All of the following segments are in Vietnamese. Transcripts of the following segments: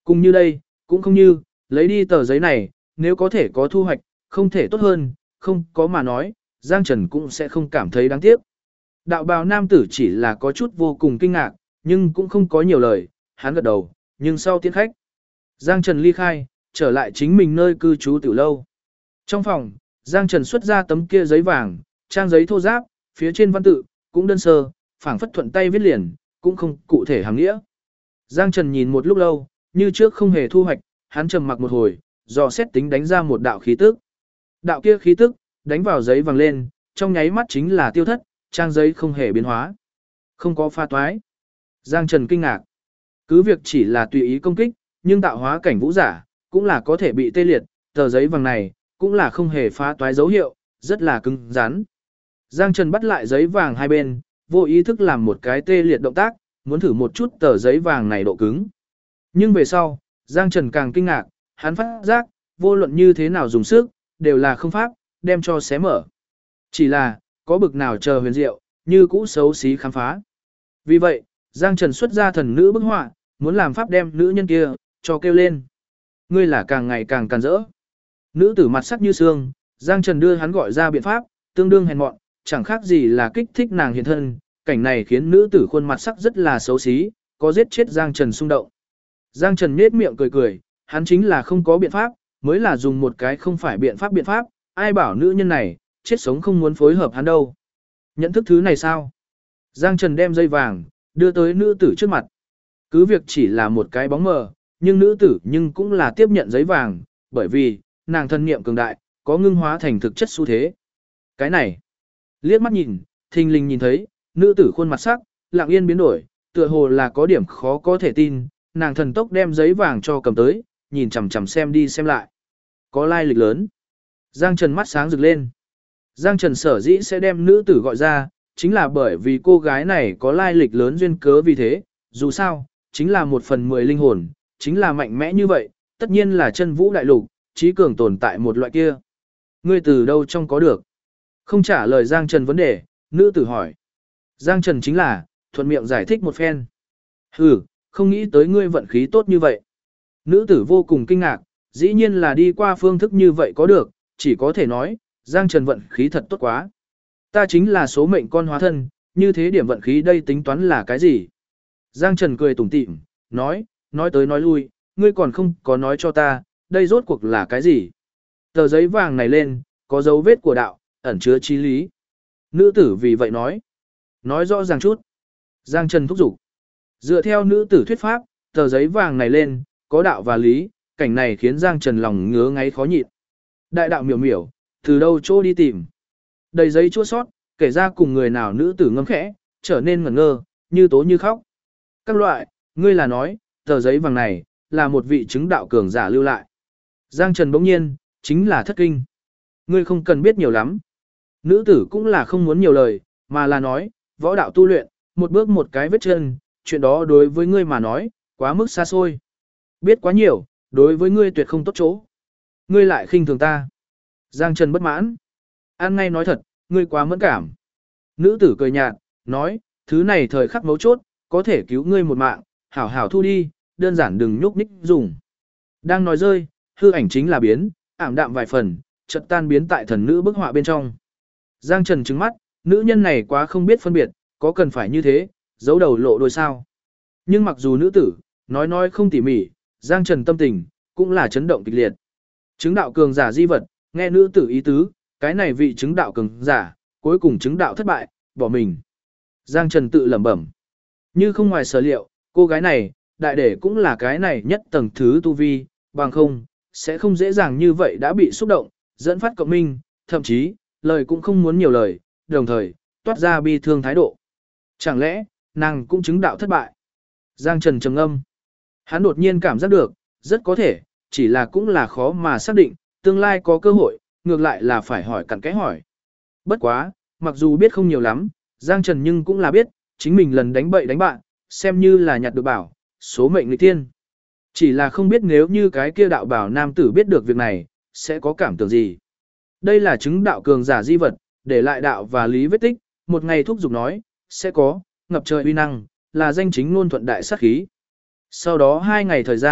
Cùng như đây, cũng không như, lấy đi tờ giấy này, nếu có thể có thu hoạch, không thể tốt hơn, không có mà nói, Giang Trần cũng sẽ không cảm thấy đáng tiếc. Đạo bào nam tử chỉ là có chút vô cùng kinh ngạc, nhưng cũng không có nhiều lời, hắn gật đầu, nhưng sau tiễn khách. Giang Trần ly khai, trở lại chính mình nơi cư trú tiểu lâu. Trong phòng, Giang Trần xuất ra tấm kia giấy vàng, trang giấy thô ráp, phía trên văn tự, cũng đơn sơ, phảng phất thuận tay viết liền, cũng không cụ thể hàng nghĩa. Giang Trần nhìn một lúc lâu, như trước không hề thu hoạch, hắn trầm mặc một hồi, dò xét tính đánh ra một đạo khí tức. Đạo kia khí tức, đánh vào giấy vàng lên, trong nháy mắt chính là tiêu thất, trang giấy không hề biến hóa. Không có pha toái. Giang Trần kinh ngạc. Cứ việc chỉ là tùy ý công kích, nhưng tạo hóa cảnh vũ giả, cũng là có thể bị tê liệt, tờ giấy vàng này, cũng là không hề phá toái dấu hiệu, rất là cứng rắn. Giang Trần bắt lại giấy vàng hai bên, vô ý thức làm một cái tê liệt động tác, muốn thử một chút tờ giấy vàng này độ cứng. Nhưng về sau, Giang Trần càng kinh ngạc, hắn phát giác, vô luận như thế nào dùng sức, đều là không pháp, đem cho xé mở. Chỉ là, có bực nào chờ huyền diệu, như cũ xấu xí khám phá. Vì vậy, Giang Trần xuất ra thần nữ bức họa, muốn làm pháp đem nữ nhân kia, cho kêu lên. Ngươi là càng ngày càng càn rỡ. Nữ tử mặt sắc như xương, Giang Trần đưa hắn gọi ra biện pháp, tương đương hèn mọn, chẳng khác gì là kích thích nàng hiện thân. Cảnh này khiến nữ tử khuôn mặt sắc rất là xấu xí, có giết chết Giang Trần xung động. Giang Trần nhếch miệng cười cười, hắn chính là không có biện pháp, mới là dùng một cái không phải biện pháp, ai bảo nữ nhân này, chết sống không muốn phối hợp hắn đâu. Nhận thức thứ này sao? Giang Trần đem dây vàng, đưa tới nữ tử trước mặt. Cứ việc chỉ là một cái bóng mờ, nhưng nữ tử nhưng cũng là tiếp nhận giấy vàng, bởi vì, nàng thân niệm cường đại, có ngưng hóa thành thực chất xu thế. Cái này, liếc mắt nhìn, thình lình nhìn thấy, nữ tử khuôn mặt sắc, lặng yên biến đổi, tựa hồ là có điểm khó có thể tin, nàng thần tốc đem giấy vàng cho cầm tới, nhìn chằm chằm xem đi xem lại. Có lai lịch lớn. Giang Trần mắt sáng rực lên. Giang Trần sở dĩ sẽ đem nữ tử gọi ra, chính là bởi vì cô gái này có lai lịch lớn duyên cớ vì thế, dù sao, chính là 1/10 linh hồn, chính là mạnh mẽ như vậy, tất nhiên là chân vũ đại lục, trí cường tồn tại một loại kia. Ngươi từ đâu trong có được? Không trả lời Giang Trần vấn đề, nữ tử hỏi. Giang Trần chính là, thuận miệng giải thích một phen. Không nghĩ tới ngươi vận khí tốt như vậy. Nữ tử vô cùng kinh ngạc, dĩ nhiên là đi qua phương thức như vậy có được, chỉ có thể nói, Giang Trần vận khí thật tốt quá. Ta chính là số mệnh con hóa thân, như thế điểm vận khí đây tính toán là cái gì? Giang Trần cười tủm tỉm, nói tới nói lui, ngươi còn không có nói cho ta, đây rốt cuộc là cái gì? Tờ giấy vàng này lên, có dấu vết của đạo, ẩn chứa chí lý. Nữ tử vì vậy nói rõ ràng chút. Giang Trần thúc giục. Dựa theo nữ tử thuyết pháp, tờ giấy vàng này lên, có đạo và lý, cảnh này khiến Giang Trần lòng ngứa ngáy khó nhịn. Đại đạo miểu miểu, từ đâu chỗ đi tìm? Đầy giấy chua sót, kể ra cùng người nào nữ tử ngâm khẽ, trở nên ngẩn ngơ, như tố như khóc. Các loại, ngươi là nói, tờ giấy vàng này, là một vị chứng đạo cường giả lưu lại. Giang Trần bỗng nhiên, chính là thất kinh. Ngươi không cần biết nhiều lắm. Nữ tử cũng là không muốn nhiều lời, mà là nói, võ đạo tu luyện, một bước một cái vết chân, chuyện đó đối với ngươi mà nói, quá mức xa xôi. Biết quá nhiều, đối với ngươi tuyệt không tốt chỗ. Ngươi lại khinh thường ta. Giang Trần bất mãn. An ngay nói thật, ngươi quá mẫn cảm. Nữ tử cười nhạt, nói, thứ này thời khắc mấu chốt, có thể cứu ngươi một mạng, hảo hảo thu đi, đơn giản đừng nhúc nhích dùng. Đang nói rơi, hư ảnh chính là biến, ảm đạm vài phần, chợt tan biến tại thần nữ bức họa bên trong. Giang Trần trừng mắt, nữ nhân này quá không biết phân biệt, có cần phải như thế, giấu đầu lộ đôi sao. Nhưng mặc dù nữ tử, nói không tỉ mỉ, Giang Trần tâm tình, cũng là chấn động kịch liệt. Chứng đạo cường giả di vật, nghe nữ tử ý tứ, cái này vị chứng đạo cường giả, cuối cùng chứng đạo thất bại, bỏ mình. Giang Trần tự lẩm bẩm. Như không ngoài sở liệu, cô gái này, đại để cũng là cái này nhất tầng thứ tu vi, bằng không, sẽ không dễ dàng như vậy đã bị xúc động, dẫn phát cộng minh, thậm chí, lời cũng không muốn nhiều lời, đồng thời, toát ra bi thương thái độ. Chẳng lẽ, nàng cũng chứng đạo thất bại? Giang Trần trầm ngâm. Hắn đột nhiên cảm giác được, rất có thể, chỉ là cũng là khó mà xác định, tương lai có cơ hội, ngược lại là phải hỏi cặn kẽ hỏi. Bất quá, mặc dù biết không nhiều lắm, Giang Trần nhưng cũng là biết, chính mình lần đánh bậy đánh bạn, xem như là nhặt được bảo, số mệnh nghịch tiên. Chỉ là không biết nếu như cái kia đạo bảo nam tử biết được việc này, sẽ có cảm tưởng gì. Đây là chứng đạo cường giả di vật, để lại đạo và lý vết tích, một ngày thúc giục nói, sẽ có, ngập trời uy năng, là danh chính ngôn thuận đại sát khí. Sau đó 2 ngày thời gian,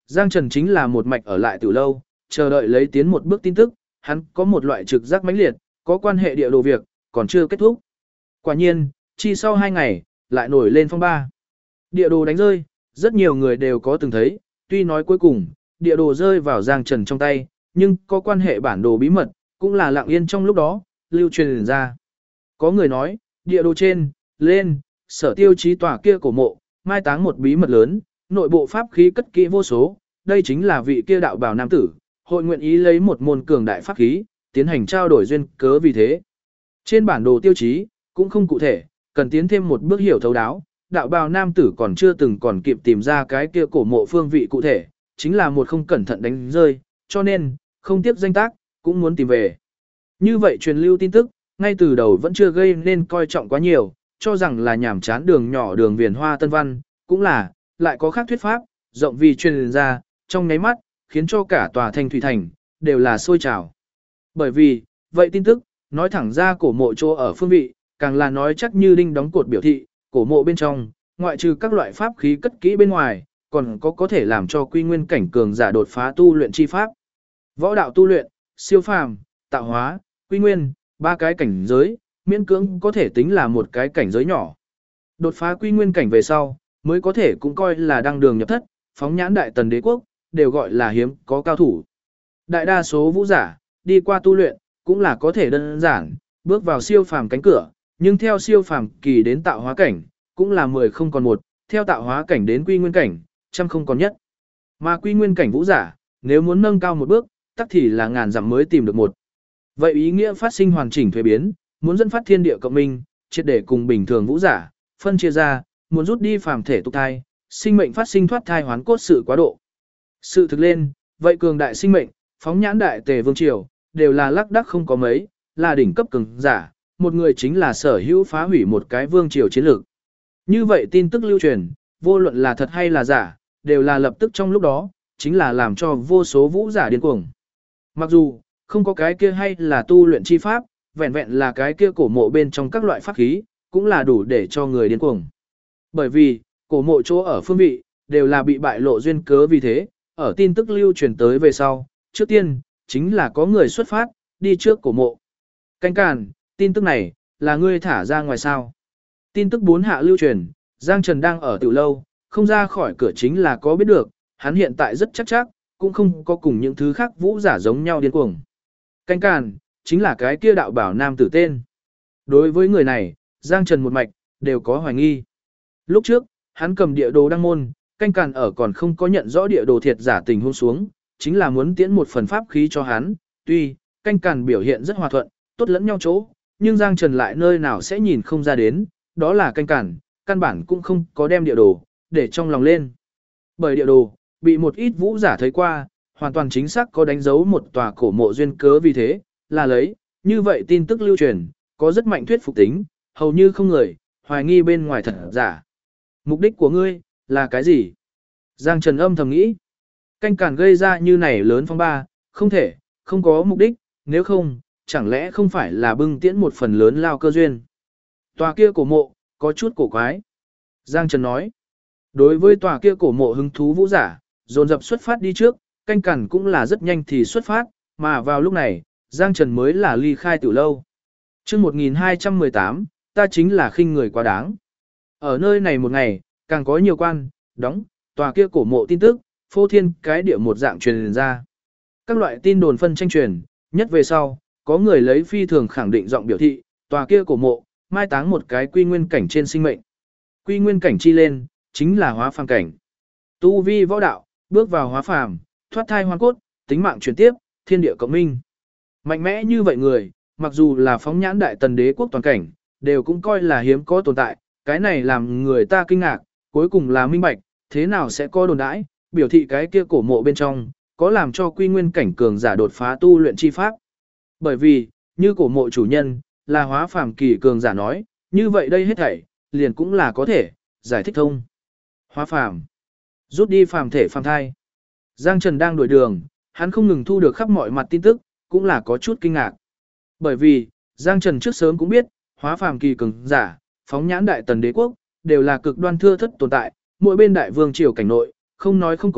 Giang Trần chính là một mạch ở lại từ lâu, chờ đợi lấy tiến một bước tin tức, hắn có một loại trực giác mãnh liệt, có quan hệ địa đồ việc, còn chưa kết thúc. Quả nhiên, chi sau 2 ngày, lại nổi lên phong ba. Địa đồ đánh rơi, rất nhiều người đều có từng thấy, tuy nói cuối cùng, địa đồ rơi vào Giang Trần trong tay, nhưng có quan hệ bản đồ bí mật, cũng là lặng yên trong lúc đó, lưu truyền ra. Có người nói, địa đồ trên, lên, sở tiêu chí tòa kia cổ mộ, mai táng một bí mật lớn, nội bộ pháp khí cất kỹ vô số, đây chính là vị kia đạo bào nam tử, hội nguyện ý lấy một môn cường đại pháp khí, tiến hành trao đổi duyên cớ vì thế. Trên bản đồ tiêu chí, cũng không cụ thể, cần tiến thêm một bước hiểu thấu đáo, đạo bào nam tử còn chưa từng còn kịp tìm ra cái kia cổ mộ phương vị cụ thể, chính là một không cẩn thận đánh rơi, cho nên, không tiếp danh tác, cũng muốn tìm về. Như vậy truyền lưu tin tức, ngay từ đầu vẫn chưa gây nên coi trọng quá nhiều, cho rằng là nhảm chán đường nhỏ đường viền hoa tân văn, cũng là, lại có khác thuyết pháp, rộng vì truyền ra, trong nháy mắt, khiến cho cả tòa thanh thủy thành, đều là sôi trào. Bởi vì, vậy tin tức, nói thẳng ra cổ mộ chỗ ở phương vị, càng là nói chắc như đinh đóng cột biểu thị, cổ mộ bên trong, ngoại trừ các loại pháp khí cất kỹ bên ngoài, còn có thể làm cho quy nguyên cảnh cường giả đột phá tu luyện chi pháp. Võ đạo tu luyện, siêu phàm, tạo hóa, quy nguyên, 3 cái cảnh giới, miễn cưỡng có thể tính là một cái cảnh giới nhỏ. Đột phá quy nguyên cảnh về sau, mới có thể cũng coi là đăng đường nhập thất, phóng nhãn đại tần đế quốc, đều gọi là hiếm có cao thủ. Đại đa số vũ giả, đi qua tu luyện, cũng là có thể đơn giản, bước vào siêu phàm cánh cửa, nhưng theo siêu phàm kỳ đến tạo hóa cảnh, cũng là 10 không còn 1, theo tạo hóa cảnh đến quy nguyên cảnh, trăm không còn nhất. Mà quy nguyên cảnh vũ giả, nếu muốn nâng cao một bước, tắc thì là ngàn dặm mới tìm được một. Vậy ý nghĩa phát sinh hoàn chỉnh thuế biến, muốn dẫn phát thiên địa cộng minh, triệt để cùng bình thường vũ giả, phân chia ra, muốn rút đi phàm thể tục thai, sinh mệnh phát sinh thoát thai hoán cốt sự quá độ. Sự thực lên, vậy cường đại sinh mệnh, phóng nhãn đại tề vương triều, đều là lác đác không có mấy, là đỉnh cấp cường giả, một người chính là sở hữu phá hủy một cái vương triều chiến lược. Như vậy tin tức lưu truyền, vô luận là thật hay là giả, đều là lập tức trong lúc đó, chính là làm cho vô số vũ giả điên cuồng. Mặc dù, không có cái kia hay là tu luyện chi pháp, vẹn vẹn là cái kia cổ mộ bên trong các loại pháp khí, cũng là đủ để cho người điên cuồng. Bởi vì, cổ mộ chỗ ở phương vị, đều là bị bại lộ duyên cớ vì thế, ở tin tức lưu truyền tới về sau, trước tiên, chính là có người xuất phát, đi trước cổ mộ. Canh càn, tin tức này, là ngươi thả ra ngoài sao. Tin tức 4 hạ lưu truyền, Giang Trần đang ở tiểu lâu, không ra khỏi cửa chính là có biết được, hắn hiện tại rất chắc, cũng không có cùng những thứ khác vũ giả giống nhau điên cuồng. Canh càn, chính là cái kia đạo bảo nam tử tên. Đối với người này, Giang Trần một mạch, đều có hoài nghi. Lúc trước, hắn cầm địa đồ đăng môn, canh càn ở còn không có nhận rõ địa đồ thiệt giả tình huống xuống, chính là muốn tiễn một phần pháp khí cho hắn, tuy, canh càn biểu hiện rất hòa thuận, tốt lẫn nhau chỗ, nhưng Giang Trần lại nơi nào sẽ nhìn không ra đến, đó là canh càn, căn bản cũng không có đem địa đồ, để trong lòng lên. Bởi địa đồ, bị một ít vũ giả thấy qua, hoàn toàn chính xác có đánh dấu một tòa cổ mộ duyên cớ vì thế, là lấy, như vậy tin tức lưu truyền, có rất mạnh thuyết phục tính, hầu như không người, hoài nghi bên ngoài thật giả. Mục đích của ngươi, là cái gì? Giang Trần âm thầm nghĩ, canh càn gây ra như này lớn phong ba, không thể, không có mục đích, nếu không, chẳng lẽ không phải là bưng tiễn một phần lớn lao cơ duyên. Tòa kia cổ mộ, có chút cổ quái. Giang Trần nói, đối với tòa kia cổ mộ hứng thú vũ giả, dồn dập xuất phát đi trước, canh cằn cũng là rất nhanh thì xuất phát, mà vào lúc này, Giang Trần mới là ly khai tiểu lâu. Trước 1218, ta chính là khinh người quá đáng. Ở nơi này một ngày, càng có nhiều quan, đóng, tòa kia cổ mộ tin tức, phô thiên cái địa một dạng truyền ra. Các loại tin đồn phân tranh truyền, nhất về sau, có người lấy phi thường khẳng định giọng biểu thị, tòa kia cổ mộ, mai táng một cái quy nguyên cảnh trên sinh mệnh. Quy nguyên cảnh chi lên, chính là hóa phàm cảnh. Tu vi võ đạo, bước vào hóa phàm, thoát thai hoang cốt, tính mạng chuyển tiếp, thiên địa cộng minh. Mạnh mẽ như vậy người, mặc dù là phóng nhãn đại tần đế quốc toàn cảnh, đều cũng coi là hiếm có tồn tại, cái này làm người ta kinh ngạc, cuối cùng là minh bạch, thế nào sẽ có đồn đãi, biểu thị cái kia cổ mộ bên trong, có làm cho quy nguyên cảnh cường giả đột phá tu luyện chi pháp. Bởi vì, như cổ mộ chủ nhân, là hóa phàm kỳ cường giả nói, như vậy đây hết thảy, liền cũng là có thể, giải thích thông. Hóa phàm, rút đi phàm thể phàm thai. Giang Trần đang đổi đường, hắn không ngừng thu được khắp mọi mặt tin tức, cũng là có chút kinh ngạc. Bởi vì, Giang Trần trước sớm cũng biết, hóa phàm kỳ cường giả, phóng nhãn đại tần đế quốc, đều là cực đoan thưa thất tồn tại, mỗi bên đại vương triều cảnh nội, không nói không có,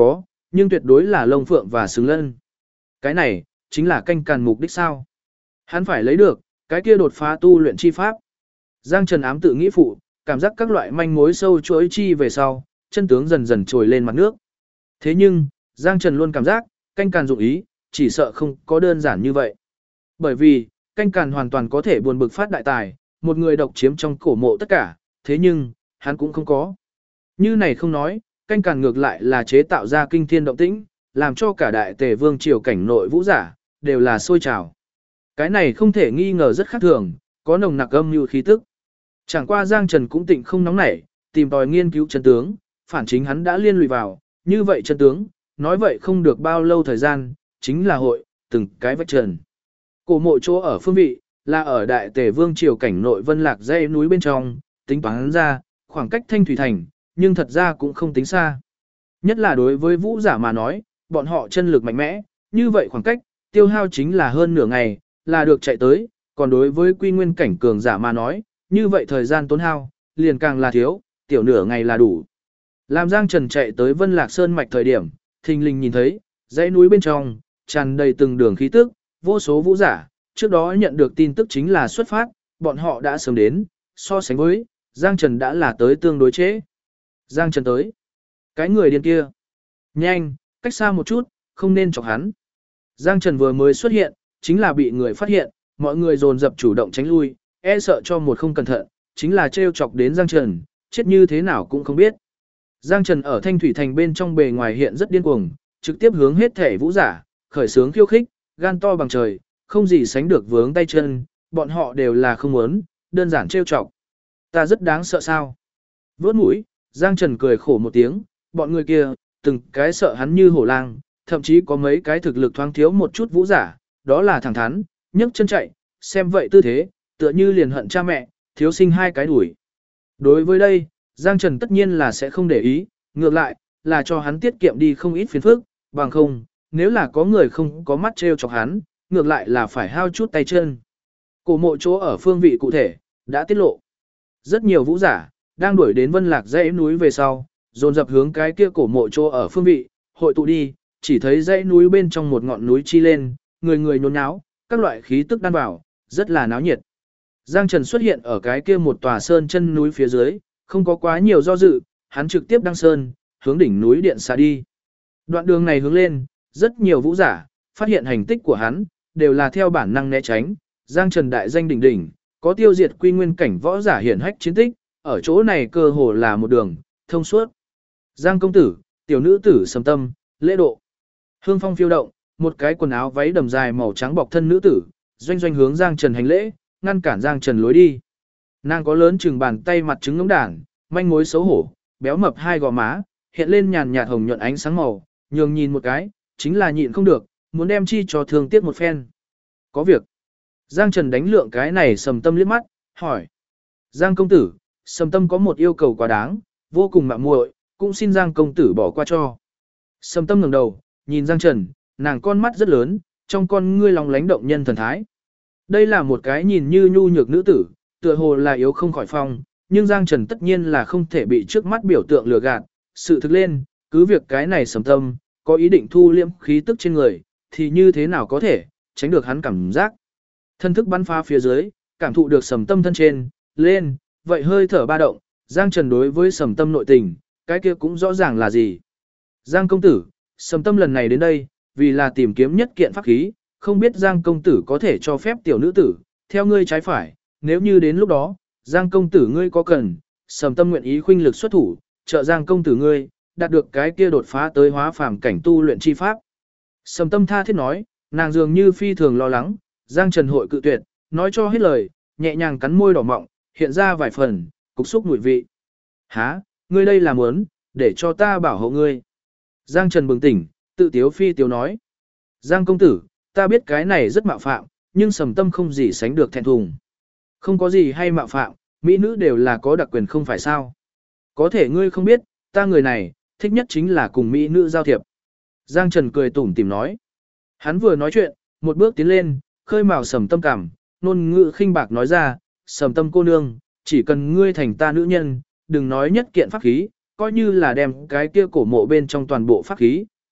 nhưng tuyệt đối là lông phượng và xứng lân. Cái này, chính là canh càn mục đích sao. Hắn phải lấy được, cái kia đột phá tu luyện chi pháp. Giang Trần ám tự nghĩ phụ, cảm giác các loại manh mối sâu chuỗi chi về sau, chân tướng dần dần trồi lên mặt nước. Thế nhưng, Giang Trần luôn cảm giác, canh càn dụng ý, chỉ sợ không có đơn giản như vậy. Bởi vì, canh càn hoàn toàn có thể buồn bực phát đại tài, một người độc chiếm trong cổ mộ tất cả, thế nhưng, hắn cũng không có. Như này không nói, canh càn ngược lại là chế tạo ra kinh thiên động tĩnh, làm cho cả đại tề vương triều cảnh nội vũ giả, đều là sôi trào. Cái này không thể nghi ngờ rất khác thường, có nồng nặc âm như khí tức. Chẳng qua Giang Trần cũng tịnh không nóng nảy, tìm tòi nghiên cứu chân tướng, phản chính hắn đã liên lụy vào, như vậy chân tướng, nói vậy không được bao lâu thời gian, chính là hội, từng cái vách trần. Cổ mộ chỗ ở phương vị, là ở đại tề vương triều cảnh nội vân lạc dãy núi bên trong, tính toán ra, khoảng cách Thanh Thủy Thành, nhưng thật ra cũng không tính xa. Nhất là đối với vũ giả mà nói, bọn họ chân lực mạnh mẽ, như vậy khoảng cách, tiêu hao chính là hơn nửa ngày, là được chạy tới, còn đối với quy nguyên cảnh cường giả mà nói, như vậy thời gian tốn hao, liền càng là thiếu, tiểu nửa ngày là đủ. Làm Giang Trần chạy tới Vân Lạc Sơn mạch thời điểm, thình lình nhìn thấy, dãy núi bên trong, tràn đầy từng đường khí tức, vô số vũ giả, trước đó nhận được tin tức chính là xuất phát, bọn họ đã sớm đến, so sánh với, Giang Trần đã là tới tương đối chế. Giang Trần tới. Cái người điên kia. Nhanh, cách xa một chút, không nên chọc hắn. Giang Trần vừa mới xuất hiện, chính là bị người phát hiện, mọi người dồn dập chủ động tránh lui, e sợ cho một không cẩn thận, chính là trêu chọc đến Giang Trần, chết như thế nào cũng không biết. Giang Trần ở Thanh Thủy Thành bên trong bề ngoài hiện rất điên cuồng, trực tiếp hướng hết thể vũ giả, khởi sướng khiêu khích, gan to bằng trời, không gì sánh được vướng tay chân, bọn họ đều là không muốn, đơn giản trêu chọc. Ta rất đáng sợ sao? Vốt mũi, Giang Trần cười khổ một tiếng, bọn người kia, từng cái sợ hắn như hổ lang, thậm chí có mấy cái thực lực thoáng thiếu một chút vũ giả, đó là thẳng thắn, nhấc chân chạy, xem vậy tư thế, tựa như liền hận cha mẹ, thiếu sinh hai cái đuổi. Đối với đây, Giang Trần tất nhiên là sẽ không để ý, ngược lại, là cho hắn tiết kiệm đi không ít phiền phức, bằng không, nếu là có người không có mắt trêu chọc hắn, ngược lại là phải hao chút tay chân. Cổ mộ chỗ ở phương vị cụ thể, đã tiết lộ. Rất nhiều vũ giả, đang đuổi đến Vân Lạc dãy núi về sau, dồn dập hướng cái kia cổ mộ chỗ ở phương vị, hội tụ đi, chỉ thấy dãy núi bên trong một ngọn núi chi lên, người người nhốn nháo, các loại khí tức đan vào, rất là náo nhiệt. Giang Trần xuất hiện ở cái kia một tòa sơn chân núi phía dưới, không có quá nhiều do dự, hắn trực tiếp đăng sơn, hướng đỉnh núi điện xạ đi. Đoạn đường này hướng lên, rất nhiều vũ giả, phát hiện hành tích của hắn, đều là theo bản năng né tránh, Giang Trần đại danh đỉnh đỉnh, có tiêu diệt quy nguyên cảnh võ giả hiển hách chiến tích, ở chỗ này cơ hồ là một đường, thông suốt. Giang công tử, tiểu nữ tử Sầm Tâm, lễ độ. Hương phong phiêu động, một cái quần áo váy đầm dài màu trắng bọc thân nữ tử, doanh doanh hướng Giang Trần hành lễ, ngăn cản Giang Trần lối đi. Nàng có lớn chừng bàn tay mặt trứng ngỗng đản, manh mối xấu hổ, béo mập hai gò má, hiện lên nhàn nhạt hồng nhuận ánh sáng màu, nhường nhìn một cái, chính là nhịn không được, muốn đem chi cho thương tiếc một phen. Có việc. Giang Trần đánh lượng cái này Sầm Tâm liếc mắt, hỏi. Giang công tử, Sầm Tâm có một yêu cầu quá đáng, vô cùng mạo muội, cũng xin Giang công tử bỏ qua cho. Sầm Tâm ngẩng đầu, nhìn Giang Trần, nàng con mắt rất lớn, trong con ngươi lòng lánh động nhân thần thái. Đây là một cái nhìn như nhu nhược nữ tử, tựa hồ là yếu không khỏi phong, nhưng Giang Trần tất nhiên là không thể bị trước mắt biểu tượng lừa gạt, sự thực lên, cứ việc cái này Sầm Tâm, có ý định thu liễm khí tức trên người, thì như thế nào có thể, tránh được hắn cảm giác. Thân thức bắn phá phía dưới, cảm thụ được Sầm Tâm thân trên, lên, vậy hơi thở ba động, Giang Trần đối với Sầm Tâm nội tình, cái kia cũng rõ ràng là gì. Giang công tử, Sầm Tâm lần này đến đây, vì là tìm kiếm nhất kiện pháp khí, không biết Giang công tử có thể cho phép tiểu nữ tử, theo ngươi trái phải, nếu như đến lúc đó, Giang công tử ngươi có cần, Sầm Tâm nguyện ý khuynh lực xuất thủ, trợ Giang công tử ngươi, đạt được cái kia đột phá tới hóa phàm cảnh tu luyện chi pháp. Sầm Tâm tha thiết nói, nàng dường như phi thường lo lắng, Giang Trần hội cự tuyệt, nói cho hết lời, nhẹ nhàng cắn môi đỏ mọng, hiện ra vài phần, cục xúc mùi vị. Hả, ngươi đây là muốn, để cho ta bảo hộ ngươi. Giang Trần bừng tỉnh, tự tiếu phi tiếu nói. Giang công tử, ta biết cái này rất mạo phạm, nhưng Sầm Tâm không gì sánh được thẹn thùng. Không có gì hay mạo phạm, mỹ nữ đều là có đặc quyền không phải sao. Có thể ngươi không biết, ta người này, thích nhất chính là cùng mỹ nữ giao thiệp. Giang Trần cười tủm tỉm nói. Hắn vừa nói chuyện, một bước tiến lên, khơi mào Sầm Tâm cảm, ngôn ngữ khinh bạc nói ra, Sầm Tâm cô nương, chỉ cần ngươi thành ta nữ nhân, đừng nói nhất kiện pháp khí, coi như là đem cái kia cổ mộ bên trong toàn bộ pháp khí,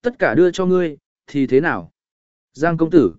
tất cả đưa cho ngươi, thì thế nào? Giang công tử,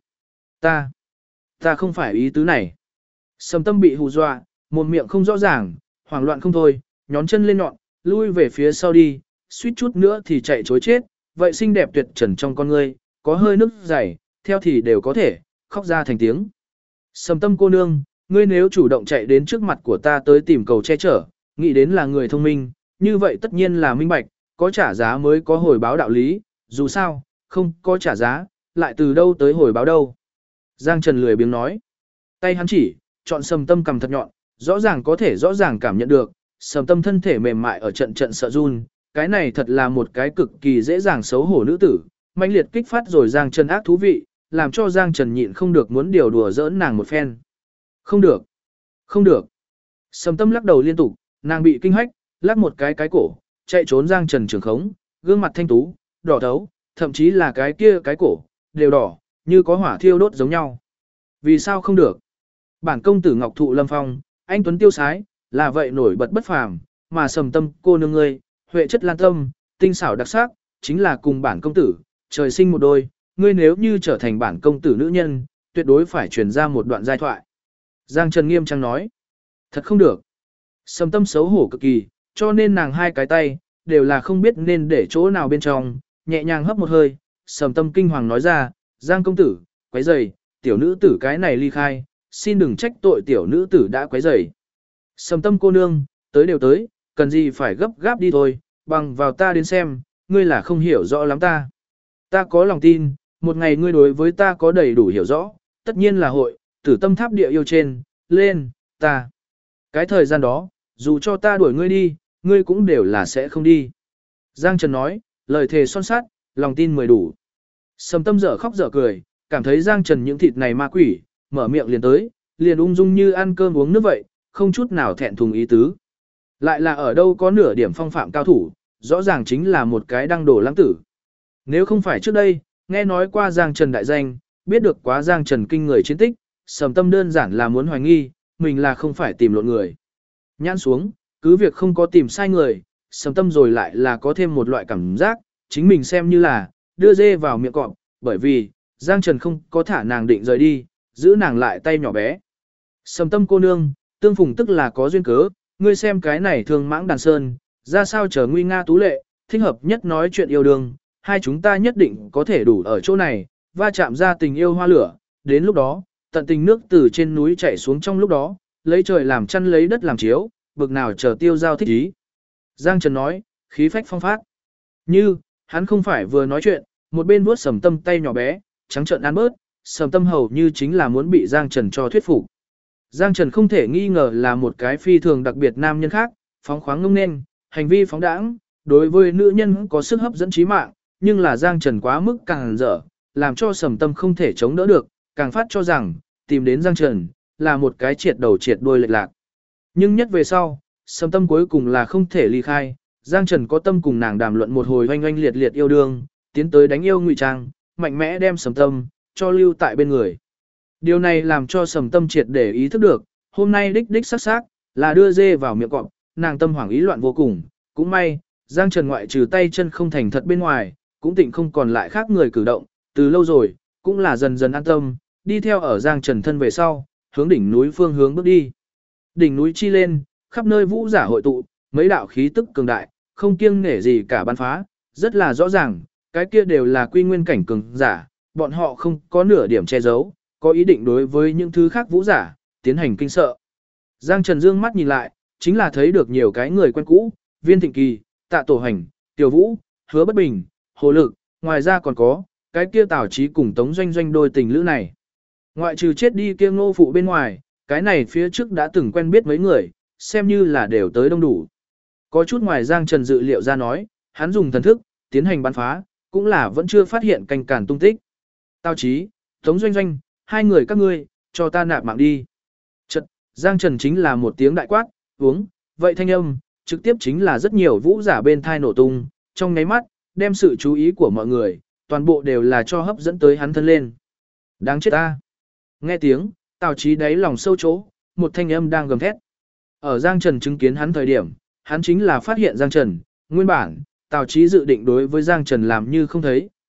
ta không phải ý tứ này. Sầm Tâm bị hù dọa, mồm miệng không rõ ràng, hoảng loạn không thôi, nhón chân lên nhọn, lui về phía sau đi, suýt chút nữa thì chạy trối chết, vậy xinh đẹp tuyệt trần trong con ngươi, có hơi nước dày, theo thì đều có thể, khóc ra thành tiếng. Sầm Tâm cô nương, ngươi nếu chủ động chạy đến trước mặt của ta tới tìm cầu che chở, nghĩ đến là người thông minh, như vậy tất nhiên là minh bạch, có trả giá mới có hồi báo đạo lý, dù sao, không có trả giá, lại từ đâu tới hồi báo đâu. Giang Trần lười biếng nói, tay hắn chỉ, chọn Sầm Tâm cầm thật nhọn, rõ ràng có thể rõ ràng cảm nhận được, Sầm Tâm thân thể mềm mại ở trận trận sợ run, cái này thật là một cái cực kỳ dễ dàng xấu hổ nữ tử, mãnh liệt kích phát rồi Giang Trần ác thú vị, làm cho Giang Trần nhịn không được muốn điều đùa giỡn nàng một phen. Không được, không được. Sầm Tâm lắc đầu liên tục, nàng bị kinh hách, lắc một cái cổ, chạy trốn Giang Trần trường khống, gương mặt thanh tú, đỏ thấu, thậm chí là cái kia cái cổ, đều đỏ, như có hỏa thiêu đốt giống nhau. Vì sao không được? Bản công tử Ngọc Thụ Lâm Phong, anh tuấn tiêu sái, là vậy nổi bật bất phàm, mà Sầm Tâm cô nương ngươi, huệ chất lan tâm, tinh xảo đặc sắc, chính là cùng bản công tử, trời sinh một đôi, ngươi nếu như trở thành bản công tử nữ nhân, tuyệt đối phải truyền ra một đoạn giai thoại. Giang Trần nghiêm trang nói, thật không được. Sầm Tâm xấu hổ cực kỳ, cho nên nàng hai cái tay, đều là không biết nên để chỗ nào bên trong, nhẹ nhàng hấp một hơi, Sầm Tâm kinh hoàng nói ra, Giang công tử, quấy rầy, tiểu nữ tử cái này ly khai, xin đừng trách tội tiểu nữ tử đã quấy rầy. Sầm Tâm cô nương, tới đều tới, cần gì phải gấp gáp đi thôi, bằng vào ta đến xem, ngươi là không hiểu rõ lắm ta. Ta có lòng tin, một ngày ngươi đối với ta có đầy đủ hiểu rõ, tất nhiên là hội, tử tâm tháp địa yêu trên, lên, ta. Cái thời gian đó, dù cho ta đuổi ngươi đi, ngươi cũng đều là sẽ không đi. Giang Trần nói, lời thề son sát, lòng tin mười đủ. Sầm Tâm dở khóc dở cười, cảm thấy Giang Trần những thịt này ma quỷ, mở miệng liền tới, liền ung dung như ăn cơm uống nước vậy, không chút nào thẹn thùng ý tứ. Lại là ở đâu có nửa điểm phong phạm cao thủ, rõ ràng chính là một cái đăng đổ lãng tử. Nếu không phải trước đây, nghe nói qua Giang Trần đại danh, biết được quá Giang Trần kinh người chiến tích, Sầm Tâm đơn giản là muốn hoài nghi, mình là không phải tìm lộn người. Nhãn xuống, cứ việc không có tìm sai người, Sầm Tâm rồi lại là có thêm một loại cảm giác, chính mình xem như là đưa dê vào miệng cọp, bởi vì Giang Trần không có thả nàng định rời đi, giữ nàng lại tay nhỏ bé. Sầm Tâm cô nương, tương phùng tức là có duyên cớ, ngươi xem cái này thương mãng đàn sơn, ra sao chờ nguy nga tú lệ, thích hợp nhất nói chuyện yêu đương, hai chúng ta nhất định có thể đủ ở chỗ này, va chạm ra tình yêu hoa lửa, đến lúc đó, tận tình nước từ trên núi chảy xuống trong lúc đó, lấy trời làm chăn lấy đất làm chiếu, bực nào chờ tiêu giao thích ý. Giang Trần nói, khí phách phong phát. Như, hắn không phải vừa nói chuyện, một bên vuốt Sầm Tâm tay nhỏ bé, trắng trợn ăn bớt, Sầm Tâm hầu như chính là muốn bị Giang Trần cho thuyết phục. Giang Trần không thể nghi ngờ là một cái phi thường đặc biệt nam nhân khác, phóng khoáng ngông nên, hành vi phóng đãng, đối với nữ nhân có sức hấp dẫn trí mạng, nhưng là Giang Trần quá mức càng dở, làm cho Sầm Tâm không thể chống đỡ được, càng phát cho rằng, tìm đến Giang Trần, là một cái triệt đầu triệt đuôi lệch lạc. Nhưng nhất về sau, Sầm Tâm cuối cùng là không thể ly khai, Giang Trần có tâm cùng nàng đàm luận một hồi oanh oanh liệt liệt yêu đương, tiến tới đánh yêu ngụy trang, mạnh mẽ đem Sầm Tâm cho lưu tại bên người. Điều này làm cho Sầm Tâm triệt để ý thức được, hôm nay đích đích sắc sắc là đưa dê vào miệng cọp, nàng tâm hoảng ý loạn vô cùng, cũng may, Giang Trần ngoại trừ tay chân không thành thật bên ngoài, cũng tịnh không còn lại khác người cử động, từ lâu rồi, cũng là dần dần an tâm, đi theo ở Giang Trần thân về sau, hướng đỉnh núi phương hướng bước đi. Đỉnh núi chi lên, khắp nơi vũ giả hội tụ, mấy đạo khí tức cường đại, không kiêng nể gì cả bắn phá, rất là rõ ràng, cái kia đều là quy nguyên cảnh cường giả, bọn họ không có nửa điểm che giấu, có ý định đối với những thứ khác vũ giả, tiến hành kinh sợ. Giang Trần dương mắt nhìn lại, chính là thấy được nhiều cái người quen cũ, Viên Thịnh Kỳ, Tạ Tổ Hành, Tiểu Vũ, Hứa Bất Bình, Hồ Lực, ngoài ra còn có, cái kia Tào Chí cùng Tống Doanh Doanh đôi tình lữ này. Ngoại trừ chết đi kia Ngô Phụ bên ngoài, cái này phía trước đã từng quen biết mấy người, xem như là đều tới đông đủ. Có chút ngoài Giang Trần dự liệu ra nói, hắn dùng thần thức, tiến hành bắn phá, cũng là vẫn chưa phát hiện canh cản tung tích. Tào Chí, Tống Doanh Doanh, hai người các ngươi, cho ta nạp mạng đi. Chật, Giang Trần chính là một tiếng đại quát, uống, vậy thanh âm, trực tiếp chính là rất nhiều vũ giả bên thai nổ tung, trong nháy mắt, đem sự chú ý của mọi người, toàn bộ đều là cho hấp dẫn tới hắn thân lên. Đáng chết ta. Nghe tiếng, Tào Chí đáy lòng sâu chỗ, một thanh âm đang gầm thét. Ở Giang Trần chứng kiến hắn thời điểm, hắn chính là phát hiện Giang Trần, nguyên bản, Tào Chí dự định đối với Giang Trần làm như không thấy,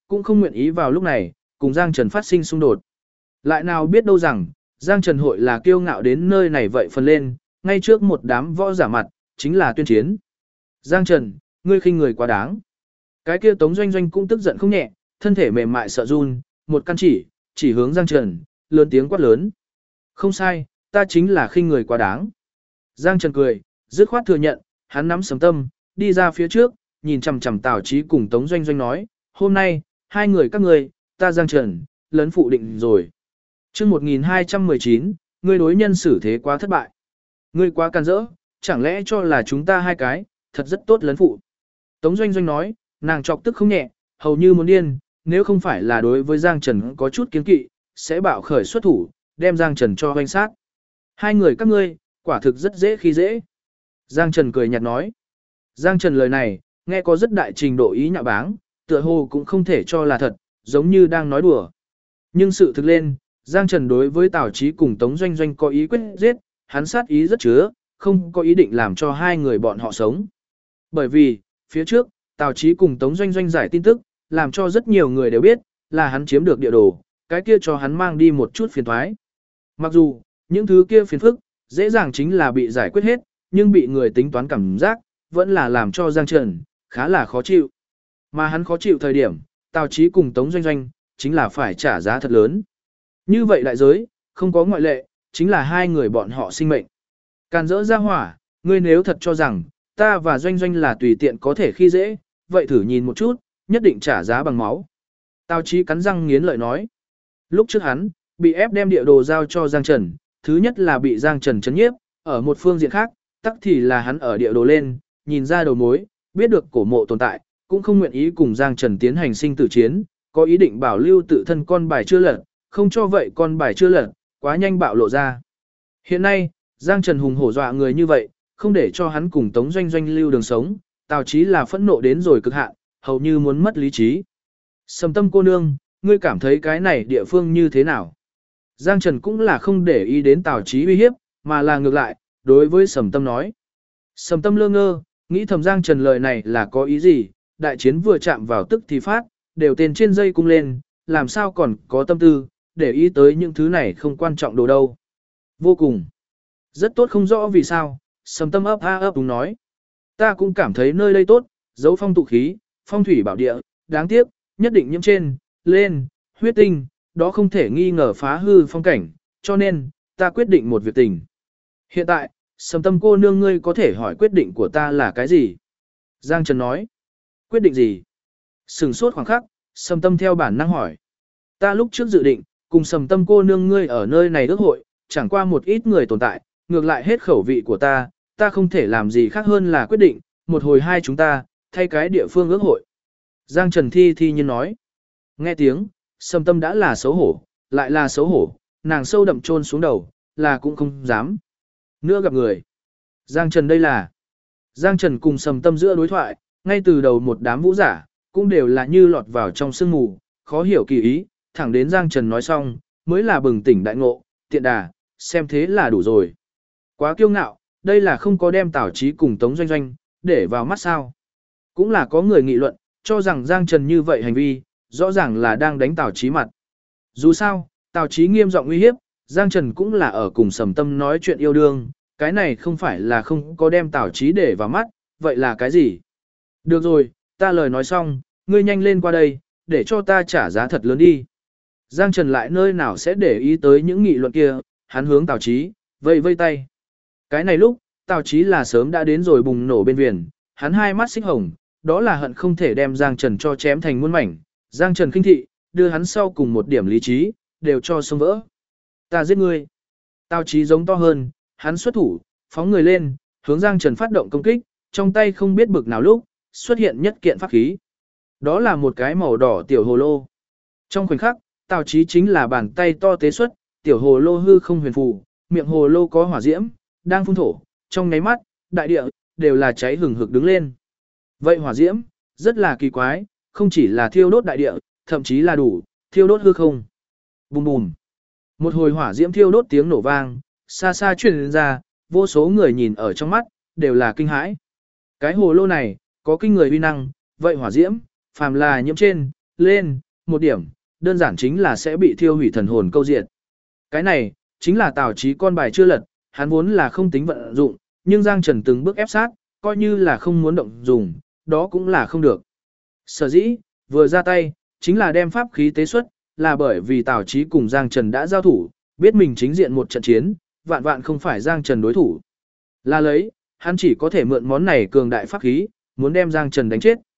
cũng không nguyện ý vào lúc này, cùng Giang Trần phát sinh xung đột. Lại nào biết đâu rằng, Giang Trần hội là kiêu ngạo đến nơi này vậy phần lên, ngay trước một đám võ giả mặt, chính là tuyên chiến. Giang Trần, ngươi khinh người quá đáng. Cái kia Tống Doanh Doanh cũng tức giận không nhẹ, thân thể mềm mại sợ run, một căn chỉ hướng Giang Trần, lớn tiếng quát lớn. Không sai, ta chính là khinh người quá đáng. Giang Trần cười, dứt khoát thừa nhận, hắn nắm Sầm Tâm, đi ra phía trước, nhìn chằm chằm Tào Chí cùng Tống Doanh Doanh nói, hôm nay, hai người các ngươi, ta Giang Trần, lấn phụ định rồi. Chương 1219, ngươi đối nhân xử thế quá thất bại. Ngươi quá can dỡ, chẳng lẽ cho là chúng ta hai cái, thật rất tốt lấn phụ. Tống Doanh Doanh nói, nàng chọc tức không nhẹ, hầu như muốn điên, nếu không phải là đối với Giang Trần có chút kiến kỵ, sẽ bạo khởi xuất thủ, đem Giang Trần cho hoanh sát. Hai người các ngươi, quả thực rất dễ khi dễ. Giang Trần cười nhạt nói. Giang Trần lời này, nghe có rất đại trình độ ý nhạo báng, tựa hồ cũng không thể cho là thật, giống như đang nói đùa. Nhưng sự thực lên, Giang Trần đối với Tào Chí cùng Tống Doanh Doanh có ý quyết giết, hắn sát ý rất chứa, không có ý định làm cho hai người bọn họ sống. Bởi vì, phía trước, Tào Chí cùng Tống Doanh Doanh giải tin tức, làm cho rất nhiều người đều biết, là hắn chiếm được địa đồ, cái kia cho hắn mang đi một chút phiền thoái. Mặc dù, những thứ kia phiền phức, dễ dàng chính là bị giải quyết hết, nhưng bị người tính toán cảm giác, vẫn là làm cho Giang Trần, khá là khó chịu. Mà hắn khó chịu thời điểm, Tào Chí cùng Tống Doanh Doanh, chính là phải trả giá thật lớn. Như vậy đại giới, không có ngoại lệ, chính là hai người bọn họ sinh mệnh. Càn rỡ ra hỏa, ngươi nếu thật cho rằng, ta và Doanh Doanh là tùy tiện có thể khi dễ, vậy thử nhìn một chút, nhất định trả giá bằng máu. Tào Chí cắn răng nghiến lợi nói. Lúc trước hắn, bị ép đem địa đồ giao cho Giang Trần, thứ nhất là bị Giang Trần chấn nhiếp, ở một phương diện khác, tắc thì là hắn ở địa đồ lên, nhìn ra đầu mối, biết được cổ mộ tồn tại, cũng không nguyện ý cùng Giang Trần tiến hành sinh tử chiến, có ý định bảo lưu tự thân con bài chưa lật, không cho vậy con bài chưa lật, quá nhanh bạo lộ ra. Hiện nay, Giang Trần hùng hổ dọa người như vậy, không để cho hắn cùng Tống Doanh Doanh lưu đường sống, Tào Chí là phẫn nộ đến rồi cực hạn, hầu như muốn mất lý trí. Sầm Tâm cô nương, ngươi cảm thấy cái này địa phương như thế nào? Giang Trần cũng là không để ý đến Tào Chí uy hiếp, mà là ngược lại, đối với Sầm Tâm nói. Sầm Tâm lơ ngơ, nghĩ thầm Giang Trần lời này là có ý gì, đại chiến vừa chạm vào tức thì phát, đều tên trên dây cung lên, làm sao còn có tâm tư, để ý tới những thứ này không quan trọng đồ đâu. Vô cùng. Rất tốt không rõ vì sao, Sầm Tâm ấp a ấp đúng nói. Ta cũng cảm thấy nơi đây tốt, dấu phong tụ khí, phong thủy bảo địa, đáng tiếc, nhất định nhiễm trên, lên, huyết tinh, đó không thể nghi ngờ phá hư phong cảnh, cho nên, ta quyết định một việc tình. Hiện tại, Sầm Tâm cô nương ngươi có thể hỏi quyết định của ta là cái gì? Giang Trần nói. Quyết định gì? Sừng sốt khoảng khắc, Sầm Tâm theo bản năng hỏi. Ta lúc trước dự định, cùng Sầm Tâm cô nương ngươi ở nơi này ước hội, chẳng qua một ít người tồn tại, ngược lại hết khẩu vị của ta không thể làm gì khác hơn là quyết định, một hồi hai chúng ta, thay cái địa phương ước hội. Giang Trần thi nhiên nói. Nghe tiếng, Sầm Tâm đã là xấu hổ, lại là xấu hổ, nàng sâu đậm chôn xuống đầu, là cũng không dám. Nữa gặp người. Giang Trần đây là. Giang Trần cùng Sầm Tâm giữa đối thoại, ngay từ đầu một đám vũ giả, cũng đều là như lọt vào trong sương mù, khó hiểu kỳ ý, thẳng đến Giang Trần nói xong, mới là bừng tỉnh đại ngộ, tiện đà, xem thế là đủ rồi. Quá kiêu ngạo, đây là không có đem Tào Chí cùng Tống Doanh Doanh, để vào mắt sao. Cũng là có người nghị luận, cho rằng Giang Trần như vậy hành vi, rõ ràng là đang đánh Tào Chí mặt. Dù sao, Tào Chí nghiêm giọng uy hiếp, Giang Trần cũng là ở cùng Sầm Tâm nói chuyện yêu đương, cái này không phải là không có đem Tào Chí để vào mắt, vậy là cái gì? Được rồi, ta lời nói xong, ngươi nhanh lên qua đây, để cho ta trả giá thật lớn đi. Giang Trần lại nơi nào sẽ để ý tới những nghị luận kia, hắn hướng Tào Chí, vây vây tay. Cái này lúc, Tào Chí là sớm đã đến rồi bùng nổ bên viền, hắn hai mắt xích hồng, đó là hận không thể đem Giang Trần cho chém thành muôn mảnh. Giang Trần khinh thị, đưa hắn sau cùng một điểm lý trí, đều cho xông vỡ. Ta giết ngươi. Tào Chí giống to hơn, hắn xuất thủ, phóng người lên, hướng Giang Trần phát động công kích, trong tay không biết bực nào lúc, xuất hiện nhất kiện pháp khí. Đó là một cái màu đỏ tiểu hồ lô. Trong khoảnh khắc, Tào Chí chính là bàn tay to tế xuất, tiểu hồ lô hư không huyền phù, miệng hồ lô có hỏa diễm, đang phun thổ, trong nháy mắt, đại địa, đều là cháy hừng hực đứng lên. Vậy hỏa diễm, rất là kỳ quái, không chỉ là thiêu đốt đại địa, thậm chí là đủ, thiêu đốt hư không. Bùm bùm. Một hồi hỏa diễm thiêu đốt tiếng nổ vang, xa xa truyền ra, vô số người nhìn ở trong mắt, đều là kinh hãi. Cái hồ lô này, có kinh người uy năng, vậy hỏa diễm, phàm là nhiễm trên, lên, một điểm, đơn giản chính là sẽ bị thiêu hủy thần hồn câu diệt. Cái này, chính là Tào Chí con bài chưa lật, hắn vốn là không tính vận dụng, nhưng Giang Trần từng bước ép sát, coi như là không muốn động dùng, đó cũng là không được. Sở dĩ, vừa ra tay, chính là đem pháp khí tế xuất, là bởi vì Tào Chí cùng Giang Trần đã giao thủ, biết mình chính diện một trận chiến, vạn vạn không phải Giang Trần đối thủ. Là lấy, hắn chỉ có thể mượn món này cường đại pháp khí, muốn đem Giang Trần đánh chết.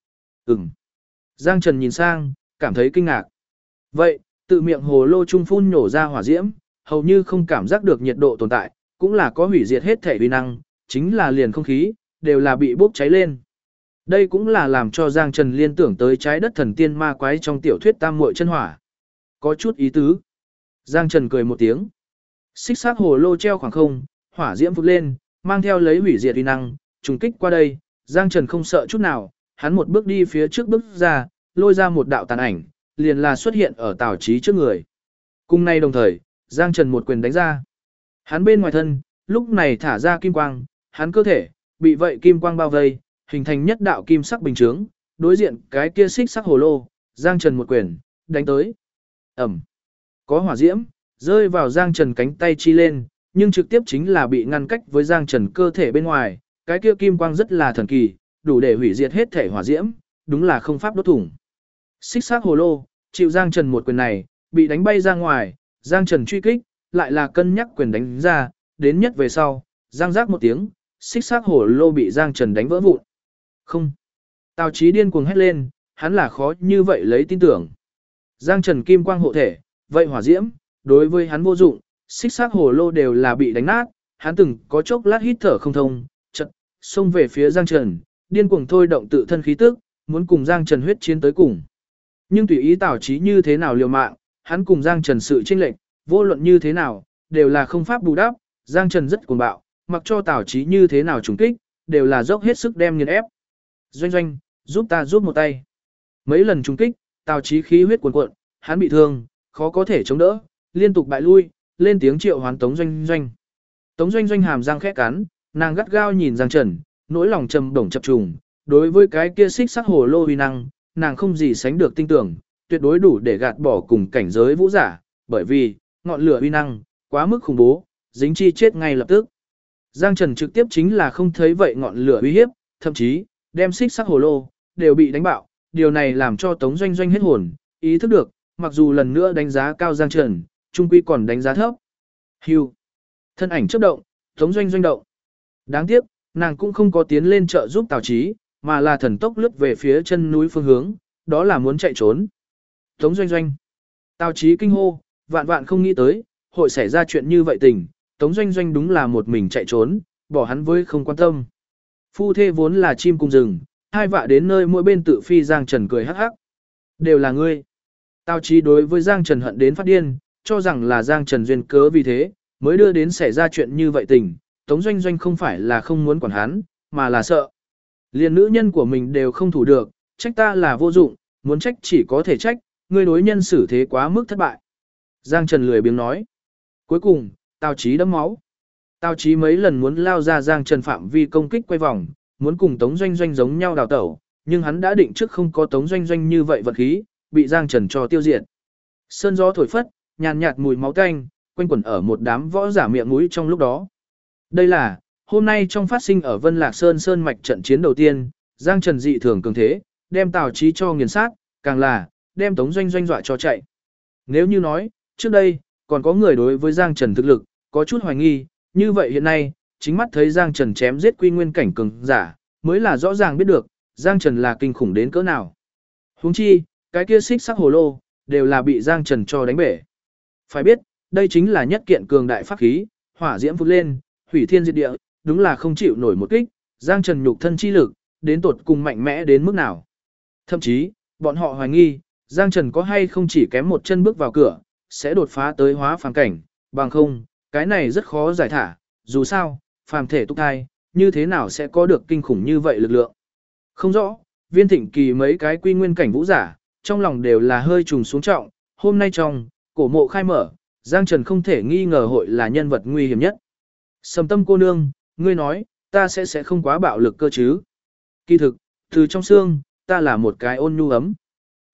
Giang Trần nhìn sang, cảm thấy kinh ngạc. Vậy, tự miệng hồ lô trung phun nhổ ra hỏa diễm, hầu như không cảm giác được nhiệt độ tồn tại, cũng là có hủy diệt hết thể uy năng, chính là liền không khí, đều là bị bốc cháy lên. Đây cũng là làm cho Giang Trần liên tưởng tới trái đất thần tiên ma quái trong tiểu thuyết Tam Muội chân hỏa. Có chút ý tứ. Giang Trần cười một tiếng. Xích xác hồ lô treo khoảng không, hỏa diễm phụt lên, mang theo lấy hủy diệt uy năng, trùng kích qua đây, Giang Trần không sợ chút nào, hắn một bước đi phía trước bước ra, lôi ra một đạo tàn ảnh, liền là xuất hiện ở Tào Chí trước người. Cùng nay đồng thời, Giang Trần một quyền đánh ra. Hắn bên ngoài thân, lúc này thả ra kim quang, hắn cơ thể, bị vậy kim quang bao vây, hình thành nhất đạo kim sắc bình chướng, đối diện cái kia xích sắc hồ lô, Giang Trần một quyền, đánh tới. Ẩm. Có hỏa diễm, rơi vào Giang Trần cánh tay chi lên, nhưng trực tiếp chính là bị ngăn cách với Giang Trần cơ thể bên ngoài, cái kia kim quang rất là thần kỳ, đủ để hủy diệt hết thể hỏa diễm, đúng là không pháp đốt thủng. Xích sắc hồ lô, chịu Giang Trần một quyền này, bị đánh bay ra ngoài, Giang Trần truy kích, lại là cân nhắc quyền đánh ra, đến nhất về sau, giang giác một tiếng, xích sắc hồ lô bị Giang Trần đánh vỡ vụn. Không. Tào Chí điên cuồng hét lên, hắn là khó như vậy lấy tin tưởng. Giang Trần kim quang hộ thể, vậy hỏa diễm, đối với hắn vô dụng, xích sắc hồ lô đều là bị đánh nát, hắn từng có chốc lát hít thở không thông, chợt xông về phía Giang Trần, điên cuồng thôi động tự thân khí tức, muốn cùng Giang Trần huyết chiến tới cùng. Nhưng tùy ý Tào Chí như thế nào liều mạng, hắn cùng Giang Trần sự chênh lệch, vô luận như thế nào, đều là không pháp bù đắp, Giang Trần rất cuồng bạo, mặc cho Tào Chí như thế nào trùng kích, đều là dốc hết sức đem nghiền ép. Doanh doanh, giúp ta giúp một tay. Mấy lần trùng kích, Tào Chí khí huyết cuồn cuộn, hắn bị thương, khó có thể chống đỡ, liên tục bại lui, lên tiếng triệu hoán Tống Doanh Doanh. Tống Doanh Doanh hàm răng khẽ cắn, nàng gắt gao nhìn Giang Trần, nỗi lòng trầm đồng chập trùng, đối với cái kia xích sắc hồ lô uy năng, nàng không gì sánh được tin tưởng, tuyệt đối đủ để gạt bỏ cùng cảnh giới vũ giả, bởi vì ngọn lửa uy năng quá mức khủng bố, dính chi chết ngay lập tức. Giang Trần trực tiếp chính là không thấy vậy ngọn lửa uy hiếp, thậm chí đem xích sắc hồ lô đều bị đánh bạo, điều này làm cho Tống Doanh Doanh hết hồn, ý thức được, mặc dù lần nữa đánh giá cao Giang Trần, trung quy còn đánh giá thấp. Hưu. Thân ảnh chớp động, Tống Doanh Doanh động. Đáng tiếc, nàng cũng không có tiến lên trợ giúp Tào Chí, mà là thần tốc lướt về phía chân núi phương hướng, đó là muốn chạy trốn. Tống Doanh Doanh. Tào Chí kinh hô, vạn vạn không nghĩ tới, hội xảy ra chuyện như vậy tình, Tống Doanh Doanh đúng là một mình chạy trốn, bỏ hắn với không quan tâm. Phu thê vốn là chim cùng rừng, hai vạ đến nơi mỗi bên tự phi. Giang Trần cười hắc hắc. Đều là ngươi. Tào Chí đối với Giang Trần hận đến phát điên, cho rằng là Giang Trần duyên cớ vì thế, mới đưa đến xảy ra chuyện như vậy tình. Tống Doanh Doanh không phải là không muốn quản hắn, mà là sợ. Liền nữ nhân của mình đều không thủ được, trách ta là vô dụng, muốn trách chỉ có thể trách, ngươi đối nhân xử thế quá mức thất bại. Giang Trần lười biếng nói. Cuối cùng, Tào Chí đẫm máu. Tào Chí mấy lần muốn lao ra Giang Trần phạm vi công kích quay vòng, muốn cùng Tống Doanh Doanh giống nhau đào tẩu, nhưng hắn đã định trước không có Tống Doanh Doanh như vậy vật khí, bị Giang Trần cho tiêu diệt. Sơn gió thổi phất, nhàn nhạt mùi máu tanh, quanh quẩn ở một đám võ giả miệng mũi trong lúc đó. Đây là, hôm nay trong phát sinh ở Vân Lạc Sơn Sơn Mạch trận chiến đầu tiên, Giang Trần dị thường cường thế, đem Tào Chí cho nghiền sát, càng là, đem Tống Doanh Doanh dọa cho chạy. Nếu như nói, trước đây, còn có người đối với Giang Trần thực lực, có chút hoài nghi, như vậy hiện nay, chính mắt thấy Giang Trần chém giết quy nguyên cảnh cường giả, mới là rõ ràng biết được, Giang Trần là kinh khủng đến cỡ nào. Huống chi, cái kia xích sắc hồ lô, đều là bị Giang Trần cho đánh bể. Phải biết, đây chính là nhất kiện cường đại pháp khí, hỏa diễm phút lên, hủy thiên diệt địa, đúng là không chịu nổi một kích, Giang Trần nhục thân chi lực, đến tột cùng mạnh mẽ đến mức nào. Thậm chí, bọn họ hoài nghi, Giang Trần có hay không chỉ kém một chân bước vào cửa, sẽ đột phá tới hóa phàm cảnh, bằng không, cái này rất khó giải thả, dù sao, phàm thể túc thai, như thế nào sẽ có được kinh khủng như vậy lực lượng. Không rõ, Viên Thịnh Kỳ mấy cái quy nguyên cảnh vũ giả, trong lòng đều là hơi trùng xuống trọng, hôm nay trong, cổ mộ khai mở, Giang Trần không thể nghi ngờ hội là nhân vật nguy hiểm nhất. Sầm Tâm cô nương, ngươi nói, ta sẽ không quá bạo lực cơ chứ. Kỳ thực, từ trong xương, ta là một cái ôn nhu ấm.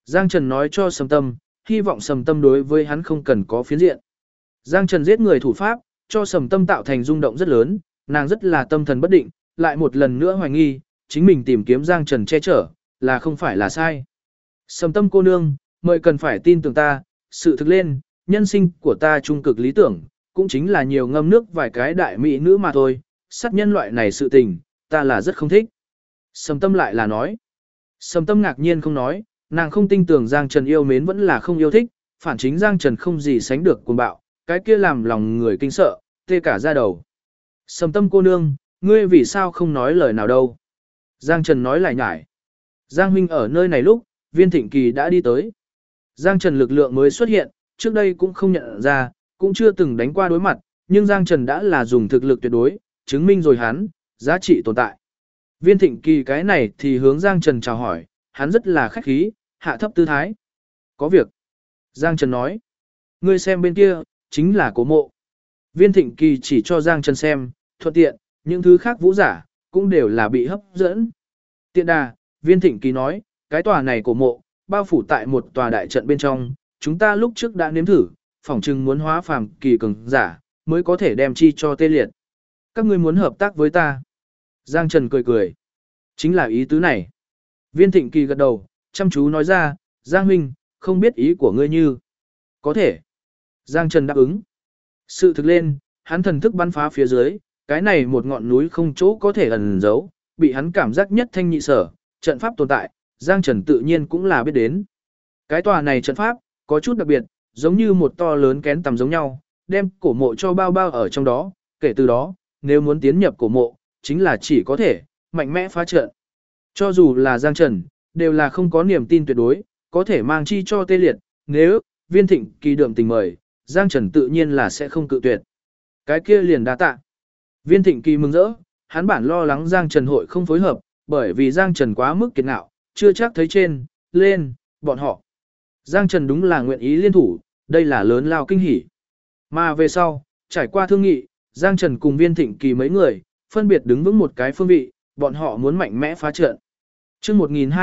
Giang Trần nói cho Sầm Tâm, hy vọng Sầm Tâm đối với hắn không cần có phiến diện. Giang Trần giết người thủ pháp, cho Sầm Tâm tạo thành rung động rất lớn, nàng rất là tâm thần bất định, lại một lần nữa hoài nghi, chính mình tìm kiếm Giang Trần che chở, là không phải là sai. Sầm Tâm cô nương, mời cần phải tin tưởng ta, sự thực lên, nhân sinh của ta trung cực lý tưởng, cũng chính là nhiều ngâm nước vài cái đại mỹ nữ mà thôi, sát nhân loại này sự tình, ta là rất không thích. Sầm Tâm lại là nói. Sầm Tâm ngạc nhiên không nói, nàng không tin tưởng Giang Trần yêu mến vẫn là không yêu thích, phản chính Giang Trần không gì sánh được cuồng bạo, cái kia làm lòng người kinh sợ, tê cả da đầu. Sầm Tâm cô nương, ngươi vì sao không nói lời nào đâu? Giang Trần nói lại nhải. Giang huynh ở nơi này lúc, Viên Thịnh Kỳ đã đi tới. Giang Trần lực lượng mới xuất hiện, trước đây cũng không nhận ra, cũng chưa từng đánh qua đối mặt, nhưng Giang Trần đã là dùng thực lực tuyệt đối, chứng minh rồi hắn, giá trị tồn tại. Viên Thịnh Kỳ cái này thì hướng Giang Trần chào hỏi, hắn rất là khách khí, hạ thấp tư thái. Có việc. Giang Trần nói. Ngươi xem bên kia, chính là Cố Mộ. Viên Thịnh Kỳ chỉ cho Giang Trần xem, thuận tiện, những thứ khác vũ giả, cũng đều là bị hấp dẫn. Tiện đà, Viên Thịnh Kỳ nói, cái tòa này Cố Mộ, bao phủ tại một tòa đại trận bên trong, chúng ta lúc trước đã nếm thử, phỏng chừng muốn hóa phàm kỳ cường giả, mới có thể đem chi cho tê liệt. Các ngươi muốn hợp tác với ta. Giang Trần cười cười. Chính là ý tứ này. Viên Thịnh Kỳ gật đầu, chăm chú nói ra, Giang huynh, không biết ý của ngươi như. Có thể. Giang Trần đáp ứng. Sự thực lên, hắn thần thức bắn phá phía dưới, cái này một ngọn núi không chỗ có thể ẩn giấu, bị hắn cảm giác nhất thanh nhị sở, trận pháp tồn tại, Giang Trần tự nhiên cũng là biết đến. Cái tòa này trận pháp, có chút đặc biệt, giống như một to lớn kén tầm giống nhau, đem cổ mộ cho bao bao ở trong đó, kể từ đó, nếu muốn tiến nhập cổ mộ, chính là chỉ có thể, mạnh mẽ phá trận. Cho dù là Giang Trần, đều là không có niềm tin tuyệt đối, có thể mang chi cho tê liệt, nếu, Viên Thịnh Kỳ đượm tình mời, Giang Trần tự nhiên là sẽ không cự tuyệt. Cái kia liền đa tạ. Viên Thịnh Kỳ mừng rỡ, hắn bản lo lắng Giang Trần hội không phối hợp, bởi vì Giang Trần quá mức kiệt ngạo, chưa chắc thấy trên, lên, bọn họ. Giang Trần đúng là nguyện ý liên thủ, đây là lớn lao kinh hỉ. Mà về sau, trải qua thương nghị, Giang Trần cùng Viên Thịnh Kỳ mấy người, phân biệt đứng vững một cái phương vị, bọn họ muốn mạnh mẽ phá trận. Chương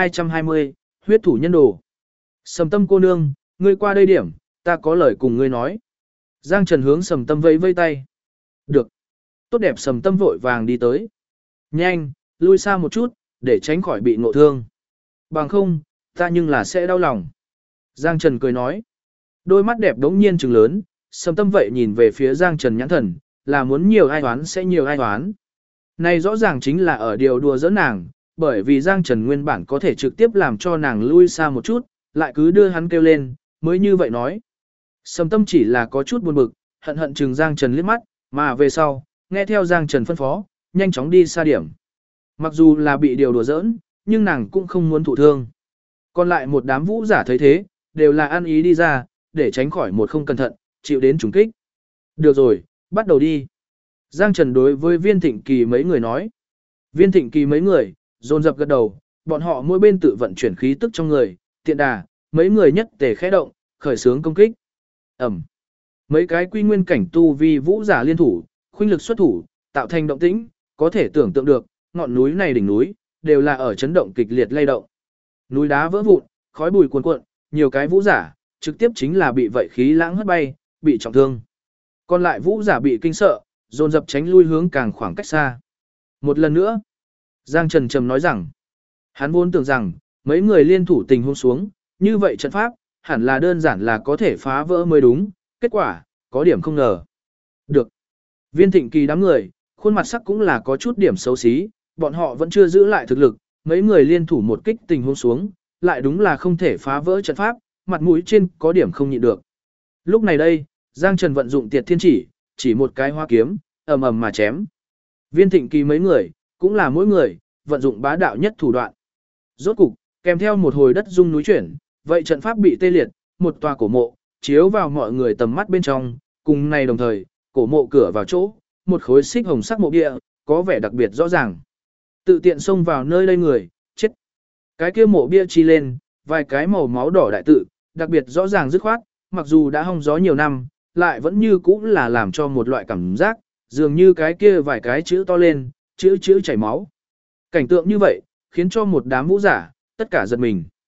1220, huyết thủ nhân đồ. Sầm Tâm cô nương, ngươi qua đây điểm, ta có lời cùng ngươi nói. Giang Trần hướng Sầm Tâm vẫy vẫy tay. Được. Tốt đẹp Sầm Tâm vội vàng đi tới. Nhanh, lui xa một chút, để tránh khỏi bị ngộ thương. Bằng không, ta nhưng là sẽ đau lòng. Giang Trần cười nói. Đôi mắt đẹp đống nhiên trừng lớn, Sầm Tâm vậy nhìn về phía Giang Trần nhãn thần, là muốn nhiều ai oán sẽ nhiều ai oán. Này rõ ràng chính là ở điều đùa giỡn nàng, bởi vì Giang Trần nguyên bản có thể trực tiếp làm cho nàng lui xa một chút, lại cứ đưa hắn kêu lên, mới như vậy nói. Sầm Tâm chỉ là có chút buồn bực, hận hận chừng Giang Trần liếc mắt, mà về sau, nghe theo Giang Trần phân phó, nhanh chóng đi xa điểm. Mặc dù là bị điều đùa giỡn, nhưng nàng cũng không muốn thụ thương. Còn lại một đám vũ giả thấy thế, đều là ăn ý đi ra, để tránh khỏi một không cẩn thận, chịu đến trùng kích. Được rồi, bắt đầu đi. Giang Trần đối với Viên Thịnh Kỳ mấy người nói. Viên Thịnh Kỳ mấy người, dồn dập gật đầu, bọn họ mỗi bên tự vận chuyển khí tức trong người, tiện đà, mấy người nhất tề khẽ động, khởi xướng công kích. Ẩm. Mấy cái quy nguyên cảnh tu vi vũ giả liên thủ, khuynh lực xuất thủ, tạo thành động tĩnh, có thể tưởng tượng được, ngọn núi này đỉnh núi, đều là ở chấn động kịch liệt lay động. Núi đá vỡ vụn, khói bụi cuồn cuộn, nhiều cái vũ giả, trực tiếp chính là bị vậy khí lãng hất bay, bị trọng thương. Còn lại vũ giả bị kinh sợ, dồn dập tránh lui hướng càng khoảng cách xa. Một lần nữa, Giang Trần trầm nói rằng, hắn vốn tưởng rằng, mấy người liên thủ tình huống xuống, như vậy trận pháp, hẳn là đơn giản là có thể phá vỡ mới đúng, kết quả, có điểm không ngờ. Được. Viên Thịnh Kỳ đám người, khuôn mặt sắc cũng là có chút điểm xấu xí, bọn họ vẫn chưa giữ lại thực lực, mấy người liên thủ một kích tình huống xuống, lại đúng là không thể phá vỡ trận pháp, mặt mũi trên có điểm không nhịn được. Lúc này đây, Giang Trần vận dụng Tiệt Thiên chỉ một cái hoa kiếm, ầm ầm mà chém. Viên Thịnh Kỳ mấy người, cũng là mỗi người, vận dụng bá đạo nhất thủ đoạn. Rốt cục, kèm theo một hồi đất rung núi chuyển, vậy trận pháp bị tê liệt, một tòa cổ mộ, chiếu vào mọi người tầm mắt bên trong, cùng này đồng thời, cổ mộ cửa vào chỗ, một khối xích hồng sắc mộ địa, có vẻ đặc biệt rõ ràng. Tự tiện xông vào nơi đây người, chết. Cái kia mộ bia chi lên, vài cái màu máu đỏ đại tự, đặc biệt rõ ràng dứt khoát, mặc dù đã hong gió nhiều năm, lại vẫn như cũ là làm cho một loại cảm giác, dường như cái kia vài cái chữ to lên, chữ chảy máu. Cảnh tượng như vậy, khiến cho một đám vũ giả, tất cả giật mình.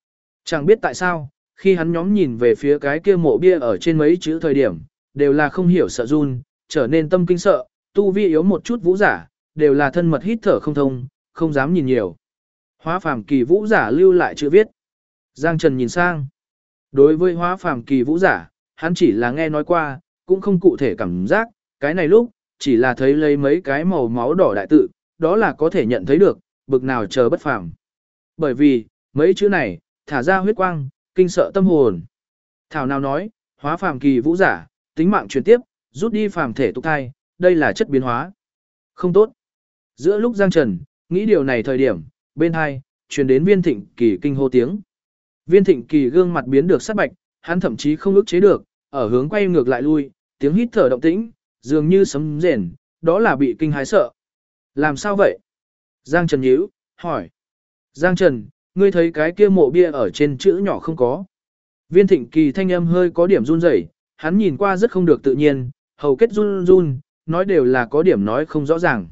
Chẳng biết tại sao, khi hắn nhóm nhìn về phía cái kia mộ bia ở trên mấy chữ thời điểm, đều là không hiểu sợ run, trở nên tâm kinh sợ, tu vi yếu một chút vũ giả, đều là thân mật hít thở không thông, không dám nhìn nhiều. Hóa phàm kỳ vũ giả lưu lại chữ viết. Giang Trần nhìn sang. Đối với hóa phàm kỳ vũ giả, hắn chỉ là nghe nói qua, cũng không cụ thể cảm giác, cái này lúc, chỉ là thấy lấy mấy cái màu máu đỏ đại tự, đó là có thể nhận thấy được, bực nào chờ bất phàm. Bởi vì, mấy chữ này, thả ra huyết quang, kinh sợ tâm hồn. Thảo nào nói, hóa phàm kỳ vũ giả, tính mạng truyền tiếp, rút đi phàm thể tục thai, đây là chất biến hóa. Không tốt. Giữa lúc Giang Trần, nghĩ điều này thời điểm, bên hai, truyền đến Viên Thịnh Kỳ kinh hô tiếng. Viên Thịnh Kỳ gương mặt biến được sắc bạch, hắn thậm chí không ức chế được, ở hướng quay ngược lại lui, tiếng hít thở động tĩnh, dường như sấm rền, đó là bị kinh hãi sợ. Làm sao vậy? Giang Trần nhíu, hỏi. Giang Trần, ngươi thấy cái kia mộ bia ở trên chữ nhỏ không có? Viên Thịnh Kỳ thanh âm hơi có điểm run rẩy, hắn nhìn qua rất không được tự nhiên, hầu kết run run, nói đều là có điểm nói không rõ ràng.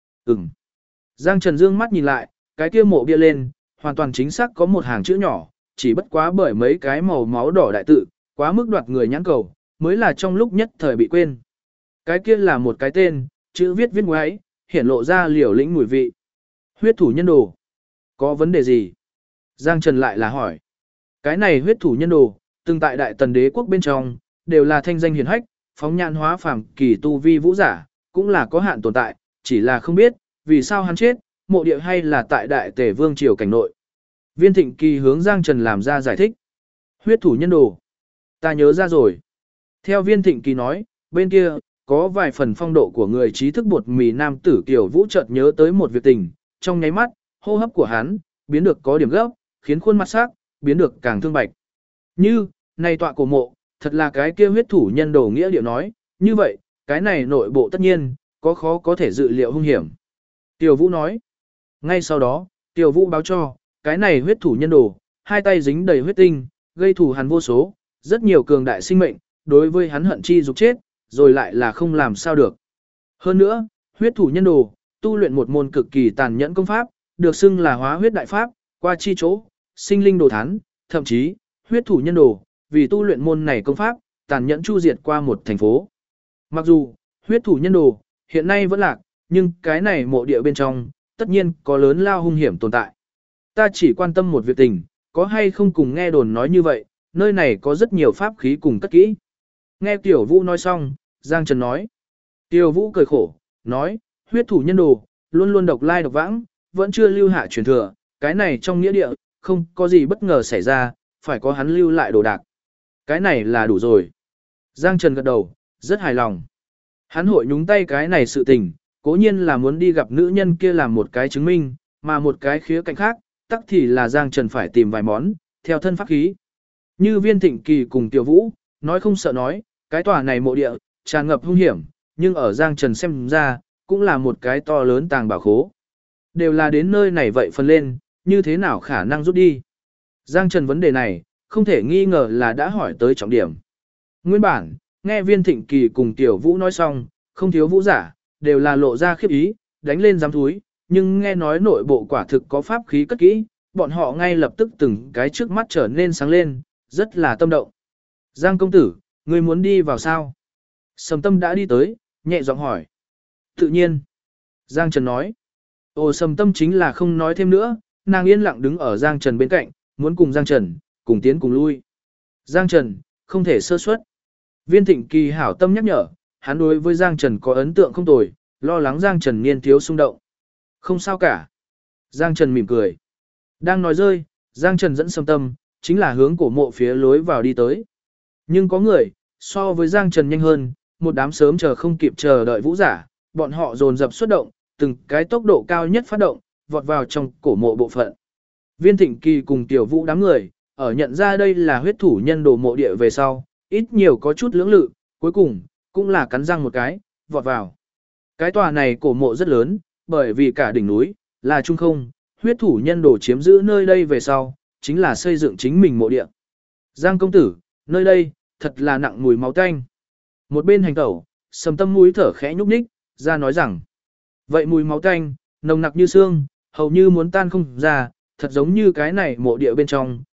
Giang Trần dương mắt nhìn lại, cái kia mộ bia lên, hoàn toàn chính xác có một hàng chữ nhỏ, chỉ bất quá bởi mấy cái màu máu đỏ đại tự, quá mức đoạt người nhãn cầu, mới là trong lúc nhất thời bị quên. Cái kia là một cái tên, chữ viết viết ngoáy, hiển lộ ra liều lĩnh mùi vị. Huyết thủ nhân đồ. Có vấn đề gì? Giang Trần lại là hỏi. Cái này huyết thủ nhân đồ, từng tại đại tần đế quốc bên trong, đều là thanh danh hiển hách, phóng nhãn hóa phàm kỳ tu vi vũ giả, cũng là có hạn tồn tại, chỉ là không biết, vì sao hắn chết, mộ địa hay là tại đại tề vương triều cảnh nội. Viên Thịnh Kỳ hướng Giang Trần làm ra giải thích. Huyết thủ nhân đồ. Ta nhớ ra rồi. Theo Viên Thịnh Kỳ nói, bên kia, có vài phần phong độ của người trí thức bột mì nam tử Kiều Vũ chợt nhớ tới một việc tình, trong nháy mắt, hô hấp của hắn, biến được có điểm gấp, khiến khuôn mặt sắc, biến được càng thương bạch. Như, này tọa cổ mộ, thật là cái kia huyết thủ nhân đồ nghĩa điệu nói, như vậy, cái này nội bộ tất nhiên, có khó có thể dự liệu hung hiểm. Tiểu Vũ nói. Ngay sau đó, Tiểu Vũ báo cho, cái này huyết thủ nhân đồ, hai tay dính đầy huyết tinh, gây thù hắn vô số, rất nhiều cường đại sinh mệnh, đối với hắn hận chi dục chết, rồi lại là không làm sao được. Hơn nữa, huyết thủ nhân đồ, tu luyện một môn cực kỳ tàn nhẫn công pháp, được xưng là hóa huyết đại pháp, qua chi chỗ, sinh linh đồ thán, thậm chí, huyết thủ nhân đồ, vì tu luyện môn này công pháp, tàn nhẫn chu diệt qua một thành phố. Mặc dù, huyết thủ nhân đồ, hiện nay vẫn lạc, nhưng cái này mộ địa bên trong, tất nhiên có lớn lao hung hiểm tồn tại. Ta chỉ quan tâm một việc tình, có hay không cùng nghe đồn nói như vậy, nơi này có rất nhiều pháp khí cùng cất kỹ. Nghe Tiểu Vũ nói xong, Giang Trần nói. Tiểu Vũ cười khổ, nói, huyết thủ nhân đồ, luôn luôn độc lai độc vãng, vẫn chưa lưu hạ truyền thừa, cái này trong nghĩa địa, không có gì bất ngờ xảy ra, phải có hắn lưu lại đồ đạc. Cái này là đủ rồi. Giang Trần gật đầu, rất hài lòng. Hắn hội nhúng tay cái này sự tình, cố nhiên là muốn đi gặp nữ nhân kia làm một cái chứng minh, mà một cái khía cạnh khác, tắc thì là Giang Trần phải tìm vài món, theo thân pháp khí. Như Viên Thịnh Kỳ cùng Tiểu Vũ, nói không sợ nói, cái tòa này mộ địa, tràn ngập hung hiểm, nhưng ở Giang Trần xem ra, cũng là một cái to lớn tàng bảo khố. Đều là đến nơi này vậy phân lên, như thế nào khả năng rút đi. Giang Trần vấn đề này, không thể nghi ngờ là đã hỏi tới trọng điểm. Nguyên bản, nghe Viên Thịnh Kỳ cùng Tiểu Vũ nói xong, không thiếu vũ giả, đều là lộ ra khiếp ý, đánh lên giám thúi, nhưng nghe nói nội bộ quả thực có pháp khí cất kỹ, bọn họ ngay lập tức từng cái trước mắt trở nên sáng lên, rất là tâm động. Giang công tử, người muốn đi vào sao? Sầm Tâm đã đi tới, nhẹ giọng hỏi. Tự nhiên. Giang Trần nói. Ồ, Sầm Tâm chính là không nói thêm nữa, nàng yên lặng đứng ở Giang Trần bên cạnh, muốn cùng Giang Trần, cùng tiến cùng lui. Giang Trần, không thể sơ suất. Viên Thịnh Kỳ hảo tâm nhắc nhở, hắn đối với Giang Trần có ấn tượng không tồi, lo lắng Giang Trần niên thiếu xung động. Không sao cả. Giang Trần mỉm cười. Đang nói rơi, Giang Trần dẫn Sầm Tâm, chính là hướng cổ mộ phía lối vào đi tới. Nhưng có người, so với Giang Trần nhanh hơn, một đám sớm chờ không kịp chờ đợi vũ giả, bọn họ dồn dập xuất động, từng cái tốc độ cao nhất phát động, vọt vào trong cổ mộ bộ phận. Viên Thịnh Kỳ cùng Tiểu Vũ đám người, ở nhận ra đây là huyết thủ nhân đồ mộ địa về sau, ít nhiều có chút lưỡng lự, cuối cùng, cũng là cắn răng một cái, vọt vào. Cái tòa này cổ mộ rất lớn, bởi vì cả đỉnh núi, là trung không, huyết thủ nhân đồ chiếm giữ nơi đây về sau, chính là xây dựng chính mình mộ địa. Giang công tử, nơi đây, thật là nặng mùi máu tanh. Một bên hành tẩu, Sầm Tâm mũi thở khẽ nhúc nhích, ra nói rằng, vậy mùi máu tanh, nồng nặc như xương, hầu như muốn tan không ra, thật giống như cái này mộ địa bên trong,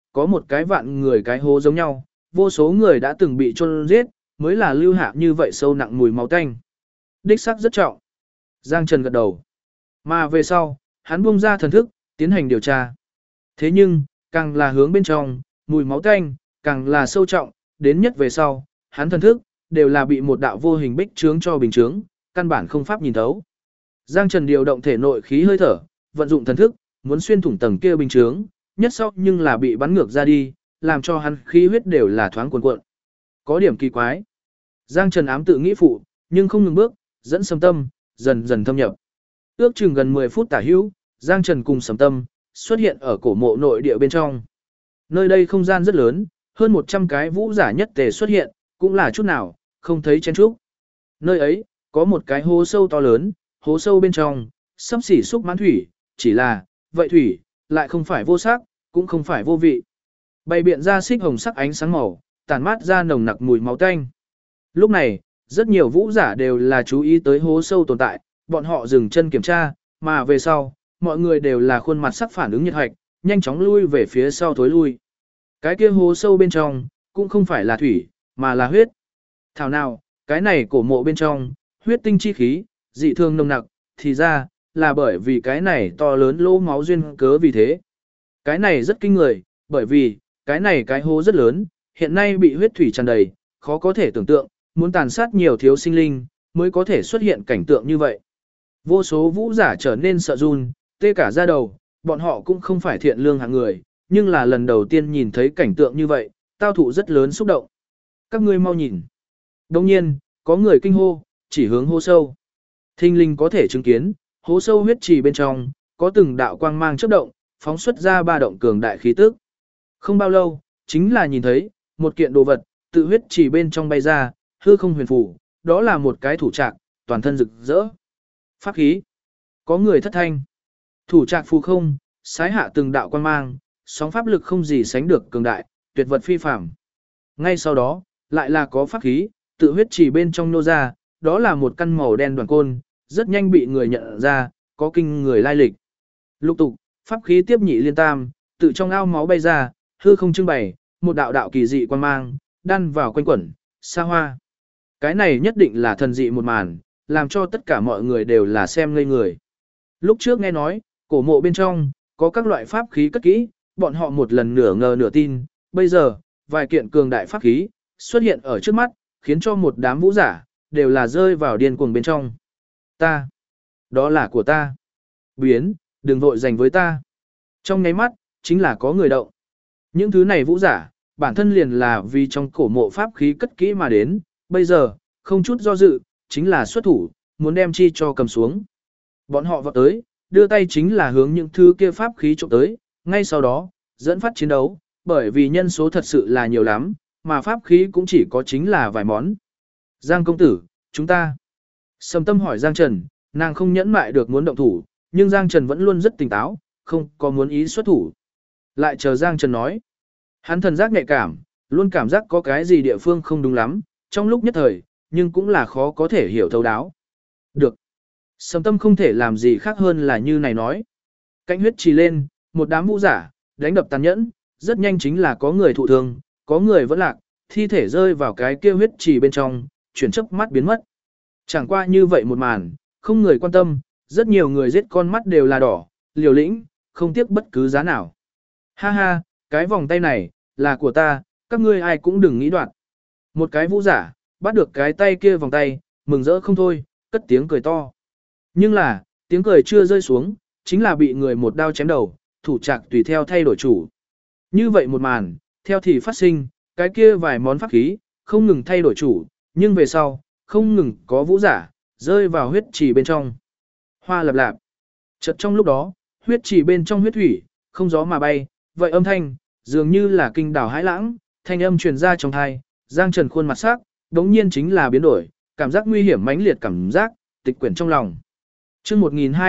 có một cái vạn người cái hố giống nhau, vô số người đã từng bị chôn giết, mới là lưu hạ như vậy sâu nặng mùi máu tanh. Đích xác rất trọng. Giang Trần gật đầu. Mà về sau, hắn buông ra thần thức, tiến hành điều tra. Thế nhưng, càng là hướng bên trong, mùi máu tanh, càng là sâu trọng, đến nhất về sau, hắn thần thức, đều là bị một đạo vô hình bích trướng cho bình trướng, căn bản không pháp nhìn thấu. Giang Trần điều động thể nội khí hơi thở, vận dụng thần thức, muốn xuyên thủng tầng kia bình trướng, nhất sau nhưng là bị bắn ngược ra đi, làm cho hắn khí huyết đều là thoáng cuồn cuộn. Có điểm kỳ quái. Giang Trần ám tự nghĩ phụ, nhưng không ngừng bước, dẫn Sầm Tâm, dần dần thâm nhập. Ước chừng gần 10 phút tả hữu, Giang Trần cùng Sầm Tâm xuất hiện ở cổ mộ nội địa bên trong. Nơi đây không gian rất lớn, hơn 100 cái vũ giả nhất tề xuất hiện, cũng là chút nào, không thấy chen chúc. Nơi ấy, có một cái hố sâu to lớn, hố sâu bên trong, sắp xỉ xúc mãn thủy, chỉ là, vậy thủy, lại không phải vô sắc, cũng không phải vô vị. Bày biện ra xích hồng sắc ánh sáng màu, tản mát ra nồng nặc mùi máu tanh. Lúc này, rất nhiều vũ giả đều là chú ý tới hố sâu tồn tại, bọn họ dừng chân kiểm tra, mà về sau, mọi người đều là khuôn mặt sắc phản ứng nhiệt hạch, nhanh chóng lui về phía sau thối lui. Cái kia hố sâu bên trong, cũng không phải là thủy, mà là huyết. Thảo nào, cái này cổ mộ bên trong, huyết tinh chi khí, dị thường nồng nặc, thì ra, là bởi vì cái này to lớn lỗ máu duyên cớ vì thế. Cái này rất kinh người, bởi vì, cái này cái hố rất lớn, hiện nay bị huyết thủy tràn đầy, khó có thể tưởng tượng, muốn tàn sát nhiều thiếu sinh linh, mới có thể xuất hiện cảnh tượng như vậy. Vô số vũ giả trở nên sợ run, tê cả da đầu, bọn họ cũng không phải thiện lương hạng người, nhưng là lần đầu tiên nhìn thấy cảnh tượng như vậy, tao thụ rất lớn xúc động. Các ngươi mau nhìn. Đồng nhiên, có người kinh hô, chỉ hướng hố sâu. Thinh linh có thể chứng kiến, hố sâu huyết trì bên trong, có từng đạo quang mang chớp động, phóng xuất ra ba động cường đại khí tức. Không bao lâu, chính là nhìn thấy, một kiện đồ vật, tự huyết trì bên trong bay ra, hư không huyền phù, đó là một cái thủ trạc, toàn thân rực rỡ. Pháp khí. Có người thất thanh. Thủ trạc phù không, sái hạ từng đạo quang mang, sóng pháp lực không gì sánh được cường đại, tuyệt vật phi phàm. Ngay sau đó, lại là có pháp khí, tự huyết trì bên trong nô ra, đó là một căn màu đen đoàn côn, rất nhanh bị người nhận ra, có kinh người lai lịch. Lục tục, pháp khí tiếp nhị liên tam, tự trong ao máu bay ra, hư không trưng bày, một đạo đạo kỳ dị quang mang, đan vào quanh quẩn, xa hoa. Cái này nhất định là thần dị một màn, làm cho tất cả mọi người đều là xem ngây người. Lúc trước nghe nói, cổ mộ bên trong, có các loại pháp khí cất kỹ, bọn họ một lần nửa ngờ nửa tin, bây giờ, vài kiện cường đại pháp khí, xuất hiện ở trước mắt, khiến cho một đám vũ giả, đều là rơi vào điên cuồng bên trong. Ta, đó là của ta. Biến, đừng vội dành với ta. Trong nháy mắt, chính là có người động. Những thứ này vũ giả, bản thân liền là vì trong cổ mộ pháp khí cất kỹ mà đến, bây giờ, không chút do dự, chính là xuất thủ, muốn đem chi cho cầm xuống. Bọn họ vọt tới, đưa tay chính là hướng những thứ kia pháp khí trộm tới, ngay sau đó, dẫn phát chiến đấu, bởi vì nhân số thật sự là nhiều lắm, mà pháp khí cũng chỉ có chính là vài món. Giang công tử, chúng ta. Sầm Tâm hỏi Giang Trần, nàng không nhẫn mại được muốn động thủ, nhưng Giang Trần vẫn luôn rất tỉnh táo, không có muốn ý xuất thủ. Lại chờ Giang Trần nói. Hắn thần giác nhạy cảm, luôn cảm giác có cái gì địa phương không đúng lắm, trong lúc nhất thời, nhưng cũng là khó có thể hiểu thấu đáo. Được. Sầm Tâm không thể làm gì khác hơn là như này nói. Cánh huyết trì lên, một đám vũ giả, đánh đập tàn nhẫn, rất nhanh chính là có người thụ thương, có người vẫn lạc, thi thể rơi vào cái kia huyết trì bên trong, chuyển chớp mắt biến mất. Chẳng qua như vậy một màn, không người quan tâm, rất nhiều người giết con mắt đều là đỏ, liều lĩnh, không tiếc bất cứ giá nào. Ha ha, cái vòng tay này, là của ta, các ngươi ai cũng đừng nghĩ đoạt. Một cái vũ giả, bắt được cái tay kia vòng tay, mừng rỡ không thôi, cất tiếng cười to. Nhưng là, tiếng cười chưa rơi xuống, chính là bị người một đao chém đầu, thủ trạc tùy theo thay đổi chủ. Như vậy một màn, theo thì phát sinh, cái kia vài món pháp khí, không ngừng thay đổi chủ, nhưng về sau, không ngừng có vũ giả, rơi vào huyết trì bên trong. Hoa lạp lạp. Chợt trong lúc đó, huyết trì bên trong huyết thủy, không gió mà bay, vậy âm thanh, dường như là kinh đảo hãi lãng, thanh âm truyền ra trong thai, Giang Trần khuôn mặt sắc, đống nhiên chính là biến đổi, cảm giác nguy hiểm mãnh liệt cảm giác, tịch quyển trong lòng. Chương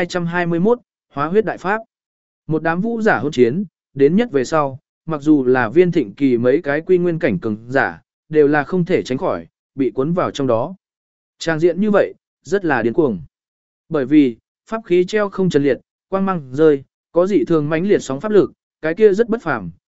1221, Hóa huyết đại pháp. Một đám vũ giả hỗn chiến, đến nhất về sau, mặc dù là Viên Thịnh Kỳ mấy cái quy nguyên cảnh cường giả, đều là không thể tránh khỏi, bị cuốn vào trong đó. Trang diện như vậy, rất là điên cuồng. Bởi vì, pháp khí treo không trần liệt, quang mang rơi, có dị thường mãnh liệt sóng pháp lực, cái kia rất bất phàm,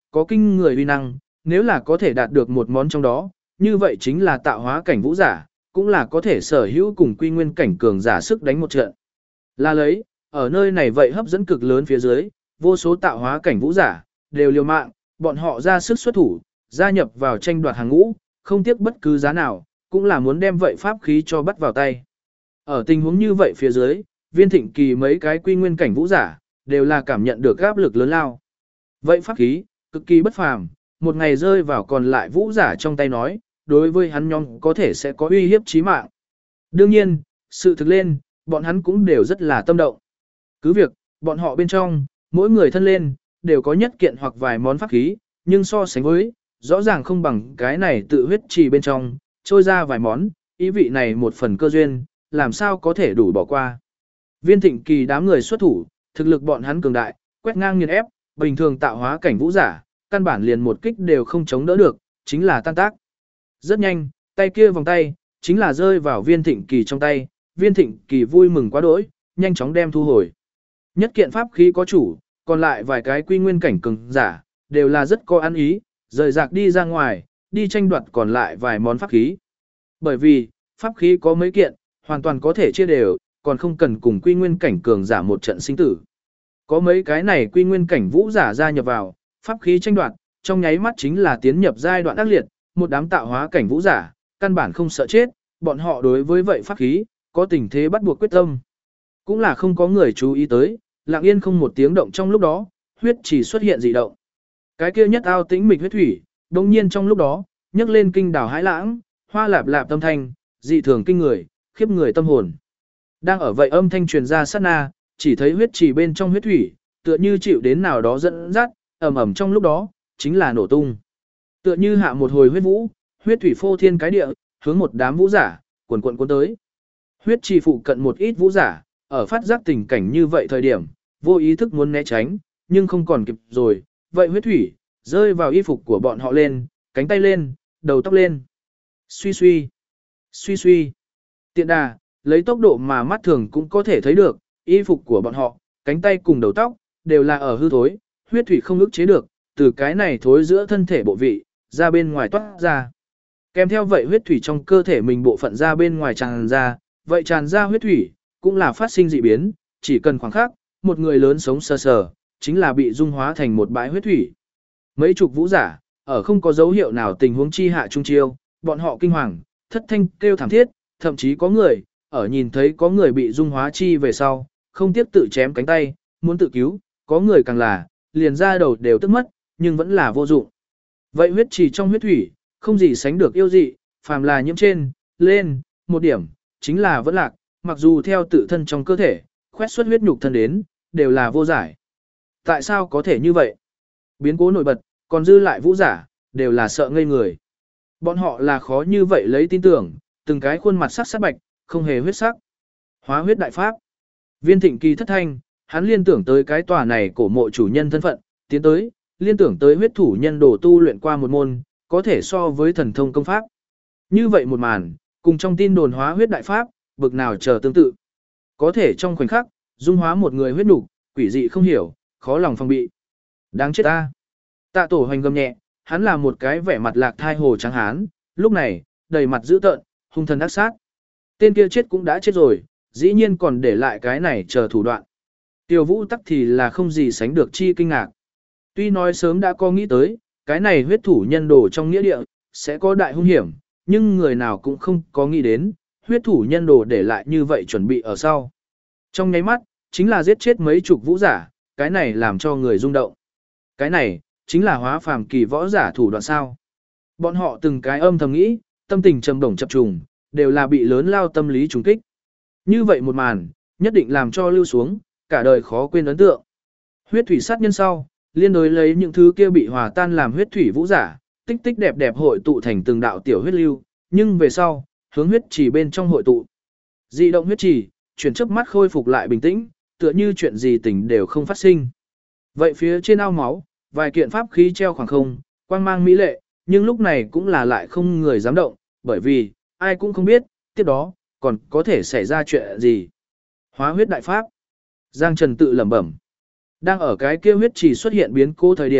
có kinh người uy năng, nếu là có thể đạt được một món trong đó, như vậy chính là tạo hóa cảnh vũ giả, cũng là có thể sở hữu cùng quy nguyên cảnh cường giả sức đánh một trận. Là lấy, ở nơi này vậy hấp dẫn cực lớn phía dưới, vô số tạo hóa cảnh vũ giả, đều liều mạng, bọn họ ra sức xuất thủ, gia nhập vào tranh đoạt hàng ngũ, không tiếc bất cứ giá nào, cũng là muốn đem vậy pháp khí cho bắt vào tay. Ở tình huống như vậy phía dưới, Viên Thịnh Kỳ mấy cái quy nguyên cảnh vũ giả, đều là cảm nhận được áp lực lớn lao. Vậy pháp khí, cực kỳ bất phàm, một ngày rơi vào còn lại vũ giả trong tay nói, đối với hắn nhóm có thể sẽ có uy hiếp chí mạng. Đương nhiên, sự thực lên, bọn hắn cũng đều rất là tâm động. Cứ việc, bọn họ bên trong, mỗi người thân lên, đều có nhất kiện hoặc vài món pháp khí, nhưng so sánh với, rõ ràng không bằng cái này tự huyết trì bên trong, trôi ra vài món, ý vị này một phần cơ duyên, làm sao có thể đủ bỏ qua. Viên Thịnh Kỳ đám người xuất thủ, thực lực bọn hắn cường đại, quét ngang nghiền ép, bình thường tạo hóa cảnh vũ giả, căn bản liền một kích đều không chống đỡ được, chính là tan tác. Rất nhanh, tay kia vòng tay, chính là rơi vào Viên Thịnh Kỳ trong tay, Viên Thịnh Kỳ vui mừng quá đỗi, nhanh chóng đem thu hồi. Nhất kiện pháp khí có chủ, còn lại vài cái quy nguyên cảnh cường giả, đều là rất có ăn ý, rời rạc đi ra ngoài, đi tranh đoạt còn lại vài món pháp khí. Bởi vì, pháp khí có mấy kiện, hoàn toàn có thể chia đều, còn không cần cùng quy nguyên cảnh cường giả một trận sinh tử. Có mấy cái này quy nguyên cảnh vũ giả gia nhập vào, pháp khí tranh đoạt, trong nháy mắt chính là tiến nhập giai đoạn ác liệt, một đám tạo hóa cảnh vũ giả, căn bản không sợ chết, bọn họ đối với vậy pháp khí, có tình thế bắt buộc quyết tâm. Cũng là không có người chú ý tới, lặng yên không một tiếng động trong lúc đó, huyết chỉ xuất hiện dị động. Cái kia nhất ao tĩnh mịch huyết thủy, đồng nhiên trong lúc đó, nhấc lên kinh đảo hãi lãng, hoa lạp lạp tâm thanh, dị thường kinh người, khiếp người tâm hồn. Đang ở vậy âm thanh truyền ra sát na, chỉ thấy huyết chỉ bên trong huyết thủy, tựa như chịu đến nào đó dẫn dắt, ầm ầm trong lúc đó, chính là nổ tung. Tựa như hạ một hồi huyết vũ, huyết thủy phô thiên cái địa, hướng một đám vũ giả, cuồn cuộn cuốn tới. Huyết chỉ phụ cận một ít vũ giả, ở phát giác tình cảnh như vậy thời điểm, vô ý thức muốn né tránh, nhưng không còn kịp rồi, vậy huyết thủy, rơi vào y phục của bọn họ lên, cánh tay lên, đầu tóc lên. Suy suy, suy suy. Tiện đà, lấy tốc độ mà mắt thường cũng có thể thấy được, y phục của bọn họ, cánh tay cùng đầu tóc, đều là ở hư thối, huyết thủy không ức chế được, từ cái này thối giữa thân thể bộ vị, ra bên ngoài toát ra. Kèm theo vậy huyết thủy trong cơ thể mình bộ phận ra bên ngoài tràn ra, vậy tràn ra huyết thủy, cũng là phát sinh dị biến, chỉ cần khoảng khắc, một người lớn sống sờ sờ, chính là bị dung hóa thành một bãi huyết thủy. Mấy chục vũ giả, ở không có dấu hiệu nào tình huống chi hạ trung chiêu, bọn họ kinh hoàng, thất thanh kêu thảm thiết, thậm chí có người, ở nhìn thấy có người bị dung hóa chi về sau, không tiếc tự chém cánh tay, muốn tự cứu, có người càng là, liền ra đầu đều tức mất, nhưng vẫn là vô dụng. Vậy huyết chỉ trong huyết thủy, không gì sánh được yêu dị, phàm là nhiễm trên, lên, một điểm, chính là vẫn lạc, mặc dù theo tự thân trong cơ thể, khoét xuất huyết nhục thân đến, đều là vô giải. Tại sao có thể như vậy? Biến cố nổi bật, còn dư lại vũ giả, đều là sợ ngây người. Bọn họ là khó như vậy lấy tin tưởng, từng cái khuôn mặt sắc sắc bạch, không hề huyết sắc. Hóa huyết đại pháp. Viên Thịnh Kỳ thất thanh, hắn liên tưởng tới cái tòa này cổ mộ chủ nhân thân phận, tiến tới, liên tưởng tới huyết thủ nhân đồ tu luyện qua một môn, có thể so với thần thông công pháp. Như vậy một màn, cùng trong tin đồn hóa huyết đại pháp, bực nào chờ tương tự. Có thể trong khoảnh khắc, dung hóa một người huyết nục, quỷ dị không hiểu, khó lòng phòng bị. Đáng chết ta. Tạ Tổ Hoành gầm nhẹ, hắn là một cái vẻ mặt lạc thai hồ trắng hán, lúc này, đầy mặt dữ tợn, hung thần ác sát. Tên kia chết cũng đã chết rồi, dĩ nhiên còn để lại cái này chờ thủ đoạn. Tiêu Vũ tắc thì là không gì sánh được chi kinh ngạc. Tuy nói sớm đã có nghĩ tới, cái này huyết thủ nhân đồ trong nghĩa địa, sẽ có đại hung hiểm, nhưng người nào cũng không có nghĩ đến, huyết thủ nhân đồ để lại như vậy chuẩn bị ở sau. Trong nháy mắt, chính là giết chết mấy chục vũ giả, cái này làm cho người rung động. Cái này, chính là hóa phàm kỳ võ giả thủ đoạn sao. Bọn họ từng cái âm thầm nghĩ, tâm tình trầm đồng chập trùng, đều là bị lớn lao tâm lý trùng kích. Như vậy một màn, nhất định làm cho lưu xuống, cả đời khó quên ấn tượng. Huyết thủy sát nhân sau, liên đối lấy những thứ kia bị hòa tan làm huyết thủy vũ giả, tích tích đẹp đẹp hội tụ thành từng đạo tiểu huyết lưu, nhưng về sau, hướng huyết chỉ bên trong hội tụ. Dị động huyết chỉ, chuyển chớp mắt khôi phục lại bình tĩnh, tựa như chuyện gì tình đều không phát sinh. Vậy phía trên ao máu, vài kiện pháp khí treo khoảng không, quang mang mỹ lệ, nhưng lúc này cũng là lại không người dám động, bởi vì, ai cũng không biết, tiếp đó, còn có thể xảy ra chuyện gì. Hóa huyết đại pháp. Giang Trần tự lẩm bẩm. Đang ở cái kia huyết chỉ xuất hiện biến cố thời điểm,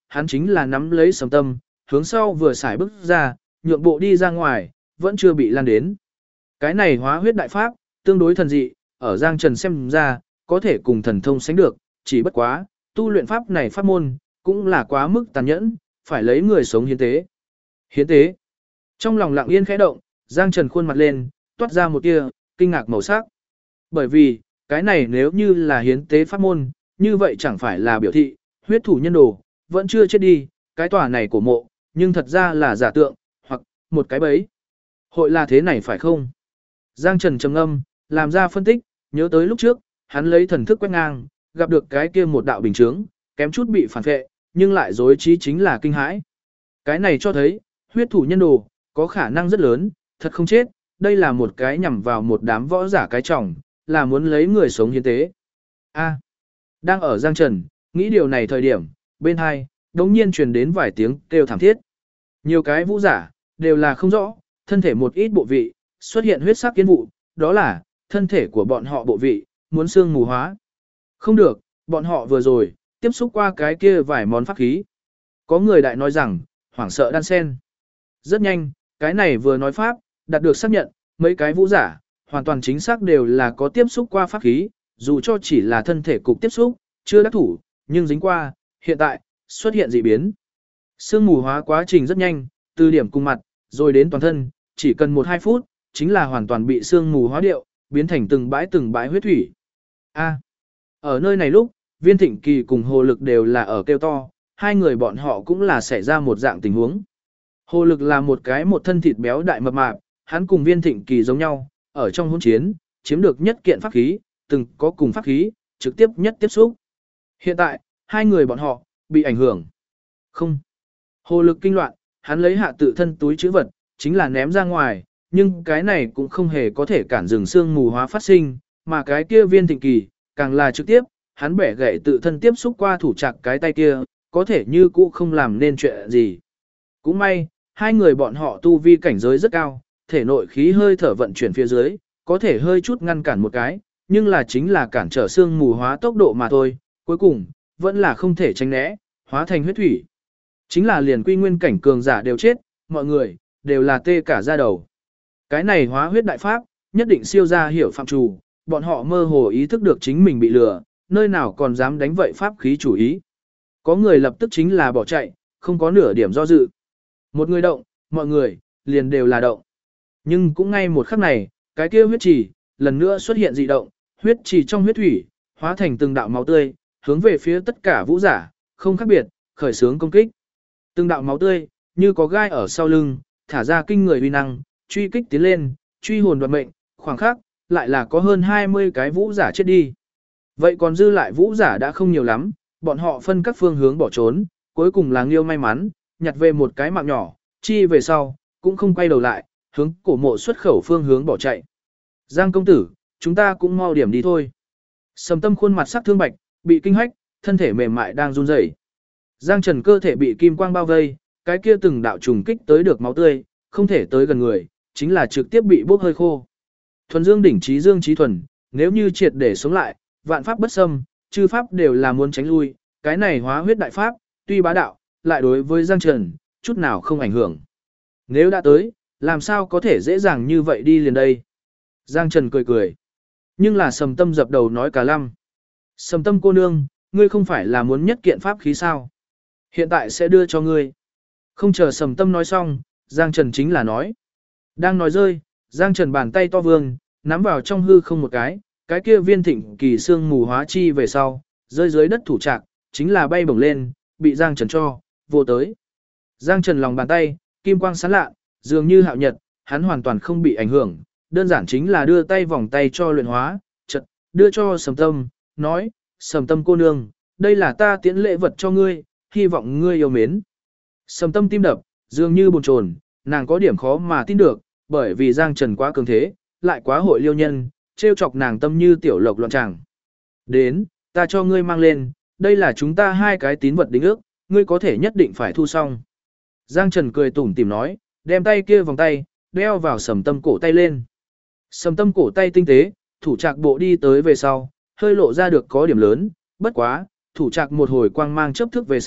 hắn chính là nắm lấy Sầm Tâm, hướng sau vừa xài bước ra, nhượng bộ đi ra ngoài, vẫn chưa bị lan đến. Cái này hóa huyết đại pháp, tương đối thần dị, ở Giang Trần xem ra, có thể cùng thần thông sánh được, chỉ bất quá, tu luyện pháp này pháp môn, cũng là quá mức tàn nhẫn, phải lấy người sống hiến tế. Hiến tế. Trong lòng lặng yên khẽ động, Giang Trần khuôn mặt lên, toát ra một tia kinh ngạc màu sắc. Bởi vì, cái này nếu như là hiến tế pháp môn, như vậy chẳng phải là biểu thị, huyết thủ nhân đồ, vẫn chưa chết đi, cái tòa này của mộ, nhưng thật ra là giả tượng, hoặc một cái bẫy. Hội là thế này phải không? Giang Trần trầm ngâm, làm ra phân tích, nhớ tới lúc trước, hắn lấy thần thức quét ngang, gặp được cái kia một đạo bình chướng, kém chút bị phản vệ, nhưng lại dối trí chính là kinh hãi. Cái này cho thấy, huyết thủ nhân đồ, có khả năng rất lớn, thật không chết, đây là một cái nhằm vào một đám võ giả cái trọng, là muốn lấy người sống hiến tế. A, đang ở Giang Trần, nghĩ điều này thời điểm, bên hai, đống nhiên truyền đến vài tiếng kêu thảm thiết. Nhiều cái vũ giả, đều là không rõ, thân thể một ít bộ vị, xuất hiện huyết sắc kiến vụ, đó là, thân thể của bọn họ bộ vị, muốn xương mù hóa. Không được, bọn họ vừa rồi, tiếp xúc qua cái kia vài món pháp khí. Có người đại nói rằng, hoảng sợ đan sen. Rất nhanh, cái này vừa nói pháp, đạt được xác nhận, mấy cái vũ giả, hoàn toàn chính xác đều là có tiếp xúc qua pháp khí, dù cho chỉ là thân thể cục tiếp xúc, chưa đắc thủ, nhưng dính qua, hiện tại, xuất hiện dị biến. Sương mù hóa quá trình rất nhanh, từ điểm cùng mặt, rồi đến toàn thân, chỉ cần 1-2 phút, chính là hoàn toàn bị sương mù hóa điệu, biến thành từng bãi huyết thủy. A. Ở nơi này lúc, Viên Thịnh Kỳ cùng Hồ Lực đều là ở kêu to, hai người bọn họ cũng là xảy ra một dạng tình huống. Hồ Lực là một thân thịt béo đại mập mạp, hắn cùng Viên Thịnh Kỳ giống nhau, ở trong hỗn chiến, chiếm được nhất kiện pháp khí, từng có cùng pháp khí, trực tiếp nhất tiếp xúc. Hiện tại, hai người bọn họ, bị ảnh hưởng. Không. Hồ Lực kinh loạn, hắn lấy hạ tự thân túi trữ vật, chính là ném ra ngoài, nhưng cái này cũng không hề có thể cản dừng xương mù hóa phát sinh, mà cái kia Viên Thịnh Kỳ, càng là trực tiếp, hắn bẻ gãy tự thân tiếp xúc qua thủ trạc cái tay kia, có thể như cũ không làm nên chuyện gì. Cũng may, hai người bọn họ tu vi cảnh giới rất cao, thể nội khí hơi thở vận chuyển phía dưới, có thể hơi chút ngăn cản một cái, nhưng là chính là cản trở xương mù hóa tốc độ mà thôi, cuối cùng, vẫn là không thể tránh né, hóa thành huyết thủy. Chính là liền quy nguyên cảnh cường giả đều chết, mọi người, đều là tê cả da đầu. Cái này hóa huyết đại pháp, nhất định siêu ra hiểu phạm trù, bọn họ mơ hồ ý thức được chính mình bị lừa, nơi nào còn dám đánh vậy pháp khí chủ ý. Có người lập tức chính là bỏ chạy, không có nửa điểm do dự. Một người động, mọi người, liền đều là động. Nhưng cũng ngay một khắc này, cái kia huyết trì, lần nữa xuất hiện dị động, huyết trì trong huyết thủy, hóa thành từng đạo máu tươi, hướng về phía tất cả vũ giả, không khác biệt, khởi xướng công kích. Từng đạo máu tươi, như có gai ở sau lưng, thả ra kinh người uy năng, truy kích tiến lên, truy hồn đoạt mệnh, khoảng khắc, lại là có hơn 20 cái vũ giả chết đi. Vậy còn dư lại vũ giả đã không nhiều lắm, bọn họ phân các phương hướng bỏ trốn, cuối cùng là Nghiêu may mắn, nhặt về một cái mạng nhỏ, chi về sau, cũng không quay đầu lại, hướng cổ mộ xuất khẩu phương hướng bỏ chạy. Giang công tử, chúng ta cũng mau điểm đi thôi. Sầm Tâm khuôn mặt sắc thương bạch, bị kinh hách, thân thể mềm mại đang run rẩy. Giang Trần cơ thể bị kim quang bao vây, cái kia từng đạo trùng kích tới được máu tươi, không thể tới gần người, chính là trực tiếp bị bốc hơi khô. Thuần dương đỉnh trí dương trí thuần, nếu như triệt để sống lại, vạn pháp bất xâm, chư pháp đều là muốn tránh lui, cái này hóa huyết đại pháp, tuy bá đạo, lại đối với Giang Trần, chút nào không ảnh hưởng. Nếu đã tới, làm sao có thể dễ dàng như vậy đi liền đây? Giang Trần cười cười. Nhưng là Sầm Tâm dập đầu nói cả lăm. Sầm Tâm cô nương, ngươi không phải là muốn nhất kiện pháp khí sao? Hiện tại sẽ đưa cho ngươi. Không chờ Sầm Tâm nói xong, Giang Trần chính là nói. Đang nói rơi, Giang Trần bàn tay to vương, nắm vào trong hư không một cái kia Viên Thịnh Kỳ xương mù hóa chi về sau, rơi dưới đất thủ trạc, chính là bay bổng lên, bị Giang Trần cho, vô tới. Giang Trần lòng bàn tay, kim quang sáng lạ, dường như hạo nhật, hắn hoàn toàn không bị ảnh hưởng, đơn giản chính là đưa tay vòng tay cho luyện hóa, chợt đưa cho Sầm Tâm, nói, Sầm Tâm cô nương, đây là ta tiễn lễ vật cho ngươi, hy vọng ngươi yêu mến. Sầm Tâm tim đập, dường như bồn chồn, nàng có điểm khó mà tin được, bởi vì Giang Trần quá cường thế, lại quá hội liêu nhân, trêu chọc nàng tâm như tiểu lộc loạn tràng. Đến, ta cho ngươi mang lên, đây là chúng ta hai cái tín vật đính ước, ngươi có thể nhất định phải thu xong. Giang Trần cười tủm tỉm nói, đem tay kia vòng tay, đeo vào Sầm Tâm cổ tay lên. Sầm Tâm cổ tay tinh tế, thủ trạc bộ đi tới về sau, hơi lộ ra được có điểm lớn, bất quá, thủ trạc một hồi quang mang chớp thức về sau,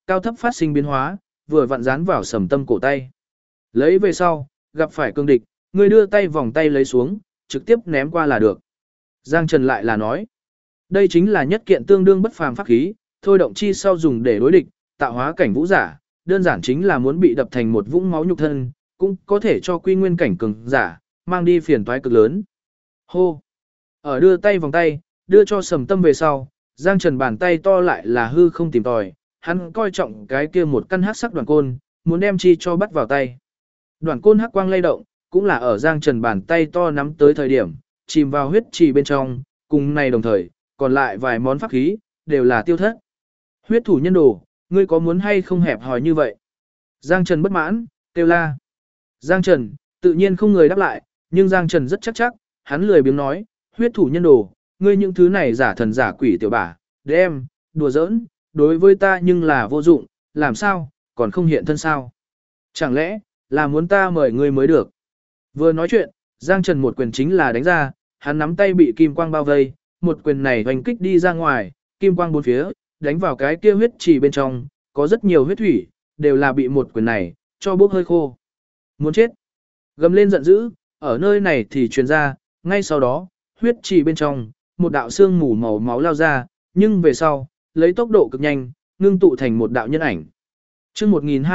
cao thấp phát sinh biến hóa, vừa vặn dán vào Sầm Tâm cổ tay. Lấy về sau, gặp phải cương địch, ngươi đưa tay vòng tay lấy xuống, trực tiếp ném qua là được. Giang Trần lại là nói, đây chính là nhất kiện tương đương bất phàm pháp khí, thôi động chi sau dùng để đối địch, tạo hóa cảnh vũ giả, đơn giản chính là muốn bị đập thành một vũng máu nhục thân, cũng có thể cho quy nguyên cảnh cường giả, mang đi phiền toái cực lớn. Hô! Ở đưa tay vòng tay, đưa cho Sầm Tâm về sau, Giang Trần bàn tay to lại là hư không tìm tòi, hắn coi trọng cái kia một căn hắc sắc đoàn côn, muốn đem chi cho bắt vào tay. Đoàn côn hắc quang lay động, cũng là ở Giang Trần bàn tay to nắm tới thời điểm, chìm vào huyết trì bên trong, cùng này đồng thời, còn lại vài món pháp khí, đều là tiêu thất. Huyết thủ nhân đồ, ngươi có muốn hay không hẹp hòi như vậy? Giang Trần bất mãn, kêu la. Giang Trần, tự nhiên không người đáp lại, nhưng Giang Trần rất chắc, hắn lười biếng nói, huyết thủ nhân đồ, ngươi những thứ này giả thần giả quỷ tiểu bả, đem, đùa giỡn, đối với ta nhưng là vô dụng, làm sao, còn không hiện thân sao? Chẳng lẽ, là muốn ta mời ngươi mới được? Vừa nói chuyện, Giang Trần một quyền chính là đánh ra, hắn nắm tay bị kim quang bao vây, một quyền này hoành kích đi ra ngoài, kim quang bốn phía, đánh vào cái kia huyết trì bên trong, có rất nhiều huyết thủy, đều là bị một quyền này, cho bốc hơi khô. Muốn chết. Gầm lên giận dữ, ở nơi này thì truyền ra, ngay sau đó, huyết trì bên trong, một đạo xương mù màu máu lao ra, nhưng về sau, lấy tốc độ cực nhanh, ngưng tụ thành một đạo nhân ảnh. Chương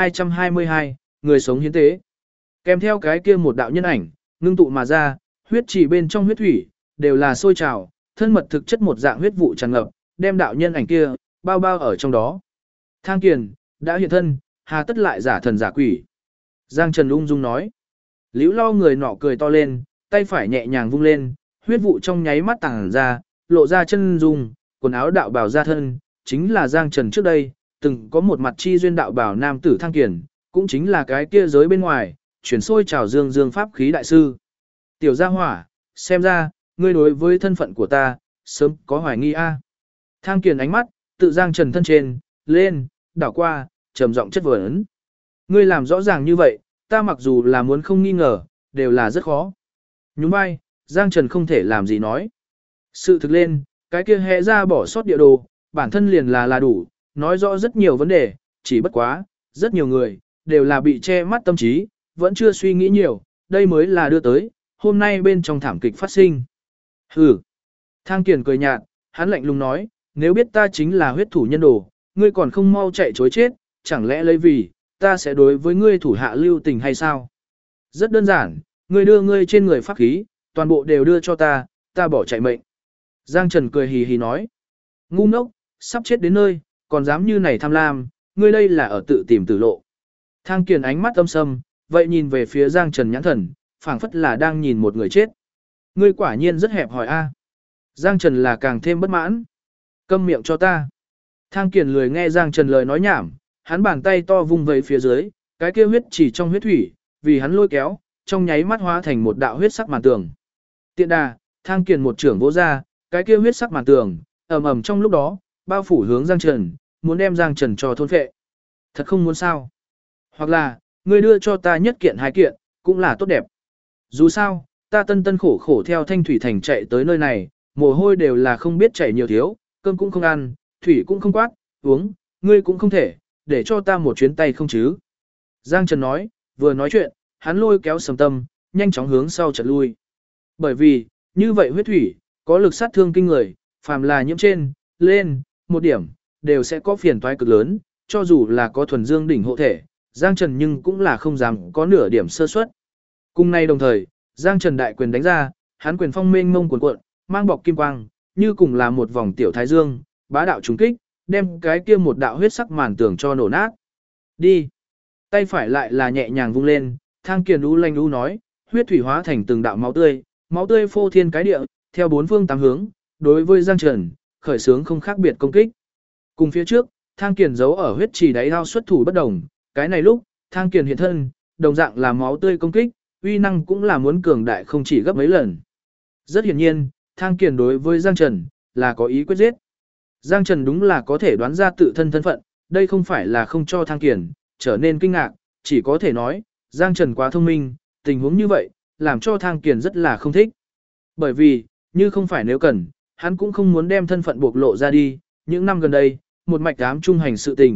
1222, người sống hiến tế. Kèm theo cái kia một đạo nhân ảnh, ngưng tụ mà ra, huyết trì bên trong huyết thủy, đều là sôi trào, thân mật thực chất một dạng huyết vụ tràn ngập, đem đạo nhân ảnh kia bao bao ở trong đó. Thang Kiền đã hiện thân, hà tất lại giả thần giả quỷ. Giang Trần ung dung nói. Liễu Lo người nọ cười to lên, tay phải nhẹ nhàng vung lên, huyết vụ trong nháy mắt tàng ra, lộ ra chân dung, quần áo đạo bào ra thân, chính là Giang Trần trước đây, từng có một mặt chi duyên đạo bào nam tử Thang Kiền, cũng chính là cái kia giới bên ngoài, chuyển sôi trào dương dương pháp khí đại sư. Tiểu gia hỏa, xem ra, ngươi đối với thân phận của ta, sớm có hoài nghi a. Thang Kiền ánh mắt, tự Giang Trần thân trên, lên, đảo qua, trầm giọng chất vấn. Ngươi làm rõ ràng như vậy, ta mặc dù là muốn không nghi ngờ, đều là rất khó. Nhún vai, Giang Trần không thể làm gì nói. Sự thực lên, cái kia hẽ ra bỏ sót địa đồ, bản thân liền là đủ, nói rõ rất nhiều vấn đề, chỉ bất quá, rất nhiều người, đều là bị che mắt tâm trí, vẫn chưa suy nghĩ nhiều, đây mới là đưa tới, hôm nay bên trong thảm kịch phát sinh. Hừ. Thang Kiền cười nhạt, hắn lạnh lùng nói, nếu biết ta chính là huyết thủ nhân đồ, ngươi còn không mau chạy chối chết, chẳng lẽ lấy vì, ta sẽ đối với ngươi thủ hạ lưu tình hay sao? Rất đơn giản, ngươi đưa ngươi trên người pháp khí, toàn bộ đều đưa cho ta bỏ chạy mệnh. Giang Trần cười hì hì nói, ngu ngốc, sắp chết đến nơi, còn dám như này tham lam, ngươi đây là ở tự tìm tử lộ. Thang Kiền ánh mắt âm sâm, vậy nhìn về phía Giang Trần nhãn thần, phảng phất là đang nhìn một người chết. Ngươi quả nhiên rất hẹp hòi a. Giang Trần là càng thêm bất mãn. Câm miệng cho ta. Thang Kiền lười nghe Giang Trần lời nói nhảm, hắn bàn tay to vung vẩy phía dưới, cái kia huyết chỉ trong huyết thủy, vì hắn lôi kéo, trong nháy mắt hóa thành một đạo huyết sắc màn tường. Tiện đà, Thang Kiền một trưởng vỗ ra, cái kia huyết sắc màn tường, ầm ầm trong lúc đó, bao phủ hướng Giang Trần, muốn đem Giang Trần cho thôn phệ. Thật không muốn sao? Hoặc là, ngươi đưa cho ta nhất kiện hai kiện, cũng là tốt đẹp. Dù sao, ta tân tân khổ khổ theo Thanh Thủy Thành chạy tới nơi này, mồ hôi đều là không biết chảy nhiều thiếu, cơm cũng không ăn, thủy cũng không quát, uống, ngươi cũng không thể, để cho ta một chuyến tay không chứ. Giang Trần nói, vừa nói chuyện, hắn lôi kéo Sầm Tâm, nhanh chóng hướng sau chợt lui. Bởi vì, như vậy huyết thủy, có lực sát thương kinh người, phàm là nhiễm trên, lên, một điểm, đều sẽ có phiền toái cực lớn, cho dù là có thuần dương đỉnh hộ thể, Giang Trần nhưng cũng là không dám có nửa điểm sơ suất. Cùng nay đồng thời, Giang Trần đại quyền đánh ra, hắn quyền phong mênh mông cuồn cuộn, mang bọc kim quang, như cùng là một vòng tiểu thái dương, bá đạo trùng kích, đem cái kia một đạo huyết sắc màn tường cho nổ nát. Đi. Tay phải lại là nhẹ nhàng vung lên, Thang Kiền u lanh u nói, huyết thủy hóa thành từng đạo máu tươi phô thiên cái địa, theo bốn phương tám hướng, đối với Giang Trần, khởi xướng không khác biệt công kích. Cùng phía trước, Thang Kiền giấu ở huyết trì đáy ao xuất thủ bất đồng, cái này lúc, Thang Kiền hiện thân, đồng dạng là máu tươi công kích, uy năng cũng là muốn cường đại không chỉ gấp mấy lần. Rất hiển nhiên, Thang Kiền đối với Giang Trần, là có ý quyết giết. Giang Trần đúng là có thể đoán ra tự thân thân phận, đây không phải là không cho Thang Kiền trở nên kinh ngạc, chỉ có thể nói, Giang Trần quá thông minh, tình huống như vậy, làm cho Thang Kiền rất là không thích. Bởi vì, như không phải nếu cần, hắn cũng không muốn đem thân phận bộc lộ ra đi, những năm gần đây, một mạch ám trung hành sự tình,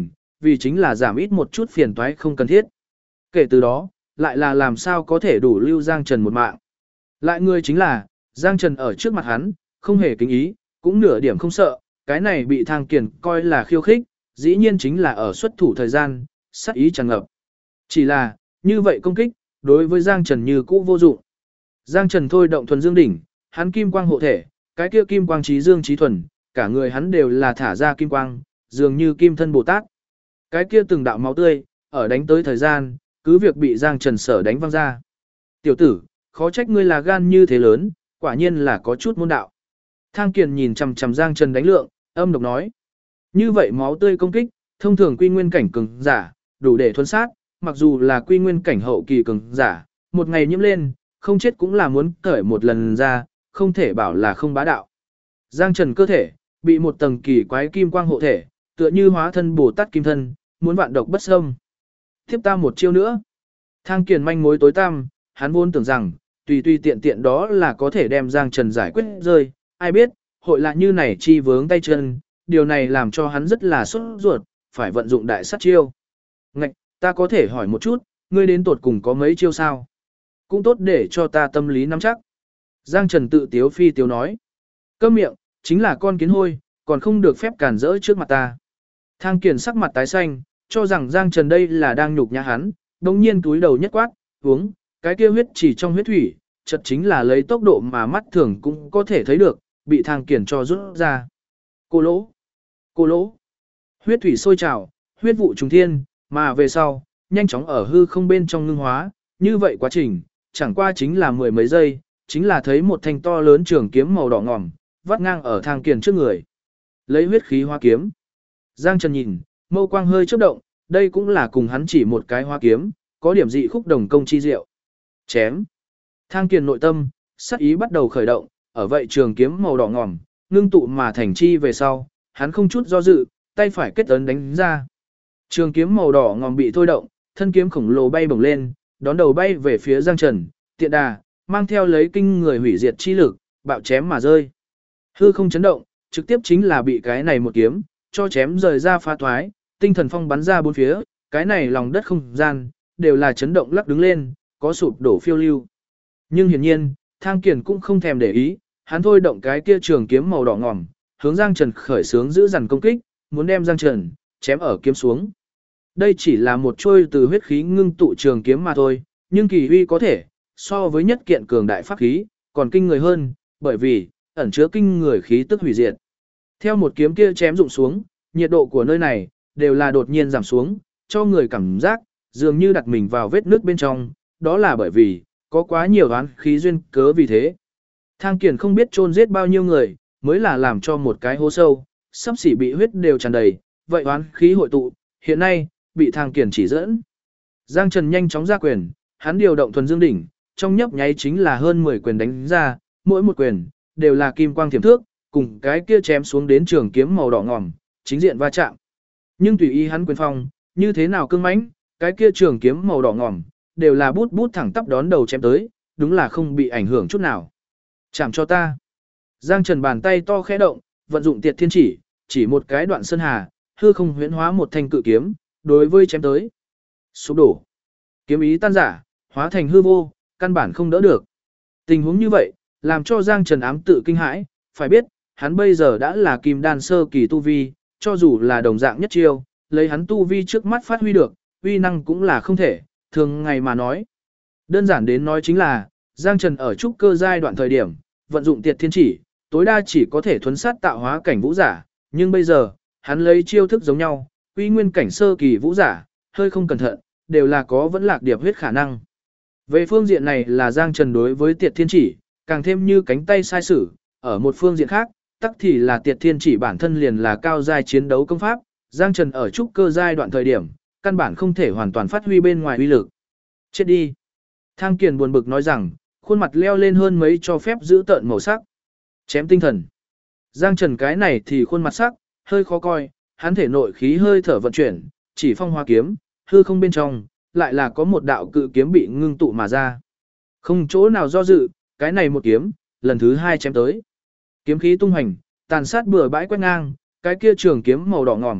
vì chính là giảm ít một chút phiền toái không cần thiết. Kể từ đó, lại là làm sao có thể đủ lưu Giang Trần một mạng. Lại người chính là, Giang Trần ở trước mặt hắn, không hề kính ý, cũng nửa điểm không sợ, cái này bị Thang Kiền coi là khiêu khích, dĩ nhiên chính là ở xuất thủ thời gian, sát ý tràn ngập. Chỉ là, như vậy công kích, đối với Giang Trần như cũ vô dụng. Giang Trần thôi động thuần dương đỉnh, hắn kim quang hộ thể, cái kia kim quang trí dương trí thuần, cả người hắn đều là thả ra kim quang, dường như kim thân Bồ Tát. Cái kia từng đạo máu tươi, ở đánh tới thời gian, cứ việc bị Giang Trần sở đánh văng ra. Tiểu tử, khó trách ngươi là gan như thế lớn, quả nhiên là có chút môn đạo. Thang Kiền nhìn chằm chằm Giang Trần đánh lượng, âm độc nói. Như vậy máu tươi công kích, thông thường quy nguyên cảnh cường giả, đủ để thuần sát, mặc dù là quy nguyên cảnh hậu kỳ cường giả, một ngày nhiễm lên, không chết cũng là muốn cởi một lần ra, không thể bảo là không bá đạo. Giang Trần cơ thể, bị một tầng kỳ quái kim quang hộ thể, tựa như hóa thân Bồ Tát kim thân, muốn vạn độc bất xâm. Tiếp ta một chiêu nữa. Thang Kiền manh mối tối tăm, hắn vốn tưởng rằng, tùy tùy tiện tiện đó là có thể đem Giang Trần giải quyết rơi, ai biết, hội lại như này chi vướng tay chân, điều này làm cho hắn rất là sốt ruột, phải vận dụng đại sát chiêu. Ngạch, ta có thể hỏi một chút, ngươi đến tột cùng có mấy chiêu sao? Cũng tốt để cho ta tâm lý nắm chắc. Giang Trần tự tiếu phi tiếu nói. Câm miệng, chính là con kiến hôi, còn không được phép cản rỡ trước mặt ta. Thang Kiền sắc mặt tái xanh, cho rằng Giang Trần đây là đang nhục nhã hắn, đồng nhiên túi đầu nhất quát, uống, cái kia huyết chỉ trong huyết thủy, chật chính là lấy tốc độ mà mắt thường cũng có thể thấy được, bị Thang Kiền cho rút ra. Cô lỗ, cô lỗ, huyết thủy sôi trào, huyết vụ trùng thiên, mà về sau, nhanh chóng ở hư không bên trong ngưng hóa, như vậy quá trình, chẳng qua chính là mười mấy giây, chính là thấy một thanh to lớn trường kiếm màu đỏ ngòm, vắt ngang ở Thang Kiền trước người. Lấy huyết khí hóa kiếm. Giang Trần nhìn, mâu quang hơi chớp động, đây cũng là cùng hắn chỉ một cái hóa kiếm, có điểm dị khúc đồng công chi diệu. Chém. Thang Kiền nội tâm, sát ý bắt đầu khởi động, ở vậy trường kiếm màu đỏ ngòm, ngưng tụ mà thành chi về sau, hắn không chút do dự, tay phải kết ấn đánh ra. Trường kiếm màu đỏ ngòm bị thôi động, thân kiếm khổng lồ bay bổng lên, đón đầu bay về phía Giang Trần, tiện đà, mang theo lấy kinh người hủy diệt chi lực, bạo chém mà rơi. Hư không chấn động, trực tiếp chính là bị cái này một kiếm, cho chém rời ra phá thoái, tinh thần phong bắn ra bốn phía, cái này lòng đất không gian, đều là chấn động lắc đứng lên, có sụp đổ phiêu lưu. Nhưng hiển nhiên, Thang Kiền cũng không thèm để ý, hắn thôi động cái kia trường kiếm màu đỏ ngòm, hướng Giang Trần khởi xướng giữ dằn công kích, muốn đem Giang Trần chém ở kiếm xuống. Đây chỉ là một trôi từ huyết khí ngưng tụ trường kiếm mà thôi, nhưng kỳ uy có thể so với nhất kiện cường đại pháp khí, còn kinh người hơn, bởi vì ẩn chứa kinh người khí tức hủy diệt. Theo một kiếm kia chém rụng xuống, nhiệt độ của nơi này đều là đột nhiên giảm xuống, cho người cảm giác dường như đặt mình vào vết nước bên trong, đó là bởi vì có quá nhiều oán khí duyên cớ vì thế. Thang Kiền không biết chôn giết bao nhiêu người, mới là làm cho một cái hố sâu, sắp xỉ bị huyết đều tràn đầy, vậy oán khí hội tụ, hiện nay bị Thang Kiền chỉ dẫn. Giang Trần nhanh chóng ra quyền, hắn điều động thuần dương đỉnh, trong nhấp nháy chính là hơn 10 quyền đánh ra, mỗi một quyền đều là kim quang thiểm thước, cùng cái kia chém xuống đến trường kiếm màu đỏ ngòm, chính diện va chạm. Nhưng tùy ý hắn quyền phong, như thế nào cương mãnh, cái kia trường kiếm màu đỏ ngòm, đều là bút bút thẳng tắp đón đầu chém tới, đúng là không bị ảnh hưởng chút nào. Chạm cho ta. Giang Trần bàn tay to khẽ động, vận dụng Tiệt Thiên chỉ một cái đoạn sơn hà, hư không huyễn hóa một thanh cự kiếm, đối với chém tới. Sụp đổ. Kiếm ý tan rã, hóa thành hư vô, căn bản không đỡ được. Tình huống như vậy, làm cho Giang Trần ám tự kinh hãi, phải biết, hắn bây giờ đã là kim đan sơ kỳ tu vi, cho dù là đồng dạng nhất chiêu, lấy hắn tu vi trước mắt phát huy được, uy năng cũng là không thể, thường ngày mà nói. Đơn giản đến nói chính là, Giang Trần ở trúc cơ giai đoạn thời điểm, vận dụng Tiệt Thiên chỉ, tối đa chỉ có thể thuấn sát tạo hóa cảnh vũ giả, nhưng bây giờ, hắn lấy chiêu thức giống nhau, uy nguyên cảnh sơ kỳ vũ giả, hơi không cẩn thận, đều là có vẫn lạc điệp huyết khả năng. Về phương diện này là Giang Trần đối với Tiệt Thiên chỉ, càng thêm như cánh tay sai sử, ở một phương diện khác, tắc thì là Tiệt Thiên chỉ bản thân liền là cao giai chiến đấu công pháp, Giang Trần ở trúc cơ giai đoạn thời điểm, căn bản không thể hoàn toàn phát huy bên ngoài uy lực. Chết đi. Thang Kiền buồn bực nói rằng, khuôn mặt leo lên hơn mấy cho phép giữ tợn màu sắc. Chém tinh thần. Giang Trần cái này thì khuôn mặt sắc, hơi khó coi, hắn thể nội khí hơi thở vận chuyển, chỉ phong hoa kiếm, hư không bên trong, lại là có một đạo cự kiếm bị ngưng tụ mà ra. Không chỗ nào do dự, cái này một kiếm, lần thứ hai chém tới. Kiếm khí tung hành, tàn sát bừa bãi quét ngang, cái kia trường kiếm màu đỏ ngòm,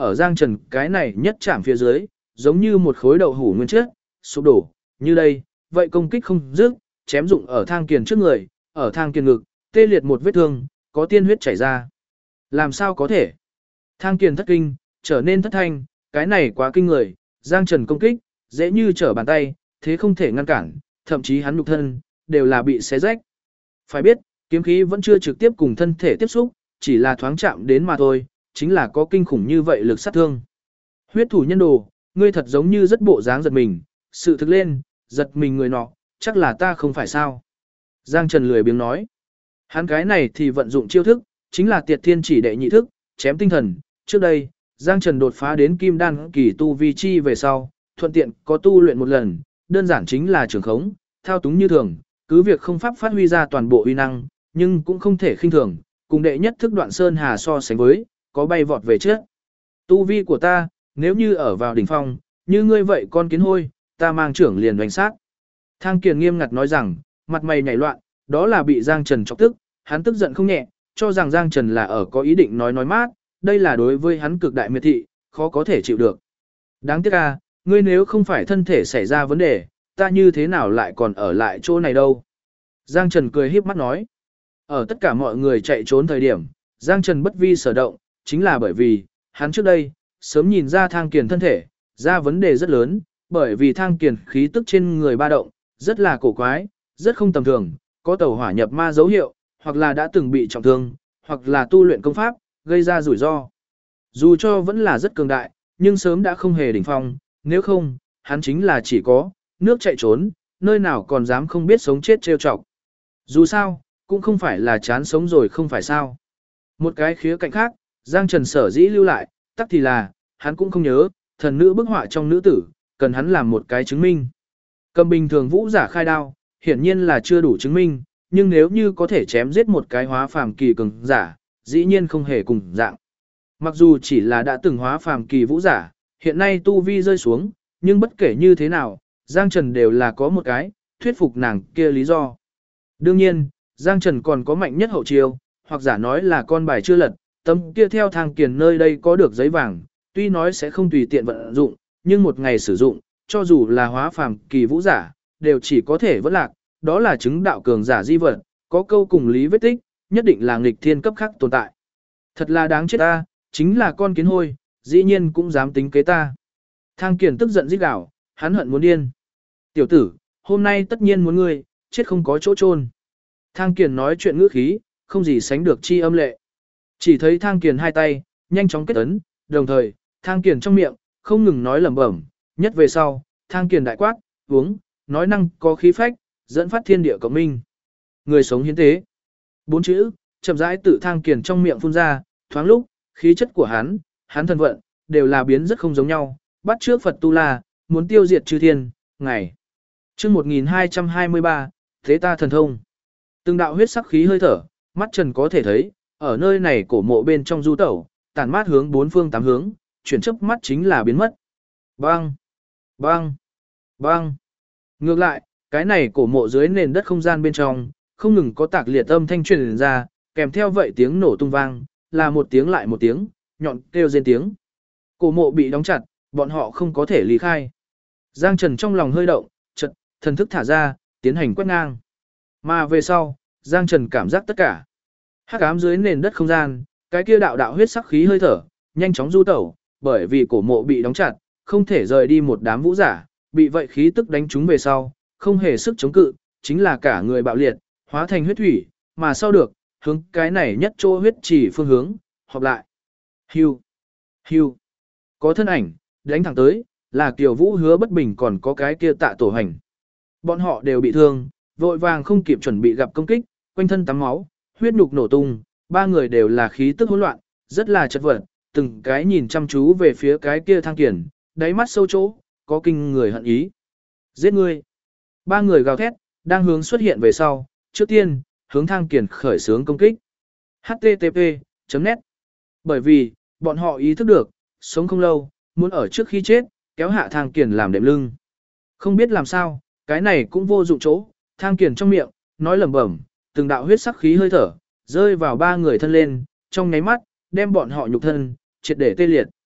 ở Giang Trần cái này nhất chạm phía dưới, giống như một khối đậu hủ nguyên chất, sụp đổ, như đây, vậy công kích không dứt, chém dụng ở Thang Kiền trước người, ở Thang Kiền ngực, tê liệt một vết thương, có tiên huyết chảy ra. Làm sao có thể? Thang Kiền thất kinh, trở nên thất thanh, cái này quá kinh người, Giang Trần công kích, dễ như trở bàn tay, thế không thể ngăn cản, thậm chí hắn nhục thân, đều là bị xé rách. Phải biết, kiếm khí vẫn chưa trực tiếp cùng thân thể tiếp xúc, chỉ là thoáng chạm đến mà thôi, chính là có kinh khủng như vậy lực sát thương. Huyết thủ nhân đồ, ngươi thật giống như rất bộ dáng giật mình, sự thực lên, giật mình người nọ, chắc là ta không phải sao. Giang Trần lười biếng nói. Hắn cái này thì vận dụng chiêu thức, chính là tiệt thiên chỉ đệ nhị thức, chém tinh thần. Trước đây, Giang Trần đột phá đến kim đan kỳ tu vi chi về sau, thuận tiện có tu luyện một lần, đơn giản chính là trường khống, thao túng như thường, cứ việc không pháp phát huy ra toàn bộ uy năng, nhưng cũng không thể khinh thường, cùng đệ nhất thức đoạn sơn hà so sánh với, có bay vọt về trước. Tu vi của ta, nếu như ở vào đỉnh phong, như ngươi vậy con kiến hôi, ta mang trưởng liền đánh sát. Thang Kiền nghiêm ngặt nói rằng, mặt mày nhảy loạn, đó là bị Giang Trần chọc tức, hắn tức giận không nhẹ, cho rằng Giang Trần là ở có ý định nói mát, đây là đối với hắn cực đại miệt thị, khó có thể chịu được. Đáng tiếc à, ngươi nếu không phải thân thể xảy ra vấn đề, ta như thế nào lại còn ở lại chỗ này đâu. Giang Trần cười híp mắt nói. Ở tất cả mọi người chạy trốn thời điểm, Giang Trần bất vi sở động, chính là bởi vì, hắn trước đây, sớm nhìn ra Thang Kiền thân thể, ra vấn đề rất lớn, bởi vì Thang Kiền khí tức trên người ba động, rất là cổ quái, rất không tầm thường, có tẩu hỏa nhập ma dấu hiệu, hoặc là đã từng bị trọng thương, hoặc là tu luyện công pháp, gây ra rủi ro. Dù cho vẫn là rất cường đại, nhưng sớm đã không hề đỉnh phong, nếu không, hắn chính là chỉ có nước chạy trốn, nơi nào còn dám không biết sống chết trêu chọc. Dù sao, cũng không phải là chán sống rồi không phải sao. Một cái khía cạnh khác, Giang Trần sở dĩ lưu lại, tắc thì là, hắn cũng không nhớ, thần nữ bức họa trong nữ tử, cần hắn làm một cái chứng minh. Cầm bình thường vũ giả khai đao, hiển nhiên là chưa đủ chứng minh, nhưng nếu như có thể chém giết một cái hóa phàm kỳ cường giả, dĩ nhiên không hề cùng dạng. Mặc dù chỉ là đã từng hóa phàm kỳ vũ giả, hiện nay tu vi rơi xuống, nhưng bất kể như thế nào, Giang Trần đều là có một cái, thuyết phục nàng kia lý do. Đương nhiên, Giang Trần còn có mạnh nhất hậu chiêu, hoặc giả nói là con bài chưa lật, tấm kia theo Thang Kiền nơi đây có được giấy vàng, tuy nói sẽ không tùy tiện vận dụng, nhưng một ngày sử dụng, cho dù là hóa phàm kỳ vũ giả, đều chỉ có thể vẫn lạc, đó là chứng đạo cường giả di vật, có câu cùng lý vết tích, nhất định là nghịch thiên cấp khác tồn tại. Thật là đáng chết ta, chính là con kiến hôi, dĩ nhiên cũng dám tính kế ta. Thang Kiền tức giận rít gào, hắn hận muốn điên. Tiểu tử, hôm nay tất nhiên muốn ngươi, chết không có chỗ chôn. Thang Kiền nói chuyện ngữ khí, không gì sánh được chi âm lệ. Chỉ thấy Thang Kiền hai tay, nhanh chóng kết ấn, đồng thời, Thang Kiền trong miệng, không ngừng nói lẩm bẩm, nhất về sau, Thang Kiền đại quát, uống, nói năng có khí phách, dẫn phát thiên địa cộng minh. Người sống hiến tế. Bốn chữ, chậm rãi tự Thang Kiền trong miệng phun ra, thoáng lúc, khí chất của hắn thần vận, đều là biến rất không giống nhau, bắt trước Phật Tu La, muốn tiêu diệt chư thiên, ngày. Chương 1223, Thế ta thần thông. Từng đạo huyết sắc khí hơi thở, mắt Trần có thể thấy, ở nơi này cổ mộ bên trong du tẩu, tản mát hướng bốn phương tám hướng, chuyển chớp mắt chính là biến mất. Bang, bang, bang. Ngược lại, cái này cổ mộ dưới nền đất không gian bên trong, không ngừng có tạc liệt âm thanh truyền ra, kèm theo vậy tiếng nổ tung vang, là một tiếng lại một tiếng, nhọn kêu rên tiếng. Cổ mộ bị đóng chặt, bọn họ không có thể lý khai. Giang Trần trong lòng hơi động, chợt thần thức thả ra, tiến hành quét ngang. Mà về sau, Giang Trần cảm giác tất cả. Hắc ám dưới nền đất không gian, cái kia đạo đạo huyết sắc khí hơi thở, nhanh chóng du tẩu, bởi vì cổ mộ bị đóng chặt, không thể rời đi một đám vũ giả, bị vậy khí tức đánh trúng về sau, không hề sức chống cự, chính là cả người bạo liệt, hóa thành huyết thủy, mà sau được, hướng cái này nhất chỗ huyết chỉ phương hướng, họp lại. Hưu, hưu, có thân ảnh, đánh thẳng tới, là Kiều Vũ Hứa Bất Bình còn có cái kia Tạ Tổ Hành. Bọn họ đều bị thương, vội vàng không kịp chuẩn bị gặp công kích, quanh thân tắm máu, huyết nhục nổ tung, ba người đều là khí tức hỗn loạn, rất là chật vật, từng cái nhìn chăm chú về phía cái kia Thang Kiền, đáy mắt sâu chỗ, có kinh người hận ý. Giết ngươi! Ba người gào thét, đang hướng xuất hiện về sau, trước tiên, hướng Thang Kiền khởi xướng công kích. http.net Bởi vì, bọn họ ý thức được, sống không lâu, muốn ở trước khi chết, kéo hạ Thang Kiền làm đệm lưng. Không biết làm sao, cái này cũng vô dụng chỗ, Thang Kiền trong miệng, nói lẩm bẩm, từng đạo huyết sắc khí hơi thở, rơi vào ba người thân lên, trong nháy mắt, đem bọn họ nhục thân, triệt để tê liệt.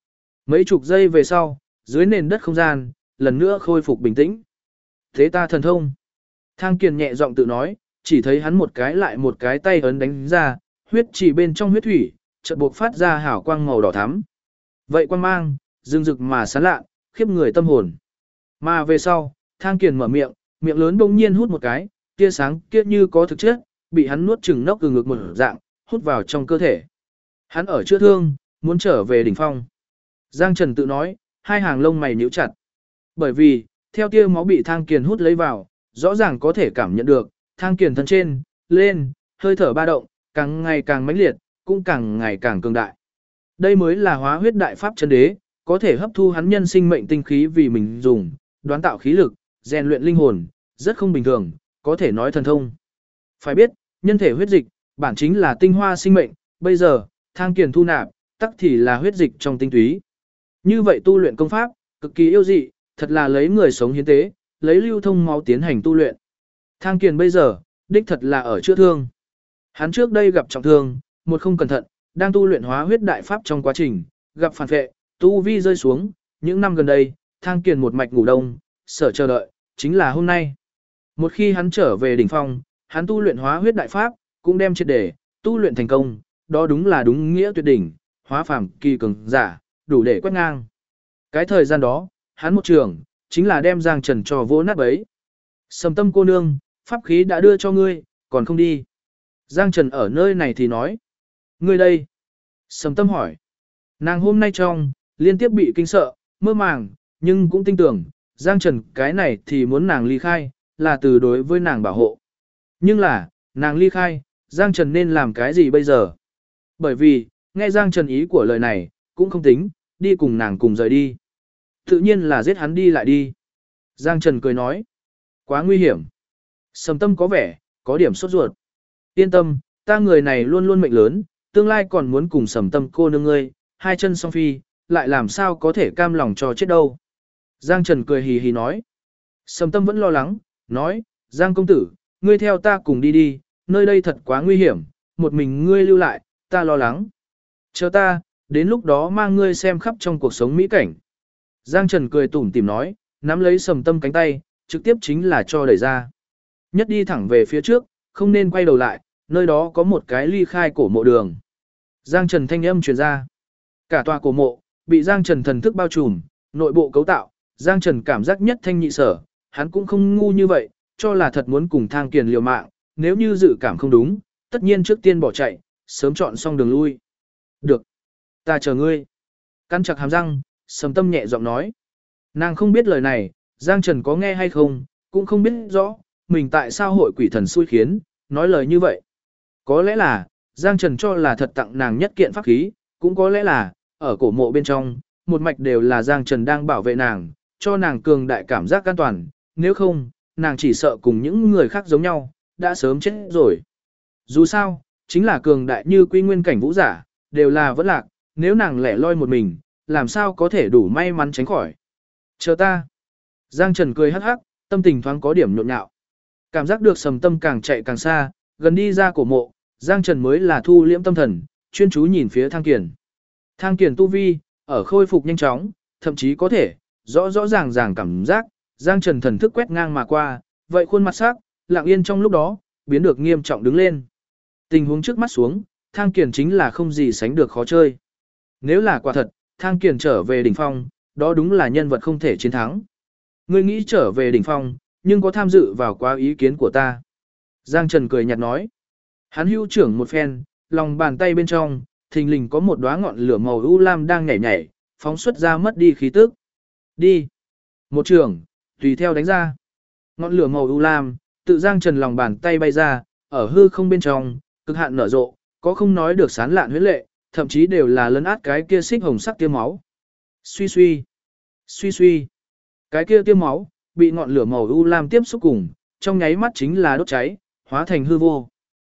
Mấy chục giây về sau, dưới nền đất không gian, lần nữa khôi phục bình tĩnh. Thế ta thần thông. Thang Kiền nhẹ giọng tự nói, chỉ thấy hắn một cái lại một cái tay ấn đánh ra, huyết chỉ bên trong huyết thủy, chợt buộc phát ra hào quang màu đỏ thắm. Vậy quang mang, rừng rực mà sáng lạ, khiếp người tâm hồn. Mà về sau, Thang Kiền mở miệng, miệng lớn bỗng nhiên hút một cái, tia sáng kia như có thực chất, bị hắn nuốt chửng nốc từ ngực một dạng, hút vào trong cơ thể. Hắn ở chữa thương, muốn trở về đỉnh phong. Giang Trần tự nói, hai hàng lông mày nhíu chặt. Bởi vì, theo tia máu bị Thang Kiền hút lấy vào, rõ ràng có thể cảm nhận được, Thang Kiền thân trên, lên, hơi thở ba động, càng ngày càng mãnh liệt, cũng càng ngày càng cường đại. Đây mới là hóa huyết đại pháp chân đế, có thể hấp thu hắn nhân sinh mệnh tinh khí vì mình dùng, đoán tạo khí lực, rèn luyện linh hồn, rất không bình thường, có thể nói thần thông. Phải biết, nhân thể huyết dịch, bản chính là tinh hoa sinh mệnh, bây giờ, Thang Kiền thu nạp, tắc thì là huyết dịch trong tinh túy. Như vậy tu luyện công pháp, cực kỳ yêu dị, thật là lấy người sống hiến tế, lấy lưu thông máu tiến hành tu luyện. Thang Kiền bây giờ, đích thật là ở chữa thương. Hắn trước đây gặp trọng thương, một không cẩn thận, đang tu luyện hóa huyết đại pháp trong quá trình, gặp phản vệ, tu vi rơi xuống, những năm gần đây, Thang Kiền một mạch ngủ đông, sở chờ đợi, chính là hôm nay. Một khi hắn trở về đỉnh phong, hắn tu luyện hóa huyết đại pháp, cũng đem triệt để, tu luyện thành công, đó đúng là đúng nghĩa tuyệt đỉnh, hóa phàm kỳ cường giả, đủ để quét ngang. Cái thời gian đó, hắn một trường, chính là đem Giang Trần cho vỗ nát bấy. Sầm Tâm cô nương, pháp khí đã đưa cho ngươi, còn không đi. Giang Trần ở nơi này thì nói. Ngươi đây. Sầm Tâm hỏi. Nàng hôm nay trong, liên tiếp bị kinh sợ, mơ màng, nhưng cũng tin tưởng, Giang Trần cái này thì muốn nàng ly khai, là từ đối với nàng bảo hộ. Nhưng là, nàng ly khai, Giang Trần nên làm cái gì bây giờ? Bởi vì, nghe Giang Trần ý của lời này, cũng không tính, đi cùng nàng cùng rời đi. Tự nhiên là giết hắn đi lại đi. Giang Trần cười nói. Quá nguy hiểm. Sầm Tâm có vẻ, có điểm sốt ruột. Yên tâm, ta người này luôn luôn mệnh lớn, tương lai còn muốn cùng Sầm Tâm cô nương ngươi, hai chân song phi, lại làm sao có thể cam lòng cho chết đâu. Giang Trần cười hì hì nói. Sầm Tâm vẫn lo lắng, nói, Giang công tử, ngươi theo ta cùng đi đi, nơi đây thật quá nguy hiểm, một mình ngươi lưu lại, ta lo lắng. Chờ ta, đến lúc đó mang ngươi xem khắp trong cuộc sống mỹ cảnh. Giang Trần cười tủm tỉm nói, nắm lấy Sầm Tâm cánh tay, trực tiếp chính là cho đẩy ra. Nhất đi thẳng về phía trước, không nên quay đầu lại, nơi đó có một cái ly khai cổ mộ đường. Giang Trần thanh âm truyền ra. Cả tòa cổ mộ, bị Giang Trần thần thức bao trùm, nội bộ cấu tạo, Giang Trần cảm giác nhất thanh nhị sở, hắn cũng không ngu như vậy, cho là thật muốn cùng Thang Kiền liều mạng, nếu như dự cảm không đúng, tất nhiên trước tiên bỏ chạy, sớm chọn xong đường lui. Được, ta chờ ngươi. Cắn chặt hàm răng, Sầm Tâm nhẹ giọng nói. Nàng không biết lời này, Giang Trần có nghe hay không, cũng không biết rõ, mình tại sao hội quỷ thần xui khiến, nói lời như vậy. Có lẽ là, Giang Trần cho là thật tặng nàng nhất kiện pháp khí, cũng có lẽ là, ở cổ mộ bên trong, một mạch đều là Giang Trần đang bảo vệ nàng, cho nàng cường đại cảm giác an toàn, nếu không, nàng chỉ sợ cùng những người khác giống nhau, đã sớm chết rồi. Dù sao, chính là cường đại như quy nguyên cảnh vũ giả, đều là vẫn lạc, nếu nàng lẻ loi một mình, làm sao có thể đủ may mắn tránh khỏi. Chờ ta. Giang Trần cười hắc hắc, tâm tình thoáng có điểm nhộn nhạo. Cảm giác được Sầm Tâm càng chạy càng xa, gần đi ra cổ mộ, Giang Trần mới là thu liễm tâm thần, chuyên chú nhìn phía Thang Kiền. Thang Kiền tu vi, ở khôi phục nhanh chóng, thậm chí có thể, rõ rõ ràng ràng cảm giác, Giang Trần thần thức quét ngang mà qua, vậy khuôn mặt sắc, lặng yên trong lúc đó, biến được nghiêm trọng đứng lên. Tình huống trước mắt xuống, Thang Kiền chính là không gì sánh được khó chơi. Nếu là quả thật, Thang Kiền trở về đỉnh phong, đó đúng là nhân vật không thể chiến thắng. Ngươi nghĩ trở về đỉnh phong, nhưng có tham dự vào quá ý kiến của ta. Giang Trần cười nhạt nói. Hắn hưu trưởng một phen, lòng bàn tay bên trong, thình lình có một đóa ngọn lửa màu u lam đang nhảy nhảy, phóng xuất ra mất đi khí tức. Đi. Một trường, tùy theo đánh ra. Ngọn lửa màu u lam, tự Giang Trần lòng bàn tay bay ra, ở hư không bên trong, cực hạn nở rộ, có không nói được sán lạn huyết lệ, thậm chí đều là lấn át cái kia xích hồng sắc tiêm máu. Suy suy, suy suy. Cái kia tiêm máu, bị ngọn lửa màu u lam tiếp xúc cùng, trong nháy mắt chính là đốt cháy, hóa thành hư vô.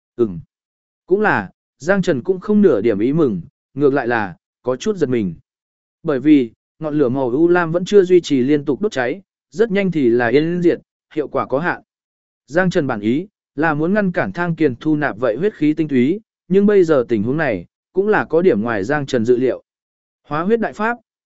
Cũng là, Giang Trần cũng không nửa điểm ý mừng, ngược lại là, có chút giật mình. Bởi vì, ngọn lửa màu u lam vẫn chưa duy trì liên tục đốt cháy, rất nhanh thì là yên diệt, hiệu quả có hạn. Giang Trần bản ý, là muốn ngăn cản Thang Kiền thu nạp vậy huyết khí tinh túy, nhưng bây giờ tình huống này, cũng là có điểm ngoài Giang Trần dự liệu. Hóa huyết đại pháp,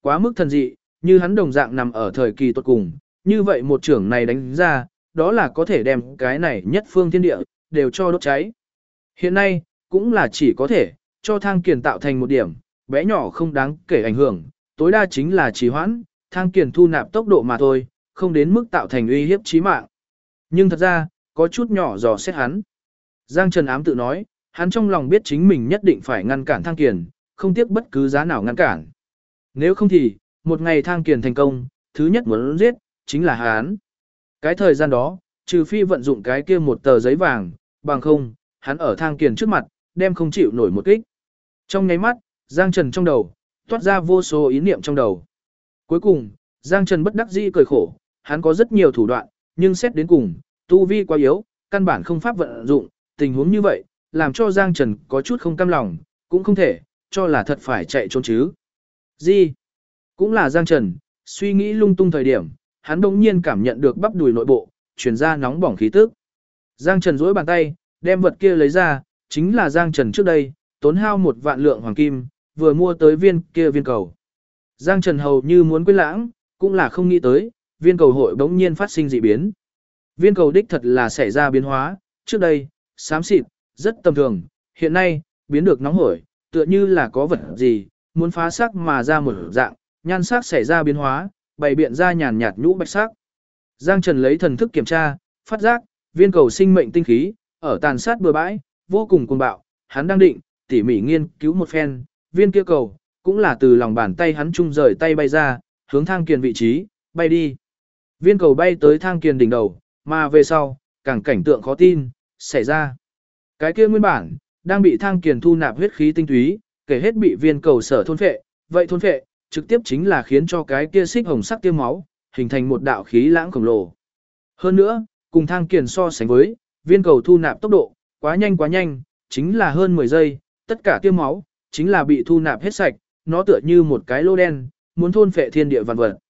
Quá mức thần dị, như hắn đồng dạng nằm ở thời kỳ tuột cùng, như vậy một trưởng này đánh ra, đó là có thể đem cái này nhất phương thiên địa, đều cho đốt cháy. Hiện nay, cũng là chỉ có thể, cho thang kiền tạo thành một điểm, bé nhỏ không đáng kể ảnh hưởng, tối đa chính là trì hoãn, thang kiền thu nạp tốc độ mà thôi, không đến mức tạo thành uy hiếp chí mạng. Nhưng thật ra, có chút nhỏ dò xét hắn. Giang Trần ám tự nói, hắn trong lòng biết chính mình nhất định phải ngăn cản thang kiền, không tiếc bất cứ giá nào ngăn cản. Nếu không thì, một ngày thang kiền thành công, thứ nhất muốn giết, chính là hắn. Cái thời gian đó, trừ phi vận dụng cái kia một tờ giấy vàng, bằng không, hắn ở thang kiền trước mặt, đem không chịu nổi một kích. Trong nháy mắt, Giang Trần trong đầu, toát ra vô số ý niệm trong đầu. Cuối cùng, Giang Trần bất đắc dĩ cười khổ, hắn có rất nhiều thủ đoạn, nhưng xét đến cùng, tu vi quá yếu, căn bản không pháp vận dụng, tình huống như vậy, làm cho Giang Trần có chút không cam lòng, cũng không thể, cho là thật phải chạy trốn chứ. Gì? Cũng là Giang Trần, suy nghĩ lung tung thời điểm, hắn đột nhiên cảm nhận được bắp đùi nội bộ, truyền ra nóng bỏng khí tức. Giang Trần duỗi bàn tay, đem vật kia lấy ra, chính là Giang Trần trước đây, tốn hao 1 vạn lượng hoàng kim, vừa mua tới viên kia viên cầu. Giang Trần hầu như muốn quên lãng, cũng là không nghĩ tới, viên cầu hội bỗng nhiên phát sinh dị biến. Viên cầu đích thật là xảy ra biến hóa, trước đây, xám xịt, rất tầm thường, hiện nay, biến được nóng hổi, tựa như là có vật gì, muốn phá sắc mà ra một dạng, nhan sắc xảy ra biến hóa, bày biện ra nhàn nhạt nhũ bạch sắc. Giang Trần lấy thần thức kiểm tra, phát giác, viên cầu sinh mệnh tinh khí, ở tàn sát bừa bãi, vô cùng cuồng bạo, hắn đang định, tỉ mỉ nghiên cứu một phen, viên kia cầu, cũng là từ lòng bàn tay hắn trung rời tay bay ra, hướng thang kiền vị trí, bay đi. Viên cầu bay tới thang kiền đỉnh đầu, mà về sau, càng cảnh tượng khó tin, xảy ra. Cái kia nguyên bản, đang bị thang kiền thu nạp huyết khí tinh túy, kể hết bị viên cầu sở thôn phệ, vậy thôn phệ, trực tiếp chính là khiến cho cái kia xích hồng sắc tiêm máu, hình thành một đạo khí lãng khổng lồ. Hơn nữa, cùng thang kiền so sánh với, viên cầu thu nạp tốc độ, quá nhanh, chính là hơn 10 giây, tất cả tiêm máu, chính là bị thu nạp hết sạch, nó tựa như một cái lô đen, muốn thôn phệ thiên địa vạn vật.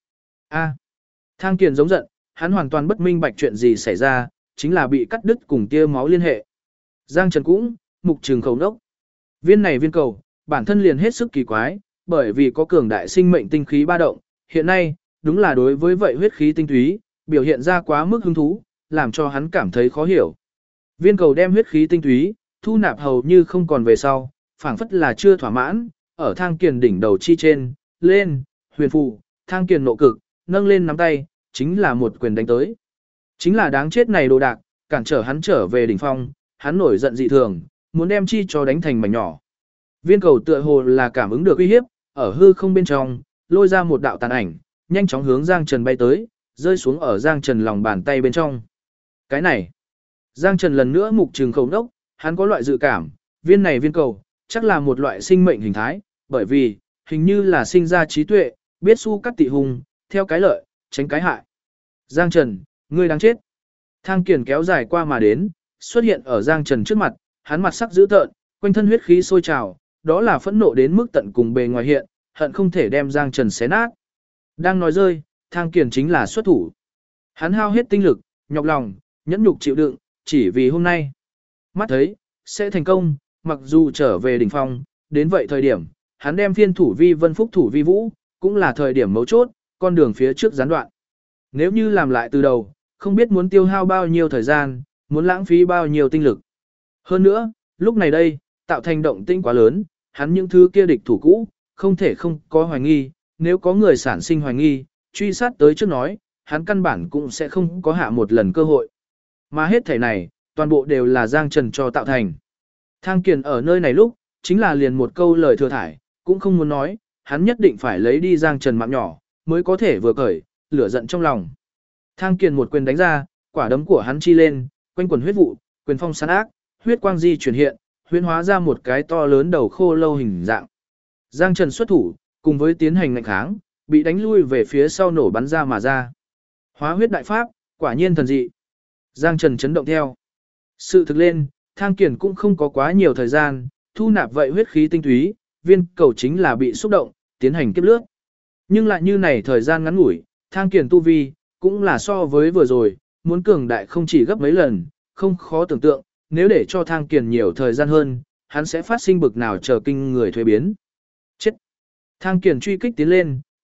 Thang kiền giống giận, hắn hoàn toàn bất minh bạch chuyện gì xảy ra, chính là bị cắt đứt cùng tia máu liên hệ. Giang Trần cũng, mục trường khẩu nốc. Viên cầu, bản thân liền hết sức kỳ quái, bởi vì có cường đại sinh mệnh tinh khí ba động, hiện nay, đúng là đối với vậy huyết khí tinh túy, biểu hiện ra quá mức hứng thú, làm cho hắn cảm thấy khó hiểu. Viên cầu đem huyết khí tinh túy, thu nạp hầu như không còn về sau, phảng phất là chưa thỏa mãn, ở thang kiền đỉnh đầu chi trên, lên, huyền phù, thang kiền nộ cực, nâng lên nắm tay, chính là một quyền đánh tới. Chính là đáng chết này đồ đạc, cản trở hắn trở về đỉnh phong, hắn nổi giận dị thường, muốn đem chi cho đánh thành mảnh nhỏ. Viên cầu tựa hồ là cảm ứng được uy hiếp, ở hư không bên trong, lôi ra một đạo tàn ảnh, nhanh chóng hướng Giang Trần bay tới, rơi xuống ở Giang Trần lòng bàn tay bên trong. Cái này, Giang Trần lần nữa mục trừng khẩu đốc, hắn có loại dự cảm, viên cầu, chắc là một loại sinh mệnh hình thái, bởi vì, hình như là sinh ra trí tuệ, biết su cắt tị hùng, theo cái lợi, tránh cái hại. Giang Trần, ngươi đáng chết. Thang kiền kéo dài qua mà đến, xuất hiện ở Giang Trần trước mặt, hắn mặt sắc dữ tợn, quanh thân huyết khí sôi trào, đó là phẫn nộ đến mức tận cùng bề ngoài hiện, hận không thể đem Giang Trần xé nát. Đang nói rơi, Thang kiền chính là xuất thủ. Hắn hao hết tinh lực, nhọc lòng, nhẫn nhục chịu đựng, chỉ vì hôm nay. Mắt thấy, sẽ thành công, mặc dù trở về đỉnh phong, đến vậy thời điểm, hắn đem phiên thủ vi vân phúc thủ vi vũ, cũng là thời điểm mấu chốt, con đường phía trước gián đoạn. Nếu như làm lại từ đầu, không biết muốn tiêu hao bao nhiêu thời gian, muốn lãng phí bao nhiêu tinh lực. Hơn nữa, lúc này đây, tạo thành động tinh quá lớn, hắn những thứ kia địch thủ cũ, không thể không có hoài nghi, nếu có người sản sinh hoài nghi, truy sát tới trước nói, hắn căn bản cũng sẽ không có hạ một lần cơ hội. Mà hết thể này, toàn bộ đều là Giang Trần cho tạo thành. Thang kiền ở nơi này lúc, chính là liền một câu lời thừa thải, cũng không muốn nói, hắn nhất định phải lấy đi Giang Trần mạng nhỏ, mới có thể vừa cởi, lửa giận trong lòng. Thang kiền một quyền đánh ra, quả đấm của hắn chi lên, quanh quần huyết vụ, quyền phong sáng ác, huyết quang di chuyển hiện, huyễn hóa ra một cái to lớn đầu khô lâu hình dạng. Giang Trần xuất thủ, cùng với tiến hành ngạnh kháng, bị đánh lui về phía sau nổ bắn ra mà ra. Hóa huyết đại pháp, quả nhiên thần dị. Giang Trần chấn động theo. Sự thực lên, Thang kiền cũng không có quá nhiều thời gian, thu nạp vậy huyết khí tinh túy, viên cầu chính là bị xúc động, tiến hành kiếp lướt. Nhưng lại như này thời gian ngắn ngủi, Thang kiền tu vi, cũng là so với vừa rồi, muốn cường đại không chỉ gấp mấy lần, không khó tưởng tượng, nếu để cho Thang kiền nhiều thời gian hơn, hắn sẽ phát sinh bực nào chờ kinh người thuế biến. Chết! Thang kiền truy kích tiến lên,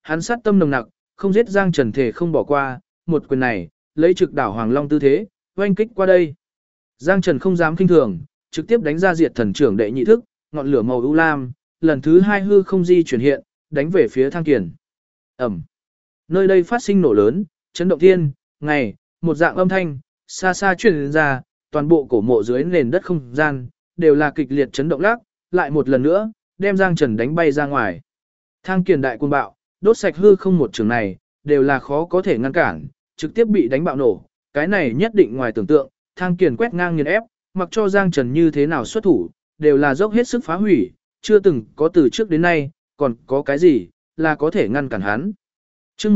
hắn sát tâm nồng nặc, không giết Giang Trần thể không bỏ qua, một quyền này, lấy trực đảo Hoàng Long tư thế, oanh kích qua đây. Giang Trần không dám kinh thường, trực tiếp đánh ra diệt thần trưởng đệ nhị thức, ngọn lửa màu u lam, lần thứ 2 hư không di chuyển hiện, đánh về phía Thang Kiền. Ẩm. Nơi đây phát sinh nổ lớn, chấn động thiên, ngày, một dạng âm thanh, xa xa truyền ra, toàn bộ cổ mộ dưới nền đất không gian, đều là kịch liệt chấn động lắc, lại một lần nữa, đem Giang Trần đánh bay ra ngoài. Thang Kiền đại cuồng bạo, đốt sạch hư không một trường này, đều là khó có thể ngăn cản, trực tiếp bị đánh bạo nổ, cái này nhất định ngoài tưởng tượng, Thang Kiền quét ngang nghiền ép, mặc cho Giang Trần như thế nào xuất thủ, đều là dốc hết sức phá hủy, chưa từng có từ trước đến nay, còn có cái gì, là có thể ngăn cản hắn. Chương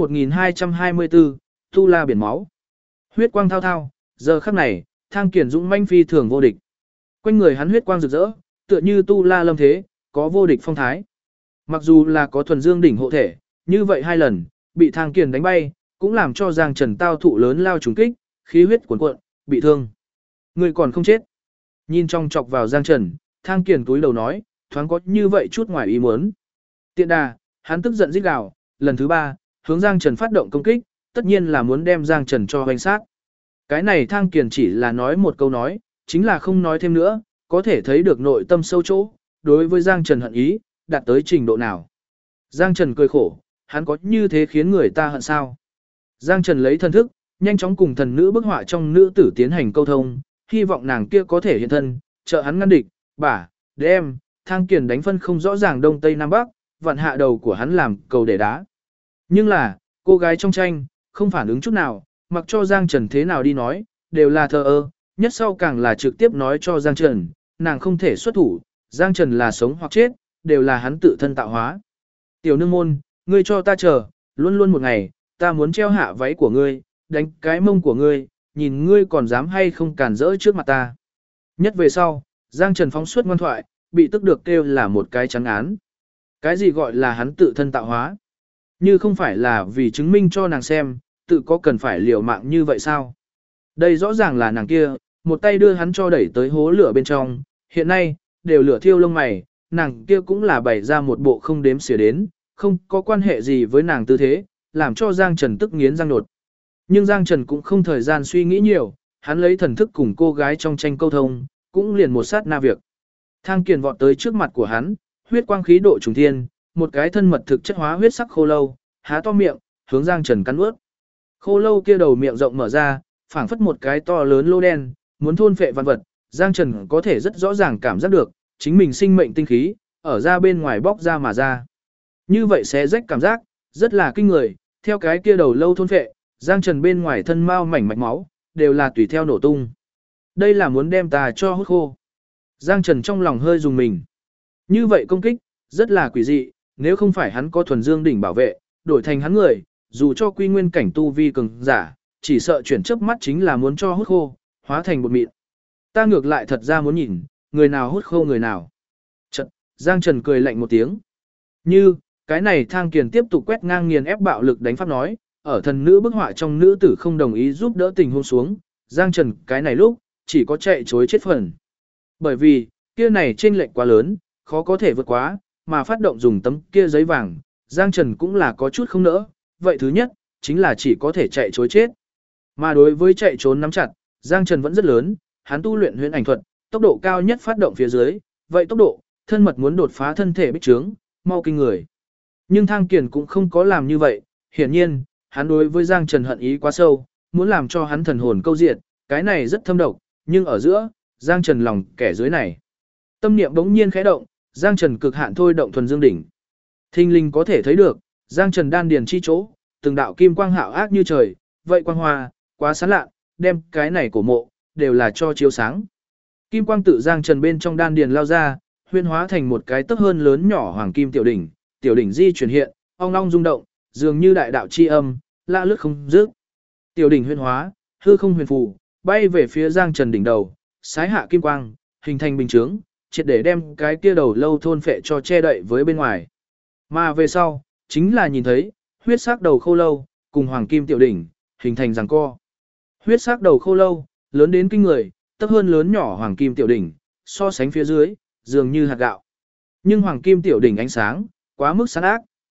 1224, Tu La biển máu. Huyết quang thao thao, giờ khắc này, Thang Kiền dũng manh phi thường vô địch. Quanh người hắn huyết quang rực rỡ, tựa như tu la lâm thế, có vô địch phong thái. Mặc dù là có thuần dương đỉnh hộ thể, như vậy 2 lần, bị Thang Kiền đánh bay, cũng làm cho Giang Trần tao thụ lớn lao trùng kích, khí huyết cuồn cuộn, bị thương. Người còn không chết. Nhìn trong chọc vào Giang Trần, Thang Kiền túi đầu nói, thoáng có như vậy chút ngoài ý muốn. Tiện đà, hắn tức giận rít gào, lần thứ 3, hướng Giang Trần phát động công kích, tất nhiên là muốn đem Giang Trần cho hoành sát. Cái này Thang Kiền chỉ là nói một câu nói, chính là không nói thêm nữa, có thể thấy được nội tâm sâu chỗ, đối với Giang Trần hận ý, đạt tới trình độ nào. Giang Trần cười khổ, hắn có như thế khiến người ta hận sao? Giang Trần lấy thần thức, nhanh chóng cùng thần nữ bức họa trong nữ tử tiến hành câu thông, hy vọng nàng kia có thể hiện thân, trợ hắn ngăn địch, đem, Thang Kiền đánh phân không rõ ràng đông tây nam bắc, vặn hạ đầu của hắn làm cầu để đá. Nhưng là, cô gái trong tranh, không phản ứng chút nào, mặc cho Giang Trần thế nào đi nói, đều là thờ ơ, nhất sau càng là trực tiếp nói cho Giang Trần, nàng không thể xuất thủ, Giang Trần là sống hoặc chết, đều là hắn tự thân tạo hóa. Tiểu nương môn, ngươi cho ta chờ, luôn luôn một ngày, ta muốn treo hạ váy của ngươi, đánh cái mông của ngươi, nhìn ngươi còn dám hay không cản rỡ trước mặt ta. Nhất về sau, Giang Trần phóng suốt ngoan thoại, bị tức được kêu là một cái trắng án. Cái gì gọi là hắn tự thân tạo hóa? Như không phải là vì chứng minh cho nàng xem, tự có cần phải liều mạng như vậy sao? Đây rõ ràng là nàng kia, một tay đưa hắn cho đẩy tới hố lửa bên trong, hiện nay, đều lửa thiêu lông mày, nàng kia cũng là bày ra một bộ không đếm xỉa đến, không có quan hệ gì với nàng tư thế, làm cho Giang Trần tức nghiến răng nột. Nhưng Giang Trần cũng không thời gian suy nghĩ nhiều, hắn lấy thần thức cùng cô gái trong tranh câu thông, cũng liền một sát na việc. Thang Kiền vọt tới trước mặt của hắn, huyết quang khí độ trùng thiên, một cái thân mật thực chất hóa huyết sắc khô lâu, há to miệng, hướng Giang Trần cắn nuốt. Khô lâu kia đầu miệng rộng mở ra, phảng phất một cái to lớn lô đen, muốn thôn phệ vạn vật, Giang Trần có thể rất rõ ràng cảm giác được, chính mình sinh mệnh tinh khí, ở ra bên ngoài bóc ra mà ra. Như vậy sẽ rách cảm giác, rất là kinh người, theo cái kia đầu lâu thôn phệ, Giang Trần bên ngoài thân mao mảnh mạch máu, đều là tùy theo nổ tung. Đây là muốn đem ta cho hút khô. Giang Trần trong lòng hơi dùng mình. Như vậy công kích, rất là quỷ dị, nếu không phải hắn có thuần dương đỉnh bảo vệ, đổi thành hắn người, dù cho quy nguyên cảnh tu vi cường giả, chỉ sợ chuyển chớp mắt chính là muốn cho hút khô, hóa thành bột mịn. Ta ngược lại thật ra muốn nhìn, người nào hút khô người nào. Chật, Giang Trần cười lạnh một tiếng. Như, cái này Thang Kiền tiếp tục quét ngang nghiền ép bạo lực đánh pháp nói, ở thần nữ bức họa trong nữ tử không đồng ý giúp đỡ tình huống xuống, Giang Trần cái này lúc, chỉ có chạy chối chết phần. Bởi vì, kia này chênh lệch quá lớn, khó có thể vượt quá, mà phát động dùng tấm kia giấy vàng, Giang Trần cũng là có chút không nỡ, vậy thứ nhất, chính là chỉ có thể chạy chối chết. Mà đối với chạy trốn nắm chặt, Giang Trần vẫn rất lớn, hắn tu luyện huyễn ảnh thuật, tốc độ cao nhất phát động phía dưới, vậy tốc độ, thân mật muốn đột phá thân thể bích trướng, mau kinh người. Nhưng Thang Kiền cũng không có làm như vậy, hiển nhiên, hắn đối với Giang Trần hận ý quá sâu, muốn làm cho hắn thần hồn câu diệt, cái này rất thâm độc, nhưng ở giữa, Giang Trần lòng kẻ dưới này. Tâm niệm bỗng nhiên khẽ động, Giang Trần cực hạn thôi động thuần dương đỉnh. Thinh linh có thể thấy được, Giang Trần đan điền chi chỗ, từng đạo kim quang hạo ác như trời, vậy quang hoa, quá sáng lạ, đem cái này của mộ, đều là cho chiếu sáng. Kim quang tự Giang Trần bên trong đan điền lao ra, huyễn hóa thành một cái tấc hơn lớn nhỏ hoàng kim tiểu đỉnh di chuyển hiện, ong long rung động, dường như đại đạo chi âm, lạ lướt không dứt. Tiểu đỉnh huyễn hóa, hư không huyền phù, bay về phía Giang Trần đỉnh đầu, sái hạ kim quang, hình thành bình chướng, triệt để đem cái kia đầu lâu thôn phệ cho che đậy với bên ngoài. Mà về sau, chính là nhìn thấy, huyết sắc đầu khô lâu, cùng hoàng kim tiểu đỉnh, hình thành giằng co. Huyết sắc đầu khô lâu, lớn đến kinh người, tấp hơn lớn nhỏ hoàng kim tiểu đỉnh, so sánh phía dưới, dường như hạt gạo. Nhưng hoàng kim tiểu đỉnh ánh sáng, quá mức sáng ác,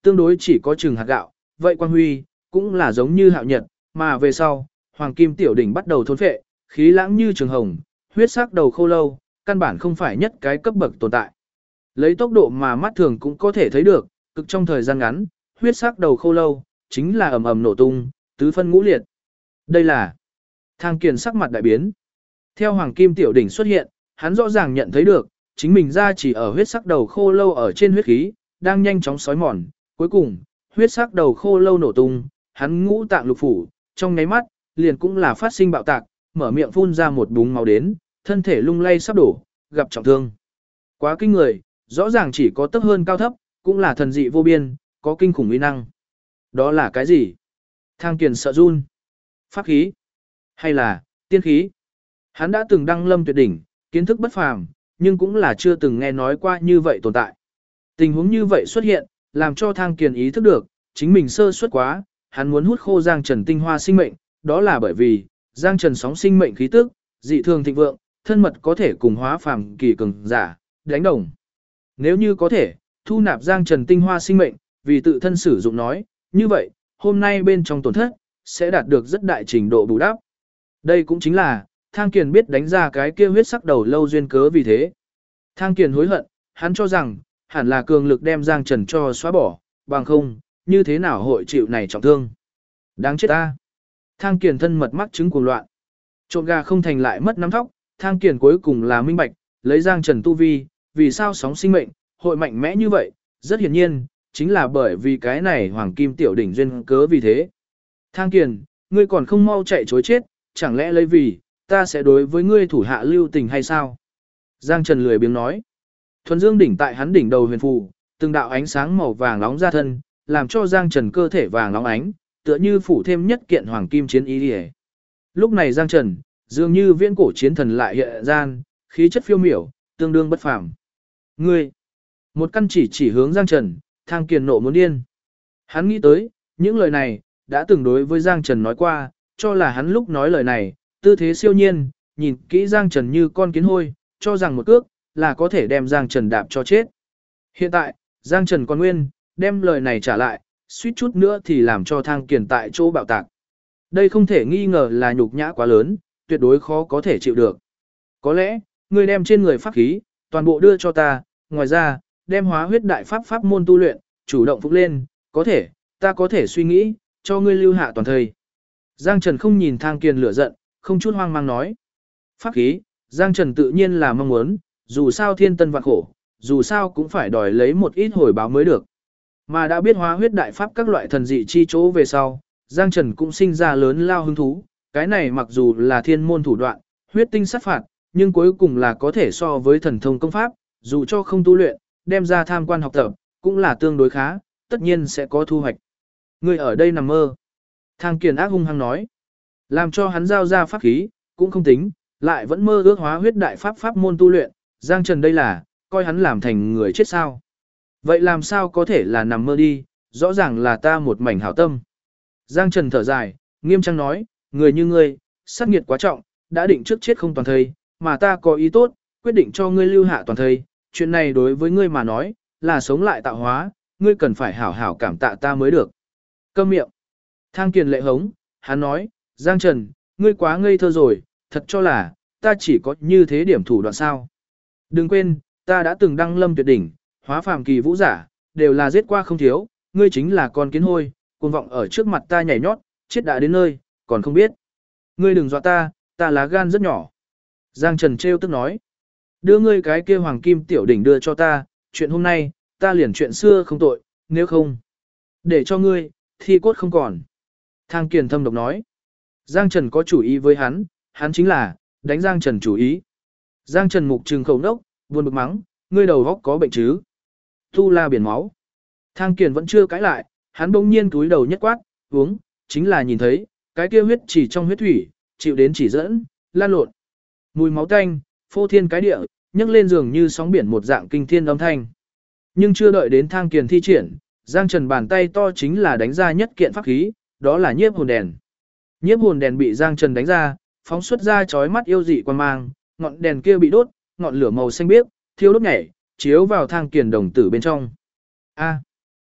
tương đối chỉ có chừng hạt gạo, vậy quang huy, cũng là giống như hạo nhật, mà về sau, hoàng kim tiểu đỉnh bắt đầu thôn phệ, khí lãng như trường hồng, huyết sắc đầu khô lâu, căn bản không phải nhất cái cấp bậc tồn tại. Lấy tốc độ mà mắt thường cũng có thể thấy được, cực trong thời gian ngắn, huyết sắc đầu khô lâu, chính là ầm ầm nổ tung, tứ phân ngũ liệt. Đây là Thang Kiền sắc mặt đại biến. Theo hoàng kim tiểu đỉnh xuất hiện, hắn rõ ràng nhận thấy được, chính mình ra chỉ ở huyết sắc đầu khô lâu ở trên huyết khí, đang nhanh chóng sói mòn, cuối cùng, huyết sắc đầu khô lâu nổ tung, hắn ngũ tạng lục phủ, trong nháy mắt, liền cũng là phát sinh bạo tạc, mở miệng phun ra một búng máu đến, thân thể lung lay sắp đổ, gặp trọng thương. Quá kinh người, rõ ràng chỉ có tấc hơn cao thấp, cũng là thần dị vô biên, có kinh khủng uy năng. Đó là cái gì? Thang Kiền sợ run. Pháp khí? Hay là tiên khí? Hắn đã từng đăng lâm tuyệt đỉnh, kiến thức bất phàm, nhưng cũng là chưa từng nghe nói qua như vậy tồn tại. Tình huống như vậy xuất hiện, làm cho Thang Kiền ý thức được, chính mình sơ suất quá, hắn muốn hút khô Giang Trần tinh hoa sinh mệnh, đó là bởi vì, Giang Trần sóng sinh mệnh khí tức, dị thường thịnh vượng, thân mật có thể cùng hóa phàm kỳ cường giả, đánh đồng. Nếu như có thể, thu nạp Giang Trần tinh hoa sinh mệnh, vì tự thân sử dụng nói, như vậy, hôm nay bên trong tổn thất, sẽ đạt được rất đại trình độ bù đắp. Đây cũng chính là, Thang Kiền biết đánh ra cái kia huyết sắc đầu lâu duyên cớ vì thế. Thang Kiền hối hận, hắn cho rằng, hẳn là cường lực đem Giang Trần cho xóa bỏ, bằng không, như thế nào hội chịu này trọng thương. Đáng chết ta. Thang Kiền thân mật mắc chứng cuồng loạn. Trộn gà không thành lại mất nắm thóc, Thang Kiền cuối cùng là minh bạch, lấy Giang Trần tu vi, vì sao sóng sinh mệnh, hội mạnh mẽ như vậy, rất hiển nhiên, chính là bởi vì cái này hoàng kim tiểu đỉnh duyên cớ vì thế. Thang Kiền, ngươi còn không mau chạy chối chết, chẳng lẽ lấy vì, ta sẽ đối với ngươi thủ hạ lưu tình hay sao? Giang Trần lười biếng nói. Thuần dương đỉnh tại hắn đỉnh đầu huyền phù, từng đạo ánh sáng màu vàng nóng ra thân, làm cho Giang Trần cơ thể vàng nóng ánh, tựa như phủ thêm nhất kiện hoàng kim chiến ý liễu. Lúc này Giang Trần, dường như viễn cổ chiến thần lại hiện gian, khí chất phiêu miểu, tương đương bất phàm. Ngươi, một căn chỉ hướng Giang Trần, Thang Kiền nộ muốn điên. Hắn nghĩ tới, những lời này, đã từng đối với Giang Trần nói qua, cho là hắn lúc nói lời này, tư thế siêu nhiên, nhìn kỹ Giang Trần như con kiến hôi, cho rằng một cước, là có thể đem Giang Trần đạp cho chết. Hiện tại, Giang Trần còn nguyên, đem lời này trả lại, suýt chút nữa thì làm cho Thang Kiền tại chỗ bạo tạc. Đây không thể nghi ngờ là nhục nhã quá lớn, tuyệt đối khó có thể chịu được. Có lẽ, ngươi đem trên người pháp khí, toàn bộ đưa cho ta, ngoài ra, đem hóa huyết đại pháp môn tu luyện, chủ động phục lên, có thể, ta có thể suy nghĩ, cho ngươi lưu hạ toàn thời. Giang Trần không nhìn Thang Kiền lửa giận, không chút hoang mang nói. Pháp khí, Giang Trần tự nhiên là mong muốn, dù sao thiên tân vạn khổ, dù sao cũng phải đòi lấy một ít hồi báo mới được. Mà đã biết hóa huyết đại pháp các loại thần dị chi chỗ về sau, Giang Trần cũng sinh ra lớn lao hứng thú, cái này mặc dù là thiên môn thủ đoạn, huyết tinh sát phạt, nhưng cuối cùng là có thể so với thần thông công pháp, dù cho không tu luyện, đem ra tham quan học tập, cũng là tương đối khá, tất nhiên sẽ có thu hoạch. Người ở đây nằm mơ. Thang Kiền ác hung hăng nói. Làm cho hắn giao ra pháp khí, cũng không tính, lại vẫn mơ ước hóa huyết đại pháp môn tu luyện, Giang Trần đây là, coi hắn làm thành người chết sao. Vậy làm sao có thể là nằm mơ đi, rõ ràng là ta một mảnh hảo tâm. Giang Trần thở dài, nghiêm trang nói, người như ngươi, sát nghiệt quá trọng, đã định trước chết không toàn thây, mà ta có ý tốt, quyết định cho ngươi lưu hạ toàn thây, chuyện này đối với ngươi mà nói, là sống lại tạo hóa, ngươi cần phải hảo hảo cảm tạ ta mới được. Câm miệng. Thang Kiền lệ hống, hắn nói, Giang Trần, ngươi quá ngây thơ rồi, thật cho là, ta chỉ có như thế điểm thủ đoạn sao. Đừng quên, ta đã từng đăng lâm tuyệt đỉnh, hóa phàm kỳ vũ giả, đều là giết qua không thiếu, ngươi chính là con kiến hôi, cuồng vọng ở trước mặt ta nhảy nhót, chết đã đến nơi, còn không biết. Ngươi đừng dọa ta, ta lá gan rất nhỏ. Giang Trần trêu tức nói, đưa ngươi cái kia hoàng kim tiểu đỉnh đưa cho ta, chuyện hôm nay, ta liền chuyện xưa không tội, nếu không, để cho ngươi, thi cốt không còn. Thang Kiền thâm độc nói, Giang Trần có chủ ý với hắn chính là, đánh Giang Trần chủ ý. Giang Trần mục trừng khẩu nốc, buồn bực mắng, ngươi đầu góc có bệnh chứ. Tu la biển máu. Thang Kiền vẫn chưa cãi lại, hắn bỗng nhiên túi đầu nhất quát, uống, chính là nhìn thấy, cái kia huyết chỉ trong huyết thủy, chịu đến chỉ dẫn, lan lộn. Mùi máu tanh, phô thiên cái địa, nhấc lên giường như sóng biển một dạng kinh thiên âm thanh. Nhưng chưa đợi đến Thang Kiền thi triển, Giang Trần bàn tay to chính là đánh ra nhất kiện pháp khí, đó là nhiếp hồn đèn. Nhiếp hồn đèn bị Giang Trần đánh ra, phóng xuất ra chói mắt yêu dị quan mang, ngọn đèn kia bị đốt, ngọn lửa màu xanh biếc, thiêu đốt nhảy, chiếu vào Thang Kiền đồng tử bên trong. A.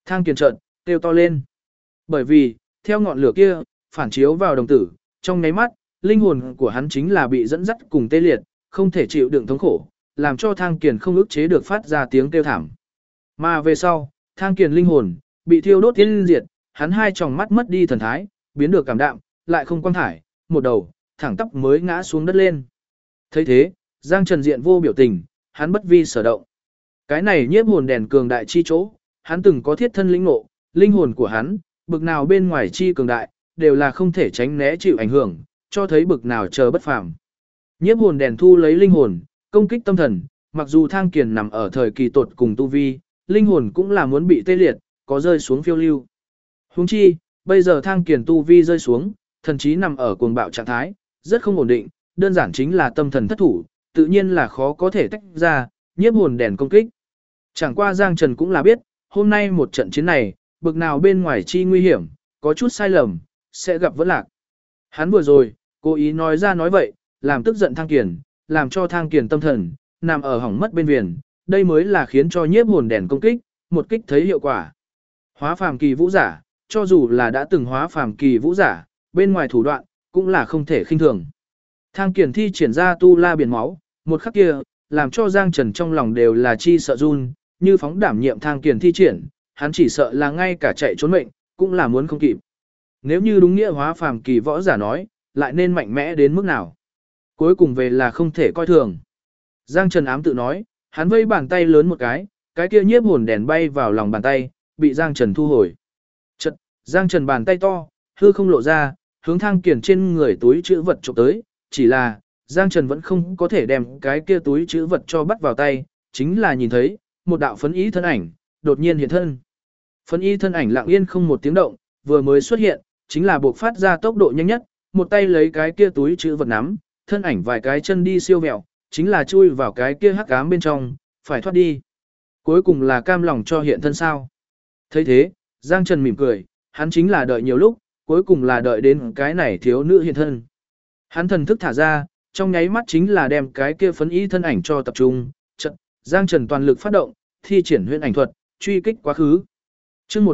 Thang Kiền trợn, kêu to lên. Bởi vì, theo ngọn lửa kia, phản chiếu vào đồng tử, trong nháy mắt, linh hồn của hắn chính là bị dẫn dắt cùng tê liệt, không thể chịu đựng thống khổ, làm cho Thang Kiền không ức chế được phát ra tiếng kêu thảm. Mà về sau, Thang Kiền linh hồn bị thiêu đốt tiên diệt, hắn hai tròng mắt mất đi thần thái, biến được cảm đạm, lại không quang thải, một đầu thẳng tắp mới ngã xuống đất lên. Thấy thế, Giang Trần diện vô biểu tình, hắn bất vi sở động. Cái này nhiếp hồn đèn cường đại chi chỗ, hắn từng có thiết thân lĩnh ngộ, linh hồn của hắn, bực nào bên ngoài chi cường đại, đều là không thể tránh né chịu ảnh hưởng, cho thấy bực nào chờ bất phàm. Nhiếp hồn đèn thu lấy linh hồn, công kích tâm thần, mặc dù Thang Kiền nằm ở thời kỳ tột cùng tu vi, linh hồn cũng là muốn bị tê liệt, có rơi xuống phiêu lưu. Huống chi, bây giờ Thang Kiền tu vi rơi xuống, thần trí nằm ở cuồng bạo trạng thái, rất không ổn định, đơn giản chính là tâm thần thất thủ, tự nhiên là khó có thể tách ra, nhiếp hồn đèn công kích. Chẳng qua Giang Trần cũng là biết, hôm nay một trận chiến này, bực nào bên ngoài chi nguy hiểm, có chút sai lầm, sẽ gặp vẫn lạc. Hắn vừa rồi, cố ý nói ra nói vậy, làm tức giận Thang Kiền, làm cho Thang Kiền tâm thần, nằm ở hỏng mất bên viền, đây mới là khiến cho nhiếp hồn đèn công kích, một kích thấy hiệu quả. Hóa phàm kỳ vũ giả, cho dù là đã từng hóa phàm kỳ vũ giả, bên ngoài thủ đoạn, cũng là không thể khinh thường. Thang Kiền thi triển ra tu la biển máu, một khắc kia, làm cho Giang Trần trong lòng đều là chi sợ run, như phóng đảm nhiệm Thang Kiền thi triển, hắn chỉ sợ là ngay cả chạy trốn mệnh, cũng là muốn không kịp. Nếu như đúng nghĩa hóa phàm kỳ võ giả nói, lại nên mạnh mẽ đến mức nào. Cuối cùng về là không thể coi thường. Giang Trần ám tự nói, hắn vây bàn tay lớn một cái kia nhiếp hồn đèn bay vào lòng bàn tay, bị Giang Trần thu hồi. Chật, Giang Trần bàn tay to, hư không lộ ra, hướng Thang Kiền trên người túi chữ vật chụp tới, chỉ là, Giang Trần vẫn không có thể đem cái kia túi chữ vật cho bắt vào tay, chính là nhìn thấy, một đạo phấn ý thân ảnh, đột nhiên hiện thân. Phấn ý thân ảnh lặng yên không một tiếng động, vừa mới xuất hiện, chính là buộc phát ra tốc độ nhanh nhất, một tay lấy cái kia túi chữ vật nắm, thân ảnh vài cái chân đi siêu vẹo, chính là chui vào cái kia hắc ám bên trong, phải thoát đi. Cuối cùng là cam lòng cho hiện thân sao. Thấy thế, Giang Trần mỉm cười, hắn chính là đợi nhiều lúc, cuối cùng là đợi đến cái này thiếu nữ hiện thân. Hắn thần thức thả ra, trong nháy mắt chính là đem cái kia phấn ý thân ảnh cho tập trung, chợt, Giang Trần toàn lực phát động, thi triển huyễn ảnh thuật, truy kích quá khứ. Chương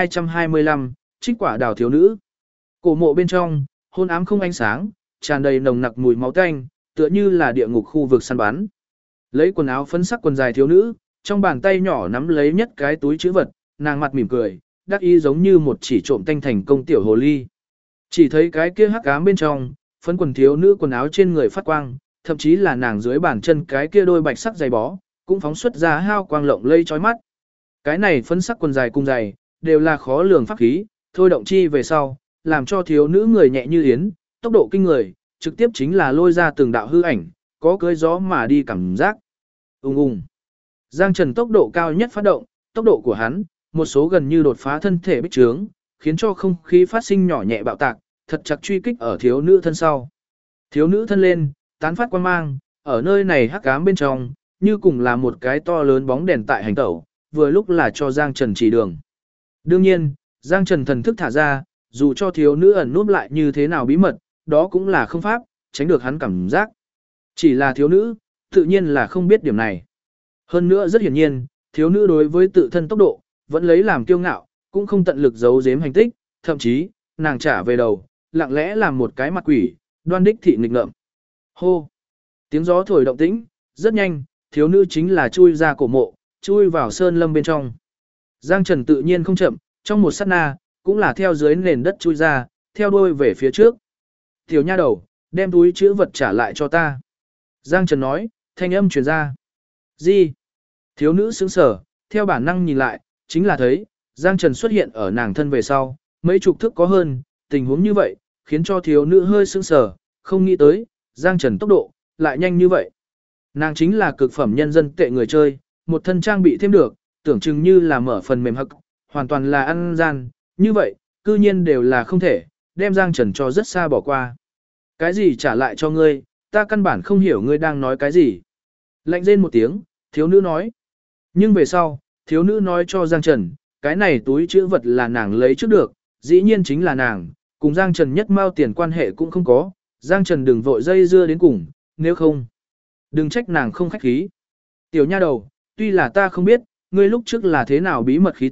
1225, Trích quả đào thiếu nữ. Cổ mộ bên trong, hôn ám không ánh sáng, tràn đầy nồng nặc mùi máu tanh, tựa như là địa ngục khu vực săn bắn. Lấy quần áo phấn sắc quần dài thiếu nữ, trong bàn tay nhỏ nắm lấy nhất cái túi trữ vật, nàng mặt mỉm cười, đắc ý giống như một chỉ trộm tanh thành công tiểu hồ ly. Chỉ thấy cái kia hắc ám bên trong, phấn quần thiếu nữ quần áo trên người phát quang, thậm chí là nàng dưới bàn chân cái kia đôi bạch sắc giày bó, cũng phóng xuất ra hao quang lộng lây chói mắt. Cái này phấn sắc quần dài cùng giày, đều là khó lường pháp khí, thôi động chi về sau, làm cho thiếu nữ người nhẹ như yến, tốc độ kinh người, trực tiếp chính là lôi ra từng đạo hư ảnh, có cưỡi gió mà đi cảm giác. Ung ung. Giang Trần tốc độ cao nhất phát động, tốc độ của hắn, một số gần như đột phá thân thể bích trướng, khiến cho không khí phát sinh nhỏ nhẹ bạo tạc, thật chặt truy kích ở thiếu nữ thân sau. Thiếu nữ thân lên, tán phát quang mang, ở nơi này hắc ám bên trong, như cùng là một cái to lớn bóng đèn tại hành tẩu, vừa lúc là cho Giang Trần chỉ đường. Đương nhiên, Giang Trần thần thức thả ra, dù cho thiếu nữ ẩn núp lại như thế nào bí mật, đó cũng là không pháp, tránh được hắn cảm giác. Chỉ là thiếu nữ, tự nhiên là không biết điểm này. Hơn nữa rất hiển nhiên, thiếu nữ đối với tự thân tốc độ, vẫn lấy làm kiêu ngạo, cũng không tận lực giấu giếm hành tích, thậm chí, nàng trả về đầu, lặng lẽ làm một cái mặt quỷ, đoan đích thị nghịch ngợm. Hô! Tiếng gió thổi động tĩnh, rất nhanh, thiếu nữ chính là chui ra cổ mộ, chui vào sơn lâm bên trong. Giang Trần tự nhiên không chậm, trong một sát na, cũng là theo dưới nền đất chui ra, theo đuôi về phía trước. Tiểu nha đầu, đem túi chữ vật trả lại cho ta. Giang Trần nói, thanh âm truyền ra. Gì? Thiếu nữ sững sờ, theo bản năng nhìn lại, chính là thấy, Giang Trần xuất hiện ở nàng thân về sau, mấy chục thước có hơn, tình huống như vậy, khiến cho thiếu nữ hơi sững sờ, không nghĩ tới, Giang Trần tốc độ, lại nhanh như vậy. Nàng chính là cực phẩm nhân dân tệ người chơi, một thân trang bị thêm được, tưởng chừng như là mở phần mềm hậc, hoàn toàn là ăn gian, như vậy, cư nhiên đều là không thể, đem Giang Trần cho rất xa bỏ qua. Cái gì trả lại cho ngươi, ta căn bản không hiểu ngươi đang nói cái gì. Lạnh rên một tiếng, thiếu nữ nói. Nhưng về sau, thiếu nữ nói cho Giang Trần, cái này túi chữ vật là nàng lấy trước được, dĩ nhiên chính là nàng, cùng Giang Trần nhất mao tiền quan hệ cũng không có, Giang Trần đừng vội dây dưa đến cùng, nếu không, đừng trách nàng không khách khí. Tiểu nha đầu, tuy là ta không biết, ngươi lúc trước là thế nào bí mật khí tức,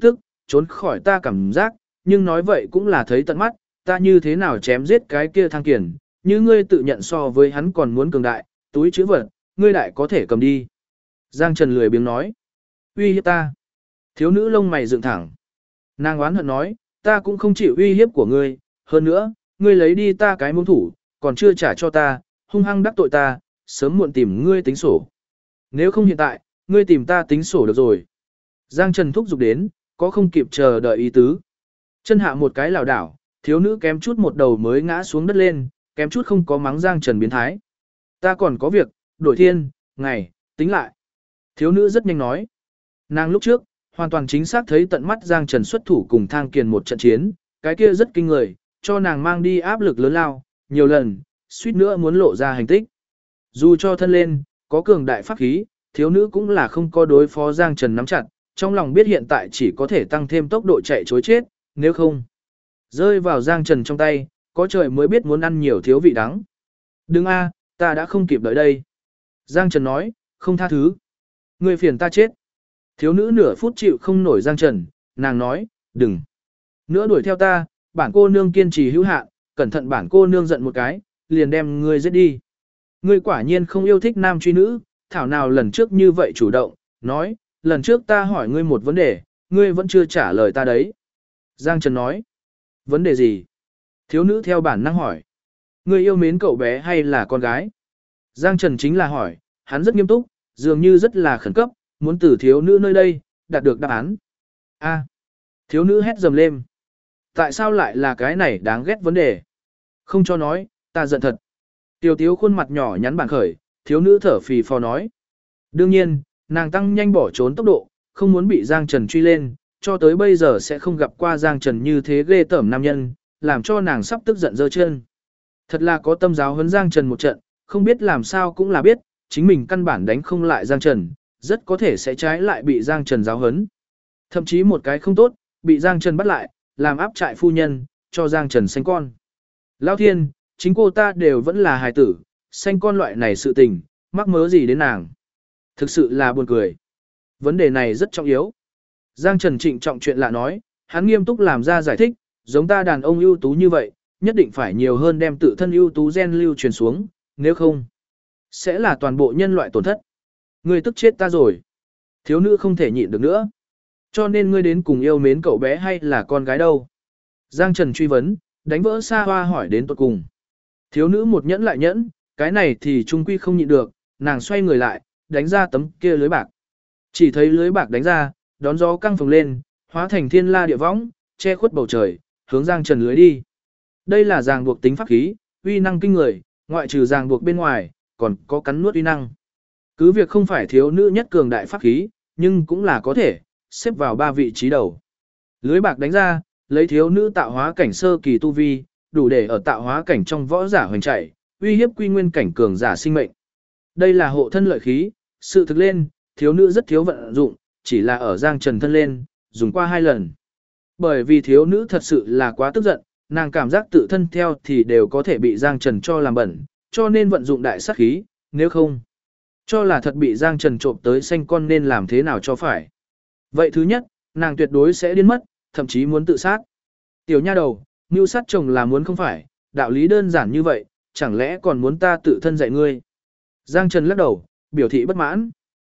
trốn khỏi ta cảm giác, nhưng nói vậy cũng là thấy tận mắt, ta như thế nào chém giết cái kia Thang Kiền, như ngươi tự nhận so với hắn còn muốn cường đại, túi chữ vật, ngươi đại có thể cầm đi. Giang Trần lười biếng nói, uy hiếp ta. Thiếu nữ lông mày dựng thẳng. Nàng oán hận nói, ta cũng không chịu uy hiếp của ngươi, hơn nữa, ngươi lấy đi ta cái mông thủ, còn chưa trả cho ta, hung hăng đắc tội ta, sớm muộn tìm ngươi tính sổ. Nếu không hiện tại, ngươi tìm ta tính sổ được rồi. Giang Trần thúc giục đến, có không kịp chờ đợi ý tứ. Chân hạ một cái lảo đảo, thiếu nữ kém chút một đầu mới ngã xuống đất lên, kém chút không có mắng Giang Trần biến thái. Ta còn có việc, đổi thiên, ngày, tính lại. Thiếu nữ rất nhanh nói. Nàng lúc trước, hoàn toàn chính xác thấy tận mắt Giang Trần xuất thủ cùng Thang Kiền một trận chiến, cái kia rất kinh người, cho nàng mang đi áp lực lớn lao, nhiều lần, suýt nữa muốn lộ ra hành tích. Dù cho thân lên, có cường đại pháp khí, thiếu nữ cũng là không có đối phó Giang Trần nắm chặt, trong lòng biết hiện tại chỉ có thể tăng thêm tốc độ chạy chối chết, nếu không rơi vào Giang Trần trong tay, có trời mới biết muốn ăn nhiều thiếu vị đắng. Đừng a, ta đã không kịp đợi đây. Giang Trần nói, không tha thứ. Người phiền ta chết. Thiếu nữ nửa phút chịu không nổi Giang Trần, nàng nói, đừng. Nữa đuổi theo ta, bản cô nương kiên trì hữu hạn, cẩn thận bản cô nương giận một cái, liền đem ngươi giết đi. Ngươi quả nhiên không yêu thích nam truy nữ, thảo nào lần trước như vậy chủ động, nói, lần trước ta hỏi ngươi một vấn đề, ngươi vẫn chưa trả lời ta đấy. Giang Trần nói, vấn đề gì? Thiếu nữ theo bản năng hỏi, ngươi yêu mến cậu bé hay là con gái? Giang Trần chính là hỏi, hắn rất nghiêm túc, dường như rất là khẩn cấp, muốn từ thiếu nữ nơi đây, đạt được đáp án. A. Thiếu nữ hét dầm lên. Tại sao lại là cái này đáng ghét vấn đề? Không cho nói, ta giận thật. Tiểu Tiếu khuôn mặt nhỏ nhắn bản khởi, thiếu nữ thở phì phò nói. Đương nhiên, nàng tăng nhanh bỏ trốn tốc độ, không muốn bị Giang Trần truy lên, cho tới bây giờ sẽ không gặp qua Giang Trần như thế ghê tởm nam nhân, làm cho nàng sắp tức giận giơ chân. Thật là có tâm giáo huấn Giang Trần một trận, không biết làm sao cũng là biết, chính mình căn bản đánh không lại Giang Trần, rất có thể sẽ trái lại bị Giang Trần giáo huấn. Thậm chí một cái không tốt, bị Giang Trần bắt lại, làm áp trại phu nhân, cho Giang Trần sanh con. Lão thiên, chính cô ta đều vẫn là hài tử, sanh con loại này sự tình, mắc mớ gì đến nàng. Thực sự là buồn cười. Vấn đề này rất trọng yếu. Giang Trần trịnh trọng chuyện lạ nói, hắn nghiêm túc làm ra giải thích, giống ta đàn ông ưu tú như vậy, nhất định phải nhiều hơn đem tự thân ưu tú gen lưu truyền xuống, nếu không, sẽ là toàn bộ nhân loại tổn thất. Ngươi tức chết ta rồi. Thiếu nữ không thể nhịn được nữa. Cho nên ngươi đến cùng yêu mến cậu bé hay là con gái đâu? Giang Trần truy vấn, đánh vỡ xa hoa hỏi đến tuột cùng. Thiếu nữ một nhẫn lại nhẫn, cái này thì trung quy không nhịn được, nàng xoay người lại, đánh ra tấm kia lưới bạc. Chỉ thấy lưới bạc đánh ra, đón gió căng phồng lên, hóa thành thiên la địa võng, che khuất bầu trời, hướng Giang Trần lưới đi. Đây là ràng buộc tính pháp khí, uy năng kinh người, ngoại trừ ràng buộc bên ngoài, còn có cắn nuốt uy năng. Cứ việc không phải thiếu nữ nhất cường đại pháp khí, nhưng cũng là có thể xếp vào 3 vị trí đầu. Lưới bạc đánh ra, lấy thiếu nữ tạo hóa cảnh sơ kỳ tu vi, đủ để ở tạo hóa cảnh trong võ giả hoành chạy, uy hiếp quy nguyên cảnh cường giả sinh mệnh. Đây là hộ thân lợi khí, sự thực lên, thiếu nữ rất thiếu vận dụng, chỉ là ở Giang Trần thân lên, dùng qua 2 lần. Bởi vì thiếu nữ thật sự là quá tức giận, nàng cảm giác tự thân theo thì đều có thể bị Giang Trần cho làm bẩn, cho nên vận dụng đại sát khí, nếu không, cho là thật bị Giang Trần trộm tới sanh con nên làm thế nào cho phải. Vậy thứ nhất, nàng tuyệt đối sẽ điên mất, thậm chí muốn tự sát. Tiểu nha đầu, mưu sát chồng là muốn không phải, đạo lý đơn giản như vậy, chẳng lẽ còn muốn ta tự thân dạy ngươi. Giang Trần lắc đầu, biểu thị bất mãn.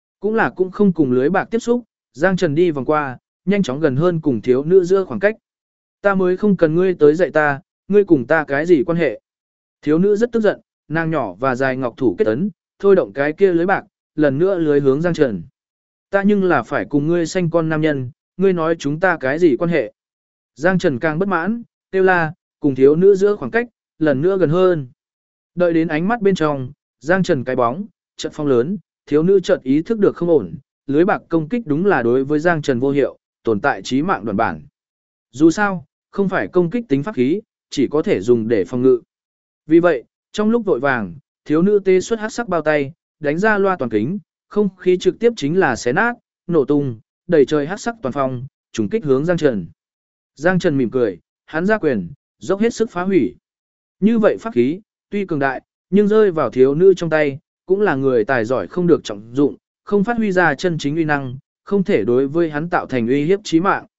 Cũng không cùng lưới bạc tiếp xúc, Giang Trần đi vòng qua, nhanh chóng gần hơn cùng thiếu nữ giữa khoảng cách. Ta mới không cần ngươi tới dạy ta, ngươi cùng ta cái gì quan hệ. Thiếu nữ rất tức giận, nàng nhỏ và dài ngọc thủ kết ấn, thôi động cái kia lưới bạc, lần nữa lưới hướng Giang Trần. Ta nhưng là phải cùng ngươi sanh con nam nhân, ngươi nói chúng ta cái gì quan hệ. Giang Trần càng bất mãn, kêu la, cùng thiếu nữ giữa khoảng cách, lần nữa gần hơn. Đợi đến ánh mắt bên trong, Giang Trần cái bóng, trận phong lớn, thiếu nữ chợt ý thức được không ổn, lưới bạc công kích đúng là đối với Giang Trần vô hiệu, tồn tại chí mạng đoạn bản. Dù sao, không phải công kích tính pháp khí, chỉ có thể dùng để phòng ngự. Vì vậy, trong lúc vội vàng, thiếu nữ tê xuất hắc sắc bao tay, đánh ra loa toàn kính, không khí trực tiếp chính là xé nát, nổ tung, đầy trời hắc sắc toàn phong, trùng kích hướng Giang Trần. Giang Trần mỉm cười, hắn ra quyền, dốc hết sức phá hủy. Như vậy pháp khí, tuy cường đại, nhưng rơi vào thiếu nữ trong tay, cũng là người tài giỏi không được trọng dụng, không phát huy ra chân chính uy năng, không thể đối với hắn tạo thành uy hiếp chí mạng.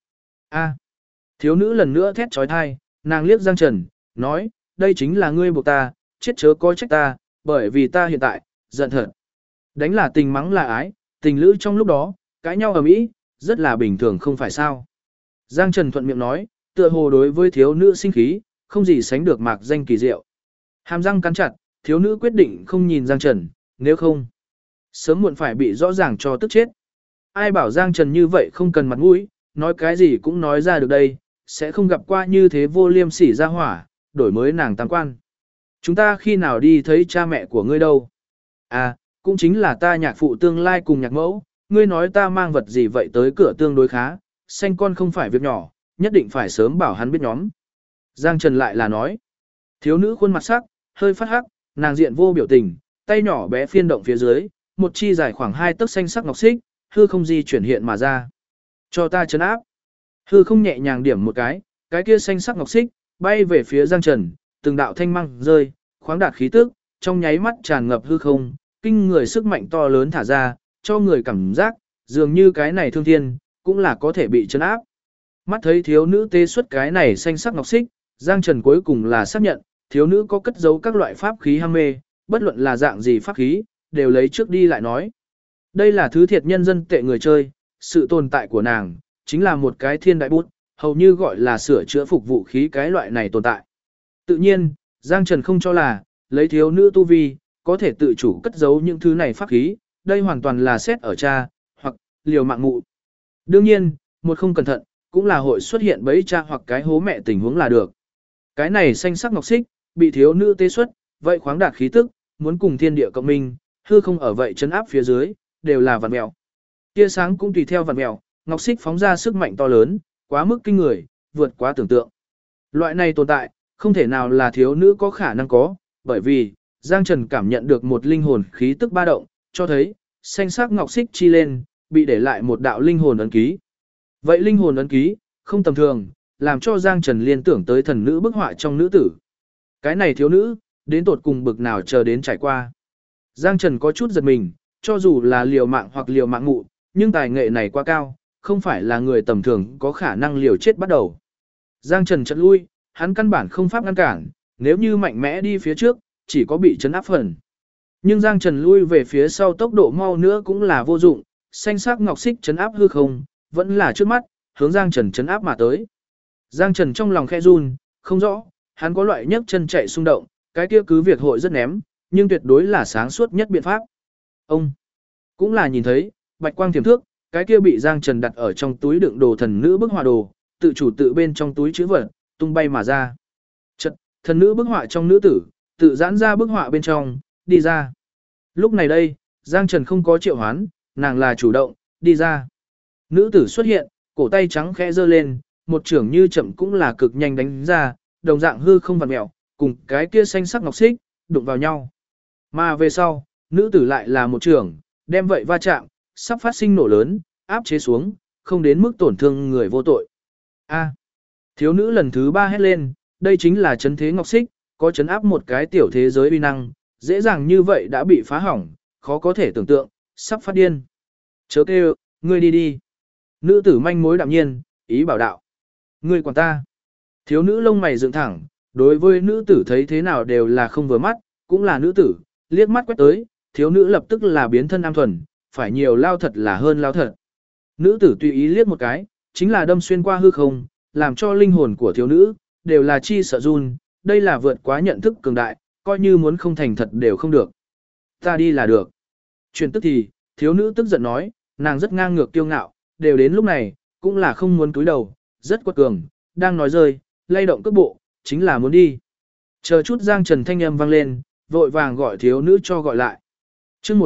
A. Thiếu nữ lần nữa thét trói thai, nàng liếc Giang Trần, nói, đây chính là ngươi buộc ta, chết chớ có trách ta, bởi vì ta hiện tại, giận thật. Đánh là tình mắng là ái, tình lữ trong lúc đó, cãi nhau ở mỹ, rất là bình thường không phải sao. Giang Trần thuận miệng nói, tựa hồ đối với thiếu nữ sinh khí, không gì sánh được mạc danh kỳ diệu. Hàm răng cắn chặt, thiếu nữ quyết định không nhìn Giang Trần, nếu không, sớm muộn phải bị rõ ràng cho tức chết. Ai bảo Giang Trần như vậy không cần mặt mũi, nói cái gì cũng nói ra được đây, sẽ không gặp qua như thế vô liêm sỉ ra hỏa, đổi mới nàng tam quan. Chúng ta khi nào đi thấy cha mẹ của ngươi đâu? À, cũng chính là ta nhạc phụ tương lai cùng nhạc mẫu, ngươi nói ta mang vật gì vậy tới cửa tương đối khá, sanh con không phải việc nhỏ, nhất định phải sớm bảo hắn biết nhóm. Giang Trần lại là nói, thiếu nữ khuôn mặt sắc, hơi phát hắc, nàng diện vô biểu tình, tay nhỏ bé phiên động phía dưới, một chi dài khoảng 2 tấc xanh sắc ngọc xích, hư không di chuyển hiện mà ra. Cho ta chấn áp. Hư không nhẹ nhàng điểm một cái kia xanh sắc ngọc xích, bay về phía Giang Trần, từng đạo thanh măng rơi, khoáng đạt khí tức, trong nháy mắt tràn ngập hư không, kinh người sức mạnh to lớn thả ra, cho người cảm giác, dường như cái này thương thiên, cũng là có thể bị chấn áp. Mắt thấy thiếu nữ tê xuất cái này xanh sắc ngọc xích, Giang Trần cuối cùng là xác nhận, thiếu nữ có cất giấu các loại pháp khí ham mê, bất luận là dạng gì pháp khí, đều lấy trước đi lại nói. Đây là thứ thiệt nhân dân tệ người chơi, sự tồn tại của nàng, chính là một cái thiên đại bút, hầu như gọi là sửa chữa phục vũ khí cái loại này tồn tại. Tự nhiên, Giang Trần không cho là, lấy thiếu nữ tu vi, có thể tự chủ cất giấu những thứ này pháp khí, đây hoàn toàn là xét ở cha, hoặc liều mạng mụ. Đương nhiên, một không cẩn thận, cũng là hội xuất hiện bẫy cha hoặc cái hố mẹ tình huống là được. Cái này xanh sắc ngọc xích, bị thiếu nữ tê xuất, vậy khoáng đạt khí tức, muốn cùng thiên địa cộng minh, hư không ở vậy chấn áp phía dưới, đều là vằn mèo. Tia sáng cũng tùy theo vằn mèo, ngọc xích phóng ra sức mạnh to lớn, quá mức kinh người, vượt quá tưởng tượng. Loại này tồn tại, không thể nào là thiếu nữ có khả năng có, bởi vì, Giang Trần cảm nhận được một linh hồn khí tức ba động, cho thấy, xanh sắc ngọc xích chi lên, bị để lại một đạo linh hồn ấn ký. Vậy linh hồn ấn ký, không tầm thường, làm cho Giang Trần liên tưởng tới thần nữ bức họa trong nữ tử. Cái này thiếu nữ, đến tột cùng bực nào chờ đến trải qua. Giang Trần có chút giật mình, cho dù là liều mạng hoặc liều mạng ngụ, nhưng tài nghệ này quá cao, không phải là người tầm thường có khả năng liều chết bắt đầu. Giang Trần chợt lui, hắn căn bản không pháp ngăn cản, nếu như mạnh mẽ đi phía trước, chỉ có bị chấn áp phần. Nhưng Giang Trần lui về phía sau tốc độ mau nữa cũng là vô dụng, xanh sắc ngọc xích chấn áp hư không, vẫn là trước mắt, hướng Giang Trần chấn áp mà tới. Giang Trần trong lòng khe run, không rõ, hắn có loại nhấc chân chạy xung động, cái kia cứ việc hội rất ném, nhưng tuyệt đối là sáng suốt nhất biện pháp. Ông cũng là nhìn thấy, bạch quang tiềm thước, cái kia bị Giang Trần đặt ở trong túi đựng đồ thần nữ bức họa đồ, tự chủ tự bên trong túi chữ vật, tung bay mà ra. Chật, thần nữ bức họa trong nữ tử, tự giãn ra bức họa bên trong, đi ra. Lúc này đây, Giang Trần không có triệu hoán, nàng là chủ động, đi ra. Nữ tử xuất hiện, cổ tay trắng khẽ giơ lên, một trưởng như chậm cũng là cực nhanh đánh ra, đồng dạng hư không vặn mèo, cùng cái kia xanh sắc ngọc xích, đụng vào nhau. Mà về sau, nữ tử lại là một trưởng, đem vậy va chạm, sắp phát sinh nổ lớn, áp chế xuống, không đến mức tổn thương người vô tội. A. Thiếu nữ lần thứ 3 hét lên, đây chính là chấn thế ngọc xích, có chấn áp một cái tiểu thế giới uy năng, dễ dàng như vậy đã bị phá hỏng, khó có thể tưởng tượng, sắp phát điên. Chớ kêu, ngươi đi đi. Nữ tử manh mối đạm nhiên, ý bảo đạo. Ngươi quản ta. Thiếu nữ lông mày dựng thẳng, đối với nữ tử thấy thế nào đều là không vừa mắt, cũng là nữ tử, liếc mắt quét tới, thiếu nữ lập tức là biến thân am thuần, phải nhiều lao thật là hơn lao thật. Nữ tử tùy ý liếc một cái, chính là đâm xuyên qua hư không, làm cho linh hồn của thiếu nữ, đều là chi sợ run, đây là vượt quá nhận thức cường đại, coi như muốn không thành thật đều không được. Ta đi là được. Chuyển tức thì, thiếu nữ tức giận nói, nàng rất ngang ngược kiêu ngạo, đều đến lúc này, cũng là không muốn cúi đầu, rất quật cường, đang nói rơi, lay động cước bộ, chính là muốn đi. Chờ chút Giang Trần thanh âm vang lên, vội vàng gọi thiếu nữ cho gọi lại. Chương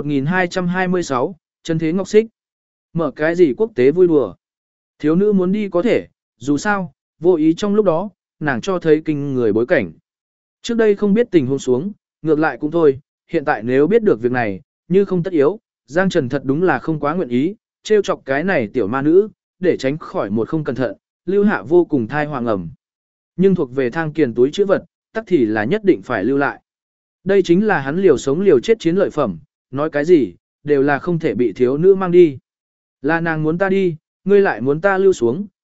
1226, Trấn Thế Ngọc Xích. Mở cái gì quốc tế vui đùa. Thiếu nữ muốn đi có thể, dù sao, vô ý trong lúc đó, nàng cho thấy kinh người bối cảnh. Trước đây không biết tình huống xuống, ngược lại cũng thôi, hiện tại nếu biết được việc này, như không tất yếu, Giang Trần thật đúng là không quá nguyện ý, trêu chọc cái này tiểu ma nữ, để tránh khỏi một không cẩn thận, lưu hạ vô cùng thai hoàng ẩm. Nhưng thuộc về thang kiền túi chữ vật, tắc thì là nhất định phải lưu lại. Đây chính là hắn liều sống liều chết chiến lợi phẩm, nói cái gì, đều là không thể bị thiếu nữ mang đi. Là nàng muốn ta đi, ngươi lại muốn ta lưu xuống,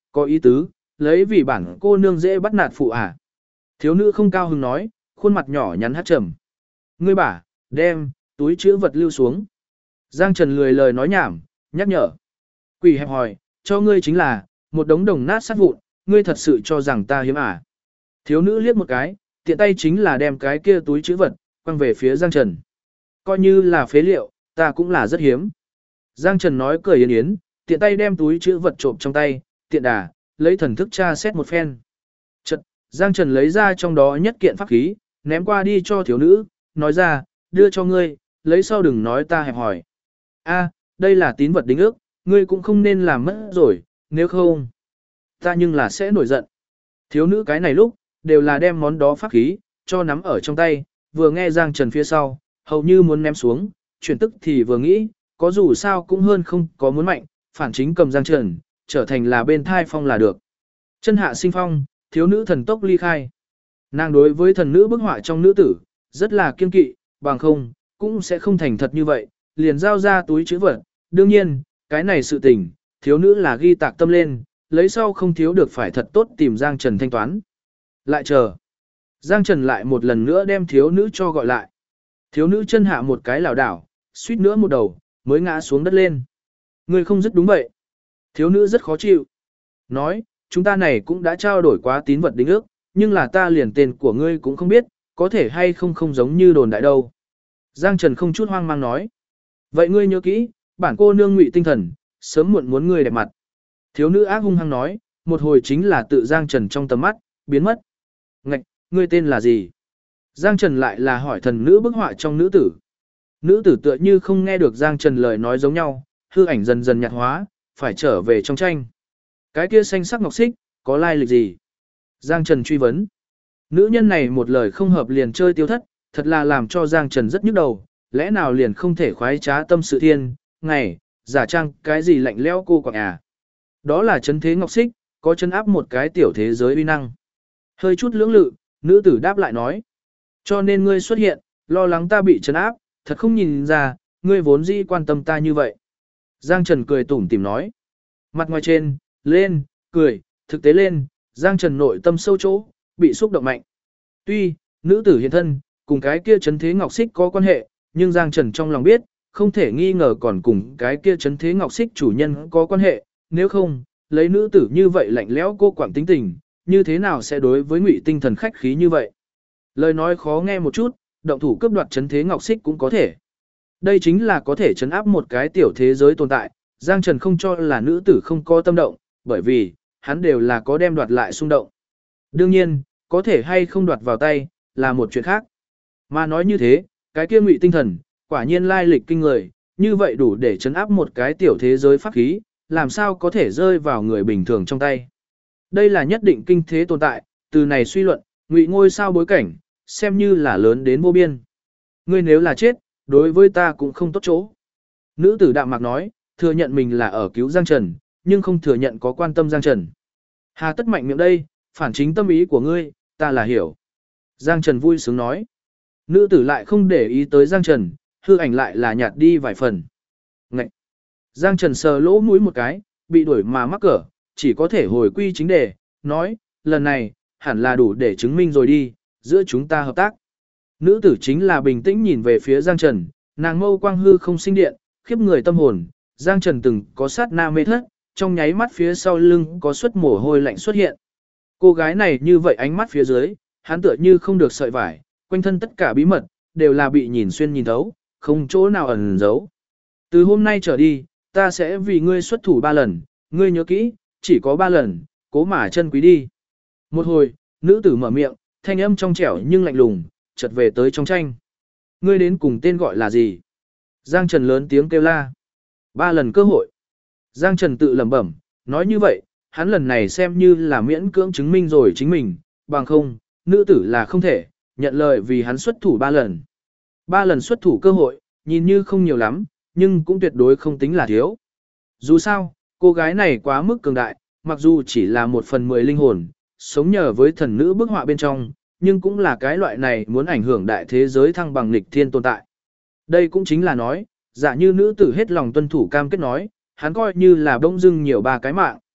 Có ý tứ, lấy vì bản cô nương dễ bắt nạt phụ à. Thiếu nữ không cao hứng nói, khuôn mặt nhỏ nhắn hát trầm. Ngươi bả, đem, túi chữ vật lưu xuống. Giang Trần lười lời nói nhảm, nhắc nhở. Quỷ hẹp hỏi, cho ngươi chính là, một đống đồng nát sát vụn, ngươi thật sự cho rằng ta hiếm à. Thiếu nữ liếc một cái, tiện tay chính là đem cái kia túi chữ vật, quăng về phía Giang Trần. Coi như là phế liệu, ta cũng là rất hiếm. Giang Trần nói cười yến yến, tiện tay đem túi chữ vật trộm trong tay, tiện đà, lấy thần thức tra xét một phen. Chật, Giang Trần lấy ra trong đó nhất kiện pháp khí, ném qua đi cho thiếu nữ, nói ra, đưa cho ngươi, lấy sau đừng nói ta hẹp hỏi. A, đây là tín vật đính ước, ngươi cũng không nên làm mất rồi, nếu không, ta nhưng là sẽ nổi giận. Thiếu nữ cái này lúc, đều là đem món đó pháp khí, cho nắm ở trong tay, vừa nghe Giang Trần phía sau, hầu như muốn ném xuống, chuyển tức thì vừa nghĩ, có dù sao cũng hơn không có muốn mạnh, phản chính cầm Giang Trần, trở thành là bên thai phong là được. Chân hạ sinh phong, thiếu nữ thần tốc ly khai. Nàng đối với thần nữ bức họa trong nữ tử, rất là kiên kỵ, bằng không, cũng sẽ không thành thật như vậy, liền giao ra túi chữ vật. Đương nhiên, cái này sự tình, thiếu nữ là ghi tạc tâm lên, lấy sau không thiếu được phải thật tốt tìm Giang Trần thanh toán. Lại chờ. Giang Trần lại một lần nữa đem thiếu nữ cho gọi lại. Thiếu nữ chân hạ một cái lảo đảo, suýt nữa một đầu, mới ngã xuống đất lên. Ngươi không dứt đúng vậy. Thiếu nữ rất khó chịu. Nói, chúng ta này cũng đã trao đổi quá tín vật đính ước, nhưng là ta liền tên của ngươi cũng không biết, có thể hay không không giống như đồn đại đâu. Giang Trần không chút hoang mang nói. Vậy ngươi nhớ kỹ, bản cô nương Ngụy Tinh Thần, sớm muộn muốn ngươi đẹp mặt. Thiếu nữ ác hung hăng nói, một hồi chính là tự Giang Trần trong tầm mắt, biến mất. Ngạch, ngươi tên là gì? Giang Trần lại là hỏi thần nữ bức họa trong nữ tử. Nữ tử tựa như không nghe được Giang Trần lời nói giống nhau, hư ảnh dần dần nhạt hóa, phải trở về trong tranh. Cái kia xanh sắc ngọc xích, có lai lịch gì? Giang Trần truy vấn. Nữ nhân này một lời không hợp liền chơi tiêu thất, thật là làm cho Giang Trần rất nhức đầu, lẽ nào liền không thể khoái trá tâm sự thiên, ngày, giả trang cái gì lạnh lẽo cô quạng à. Đó là chấn thế ngọc xích, có chân áp một cái tiểu thế giới uy năng. Hơi chút lưỡng lự, nữ tử đáp lại nói. Cho nên ngươi xuất hiện, lo lắng ta bị chấn áp, thật không nhìn ra, ngươi vốn dĩ quan tâm ta như vậy. Giang Trần cười tủm tỉm nói. Mặt ngoài trên, lên, cười, thực tế lên, Giang Trần nội tâm sâu chỗ, bị xúc động mạnh. Tuy, nữ tử hiện thân, cùng cái kia chấn thế ngọc xích có quan hệ, nhưng Giang Trần trong lòng biết, không thể nghi ngờ còn cùng cái kia chấn thế ngọc xích chủ nhân có quan hệ, nếu không, lấy nữ tử như vậy lạnh lẽo cô quảng tính tình, như thế nào sẽ đối với Ngụy Tinh Thần khách khí như vậy. Lời nói khó nghe một chút, động thủ cướp đoạt chấn thế ngọc xích cũng có thể. Đây chính là có thể chấn áp một cái tiểu thế giới tồn tại, Giang Trần không cho là nữ tử không có tâm động, bởi vì, hắn đều là có đem đoạt lại xung động. Đương nhiên, có thể hay không đoạt vào tay, là một chuyện khác. Mà nói như thế, cái kia Ngụy Tinh Thần, quả nhiên lai lịch kinh người, như vậy đủ để chấn áp một cái tiểu thế giới pháp khí, làm sao có thể rơi vào người bình thường trong tay. Đây là nhất định kinh thế tồn tại, từ này suy luận, Ngụy ngôi sao bối cảnh, xem như là lớn đến vô biên. Ngươi nếu là chết, đối với ta cũng không tốt chỗ. Nữ tử đạm mạc nói, thừa nhận mình là ở cứu Giang Trần, nhưng không thừa nhận có quan tâm Giang Trần. Hà tất mạnh miệng đây, phản chính tâm ý của ngươi, ta là hiểu. Giang Trần vui sướng nói. Nữ tử lại không để ý tới Giang Trần, hư ảnh lại là nhạt đi vài phần. Ngậy! Giang Trần sờ lỗ mũi một cái, bị đuổi mà mắc cỡ, chỉ có thể hồi quy chính đề, nói, lần này, hẳn là đủ để chứng minh rồi đi, giữa chúng ta hợp tác. Nữ tử chính là bình tĩnh nhìn về phía Giang Trần, nàng mâu quang hư không sinh điện, khiếp người tâm hồn, Giang Trần từng có sát na mê thất, trong nháy mắt phía sau lưng có xuất mồ hôi lạnh xuất hiện. Cô gái này như vậy ánh mắt phía dưới, hắn tựa như không được sợi vải, quanh thân tất cả bí mật, đều là bị nhìn xuyên nhìn thấu, không chỗ nào ẩn giấu. Từ hôm nay trở đi, ta sẽ vì ngươi xuất thủ 3 lần, ngươi nhớ kỹ, chỉ có 3 lần, cố mà chân quý đi. Một hồi, nữ tử mở miệng, thanh âm trong trẻo nhưng lạnh lùng, chợt về tới trong tranh. Ngươi đến cùng tên gọi là gì? Giang Trần lớn tiếng kêu la. 3 lần cơ hội. Giang Trần tự lẩm bẩm, nói như vậy, hắn lần này xem như là miễn cưỡng chứng minh rồi chính mình, bằng không, nữ tử là không thể, nhận lời vì hắn xuất thủ 3 lần. 3 lần xuất thủ cơ hội, nhìn như không nhiều lắm, nhưng cũng tuyệt đối không tính là thiếu. Dù sao, cô gái này quá mức cường đại, mặc dù chỉ là 1/10 linh hồn, sống nhờ với thần nữ bức họa bên trong, nhưng cũng là cái loại này muốn ảnh hưởng đại thế giới thăng bằng nghịch thiên tồn tại. Đây cũng chính là nói, giả như nữ tử hết lòng tuân thủ cam kết nói, hắn coi như là bỗng dưng nhiều 3 cái mạng.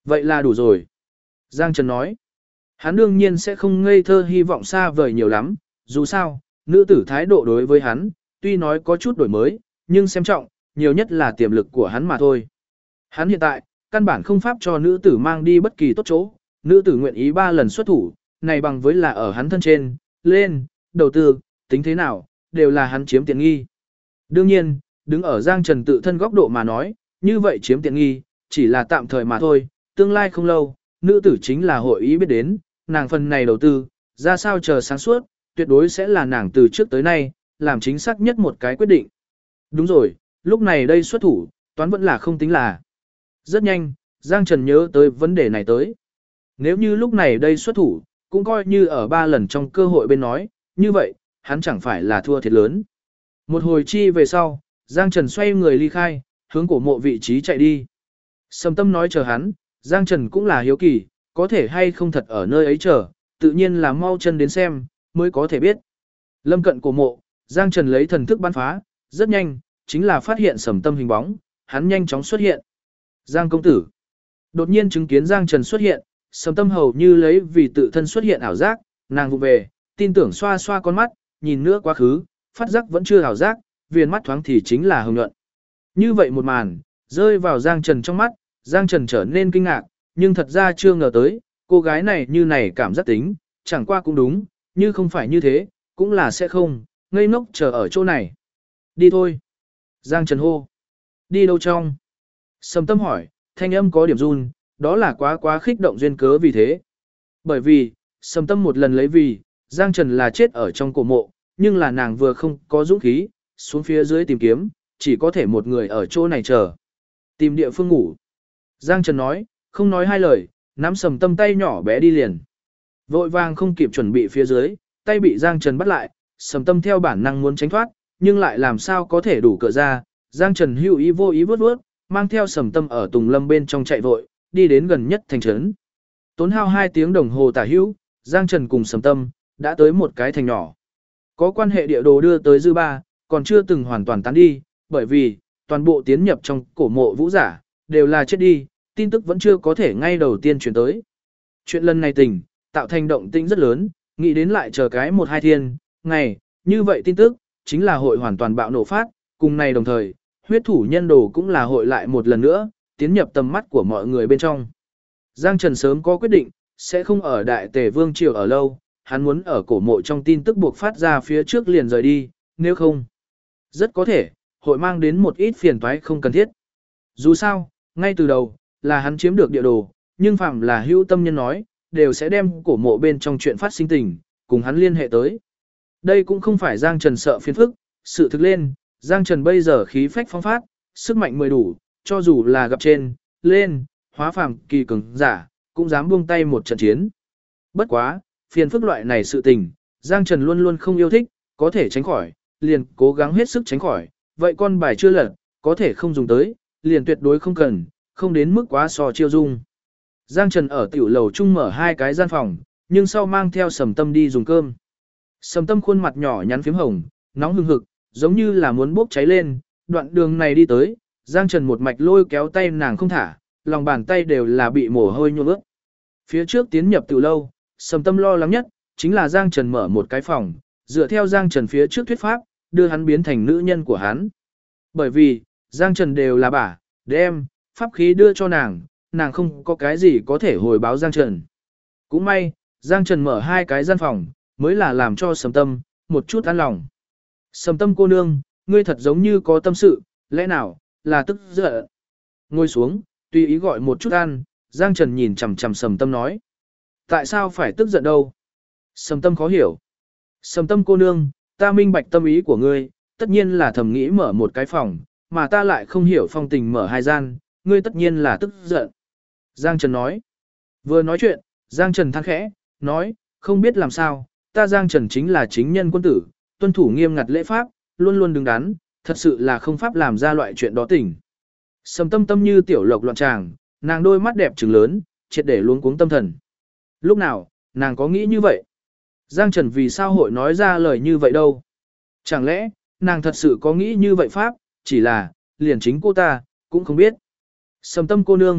Vậy là đủ rồi. Giang Trần nói. Hắn đương nhiên sẽ không ngây thơ hy vọng xa vời nhiều lắm, dù sao, nữ tử thái độ đối với hắn, tuy nói có chút đổi mới, nhưng xem trọng, nhiều nhất là tiềm lực của hắn mà thôi. Hắn hiện tại, căn bản không pháp cho nữ tử mang đi bất kỳ tốt chỗ, nữ tử nguyện ý 3 lần xuất thủ, này bằng với là ở hắn thân trên, lên, đầu tư, tính thế nào, đều là hắn chiếm tiện nghi. Đương nhiên, đứng ở Giang Trần tự thân góc độ mà nói, như vậy chiếm tiện nghi, chỉ là tạm thời mà thôi, tương lai không lâu, nữ tử chính là hội ý biết đến, nàng phần này đầu tư, ra sao chờ sáng suốt, tuyệt đối sẽ là nàng từ trước tới nay, làm chính xác nhất một cái quyết định. Đúng rồi, lúc này đây xuất thủ, toán vẫn là không tính là. Rất nhanh, Giang Trần nhớ tới vấn đề này tới. Nếu như lúc này đây xuất thủ, cũng coi như ở 3 lần trong cơ hội bên nói, như vậy, hắn chẳng phải là thua thiệt lớn. Một hồi chi về sau, Giang Trần xoay người ly khai, hướng cổ mộ vị trí chạy đi. Sầm Tâm nói chờ hắn, Giang Trần cũng là hiếu kỳ, có thể hay không thật ở nơi ấy chờ, tự nhiên là mau chân đến xem, mới có thể biết. Lâm cận cổ mộ, Giang Trần lấy thần thức bắn phá, rất nhanh, chính là phát hiện Sầm Tâm hình bóng, hắn nhanh chóng xuất hiện. Giang công tử. Đột nhiên chứng kiến Giang Trần xuất hiện, Sầm Tâm hầu như lấy vì tự thân xuất hiện ảo giác, nàng vụ về, tin tưởng xoa xoa con mắt, nhìn nữa quá khứ, phát giác vẫn chưa ảo giác, viền mắt thoáng thì chính là hồng nhuận. Như vậy một màn, rơi vào Giang Trần trong mắt, Giang Trần trở nên kinh ngạc, nhưng thật ra chưa ngờ tới, cô gái này như này cảm giác tính, chẳng qua cũng đúng, như không phải như thế, cũng là sẽ không, ngây ngốc chờ ở chỗ này. Đi thôi. Giang Trần hô. Đi đâu trong? Sầm Tâm hỏi, thanh âm có điểm run, đó là quá khích động duyên cớ vì thế. Bởi vì, Sầm Tâm một lần lấy vì, Giang Trần là chết ở trong cổ mộ, nhưng là nàng vừa không có dũng khí, xuống phía dưới tìm kiếm, chỉ có thể một người ở chỗ này chờ. Tìm địa phương ngủ. Giang Trần nói, không nói hai lời, nắm Sầm Tâm tay nhỏ bé đi liền. Vội vàng không kịp chuẩn bị phía dưới, tay bị Giang Trần bắt lại, Sầm Tâm theo bản năng muốn tránh thoát, nhưng lại làm sao có thể đủ cựa ra. Giang Trần hữu ý vô ý vớt vớt, mang theo Sầm Tâm ở Tùng Lâm bên trong chạy vội, đi đến gần nhất thành trấn. Tốn hao 2 tiếng đồng hồ tả hữu, Giang Trần cùng Sầm Tâm đã tới một cái thành nhỏ. Có quan hệ địa đồ đưa tới dư ba, còn chưa từng hoàn toàn tán đi, bởi vì toàn bộ tiến nhập trong cổ mộ vũ giả đều là chết đi, tin tức vẫn chưa có thể ngay đầu tiên truyền tới. Chuyện lần này tình, tạo thành động tĩnh rất lớn, nghĩ đến lại chờ cái 1-2 thiên, ngày, như vậy tin tức chính là hội hoàn toàn bạo nổ phát, cùng này đồng thời, huyết thủ nhân đồ cũng là hội lại một lần nữa, tiến nhập tầm mắt của mọi người bên trong. Giang Trần sớm có quyết định, sẽ không ở Đại Tề Vương Triều ở lâu, hắn muốn ở cổ mộ trong tin tức buộc phát ra phía trước liền rời đi, nếu không, rất có thể, hội mang đến một ít phiền toái không cần thiết. Dù sao, ngay từ đầu, là hắn chiếm được địa đồ, nhưng phạm là hữu tâm nhân nói, đều sẽ đem cổ mộ bên trong chuyện phát sinh tình, cùng hắn liên hệ tới. Đây cũng không phải Giang Trần sợ phiền phức, sự thực lên, Giang Trần bây giờ khí phách phong phát, sức mạnh mười đủ, cho dù là gặp trên, lên, hóa phàm kỳ cường giả, cũng dám buông tay một trận chiến. Bất quá, phiền phức loại này sự tình, Giang Trần luôn luôn không yêu thích, có thể tránh khỏi, liền cố gắng hết sức tránh khỏi, vậy con bài chưa lật, có thể không dùng tới, liền tuyệt đối không cần, không đến mức quá so chiêu dung. Giang Trần ở tiểu lầu chung mở 2 cái gian phòng, nhưng sau mang theo Sầm Tâm đi dùng cơm. Sầm Tâm khuôn mặt nhỏ nhắn phím hồng, nóng hừng hực, giống như là muốn bốc cháy lên, đoạn đường này đi tới, Giang Trần một mạch lôi kéo tay nàng không thả, lòng bàn tay đều là bị mồ hôi nhuộm ướt. Phía trước tiến nhập tiểu lâu, Sầm Tâm lo lắng nhất, chính là Giang Trần mở một cái phòng, dựa theo Giang Trần phía trước thuyết pháp, đưa hắn biến thành nữ nhân của hắn. Bởi vì, Giang Trần đều là bả, đem, pháp khí đưa cho nàng, nàng không có cái gì có thể hồi báo Giang Trần. Cũng may, Giang Trần mở 2 cái gian phòng, mới là làm cho Sầm Tâm một chút an lòng. Sầm Tâm cô nương, ngươi thật giống như có tâm sự, lẽ nào, là tức giận. Ngồi xuống, tùy ý gọi một chút ăn, Giang Trần nhìn chằm chằm Sầm Tâm nói. Tại sao phải tức giận đâu? Sầm Tâm khó hiểu. Sầm Tâm cô nương, ta minh bạch tâm ý của ngươi, tất nhiên là thầm nghĩ mở một cái phòng, mà ta lại không hiểu phong tình mở 2 gian, ngươi tất nhiên là tức giận. Giang Trần nói. Vừa nói chuyện, Giang Trần than khẽ, nói, không biết làm sao, ta Giang Trần chính là chính nhân quân tử, tuân thủ nghiêm ngặt lễ pháp, luôn luôn đứng đắn, thật sự là không pháp làm ra loại chuyện đó tỉnh. Sầm Tâm tâm như tiểu lộc loạn tràng, nàng đôi mắt đẹp trừng lớn, triệt để luống cuống tâm thần. Lúc nào, nàng có nghĩ như vậy? Giang Trần vì sao hội nói ra lời như vậy đâu? Chẳng lẽ, nàng thật sự có nghĩ như vậy pháp, chỉ là, liền chính cô ta, cũng không biết. Sầm Tâm cô nương,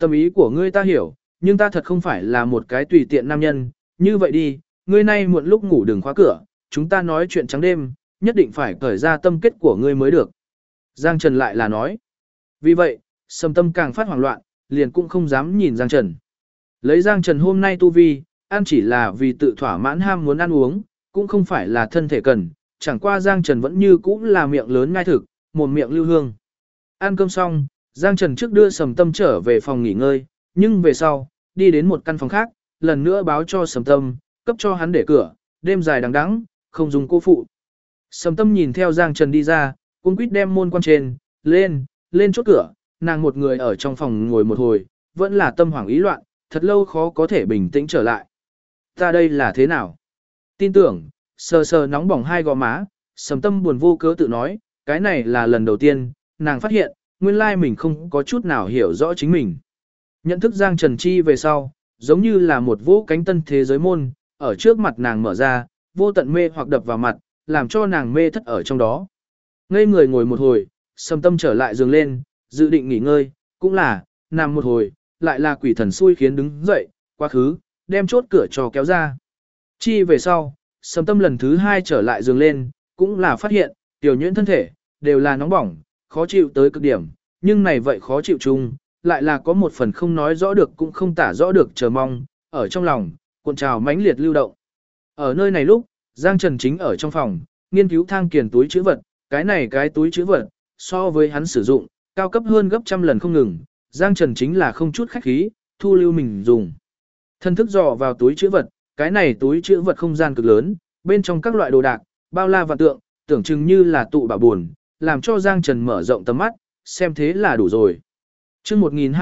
Tâm ý của ngươi ta hiểu, nhưng ta thật không phải là một cái tùy tiện nam nhân, như vậy đi, ngươi nay muộn lúc ngủ đừng khóa cửa, chúng ta nói chuyện trắng đêm, nhất định phải cởi ra tâm kết của ngươi mới được. Giang Trần lại là nói. Vì vậy, Sầm Tâm càng phát hoảng loạn, liền cũng không dám nhìn Giang Trần. Lấy Giang Trần hôm nay tu vi, ăn chỉ là vì tự thỏa mãn ham muốn ăn uống, cũng không phải là thân thể cần, chẳng qua Giang Trần vẫn như cũ là miệng lớn ngai thực, mồm miệng lưu hương. Ăn cơm xong, Giang Trần trước đưa Sầm Tâm trở về phòng nghỉ ngơi, nhưng về sau, đi đến một căn phòng khác, lần nữa báo cho Sầm Tâm, cấp cho hắn để cửa, đêm dài đằng đẵng, không dùng cô phụ. Sầm Tâm nhìn theo Giang Trần đi ra, cung quýt đem môn quan trên, lên chốt cửa, nàng một người ở trong phòng ngồi một hồi, vẫn là tâm hoảng ý loạn, thật lâu khó có thể bình tĩnh trở lại. Ta đây là thế nào? Tin tưởng, sờ sờ nóng bỏng hai gò má, Sầm Tâm buồn vô cớ tự nói, cái này là lần đầu tiên, nàng phát hiện, nguyên lai mình không có chút nào hiểu rõ chính mình. Nhận thức Giang Trần Chi về sau, giống như là một vũ cánh tân thế giới môn, ở trước mặt nàng mở ra, vô tận mê hoặc đập vào mặt, làm cho nàng mê thất ở trong đó. Ngây người ngồi một hồi, Sầm Tâm trở lại giường lên, dự định nghỉ ngơi, cũng là, nằm một hồi, lại là quỷ thần xui khiến đứng dậy, quá khứ, đem chốt cửa cho kéo ra. Chi về sau, Sầm Tâm lần thứ hai trở lại giường lên, cũng là phát hiện, tiểu nhuyễn thân thể, đều là nóng bỏng, khó chịu tới cực điểm, nhưng này vậy khó chịu chung, lại là có một phần không nói rõ được cũng không tả rõ được chờ mong, ở trong lòng, cuộn trào mãnh liệt lưu động. Ở nơi này lúc, Giang Trần chính ở trong phòng, nghiên cứu thang kiền túi chữ vật, cái túi chữ vật, so với hắn sử dụng, cao cấp hơn gấp trăm lần không ngừng, Giang Trần chính là không chút khách khí, thu lưu mình dùng. Thân thức dò vào túi chữ vật, túi chữ vật không gian cực lớn, bên trong các loại đồ đạc, bao la và tượng, tưởng chừng như là tụ bảo buồn, làm cho Giang Trần mở rộng tầm mắt, xem thế là đủ rồi. Chương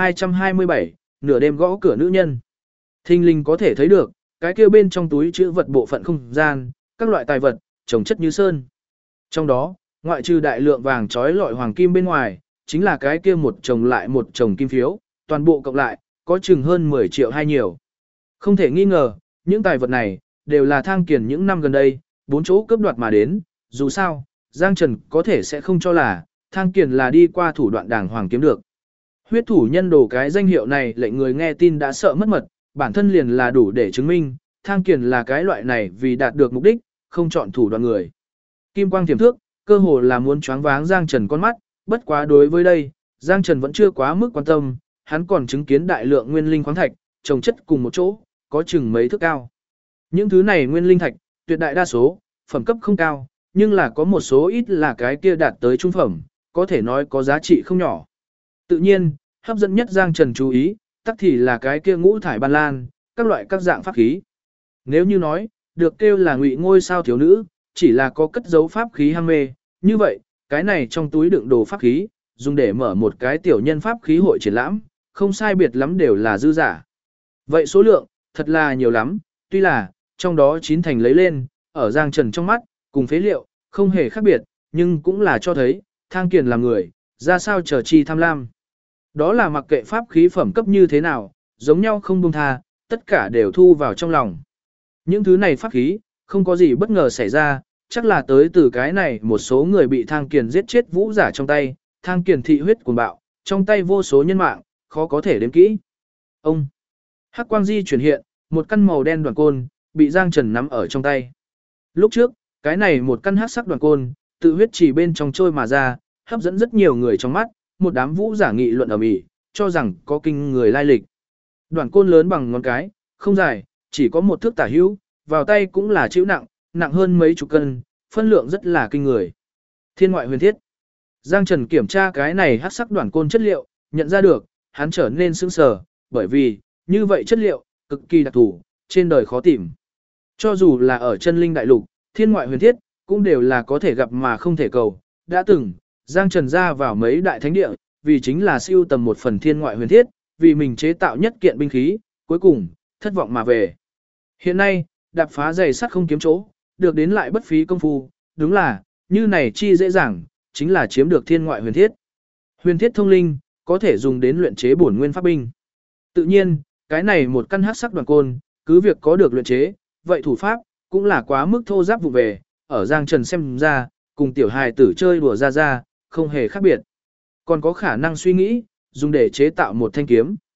1227, nửa đêm gõ cửa nữ nhân. Thinh linh có thể thấy được, cái kia bên trong túi chữ vật bộ phận không gian, các loại tài vật, trồng chất như sơn. Trong đó, ngoại trừ đại lượng vàng trói lọi hoàng kim bên ngoài, chính là cái kia một chồng lại một chồng kim phiếu, toàn bộ cộng lại, có chừng hơn 10 triệu hay nhiều. Không thể nghi ngờ, những tài vật này, đều là Thang Kiền những năm gần đây, 4 chỗ cướp đoạt mà đến, dù sao, Giang Trần có thể sẽ không cho là, Thang Kiền là đi qua thủ đoạn đàng hoàng kiếm được. Huyết thủ nhân đồ cái danh hiệu này lệnh người nghe tin đã sợ mất mật, bản thân liền là đủ để chứng minh, Thang Kiền là cái loại này vì đạt được mục đích, không chọn thủ đoạn người. Kim quang tiềm thước, cơ hồ là muốn choáng váng Giang Trần con mắt, bất quá đối với đây, Giang Trần vẫn chưa quá mức quan tâm, hắn còn chứng kiến đại lượng nguyên linh khoáng thạch, trồng chất cùng một chỗ, có chừng mấy thước cao. Những thứ này nguyên linh thạch, tuyệt đại đa số, phẩm cấp không cao, nhưng là có một số ít là cái kia đạt tới trung phẩm, có thể nói có giá trị không nhỏ. Tự nhiên, hấp dẫn nhất Giang Trần chú ý, tắc thì là cái kia ngũ thải ban lan, các loại các dạng pháp khí. Nếu như nói, được kêu là ngụy ngôi sao thiếu nữ, chỉ là có cất giấu pháp khí ham mê, như vậy, cái này trong túi đựng đồ pháp khí, dùng để mở một cái tiểu nhân pháp khí hội triển lãm, không sai biệt lắm đều là dư giả. Vậy số lượng, thật là nhiều lắm, tuy là, trong đó chín thành lấy lên, ở Giang Trần trong mắt, cùng phế liệu, không hề khác biệt, nhưng cũng là cho thấy, Thang Kiền là người, ra sao chờ chi tham lam. Đó là mặc kệ pháp khí phẩm cấp như thế nào, giống nhau không buông tha, tất cả đều thu vào trong lòng. Những thứ này pháp khí, không có gì bất ngờ xảy ra, chắc là tới từ cái này một số người bị Thang Kiền giết chết vũ giả trong tay, Thang Kiền thị huyết cuồng bạo, trong tay vô số nhân mạng, khó có thể đếm kỹ. Ông hắc quang di chuyển hiện, một căn màu đen đoàn côn, bị Giang Trần nắm ở trong tay. Lúc trước, cái này một căn hắc sắc đoàn côn, tự huyết chỉ bên trong trôi mà ra, hấp dẫn rất nhiều người trong mắt, một đám vũ giả nghị luận ầm ĩ, cho rằng có kinh người lai lịch. Đoàn côn lớn bằng ngón cái, không dài, chỉ có một thước tả hữu, vào tay cũng là chịu nặng, nặng hơn mấy chục cân, phân lượng rất là kinh người. Thiên ngoại huyền thiết. Giang Trần kiểm tra cái này hắc sắc đoàn côn chất liệu, nhận ra được, hắn trở nên sững sờ, bởi vì, như vậy chất liệu, cực kỳ đặc thù, trên đời khó tìm. Cho dù là ở chân linh đại lục, thiên ngoại huyền thiết, cũng đều là có thể gặp mà không thể cầu. Đã từng, Giang Trần ra vào mấy đại thánh địa, vì chính là siêu tầm một phần thiên ngoại huyền thiết, vì mình chế tạo nhất kiện binh khí, cuối cùng, thất vọng mà về. Hiện nay, đạp phá giày sắt không kiếm chỗ, được đến lại bất phí công phu, đúng là, như này chi dễ dàng, chính là chiếm được thiên ngoại huyền thiết. Huyền thiết thông linh, có thể dùng đến luyện chế bổn nguyên pháp binh. Tự nhiên, cái này một căn hắc sắc đoàn côn, cứ việc có được luyện chế, vậy thủ pháp, cũng là quá mức thô giáp vụ về, ở Giang Trần xem ra, cùng tiểu hài tử chơi đùa ra, không hề khác biệt. Còn có khả năng suy nghĩ, dùng để chế tạo một thanh kiếm.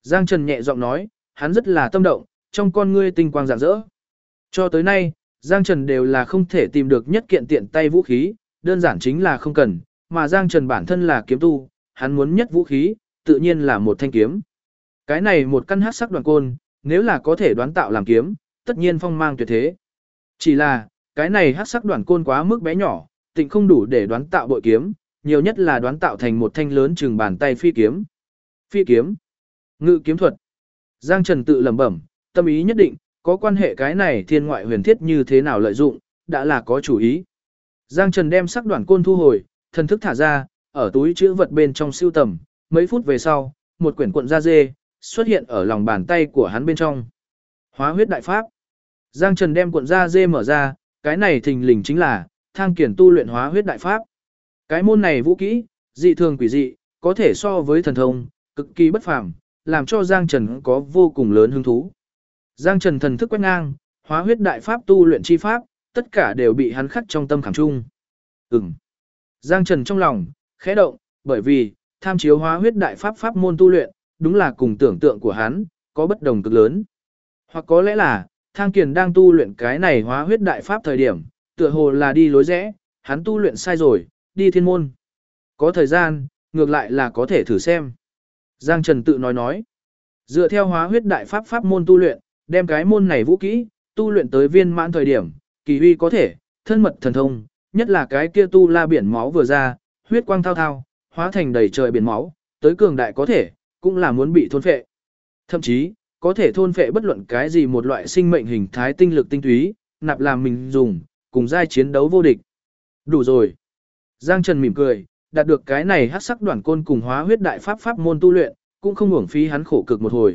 Giang Trần nhẹ giọng nói, hắn rất là tâm động, trong con ngươi tinh quang rạng rỡ. Cho tới nay, Giang Trần đều là không thể tìm được nhất kiện tiện tay vũ khí, đơn giản chính là không cần, mà Giang Trần bản thân là kiếm tu, hắn muốn nhất vũ khí, tự nhiên là một thanh kiếm. Cái này một căn hắc sắc đoàn côn, nếu là có thể đoán tạo làm kiếm, tất nhiên phong mang tuyệt thế. Chỉ là, cái này hắc sắc đoàn côn quá mức bé nhỏ, tịnh không đủ để đoán tạo bội kiếm, nhiều nhất là đoán tạo thành một thanh lớn chừng bàn tay phi kiếm. Phi kiếm, ngự kiếm thuật. Giang Trần tự lẩm bẩm, tâm ý nhất định, có quan hệ cái này thiên ngoại huyền thiết như thế nào lợi dụng, đã là có chủ ý. Giang Trần đem sắc đoạn côn thu hồi, thần thức thả ra, ở túi chữ vật bên trong siêu tầm, mấy phút về sau, một quyển cuộn da dê xuất hiện ở lòng bàn tay của hắn bên trong. Hóa huyết đại pháp. Giang Trần đem cuộn da dê mở ra, cái này thình lình chính là Thang Kiền tu luyện hóa huyết đại pháp. Cái môn này vũ kỹ, dị thường quỷ dị, có thể so với thần thông, cực kỳ bất phàm, làm cho Giang Trần có vô cùng lớn hứng thú. Giang Trần thần thức quét ngang, hóa huyết đại pháp tu luyện chi pháp, tất cả đều bị hắn khắc trong tâm khảm chung. Giang Trần trong lòng, khẽ động, bởi vì, tham chiếu hóa huyết đại pháp pháp môn tu luyện, đúng là cùng tưởng tượng của hắn, có bất đồng cực lớn. Hoặc có lẽ là, Thang Kiền đang tu luyện cái này hóa huyết đại pháp thời điểm, tựa hồ là đi lối rẽ, hắn tu luyện sai rồi, đi thiên môn. Có thời gian, ngược lại là có thể thử xem. Giang Trần tự nói. Dựa theo hóa huyết đại pháp pháp môn tu luyện, đem cái môn này vũ kỹ, tu luyện tới viên mãn thời điểm, kỳ huy có thể, thân mật thần thông, nhất là cái kia tu la biển máu vừa ra, huyết quang thao thao, hóa thành đầy trời biển máu, tới cường đại có thể, cũng là muốn bị thôn phệ. Thậm chí, có thể thôn phệ bất luận cái gì một loại sinh mệnh hình thái tinh lực tinh túy, nạp làm mình dùng, cùng giai chiến đấu vô địch. Đủ rồi. Giang Trần mỉm cười, đạt được cái này hắc sắc đoạn côn cùng hóa huyết đại pháp pháp môn tu luyện, cũng không uổng phí hắn khổ cực một hồi.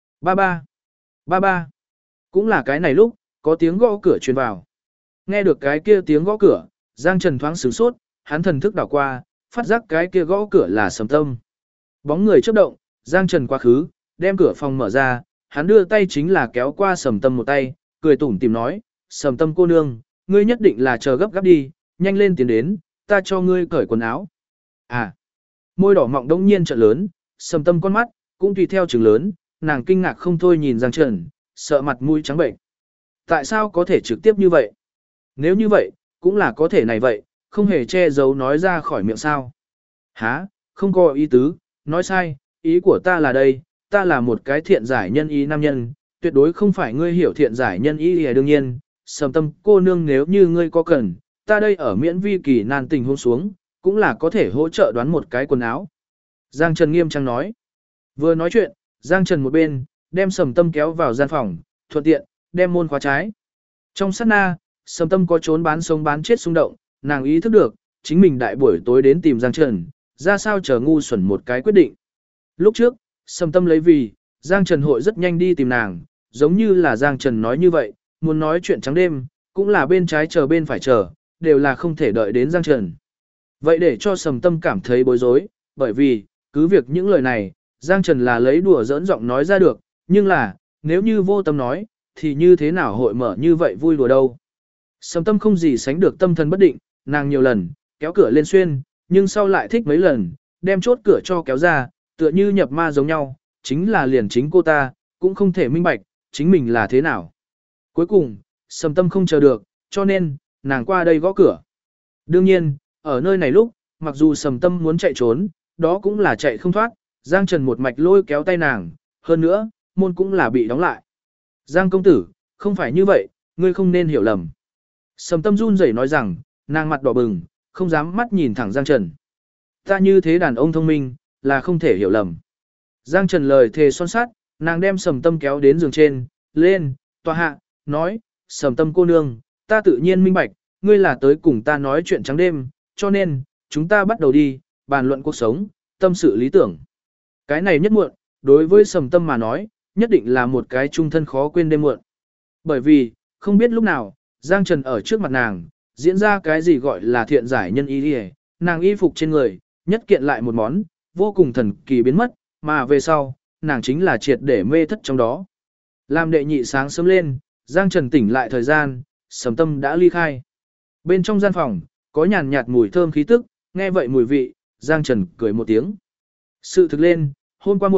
Ba ba. Cũng là cái này lúc, có tiếng gõ cửa truyền vào. Nghe được cái kia tiếng gõ cửa, Giang Trần thoáng sửng sốt, hắn thần thức đảo qua, phát giác cái kia gõ cửa là Sầm Tâm. Bóng người chớp động, Giang Trần quá khứ, đem cửa phòng mở ra, hắn đưa tay chính là kéo qua Sầm Tâm một tay, cười tủm tỉm nói, Sầm Tâm cô nương, ngươi nhất định là chờ gấp gáp đi, nhanh lên tiến đến, ta cho ngươi cởi quần áo. À, môi đỏ mọng đông nhiên trợn lớn, Sầm Tâm con mắt, cũng tùy theo trừng lớn, nàng kinh ngạc không thôi nhìn Giang Trần, sợ mặt mũi trắng bệnh. Tại sao có thể trực tiếp như vậy? Nếu như vậy, cũng là có thể này vậy, không hề che giấu nói ra khỏi miệng sao. Hả, không có ý tứ, nói sai, ý của ta là đây, ta là một cái thiện giải nhân ý nam nhân, tuyệt đối không phải ngươi hiểu thiện giải nhân ý thì đương nhiên, Sầm Tâm cô nương nếu như ngươi có cần, ta đây ở miễn vi kỳ nan tình hôn xuống, cũng là có thể hỗ trợ đoán một cái quần áo. Giang Trần nghiêm trang nói. Vừa nói chuyện, Giang Trần một bên, đem Sầm Tâm kéo vào gian phòng, thuận tiện, đem môn khóa trái. Trong sát na, Sầm Tâm có trốn bán sống bán chết xung động, nàng ý thức được, chính mình đại buổi tối đến tìm Giang Trần, ra sao chờ ngu xuẩn một cái quyết định. Lúc trước, Sầm Tâm lấy vì, Giang Trần hội rất nhanh đi tìm nàng, giống như là Giang Trần nói như vậy, muốn nói chuyện trắng đêm, cũng là bên trái chờ bên phải chờ, đều là không thể đợi đến Giang Trần. Vậy để cho Sầm Tâm cảm thấy bối rối, bởi vì, cứ việc những lời này, Giang Trần là lấy đùa giỡn giọng nói ra được, nhưng là, nếu như vô tâm nói, thì như thế nào hội mở như vậy vui đùa đâu. Sầm Tâm không gì sánh được tâm thần bất định, nàng nhiều lần, kéo cửa lên xuyên, nhưng sau lại thích mấy lần, đem chốt cửa cho kéo ra, tựa như nhập ma giống nhau, chính là liền chính cô ta, cũng không thể minh bạch, chính mình là thế nào. Cuối cùng, Sầm Tâm không chờ được, cho nên, nàng qua đây gõ cửa. Đương nhiên, ở nơi này lúc, mặc dù Sầm Tâm muốn chạy trốn, đó cũng là chạy không thoát, Giang Trần một mạch lôi kéo tay nàng, hơn nữa, môn cũng là bị đóng lại. Giang công tử, không phải như vậy, ngươi không nên hiểu lầm. Sầm Tâm run rẩy nói rằng, nàng mặt đỏ bừng, không dám mắt nhìn thẳng Giang Trần. Ta như thế đàn ông thông minh, là không thể hiểu lầm. Giang Trần lời thề son sắt, nàng đem Sầm Tâm kéo đến giường trên, lên, tòa hạ, nói, Sầm Tâm cô nương, ta tự nhiên minh bạch, ngươi là tới cùng ta nói chuyện trắng đêm, cho nên, chúng ta bắt đầu đi, bàn luận cuộc sống, tâm sự lý tưởng. Cái này nhất muộn, đối với Sầm Tâm mà nói, nhất định là một cái trung thân khó quên đêm muộn. Bởi vì, không biết lúc nào, Giang Trần ở trước mặt nàng, diễn ra cái gì gọi là thiện giải nhân ý đi, nàng y phục trên người, nhất kiện lại một món, vô cùng thần kỳ biến mất, mà về sau, nàng chính là triệt để mê thất trong đó. Làm đệ nhị sáng sớm lên, Giang Trần tỉnh lại thời gian, Sầm Tâm đã ly khai. Bên trong gian phòng, có nhàn nhạt mùi thơm khí tức, nghe vậy mùi vị, Giang Trần cười một tiếng. Sự thực lên, hôm qua muộn,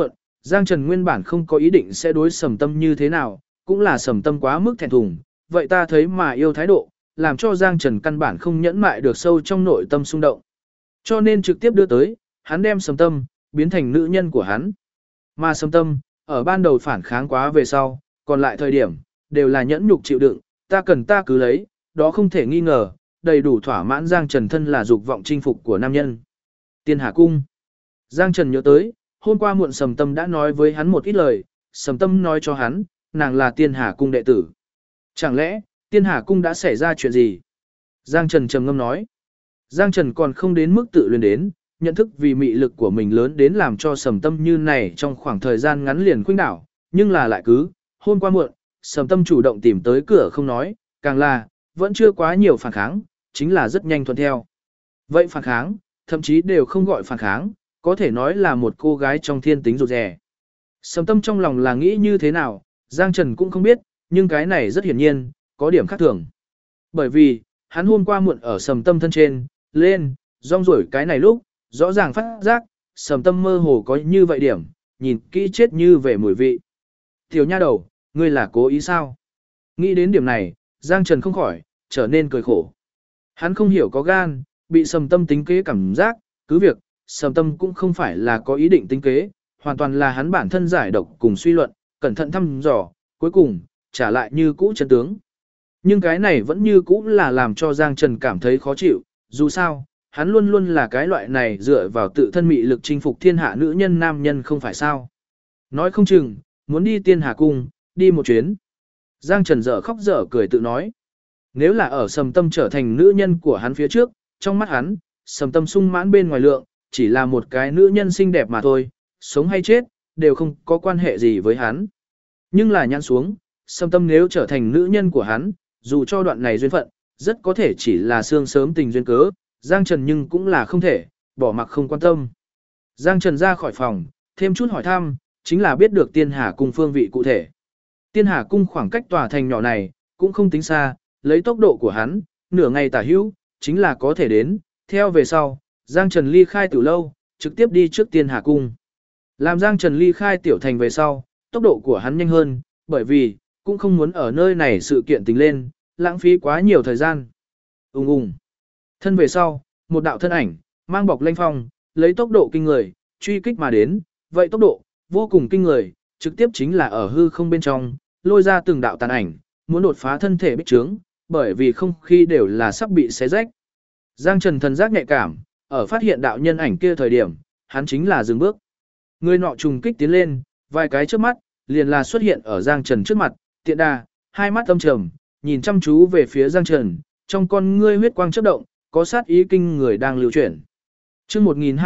Giang Trần nguyên bản không có ý định sẽ đối Sầm Tâm như thế nào, cũng là Sầm Tâm quá mức thẹn thùng, vậy ta thấy mà yêu thái độ, làm cho Giang Trần căn bản không nhẫn mại được sâu trong nội tâm xung động. Cho nên trực tiếp đưa tới, hắn đem Sầm Tâm biến thành nữ nhân của hắn. Mà Sầm Tâm, ở ban đầu phản kháng quá về sau, còn lại thời điểm, đều là nhẫn nhục chịu đựng, ta cần ta cứ lấy, đó không thể nghi ngờ, đầy đủ thỏa mãn Giang Trần thân là dục vọng chinh phục của nam nhân. Tiên Hà Cung. Giang Trần nhớ tới, hôm qua muộn Sầm Tâm đã nói với hắn một ít lời, Sầm Tâm nói cho hắn, nàng là Tiên Hà Cung đệ tử. Chẳng lẽ, Tiên Hà Cung đã xảy ra chuyện gì? Giang Trần trầm ngâm nói. Giang Trần còn không đến mức tự luyện đến, nhận thức vì mị lực của mình lớn đến làm cho Sầm Tâm như này trong khoảng thời gian ngắn liền khuynh đảo, nhưng là lại cứ, hôm qua muộn, Sầm Tâm chủ động tìm tới cửa không nói, càng là, vẫn chưa quá nhiều phản kháng, chính là rất nhanh thuận theo. Vậy phản kháng, thậm chí đều không gọi phản kháng, có thể nói là một cô gái trong thiên tính rụt rè. Sầm Tâm trong lòng là nghĩ như thế nào, Giang Trần cũng không biết, nhưng cái này rất hiển nhiên, có điểm khác thường. Bởi vì, hắn hôm qua muộn ở Sầm Tâm thân trên, lên, rong rổi cái này lúc, rõ ràng phát giác, Sầm Tâm mơ hồ có như vậy điểm, nhìn kỹ chết như về mùi vị. Tiểu nha đầu, ngươi là cố ý sao? Nghĩ đến điểm này, Giang Trần không khỏi, trở nên cười khổ. Hắn không hiểu có gan, bị Sầm Tâm tính kế cảm giác, cứ việc, Sầm Tâm cũng không phải là có ý định tính kế, hoàn toàn là hắn bản thân giải độc cùng suy luận, cẩn thận thăm dò, cuối cùng, trả lại như cũ chân tướng. Nhưng cái này vẫn như cũ là làm cho Giang Trần cảm thấy khó chịu, dù sao, hắn luôn luôn là cái loại này dựa vào tự thân mị lực chinh phục thiên hạ nữ nhân nam nhân không phải sao. Nói không chừng, muốn đi Tiên Hà Cung, đi một chuyến. Giang Trần dở khóc dở cười tự nói. Nếu là ở Sầm Tâm trở thành nữ nhân của hắn phía trước, trong mắt hắn, Sầm Tâm sung mãn bên ngoài lượng, chỉ là một cái nữ nhân xinh đẹp mà thôi, sống hay chết, đều không có quan hệ gì với hắn. Nhưng là nhãn xuống, Sầm Tâm nếu trở thành nữ nhân của hắn, dù cho đoạn này duyên phận, rất có thể chỉ là sương sớm tình duyên cớ, Giang Trần nhưng cũng là không thể, bỏ mặc không quan tâm. Giang Trần ra khỏi phòng, thêm chút hỏi thăm, chính là biết được Tiên Hà Cung phương vị cụ thể. Tiên Hà Cung khoảng cách tòa thành nhỏ này, cũng không tính xa, lấy tốc độ của hắn, nửa ngày tả hữu, chính là có thể đến, theo về sau, Giang Trần ly khai từ lâu, trực tiếp đi trước Tiên Hà Cung. Làm Giang Trần ly khai tiểu thành về sau, tốc độ của hắn nhanh hơn, bởi vì, cũng không muốn ở nơi này sự kiện tính lên, lãng phí quá nhiều thời gian. Ung ung. Thân về sau, một đạo thân ảnh, mang bọc lanh phong, lấy tốc độ kinh người, truy kích mà đến, vậy tốc độ, vô cùng kinh người, trực tiếp chính là ở hư không bên trong, lôi ra từng đạo tàn ảnh, muốn đột phá thân thể bích trướng, bởi vì không khí đều là sắp bị xé rách. Giang Trần thần giác nhạy cảm, ở phát hiện đạo nhân ảnh kia thời điểm, hắn chính là dừng bước. Người nọ trùng kích tiến lên, vài cái trước mắt, liền là xuất hiện ở Giang Trần trước mặt, tiện đà, hai mắt âm trầm, nhìn chăm chú về phía Giang Trần, trong con ngươi huyết quang chớp động, có sát ý kinh người đang lưu chuyển. Chương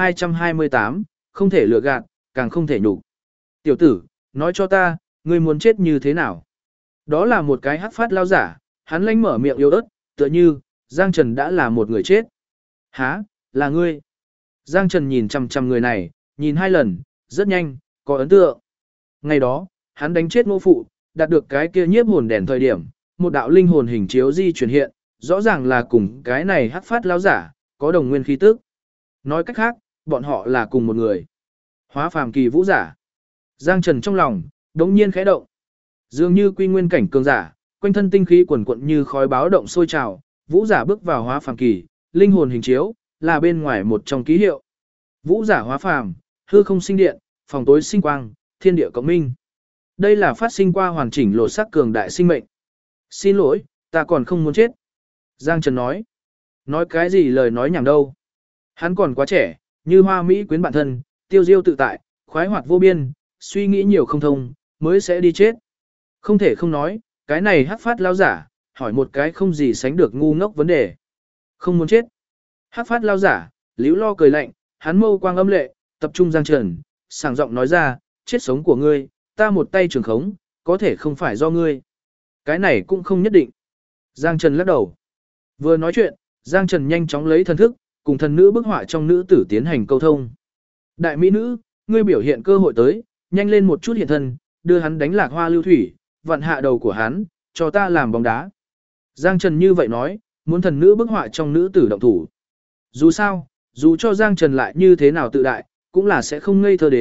1228, không thể lừa gạt, càng không thể nhục. Tiểu tử, nói cho ta, ngươi muốn chết như thế nào? Đó là một cái hắc phát lao giả, hắn lánh mở miệng yếu ớt, tựa như, Giang Trần đã là một người chết. Hả, là ngươi? Giang Trần nhìn chằm chằm người này, nhìn hai lần, rất nhanh, có ấn tượng. Ngày đó, hắn đánh chết Ngô Phụ, đạt được cái kia nhiếp hồn đèn thời điểm, một đạo linh hồn hình chiếu di chuyển hiện, rõ ràng là cùng cái này hắc phát lao giả, có đồng nguyên khí tức. Nói cách khác, bọn họ là cùng một người. Hóa phàm kỳ vũ giả. Giang Trần trong lòng, đống nhiên khẽ động. Dường như quy nguyên cảnh cường giả, quanh thân tinh khí quần quận như khói báo động sôi trào, vũ giả bước vào hóa phàm kỳ, linh hồn hình chiếu, là bên ngoài một trong ký hiệu. Vũ giả hóa phàm, hư không sinh điện, phòng tối sinh quang, thiên địa cộng minh. Đây là phát sinh qua hoàn chỉnh lột xác cường đại sinh mệnh. Xin lỗi, ta còn không muốn chết. Giang Trần nói. Nói cái gì lời nói nhảm đâu. Hắn còn quá trẻ, như hoa mỹ quyến bản thân, tiêu diêu tự tại, khoái hoạt vô biên, suy nghĩ nhiều không thông, mới sẽ đi chết. Không thể không nói, cái này hắc phát lao giả, hỏi một cái không gì sánh được ngu ngốc vấn đề. Không muốn chết. Hắc phát lao giả, liễu lo cười lạnh, hắn mâu quang âm lệ, tập trung Giang Trần, sảng giọng nói ra, chết sống của ngươi, ta một tay trường khống, có thể không phải do ngươi. Cái này cũng không nhất định. Giang Trần lắc đầu. Vừa nói chuyện, Giang Trần nhanh chóng lấy thần thức, cùng thần nữ bức họa trong nữ tử tiến hành câu thông. Đại mỹ nữ, ngươi biểu hiện cơ hội tới, nhanh lên một chút hiện thân, đưa hắn đánh lạc hoa lưu thủy, vặn hạ đầu của hắn, cho ta làm bóng đá. Giang Trần như vậy nói, muốn thần nữ bức họa trong nữ tử động thủ. Dù sao, dù cho Giang Trần lại như thế nào tự đại, cũng là sẽ không ngây thơ đến,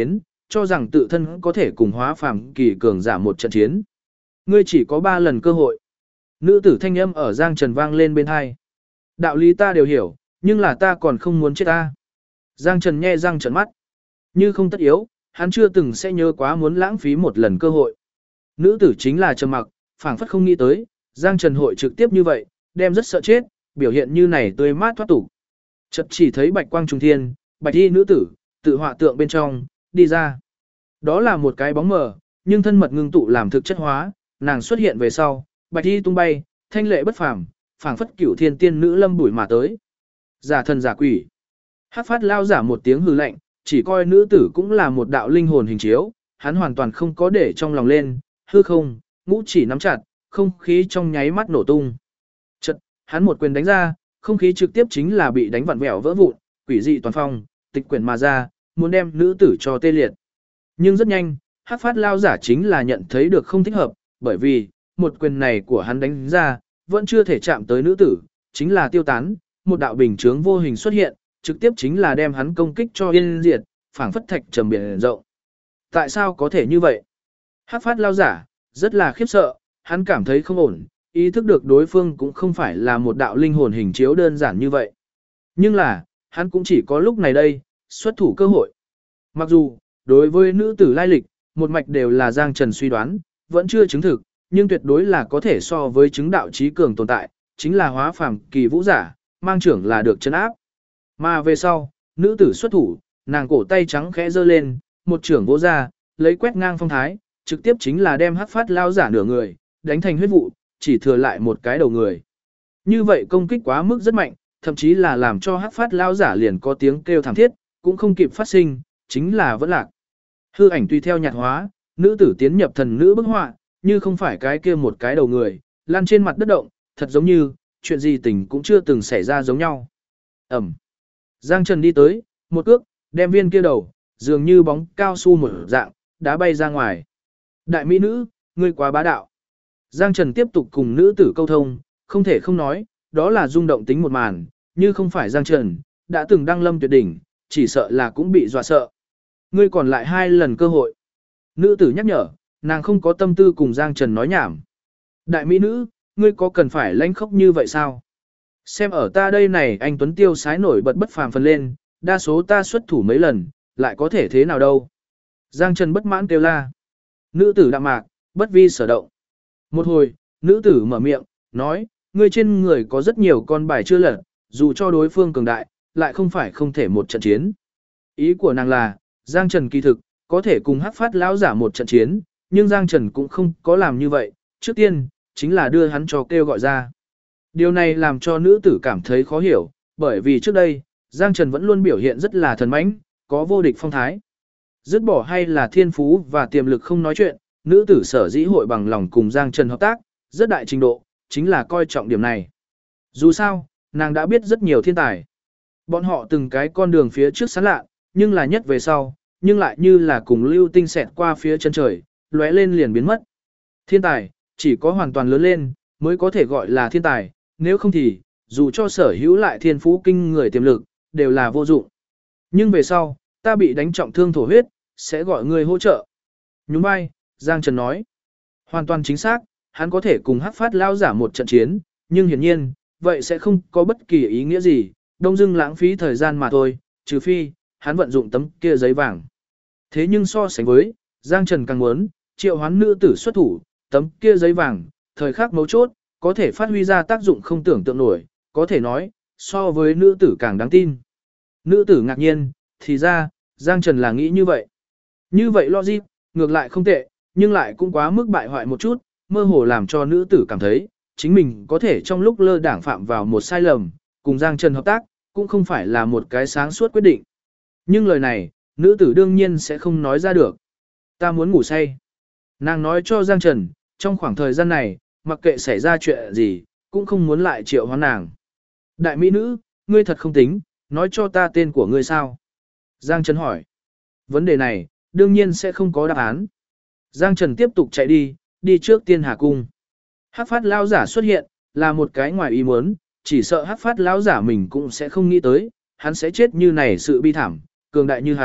cho rằng tự thân có thể cùng hóa phàm kỳ cường giả một trận chiến. Ngươi chỉ có 3 lần cơ hội. Nữ tử thanh âm ở Giang Trần vang lên bên hai. Đạo lý ta đều hiểu, nhưng là ta còn không muốn chết ta. Giang Trần nhe răng trợn mắt. Như không tất yếu, hắn chưa từng sẽ nhớ quá muốn lãng phí một lần cơ hội. Nữ tử chính là trầm mặc, phảng phất không nghĩ tới, Giang Trần hội trực tiếp như vậy, đem rất sợ chết, biểu hiện như này tươi mát thoát tục. Chợt chỉ thấy bạch quang trung thiên, bạch y nữ tử, tự họa tượng bên trong, đi ra. Đó là một cái bóng mờ, nhưng thân mật ngưng tụ làm thực chất hóa, nàng xuất hiện về sau, bạch y tung bay, thanh lệ bất phàm, phảng phất cửu thiên tiên nữ lâm bụi mà tới. Giả thần giả quỷ. Hắc Phát lao giả một tiếng hừ lạnh, chỉ coi nữ tử cũng là một đạo linh hồn hình chiếu, hắn hoàn toàn không có để trong lòng lên, hư không, ngũ chỉ nắm chặt, không khí trong nháy mắt nổ tung. Chợt, hắn một quyền đánh ra, không khí trực tiếp chính là bị đánh vặn vẹo vỡ vụn, quỷ dị toàn phong, tịch quyển mà ra, muốn đem nữ tử cho tê liệt. Nhưng rất nhanh, Hắc Phát lao giả chính là nhận thấy được không thích hợp, bởi vì, một quyền này của hắn đánh ra, vẫn chưa thể chạm tới nữ tử, chính là tiêu tán, một đạo bình chướng vô hình xuất hiện, trực tiếp chính là đem hắn công kích cho yên diệt, phảng phất thạch trầm biển rộng. Tại sao có thể như vậy? Hắc Phát lao giả, rất là khiếp sợ, hắn cảm thấy không ổn, ý thức được đối phương cũng không phải là một đạo linh hồn hình chiếu đơn giản như vậy. Nhưng là, hắn cũng chỉ có lúc này đây, xuất thủ cơ hội. Mặc dù, đối với nữ tử lai lịch, một mạch đều là Giang Trần suy đoán, vẫn chưa chứng thực, nhưng tuyệt đối là có thể so với chứng đạo trí cường tồn tại, chính là hóa phàm kỳ vũ giả, mang trưởng là được chân áp. Mà về sau, nữ tử xuất thủ, nàng cổ tay trắng khẽ giơ lên, một trưởng vỗ ra, lấy quét ngang phong thái, trực tiếp chính là đem Hắc Phát lao giả nửa người, đánh thành huyết vụ, chỉ thừa lại một cái đầu người. Như vậy công kích quá mức rất mạnh, thậm chí là làm cho Hắc Phát lao giả liền có tiếng kêu thảm thiết, cũng không kịp phát sinh, chính là vẫn lạc. Hư ảnh tùy theo nhạt hóa, nữ tử tiến nhập thần nữ bức họa, như không phải cái kia một cái đầu người, lăn trên mặt đất động, thật giống như, chuyện gì tình cũng chưa từng xảy ra giống nhau. Ẩm. Giang Trần đi tới, một cước, đem viên kia đầu, dường như bóng cao su một dạng, đá bay ra ngoài. Đại mỹ nữ, ngươi quá bá đạo. Giang Trần tiếp tục cùng nữ tử câu thông, không thể không nói, đó là rung động tính một màn, như không phải Giang Trần, đã từng đăng lâm tuyệt đỉnh, chỉ sợ là cũng bị dọa sợ. Ngươi còn lại 2 lần cơ hội. Nữ tử nhắc nhở, nàng không có tâm tư cùng Giang Trần nói nhảm. Đại mỹ nữ, ngươi có cần phải lãnh khốc như vậy sao? Xem ở ta đây này anh Tuấn Tiêu sái nổi bật bất phàm phần lên, đa số ta xuất thủ mấy lần, lại có thể thế nào đâu. Giang Trần bất mãn kêu la. Nữ tử đạm mạc, bất vi sở động. Một hồi, nữ tử mở miệng, nói, ngươi trên người có rất nhiều con bài chưa lật, dù cho đối phương cường đại, lại không phải không thể một trận chiến. Ý của nàng là, Giang Trần kỳ thực, có thể cùng Hắc Phát lão giả một trận chiến, nhưng Giang Trần cũng không có làm như vậy, trước tiên, chính là đưa hắn cho kêu gọi ra. Điều này làm cho nữ tử cảm thấy khó hiểu, bởi vì trước đây, Giang Trần vẫn luôn biểu hiện rất là thần mãnh, có vô địch phong thái. Dứt bỏ hay là thiên phú và tiềm lực không nói chuyện, nữ tử sở dĩ hội bằng lòng cùng Giang Trần hợp tác, rất đại trình độ, chính là coi trọng điểm này. Dù sao, nàng đã biết rất nhiều thiên tài. Bọn họ từng cái con đường phía trước sáng lạ, nhưng là nhất về sau, nhưng lại như là cùng lưu tinh xẹt qua phía chân trời, lóe lên liền biến mất. Thiên tài, chỉ có hoàn toàn lớn lên, mới có thể gọi là thiên tài, nếu không thì, dù cho sở hữu lại thiên phú kinh người tiềm lực, đều là vô dụng. Nhưng về sau, ta bị đánh trọng thương thổ huyết, sẽ gọi người hỗ trợ. Nhún vai, Giang Trần nói. Hoàn toàn chính xác, hắn có thể cùng Hắc Phát lao giả một trận chiến, nhưng hiển nhiên, vậy sẽ không có bất kỳ ý nghĩa gì, đông dưng lãng phí thời gian mà thôi, trừ phi, hắn vận dụng tấm kia giấy vàng. Thế nhưng so sánh với, Giang Trần càng muốn, triệu hoán nữ tử xuất thủ, tấm kia giấy vàng, thời khắc mấu chốt, có thể phát huy ra tác dụng không tưởng tượng nổi, có thể nói, so với nữ tử càng đáng tin. Nữ tử ngạc nhiên, thì ra, Giang Trần là nghĩ như vậy. Như vậy logic, ngược lại không tệ, nhưng lại cũng quá mức bại hoại một chút, mơ hồ làm cho nữ tử cảm thấy, chính mình có thể trong lúc lơ đảng phạm vào một sai lầm, cùng Giang Trần hợp tác, cũng không phải là một cái sáng suốt quyết định. Nhưng lời này, nữ tử đương nhiên sẽ không nói ra được. Ta muốn ngủ say. Nàng nói cho Giang Trần, trong khoảng thời gian này, mặc kệ xảy ra chuyện gì, cũng không muốn lại triệu hoán nàng. Đại mỹ nữ, ngươi thật không tính, nói cho ta tên của ngươi sao? Giang Trần hỏi. Vấn đề này, đương nhiên sẽ không có đáp án. Giang Trần tiếp tục chạy đi, đi trước Tiên Hà Cung. Hắc Phát lão giả xuất hiện, là một cái ngoài ý muốn, chỉ sợ Hắc Phát lão giả mình cũng sẽ không nghĩ tới, hắn sẽ chết như này sự bi thảm, cường đại như hắn,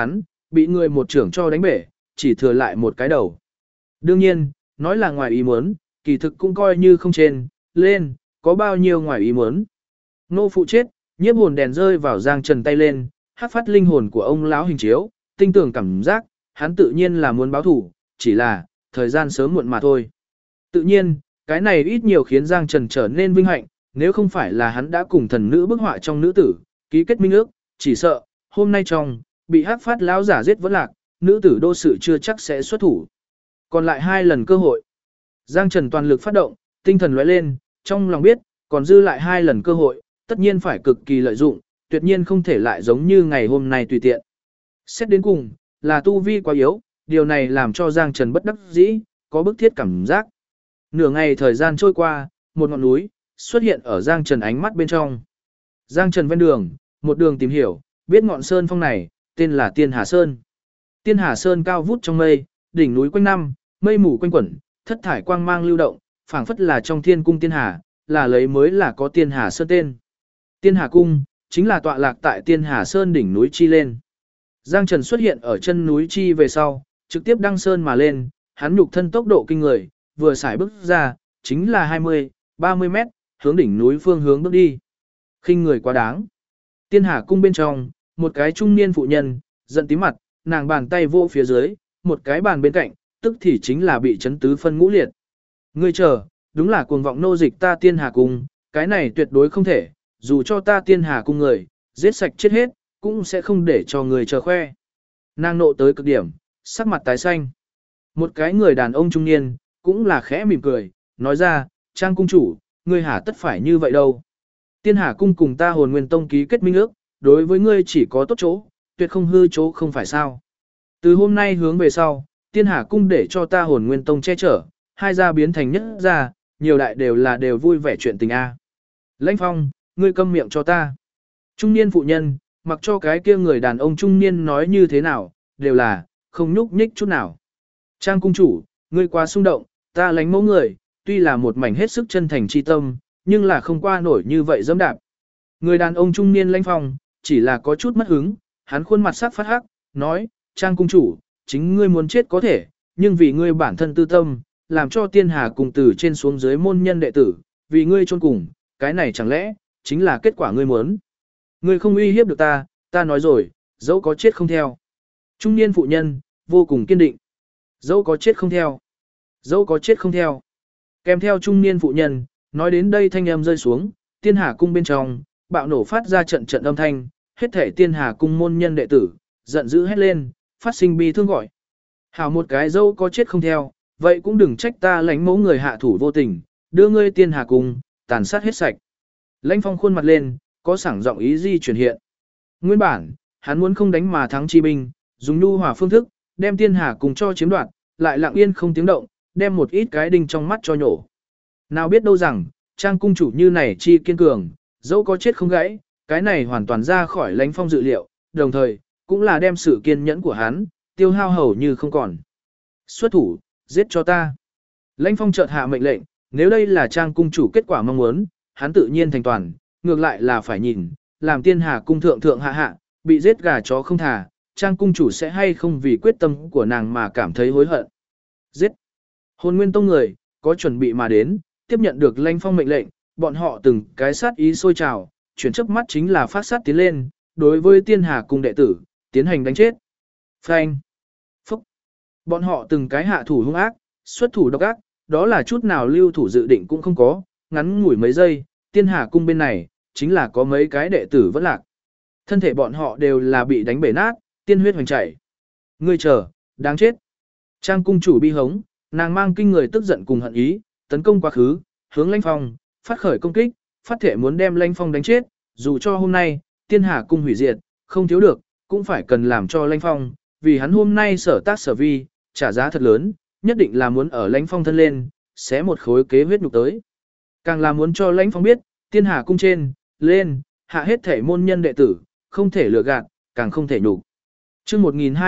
bị người một trưởng cho đánh bể, chỉ thừa lại một cái đầu. Đương nhiên, nói là ngoài ý muốn, kỳ thực cũng coi như không trên, lên, có bao nhiêu ngoài ý muốn. Nô phụ chết, nhiếp hồn đèn rơi vào Giang Trần tay lên, hát phát linh hồn của ông lão hình chiếu, tinh tưởng cảm giác, hắn tự nhiên là muốn báo thủ, chỉ là, thời gian sớm muộn mà thôi. Tự nhiên, cái này ít nhiều khiến Giang Trần trở nên vinh hạnh, nếu không phải là hắn đã cùng thần nữ bức họa trong nữ tử, ký kết minh ước, chỉ sợ, hôm nay trong, bị hắc phát lão giả giết vẫn lạc, nữ tử đô sự chưa chắc sẽ xuất thủ. Còn lại 2 lần cơ hội. Giang Trần toàn lực phát động, tinh thần lóe lên, trong lòng biết, còn dư lại 2 lần cơ hội, tất nhiên phải cực kỳ lợi dụng, tuyệt nhiên không thể lại giống như ngày hôm nay tùy tiện. Xét đến cùng, là tu vi quá yếu, điều này làm cho Giang Trần bất đắc dĩ, có bức thiết cảm giác. Nửa ngày thời gian trôi qua, một ngọn núi xuất hiện ở Giang Trần ánh mắt bên trong. Giang Trần ven đường, một đường tìm hiểu, biết ngọn sơn phong này, tên là Tiên Hà Sơn. Tiên Hà Sơn cao vút trong mây, đỉnh núi quanh năm, mây mù quanh quẩn, thất thải quang mang lưu động, phảng phất là trong thiên cung Tiên Hà, là lấy mới là có Tiên Hà Sơn tên. Tiên Hà Cung, chính là tọa lạc tại Tiên Hà Sơn đỉnh núi chi lên. Giang Trần xuất hiện ở chân núi chi về sau, trực tiếp đăng sơn mà lên, hắn nhục thân tốc độ kinh người, vừa xài bước ra, chính là 20, 30 mét, hướng đỉnh núi phương hướng bước đi. Khinh người quá đáng. Tiên Hà Cung bên trong, một cái trung niên phụ nhân, giận tím mặt, nàng bàn tay vô phía dưới, một cái bàn bên cạnh, tức thì chính là bị chấn tứ phân ngũ liệt. Ngươi chờ, đúng là cuồng vọng nô dịch ta Tiên Hà Cung, cái này tuyệt đối không thể, dù cho ta Tiên Hà Cung người, giết sạch chết hết, cũng sẽ không để cho người chờ khoe. Nàng nộ tới cực điểm, sắc mặt tái xanh. Một cái người đàn ông trung niên, cũng là khẽ mỉm cười, nói ra, Trang cung chủ, ngươi hả tất phải như vậy đâu. Tiên Hà Cung cùng ta Hồn Nguyên Tông ký kết minh ước, đối với ngươi chỉ có tốt chỗ, tuyệt không hư chỗ không phải sao. Từ hôm nay hướng về sau, Tiên Hà Cung để cho ta Hồn Nguyên Tông che chở, 2 gia biến thành nhất gia, nhiều đại đều vui vẻ chuyện tình a. Lãnh Phong, ngươi câm miệng cho ta. Trung niên phụ nhân, mặc cho cái kia người đàn ông trung niên nói như thế nào, đều là, không nhúc nhích chút nào. Trang cung chủ, ngươi quá xung động, ta lánh mẫu người, tuy là một mảnh hết sức chân thành chi tâm, nhưng là không qua nổi như vậy dẫm đạp. Người đàn ông trung niên Lãnh Phong, chỉ là có chút mất hứng, hắn khuôn mặt sắc phát hắc, nói, Trang cung chủ, chính ngươi muốn chết có thể, nhưng vì ngươi bản thân tư tâm, làm cho Tiên Hà cùng từ trên xuống dưới môn nhân đệ tử, vì ngươi chôn cùng, cái này chẳng lẽ, chính là kết quả ngươi muốn. Ngươi không uy hiếp được ta nói rồi, dẫu có chết không theo. Trung niên phụ nhân, vô cùng kiên định. Dẫu có chết không theo. Dẫu có chết không theo. Kèm theo trung niên phụ nhân, nói đến đây thanh âm rơi xuống, Tiên Hà Cung bên trong, bạo nổ phát ra trận trận âm thanh, hết thể Tiên Hà Cung môn nhân đệ tử, giận dữ hét lên, phát sinh bi thương gọi. Hảo một cái dẫu có chết không theo, vậy cũng đừng trách ta lãnh mẫu người hạ thủ vô tình, đưa ngươi Tiên Hà Cung, tàn sát hết sạch. Lãnh Phong khuôn mặt lên, có sảng giọng ý di chuyển hiện. Nguyên bản, hắn muốn không đánh mà thắng chi binh, dùng nhu hòa phương thức, đem Tiên Hà Cung cho chiếm đoạt, lại lặng yên không tiếng động, đem một ít cái đinh trong mắt cho nhổ. Nào biết đâu rằng, Trang cung chủ như này chi kiên cường, dẫu có chết không gãy, cái này hoàn toàn ra khỏi Lãnh Phong dự liệu, đồng thời, cũng là đem sự kiên nhẫn của hắn, tiêu hao hầu như không còn. Xuất thủ, giết cho ta. Lãnh Phong chợt hạ mệnh lệnh, nếu đây là Trang cung chủ kết quả mong muốn, hắn tự nhiên thành toàn, ngược lại là phải nhìn, làm Tiên Hà Cung thượng thượng hạ hạ, bị giết gà chó không thả, Trang cung chủ sẽ hay không vì quyết tâm của nàng mà cảm thấy hối hận. Giết. Hồn Nguyên Tông người, có chuẩn bị mà đến, tiếp nhận được Lãnh Phong mệnh lệnh, bọn họ từng cái sát ý sôi trào, chuyển chớp mắt chính là phát sát tiến lên, đối với Tiên Hà Cung đệ tử, tiến hành đánh chết. Phanh. Phúc. Bọn họ từng cái hạ thủ hung ác, xuất thủ độc ác, đó là chút nào lưu thủ dự định cũng không có, ngắn ngủi mấy giây, Tiên Hà Cung bên này, chính là có mấy cái đệ tử vẫn lạc. Thân thể bọn họ đều là bị đánh bể nát, tiên huyết hoành chảy. Ngươi chờ, đáng chết. Trang cung chủ bi hống, nàng mang kinh người tức giận cùng hận ý, tấn công quá khứ, hướng Lãnh Phong, phát khởi công kích, phát thể muốn đem Lãnh Phong đánh chết, dù cho hôm nay, Tiên Hà Cung hủy diệt, không thiếu được, cũng phải cần làm cho Lãnh Phong, vì hắn hôm nay sở tác sở vi, trả giá thật lớn, nhất định là muốn ở Lãnh Phong thân lên, xé một khối kế huyết nhục tới. Càng là muốn cho Lãnh Phong biết, Tiên Hà Cung trên, lên, hạ hết thể môn nhân đệ tử, không thể lừa gạt, càng không thể nhục. Chương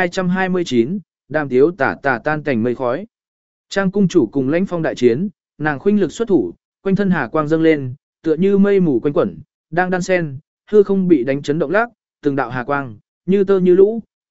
1229, Đàm Tiếu tả tan cảnh mây khói. Trang cung chủ cùng Lãnh Phong đại chiến, nàng khuynh lực xuất thủ, quanh thân hà quang dâng lên, tựa như mây mù quanh quẩn, đang đan sen, hư không bị đánh chấn động lắc, từng đạo hà quang, như tơ như lũ,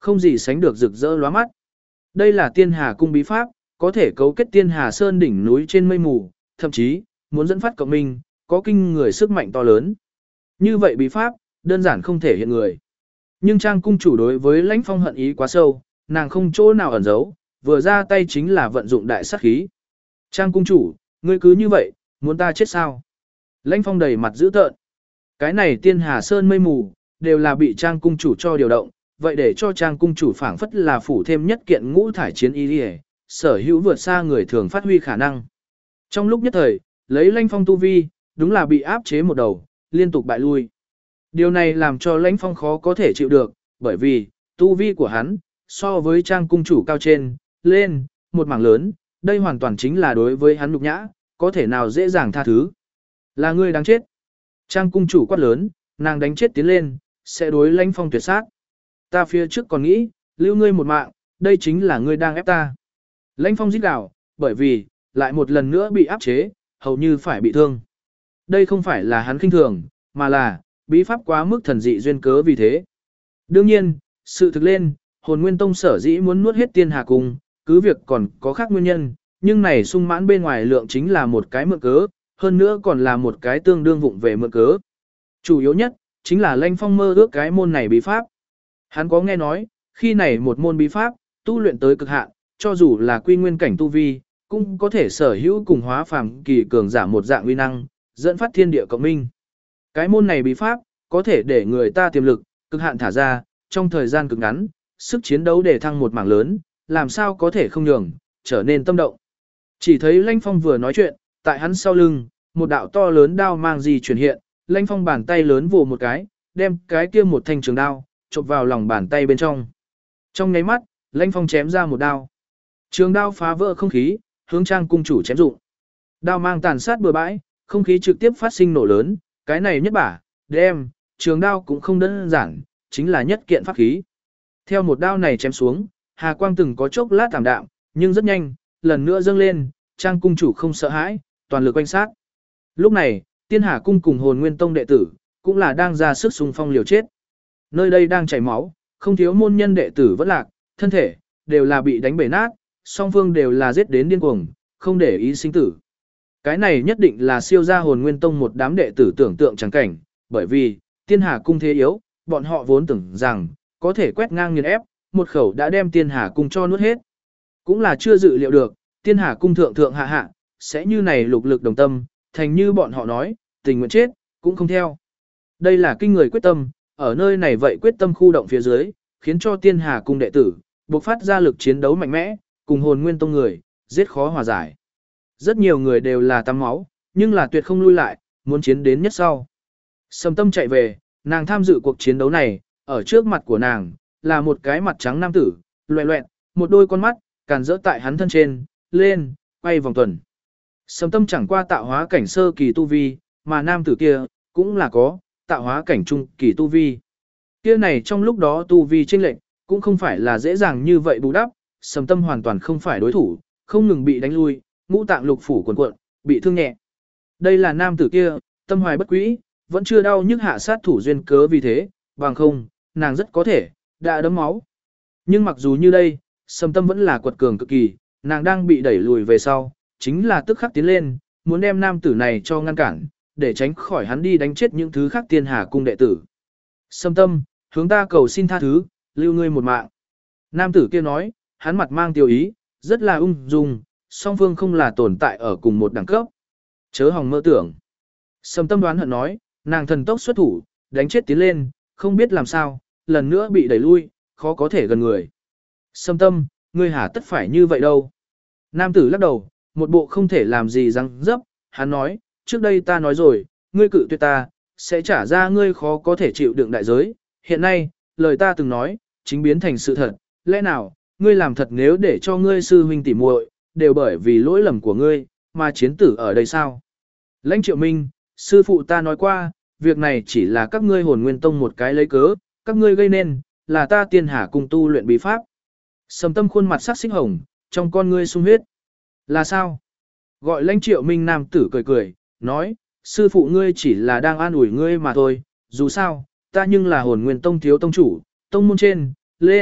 không gì sánh được rực rỡ lóa mắt. Đây là Tiên Hà cung bí pháp, có thể cấu kết Tiên Hà Sơn đỉnh núi trên mây mù, thậm chí muốn dẫn phát cộng minh, có kinh người sức mạnh to lớn. Như vậy bí pháp, đơn giản không thể hiện người. Nhưng Trang cung chủ đối với Lãnh Phong hận ý quá sâu, nàng không chỗ nào ẩn giấu, vừa ra tay chính là vận dụng đại sát khí. Trang cung chủ, ngươi cứ như vậy, muốn ta chết sao? Lãnh Phong đầy mặt dữ tợn. Cái này Tiên Hà Sơn mây mù, đều là bị Trang cung chủ cho điều động, vậy để cho Trang cung chủ phảng phất là phủ thêm nhất kiện ngũ thải chiến y liề, sở hữu vượt xa người thường phát huy khả năng. Trong lúc nhất thời, lấy Lãnh Phong tu vi, đúng là bị áp chế một đầu, liên tục bại lui. Điều này làm cho Lãnh Phong khó có thể chịu được, bởi vì, tu vi của hắn, so với Trang cung chủ cao trên, lên, một mảng lớn, đây hoàn toàn chính là đối với hắn nhục nhã, có thể nào dễ dàng tha thứ. Là ngươi đáng chết. Trang cung chủ quát lớn, nàng đánh chết tiến lên, sẽ đối Lãnh Phong tuyệt sát. Ta phía trước còn nghĩ, lưu ngươi một mạng, đây chính là ngươi đang ép ta. Lãnh Phong rít gào, bởi vì, lại một lần nữa bị áp chế, hầu như phải bị thương. Đây không phải là hắn khinh thường, mà là, bí pháp quá mức thần dị duyên cớ vì thế. Đương nhiên, sự thực lên, Hồn Nguyên Tông sở dĩ muốn nuốt hết Tiên Hà Cung, cứ việc còn có khác nguyên nhân, nhưng này sung mãn bên ngoài lượng chính là một cái mượn cớ, hơn nữa còn là một cái tương đương vụng về mượn cớ. Chủ yếu nhất, chính là Lãnh Phong mơ ước cái môn này bí pháp. Hắn có nghe nói, khi này một môn bí pháp, tu luyện tới cực hạn, cho dù là quy nguyên cảnh tu vi, cũng có thể sở hữu cùng hóa phàm kỳ cường giả một dạng uy năng, dẫn phát thiên địa cộng minh. Cái môn này bí pháp, có thể để người ta tiềm lực, cực hạn thả ra, trong thời gian cực ngắn, sức chiến đấu để thăng một mảng lớn, làm sao có thể không nhường, trở nên tâm động. Chỉ thấy Lãnh Phong vừa nói chuyện, tại hắn sau lưng, một đạo to lớn đao mang gì chuyển hiện, Lãnh Phong bàn tay lớn vồ một cái, đem cái kia một thanh trường đao, chộp vào lòng bàn tay bên trong. Trong nháy mắt, Lãnh Phong chém ra một đao. Trường đao phá vỡ không khí, hướng Trang cung chủ chém dụng. Đao mang tàn sát bừa bãi, không khí trực tiếp phát sinh nổ lớn, cái này nhất bả, đem, trường đao cũng không đơn giản, chính là nhất kiện pháp khí. Theo một đao này chém xuống, Hà Quang từng có chốc lát tạm đạm, nhưng rất nhanh, lần nữa dâng lên, Trang cung chủ không sợ hãi, toàn lực quanh sát. Lúc này, Tiên Hà cung cùng Hồn Nguyên Tông đệ tử, cũng là đang ra sức xung phong liều chết. Nơi đây đang chảy máu, không thiếu môn nhân đệ tử vẫn lạc, thân thể, đều là bị đánh bể nát, song phương đều là giết đến điên cuồng, không để ý sinh tử. Cái này nhất định là siêu gia Hồn Nguyên Tông một đám đệ tử tưởng tượng chẳng cảnh, bởi vì, Tiên Hà cung thế yếu, bọn họ vốn tưởng rằng, có thể quét ngang nghiền ép, một khẩu đã đem Tiên Hà cung cho nuốt hết. Cũng là chưa dự liệu được, Tiên Hà cung thượng thượng hạ hạ, sẽ như này lục lực đồng tâm, thành như bọn họ nói, tình nguyện chết, cũng không theo. Đây là kinh người quyết tâm, ở nơi này vậy quyết tâm khu động phía dưới, khiến cho Tiên Hà cung đệ tử, bộc phát ra lực chiến đấu mạnh mẽ, cùng Hồn Nguyên Tông người, giết khó hòa giải. Rất nhiều người đều là tắm máu, nhưng là tuyệt không lui lại, muốn chiến đến nhất sau. Sầm Tâm chạy về, nàng tham dự cuộc chiến đấu này, ở trước mặt của nàng, là một cái mặt trắng nam tử, loẹt loẹt, một đôi con mắt, càn rỡ tại hắn thân trên, lên, quay vòng tuần. Sầm Tâm chẳng qua tạo hóa cảnh sơ kỳ tu vi, mà nam tử kia, cũng là có, tạo hóa cảnh trung kỳ tu vi. Kia này trong lúc đó tu vi chênh lệch, cũng không phải là dễ dàng như vậy bù đắp, Sầm Tâm hoàn toàn không phải đối thủ, không ngừng bị đánh lui, ngũ tạng lục phủ cuộn cuộn, bị thương nhẹ. Đây là nam tử kia, tâm hoài bất quý, vẫn chưa đau nhức hạ sát thủ duyên cớ vì thế, bằng không, nàng rất có thể, đã đấm máu. Nhưng mặc dù như đây, Sầm Tâm vẫn là quật cường cực kỳ, nàng đang bị đẩy lùi về sau, chính là tức khắc tiến lên, muốn đem nam tử này cho ngăn cản, để tránh khỏi hắn đi đánh chết những thứ khác Tiên Hà cung đệ tử. Sầm Tâm, hướng ta cầu xin tha thứ, lưu ngươi một mạng. Nam tử kia nói, hắn mặt mang tiêu ý, rất là ung dung, song phương không là tồn tại ở cùng một đẳng cấp. Chớ hòng mơ tưởng. Sầm Tâm đoán hận nói, nàng thần tốc xuất thủ, đánh chết tiến lên, không biết làm sao, lần nữa bị đẩy lui, khó có thể gần người. Sầm Tâm, ngươi hả tất phải như vậy đâu. Nam tử lắc đầu, một bộ không thể làm gì răng dấp, hắn nói, trước đây ta nói rồi, ngươi cự tuyệt ta, sẽ trả ra ngươi khó có thể chịu đựng đại giới. Hiện nay, lời ta từng nói, chính biến thành sự thật, lẽ nào, ngươi làm thật nếu để cho ngươi sư huynh tỉ muội đều bởi vì lỗi lầm của ngươi, mà chiến tử ở đây sao? Lãnh Triệu Minh, sư phụ ta nói qua, việc này chỉ là các ngươi Hồn Nguyên Tông một cái lấy cớ, các ngươi gây nên, là ta Tiên Hà cung tu luyện bí pháp. Sầm Tâm khuôn mặt sắc xích hồng, trong con ngươi sung huyết. Là sao? Gọi Lãnh Triệu Minh nam tử cười cười, nói, sư phụ ngươi chỉ là đang an ủi ngươi mà thôi, dù sao, ta nhưng là Hồn Nguyên Tông thiếu tông chủ, tông môn trên, lên,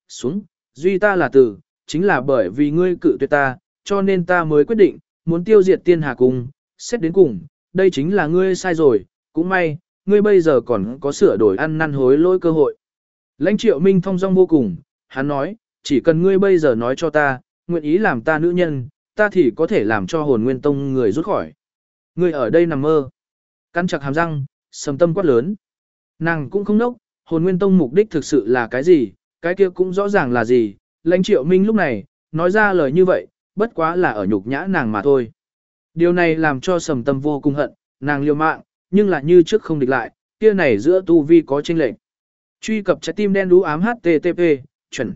xuống, duy ta là tử, chính là bởi vì ngươi cự tuyệt ta, cho nên ta mới quyết định, muốn tiêu diệt tiên hà cung, xét đến cùng, đây chính là ngươi sai rồi, cũng may, ngươi bây giờ còn có sửa đổi ăn năn hối lỗi cơ hội. Lãnh Triệu Minh thong dong vô cùng, hắn nói, chỉ cần ngươi bây giờ nói cho ta, nguyện ý làm ta nữ nhân, ta thì có thể làm cho hồn nguyên tông người rút khỏi. Ngươi ở đây nằm mơ. Cắn chặt hàm răng, Sầm Tâm quát lớn. Nàng cũng không nốc, hồn nguyên tông mục đích thực sự là cái gì, cái kia cũng rõ ràng là gì. Lãnh Triệu Minh lúc này, nói ra lời như vậy, bất quá là ở nhục nhã nàng mà thôi. Điều này làm cho Sầm Tâm vô cùng hận, nàng liều mạng, nhưng lại như trước không địch lại, kia này giữa tu vi có chênh lệch. Truy cập trái tim đen đú ám http chuẩn.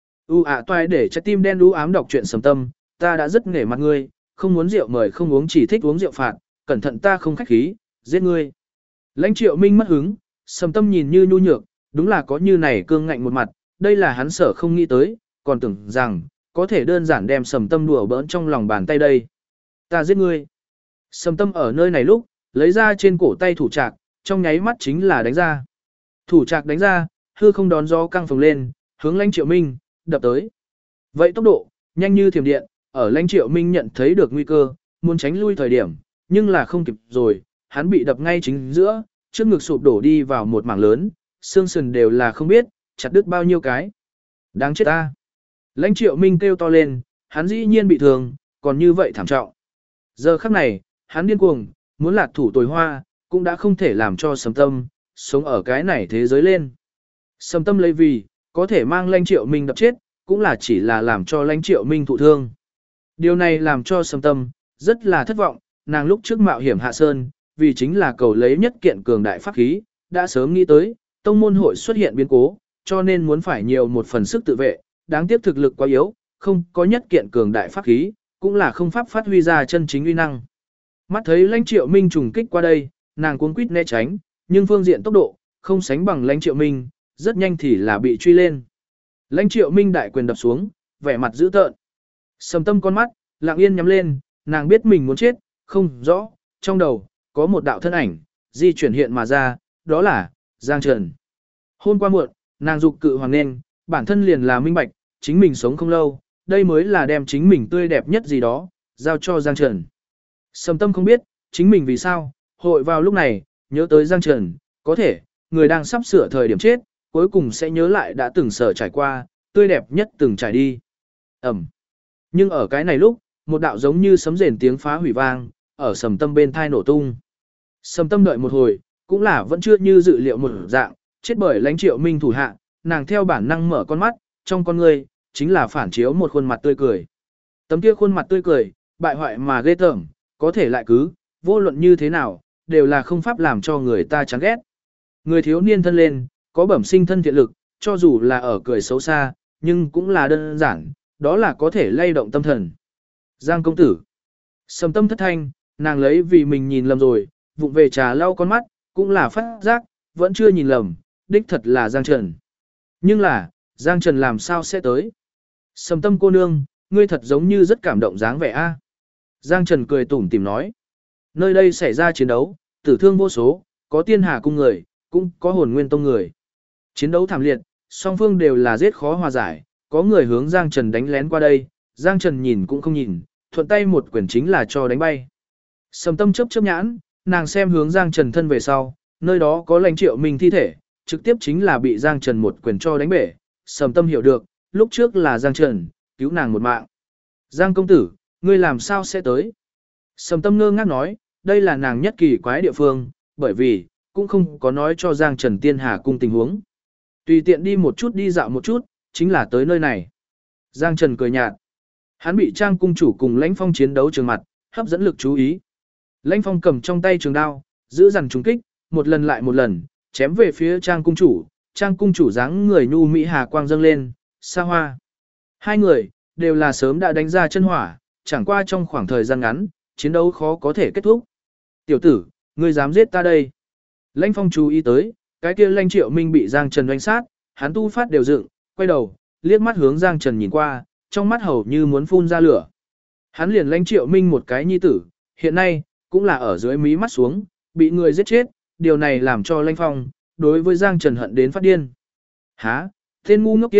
Toại để trái tim đen đú ám đọc truyện Sầm Tâm, ta đã rất nể mặt ngươi, không muốn rượu mời không uống chỉ thích uống rượu phạt, cẩn thận ta không khách khí, giết ngươi. Lãnh Triệu Minh mất hứng, Sầm Tâm nhìn như nhu nhược, đúng là có như này cương ngạnh một mặt, đây là hắn sở không nghĩ tới, còn tưởng rằng có thể đơn giản đem Sầm Tâm đùa bỡn trong lòng bàn tay đây. Ta giết ngươi. Sầm Tâm ở nơi này lúc, lấy ra trên cổ tay thủ trạc, trong nháy mắt chính là đánh ra. Thủ trạc đánh ra, hư không đón gió căng phồng lên, hướng Lãnh Triệu Minh đập tới. Vậy tốc độ nhanh như thiểm điện, ở Lãnh Triệu Minh nhận thấy được nguy cơ, muốn tránh lui thời điểm, nhưng là không kịp rồi, hắn bị đập ngay chính giữa, trước ngực sụp đổ đi vào một mảng lớn, xương sườn đều là không biết, chặt đứt bao nhiêu cái. Đáng chết ta. Lãnh Triệu Minh kêu to lên, hắn dĩ nhiên bị thương, còn như vậy thảm trọng. Giờ khắc này, hắn điên cuồng, muốn lạc thủ tồi hoa, cũng đã không thể làm cho Sầm Tâm sống ở cái này thế giới lên. Sầm Tâm lấy vì, có thể mang Lãnh Triệu Minh đập chết, cũng là chỉ là làm cho Lãnh Triệu Minh thụ thương. Điều này làm cho Sầm Tâm rất là thất vọng, nàng lúc trước mạo hiểm hạ sơn, vì chính là cầu lấy nhất kiện cường đại pháp khí, đã sớm nghĩ tới, tông môn hội xuất hiện biến cố, cho nên muốn phải nhiều một phần sức tự vệ, đáng tiếc thực lực quá yếu, không có nhất kiện cường đại pháp khí, cũng là không pháp phát huy ra chân chính uy năng. Mắt thấy Lãnh Triệu Minh trùng kích qua đây, nàng cuống quýt né tránh, nhưng phương diện tốc độ không sánh bằng Lãnh Triệu Minh, rất nhanh thì là bị truy lên. Lãnh Triệu Minh đại quyền đập xuống, vẻ mặt dữ tợn. Sầm Tâm con mắt lặng yên nhắm lên, nàng biết mình muốn chết, không rõ, trong đầu có một đạo thân ảnh di chuyển hiện mà ra, đó là Giang Trần. Hôm qua muộn, nàng dục cự hoàng nên, bản thân liền là minh bạch, chính mình sống không lâu, đây mới là đem chính mình tươi đẹp nhất gì đó giao cho Giang Trần. Sầm Tâm không biết, chính mình vì sao, hội vào lúc này, nhớ tới Giang Trần, có thể, người đang sắp sửa thời điểm chết, cuối cùng sẽ nhớ lại đã từng sở trải qua, tươi đẹp nhất từng trải đi. Ẩm. Nhưng ở cái này lúc, một đạo giống như sấm rền tiếng phá hủy vang, ở Sầm Tâm bên thai nổ tung. Sầm Tâm đợi một hồi, cũng là vẫn chưa như dự liệu một dạng, chết bởi Lãnh Triệu Minh thủ hạ, nàng theo bản năng mở con mắt, trong con người chính là phản chiếu một khuôn mặt tươi cười. Tấm kia khuôn mặt tươi cười, bại hoại mà ghê tởm, có thể lại cứ, vô luận như thế nào, đều là không pháp làm cho người ta chán ghét. Người thiếu niên thân lên, có bẩm sinh thân thiện lực, cho dù là ở cười xấu xa, nhưng cũng là đơn giản, đó là có thể lay động tâm thần. Giang công tử. Sầm Tâm thất thanh, nàng lấy vì mình nhìn lầm rồi, vụng về trà lau con mắt, cũng là phát giác, vẫn chưa nhìn lầm, đích thật là Giang Trần. Nhưng là, Giang Trần làm sao sẽ tới? Sầm Tâm cô nương, ngươi thật giống như rất cảm động dáng vẻ a. Giang Trần cười tủm tỉm nói. Nơi đây xảy ra chiến đấu, tử thương vô số, có tiên hà cung người, cũng có hồn nguyên tông người. Chiến đấu thảm liệt, song phương đều là giết khó hòa giải, có người hướng Giang Trần đánh lén qua đây, Giang Trần nhìn cũng không nhìn, thuận tay một quyền chính là cho đánh bay. Sầm Tâm chớp chớp nhãn, nàng xem hướng Giang Trần thân về sau, nơi đó có Lãnh Triệu Minh thi thể, trực tiếp chính là bị Giang Trần một quyền cho đánh bể. Sầm Tâm hiểu được, lúc trước là Giang Trần cứu nàng một mạng. Giang công tử, ngươi làm sao sẽ tới? Sầm Tâm ngơ ngác nói, đây là nàng nhất kỳ quái địa phương, bởi vì cũng không có nói cho Giang Trần Tiên Hà cung tình huống. Tùy tiện đi một chút đi dạo một chút, chính là tới nơi này. Giang Trần cười nhạt. Hắn bị Trang cung chủ cùng Lãnh Phong chiến đấu trường mặt, hấp dẫn lực chú ý. Lãnh Phong cầm trong tay trường đao, giữ dằn trúng kích, một lần lại một lần, chém về phía Trang cung chủ. Trang cung chủ dáng người nhu mỹ hà quang dâng lên, xa hoa. Hai người đều là sớm đã đánh ra chân hỏa, chẳng qua trong khoảng thời gian ngắn, chiến đấu khó có thể kết thúc. Tiểu tử, ngươi dám giết ta đây? Lãnh Phong chú ý tới, cái kia Lãnh Triệu Minh bị Giang Trần đánh sát, hắn tu phát đều dựng, quay đầu, liếc mắt hướng Giang Trần nhìn qua, trong mắt hầu như muốn phun ra lửa. Hắn liền Lãnh Triệu Minh một cái nhi tử, hiện nay, cũng là ở dưới mí mắt xuống, bị người giết chết, điều này làm cho Lãnh Phong, đối với Giang Trần hận đến phát điên. Hả, tên ngu ngốc kia,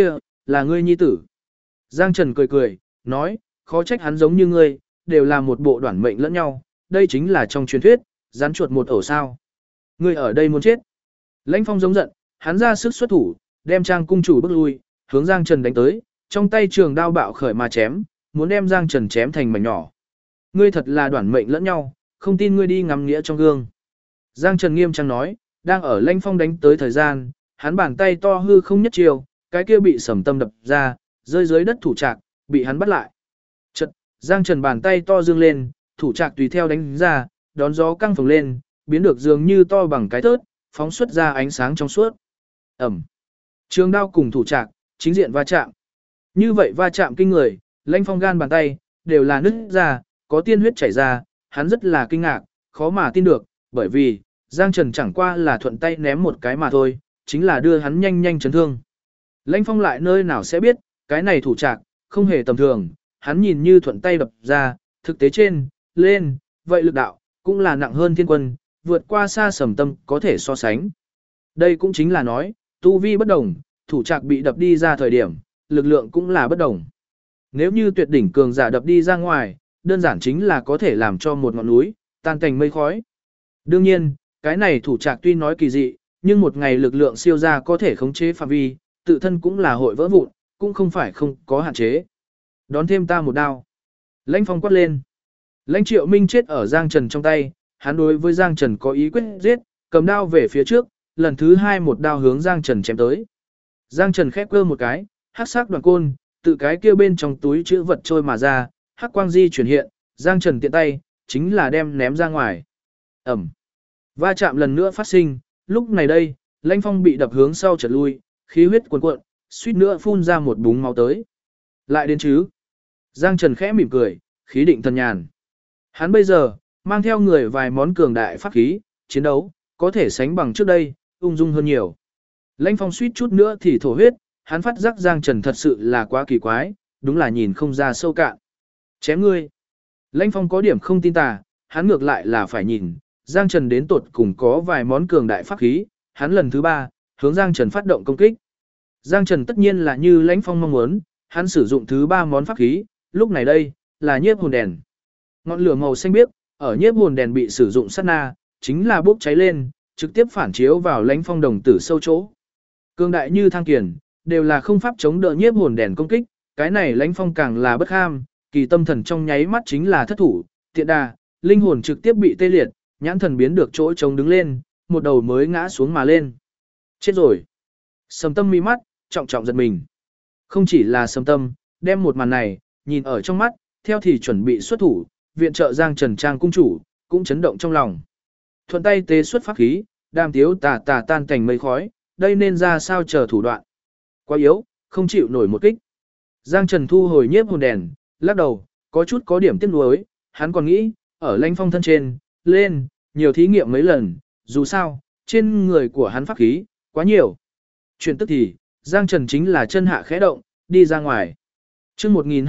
là ngươi nhi tử. Giang Trần cười cười, nói, khó trách hắn giống như ngươi, đều là một bộ đoản mệnh lẫn nhau, đây chính là trong truyền thuyết, rắn chuột một ổ sao. Ngươi ở đây muốn chết. Lãnh Phong giống giận, hắn ra sức xuất thủ, đem Trang cung chủ bước lui, hướng Giang Trần đánh tới, trong tay trường đao bạo khởi mà chém, muốn đem Giang Trần chém thành mảnh nhỏ. Ngươi thật là đoản mệnh lẫn nhau, không tin ngươi đi ngắm nghĩa trong gương. Giang Trần nghiêm trang nói, đang ở Lãnh Phong đánh tới thời gian, hắn bàn tay to hư không nhất chiều, cái kia bị Sầm Tâm đập ra, rơi dưới đất thủ trạc, bị hắn bắt lại. Chợt, Giang Trần bàn tay to dương lên, thủ trạc tùy theo đánh ra, đón gió căng phồng lên, biến được dường như to bằng cái thớt, phóng xuất ra ánh sáng trong suốt. Ẩm. Trường đao cùng thủ trạc, chính diện va chạm. Như vậy va chạm kinh người, Lãnh Phong gan bàn tay, đều là nứt ra, có tiên huyết chảy ra, hắn rất là kinh ngạc, khó mà tin được, bởi vì, Giang Trần chẳng qua là thuận tay ném một cái mà thôi, chính là đưa hắn nhanh nhanh chấn thương. Lãnh Phong lại nơi nào sẽ biết, cái này thủ trạc, không hề tầm thường, hắn nhìn như thuận tay đập ra, thực tế trên, lên, vậy lực đạo, cũng là nặng hơn thiên quân, vượt qua xa Sầm Tâm có thể so sánh. Đây cũng chính là nói, tu vi bất đồng, thủ trạc bị đập đi ra thời điểm, lực lượng cũng là bất đồng. Nếu như tuyệt đỉnh cường giả đập đi ra ngoài, đơn giản chính là có thể làm cho một ngọn núi, tan thành mây khói. Đương nhiên, cái này thủ trạc tuy nói kỳ dị, nhưng một ngày lực lượng siêu ra có thể khống chế phạm vi, tự thân cũng là hội vỡ vụn, cũng không phải không có hạn chế. Đón thêm ta một đao. Lãnh Phong quát lên. Lãnh Triệu Minh chết ở Giang Trần trong tay, hắn đối với Giang Trần có ý quyết giết, cầm đao về phía trước, lần thứ hai một đao hướng Giang Trần chém tới. Giang Trần khép cơ một cái, hắc sắc đoàn côn, tự cái kia bên trong túi chữ vật trôi mà ra, hắc quang di chuyển hiện, Giang Trần tiện tay, chính là đem ném ra ngoài. Ẩm. Va chạm lần nữa phát sinh, lúc này đây, Lãnh Phong bị đập hướng sau chợt lui, khí huyết cuồn cuộn, suýt nữa phun ra một búng máu tới. Lại đến chứ. Giang Trần khẽ mỉm cười, khí định thần nhàn. Hắn bây giờ, mang theo người vài món cường đại pháp khí, chiến đấu, có thể sánh bằng trước đây, ung dung hơn nhiều. Lãnh Phong suýt chút nữa thì thổ huyết, hắn phát giác Giang Trần thật sự là quá kỳ quái, đúng là nhìn không ra sâu cạn. Chém ngươi. Lãnh Phong có điểm không tin tà, hắn ngược lại là phải nhìn, Giang Trần đến tột cùng có vài món cường đại pháp khí, hắn lần thứ 3, hướng Giang Trần phát động công kích. Giang Trần tất nhiên là như Lãnh Phong mong muốn, hắn sử dụng thứ 3 món pháp khí, lúc này đây, là nhiếp hồn đèn. Ngọn lửa màu xanh biếc, ở nhiếp hồn đèn bị sử dụng sát na, chính là bốc cháy lên, trực tiếp phản chiếu vào Lãnh Phong đồng tử sâu chỗ. Cường đại như thang kiền, đều là không pháp chống đỡ nhiếp hồn đèn công kích, cái này Lãnh Phong càng là bất ham, kỳ tâm thần trong nháy mắt chính là thất thủ, tiện đà, linh hồn trực tiếp bị tê liệt, nhãn thần biến được chỗ trống đứng lên, một đầu mới ngã xuống mà lên. Chết rồi. Sầm Tâm mi mắt, trọng trọng giật mình. Không chỉ là Sầm Tâm, đem một màn này, nhìn ở trong mắt, theo thì chuẩn bị xuất thủ, viện trợ Giang Trần Trang cung chủ, cũng chấn động trong lòng. Thuận tay tế xuất pháp khí, đàm tiếu tà tà tan thành mây khói, đây nên ra sao chờ thủ đoạn. Quá yếu, không chịu nổi một kích. Giang Trần thu hồi nhiếp hồn đèn, lắc đầu, có chút có điểm tiếc nuối, hắn còn nghĩ, ở Lãnh Phong thân trên, lên, nhiều thí nghiệm mấy lần, dù sao, trên người của hắn pháp khí, quá nhiều. Chuyện tức thì, Giang Trần chính là chân hạ khẽ động, đi ra ngoài. Chương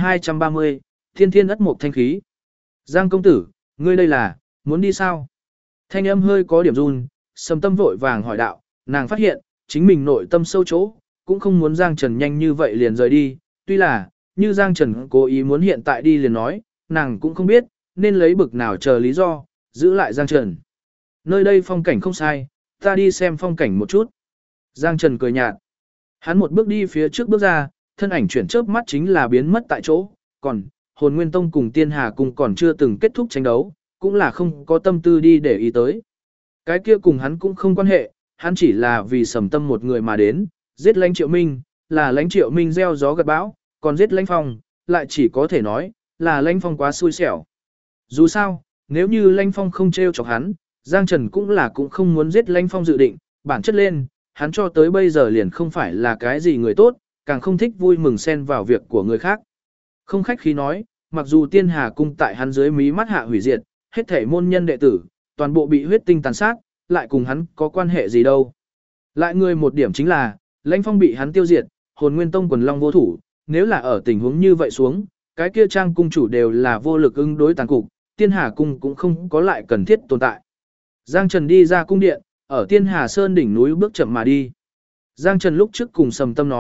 1230, Thiên Thiên ất mục thanh khí. Giang công tử, ngươi đây là, muốn đi sao? Thanh âm hơi có điểm run, Sầm Tâm vội vàng hỏi đạo, nàng phát hiện, chính mình nội tâm sâu chỗ, cũng không muốn Giang Trần nhanh như vậy liền rời đi, tuy là, như Giang Trần cố ý muốn hiện tại đi liền nói, nàng cũng không biết, nên lấy bực nào chờ lý do, giữ lại Giang Trần. Nơi đây phong cảnh không sai, ta đi xem phong cảnh một chút. Giang Trần cười nhạt. Hắn một bước đi phía trước bước ra, thân ảnh chuyển chớp mắt chính là biến mất tại chỗ, còn Hồn Nguyên Tông cùng Tiên Hà Cung còn chưa từng kết thúc tranh đấu, cũng là không có tâm tư đi để ý tới. Cái kia cùng hắn cũng không quan hệ, hắn chỉ là vì Sầm Tâm một người mà đến, giết Lãnh Triệu Minh, là Lãnh Triệu Minh gieo gió gặt bão, còn giết Lãnh Phong, lại chỉ có thể nói, là Lãnh Phong quá xui xẻo. Dù sao, nếu như Lãnh Phong không trêu chọc hắn, Giang Trần cũng không muốn giết Lãnh Phong dự định, bản chất lên, hắn cho tới bây giờ liền không phải là cái gì người tốt, càng không thích vui mừng xen vào việc của người khác. Không khách khí nói, mặc dù Tiên Hà Cung tại hắn dưới mí mắt hạ hủy diệt, hết thảy môn nhân đệ tử, toàn bộ bị huyết tinh tàn sát, lại cùng hắn có quan hệ gì đâu. Lại người một điểm chính là, Lãnh Phong bị hắn tiêu diệt, Hồn Nguyên Tông quần long vô thủ, nếu là ở tình huống như vậy xuống, cái kia Trang cung chủ đều là vô lực ứng đối tàn cục, Tiên Hà Cung cũng không có lại cần thiết tồn tại. Giang Trần đi ra cung điện, ở Tiên Hà Sơn đỉnh núi bước chậm mà đi. Giang Trần lúc trước cùng Sầm Tâm nói,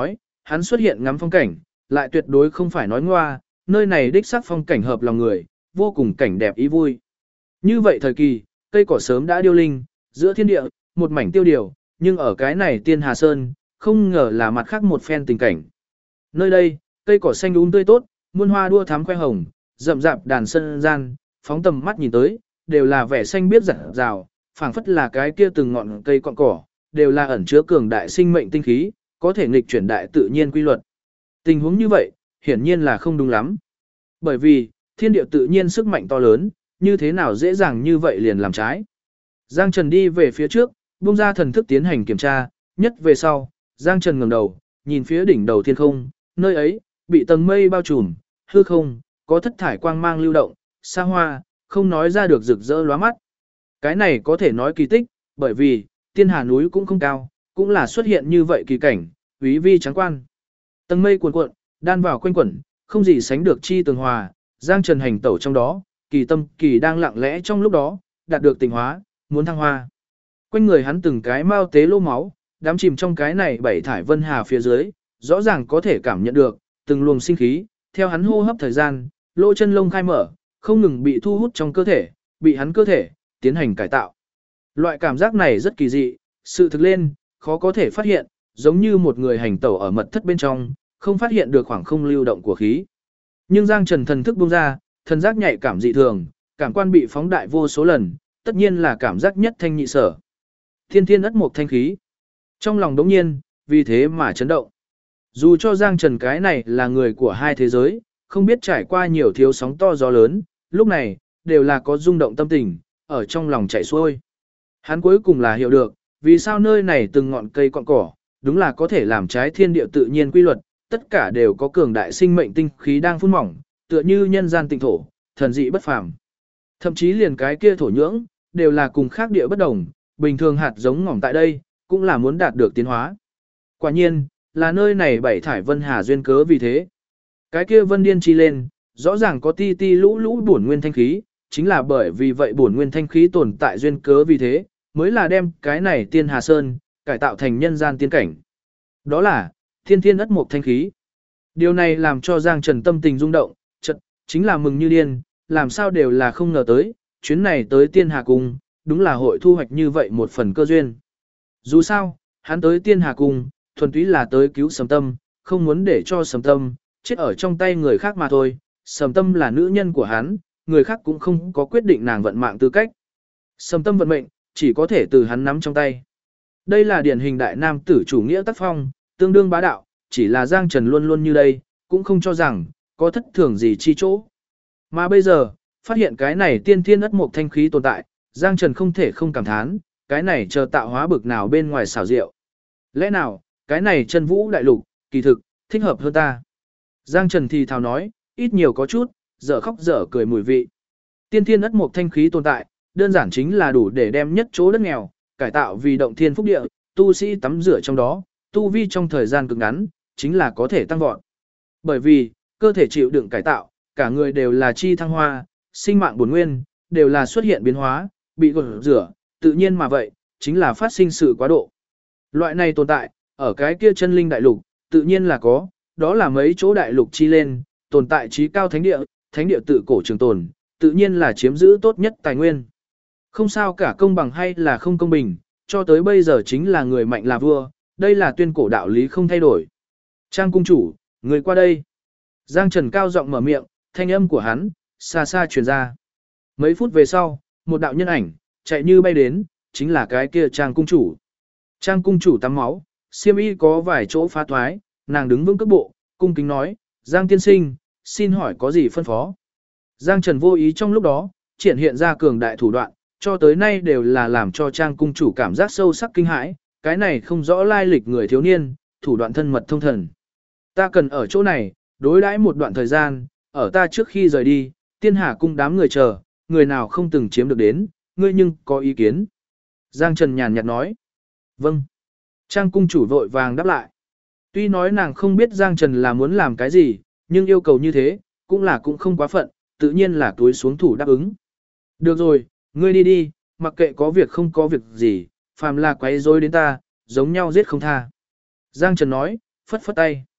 hắn xuất hiện ngắm phong cảnh, lại tuyệt đối không phải nói ngoa, nơi này đích xác phong cảnh hợp lòng người, vô cùng cảnh đẹp ý vui. Như vậy thời kỳ, cây cỏ sớm đã điêu linh, giữa thiên địa, một mảnh tiêu điều, nhưng ở cái này Tiên Hà Sơn, không ngờ là mặt khác một phen tình cảnh. Nơi đây, cây cỏ xanh tươi tốt, muôn hoa đua thắm khoe hồng, rậm rạp đàn sân gian, phóng tầm mắt nhìn tới, đều là vẻ xanh biếc rạng rào, phảng phất là cái kia từng ngọn cây cọn cỏ, đều là ẩn chứa cường đại sinh mệnh tinh khí, có thể nghịch chuyển đại tự nhiên quy luật. Tình huống như vậy, hiển nhiên là không đúng lắm. Bởi vì, thiên địa tự nhiên sức mạnh to lớn, như thế nào dễ dàng như vậy liền làm trái. Giang Trần đi về phía trước, buông ra thần thức tiến hành kiểm tra, nhất về sau, Giang Trần ngẩng đầu, nhìn phía đỉnh đầu thiên không, nơi ấy, bị tầng mây bao trùm, hư không, có thất thải quang mang lưu động, xa hoa, không nói ra được rực rỡ lóa mắt. Cái này có thể nói kỳ tích, bởi vì, Tiên Hà núi cũng không cao, cũng là xuất hiện như vậy kỳ cảnh, úy vi trắng quan. Tầng mây cuồn cuộn, đan vào quanh quẩn, không gì sánh được chi tường hòa, Giang Trần hành tẩu trong đó, kỳ tâm kỳ đang lặng lẽ trong lúc đó, đạt được tình hóa, muốn thăng hoa. Quanh người hắn từng cái mau tế lô máu, đám chìm trong cái này bảy thải vân hà phía dưới, rõ ràng có thể cảm nhận được, từng luồng sinh khí, theo hắn hô hấp thời gian, lỗ chân lông khai mở, không ngừng bị thu hút trong cơ thể, bị hắn cơ thể, tiến hành cải tạo. Loại cảm giác này rất kỳ dị, sự thực lên, khó có thể phát hiện, giống như một người hành tẩu ở mật thất bên trong, không phát hiện được khoảng không lưu động của khí. Nhưng Giang Trần thần thức buông ra, thần giác nhạy cảm dị thường, cảm quan bị phóng đại vô số lần, tất nhiên là cảm giác nhất thanh nhị sở. Thiên thiên ất mục thanh khí. Trong lòng đống nhiên, vì thế mà chấn động. Dù cho Giang Trần cái này là người của hai thế giới, không biết trải qua nhiều thiếu sóng to gió lớn, lúc này, đều là có rung động tâm tình, ở trong lòng chảy xuôi. Hắn cuối cùng là hiểu được, vì sao nơi này từng ngọn cây cọn cỏ, đúng là có thể làm trái thiên địa tự nhiên quy luật, tất cả đều có cường đại sinh mệnh tinh khí đang phun mỏng, tựa như nhân gian tịnh thổ, thần dị bất phàm. Thậm chí liền cái kia thổ nhưỡng, đều là cùng khác địa bất đồng, bình thường hạt giống ngỏm tại đây, cũng là muốn đạt được tiến hóa. Quả nhiên, là nơi này bảy thải vân hà duyên cớ vì thế. Cái kia vân điên chi lên, rõ ràng có ti ti lũ lũ bổn nguyên thanh khí, chính là bởi vì vậy bổn nguyên thanh khí tồn tại duyên cớ vì thế, mới là đem cái này Tiên Hà Sơn, cải tạo thành nhân gian tiên cảnh. Đó là, thiên thiên ất mục thanh khí. Điều này làm cho Giang Trần tâm tình rung động, chật, chính là mừng như điên, làm sao đều là không ngờ tới, chuyến này tới Tiên Hà Cung, đúng là hội thu hoạch như vậy một phần cơ duyên. Dù sao, hắn tới Tiên Hà Cung, thuần túy là tới cứu Sầm Tâm, không muốn để cho Sầm Tâm chết ở trong tay người khác mà thôi. Sầm Tâm là nữ nhân của hắn, người khác cũng không có quyết định nàng vận mạng tư cách. Sầm Tâm vận mệnh, chỉ có thể từ hắn nắm trong tay. Đây là điển hình đại nam tử chủ nghĩa tác phong, tương đương bá đạo, chỉ là Giang Trần luôn luôn như đây, cũng không cho rằng có thất thường gì chi chỗ. Mà bây giờ, phát hiện cái này tiên thiên ất mục thanh khí tồn tại, Giang Trần không thể không cảm thán, cái này chờ tạo hóa bực nào bên ngoài xảo diệu. Lẽ nào, cái này chân vũ đại lục, kỳ thực, thích hợp hơn ta. Giang Trần thì thào nói, ít nhiều có chút, dở khóc dở cười mùi vị. Tiên thiên ất mục thanh khí tồn tại, đơn giản chính là đủ để đem nhất chỗ đất nghèo, cải tạo vì động thiên phúc địa, tu sĩ tắm rửa trong đó, tu vi trong thời gian cực ngắn, chính là có thể tăng vọt. Bởi vì, cơ thể chịu đựng cải tạo, cả người đều là chi thăng hoa, sinh mạng bổn nguyên, đều là xuất hiện biến hóa, bị gột rửa, tự nhiên mà vậy, chính là phát sinh sự quá độ. Loại này tồn tại, ở cái kia chân linh đại lục, tự nhiên là có, đó là mấy chỗ đại lục chi lên, tồn tại trí cao thánh địa tự cổ trường tồn, tự nhiên là chiếm giữ tốt nhất tài nguyên. Không sao cả công bằng hay là không công bình, cho tới bây giờ chính là người mạnh là vua, đây là tuyên cổ đạo lý không thay đổi. Trang cung chủ, người qua đây. Giang Trần cao giọng mở miệng, thanh âm của hắn, xa xa truyền ra. Mấy phút về sau, một đạo nhân ảnh, chạy như bay đến, chính là cái kia Trang cung chủ. Trang cung chủ tắm máu, xiêm y có vài chỗ phá thoái, nàng đứng vững cước bộ, cung kính nói, Giang tiên sinh, xin hỏi có gì phân phó. Giang Trần vô ý trong lúc đó, triển hiện ra cường đại thủ đoạn, cho tới nay đều là làm cho Trang cung chủ cảm giác sâu sắc kinh hãi, cái này không rõ lai lịch người thiếu niên, thủ đoạn thân mật thông thần. Ta cần ở chỗ này, đối đãi một đoạn thời gian, ở ta trước khi rời đi, Tiên Hà cung đám người chờ, người nào không từng chiếm được đến, ngươi nhưng có ý kiến. Giang Trần nhàn nhạt nói. Vâng. Trang cung chủ vội vàng đáp lại. Tuy nói nàng không biết Giang Trần là muốn làm cái gì, nhưng yêu cầu như thế, cũng không quá phận, tự nhiên là túi xuống thủ đáp ứng. Được rồi, ngươi đi đi, mặc kệ có việc không có việc gì, phàm là quấy rối đến ta, giống nhau giết không tha. Giang Trần nói, phất phất tay.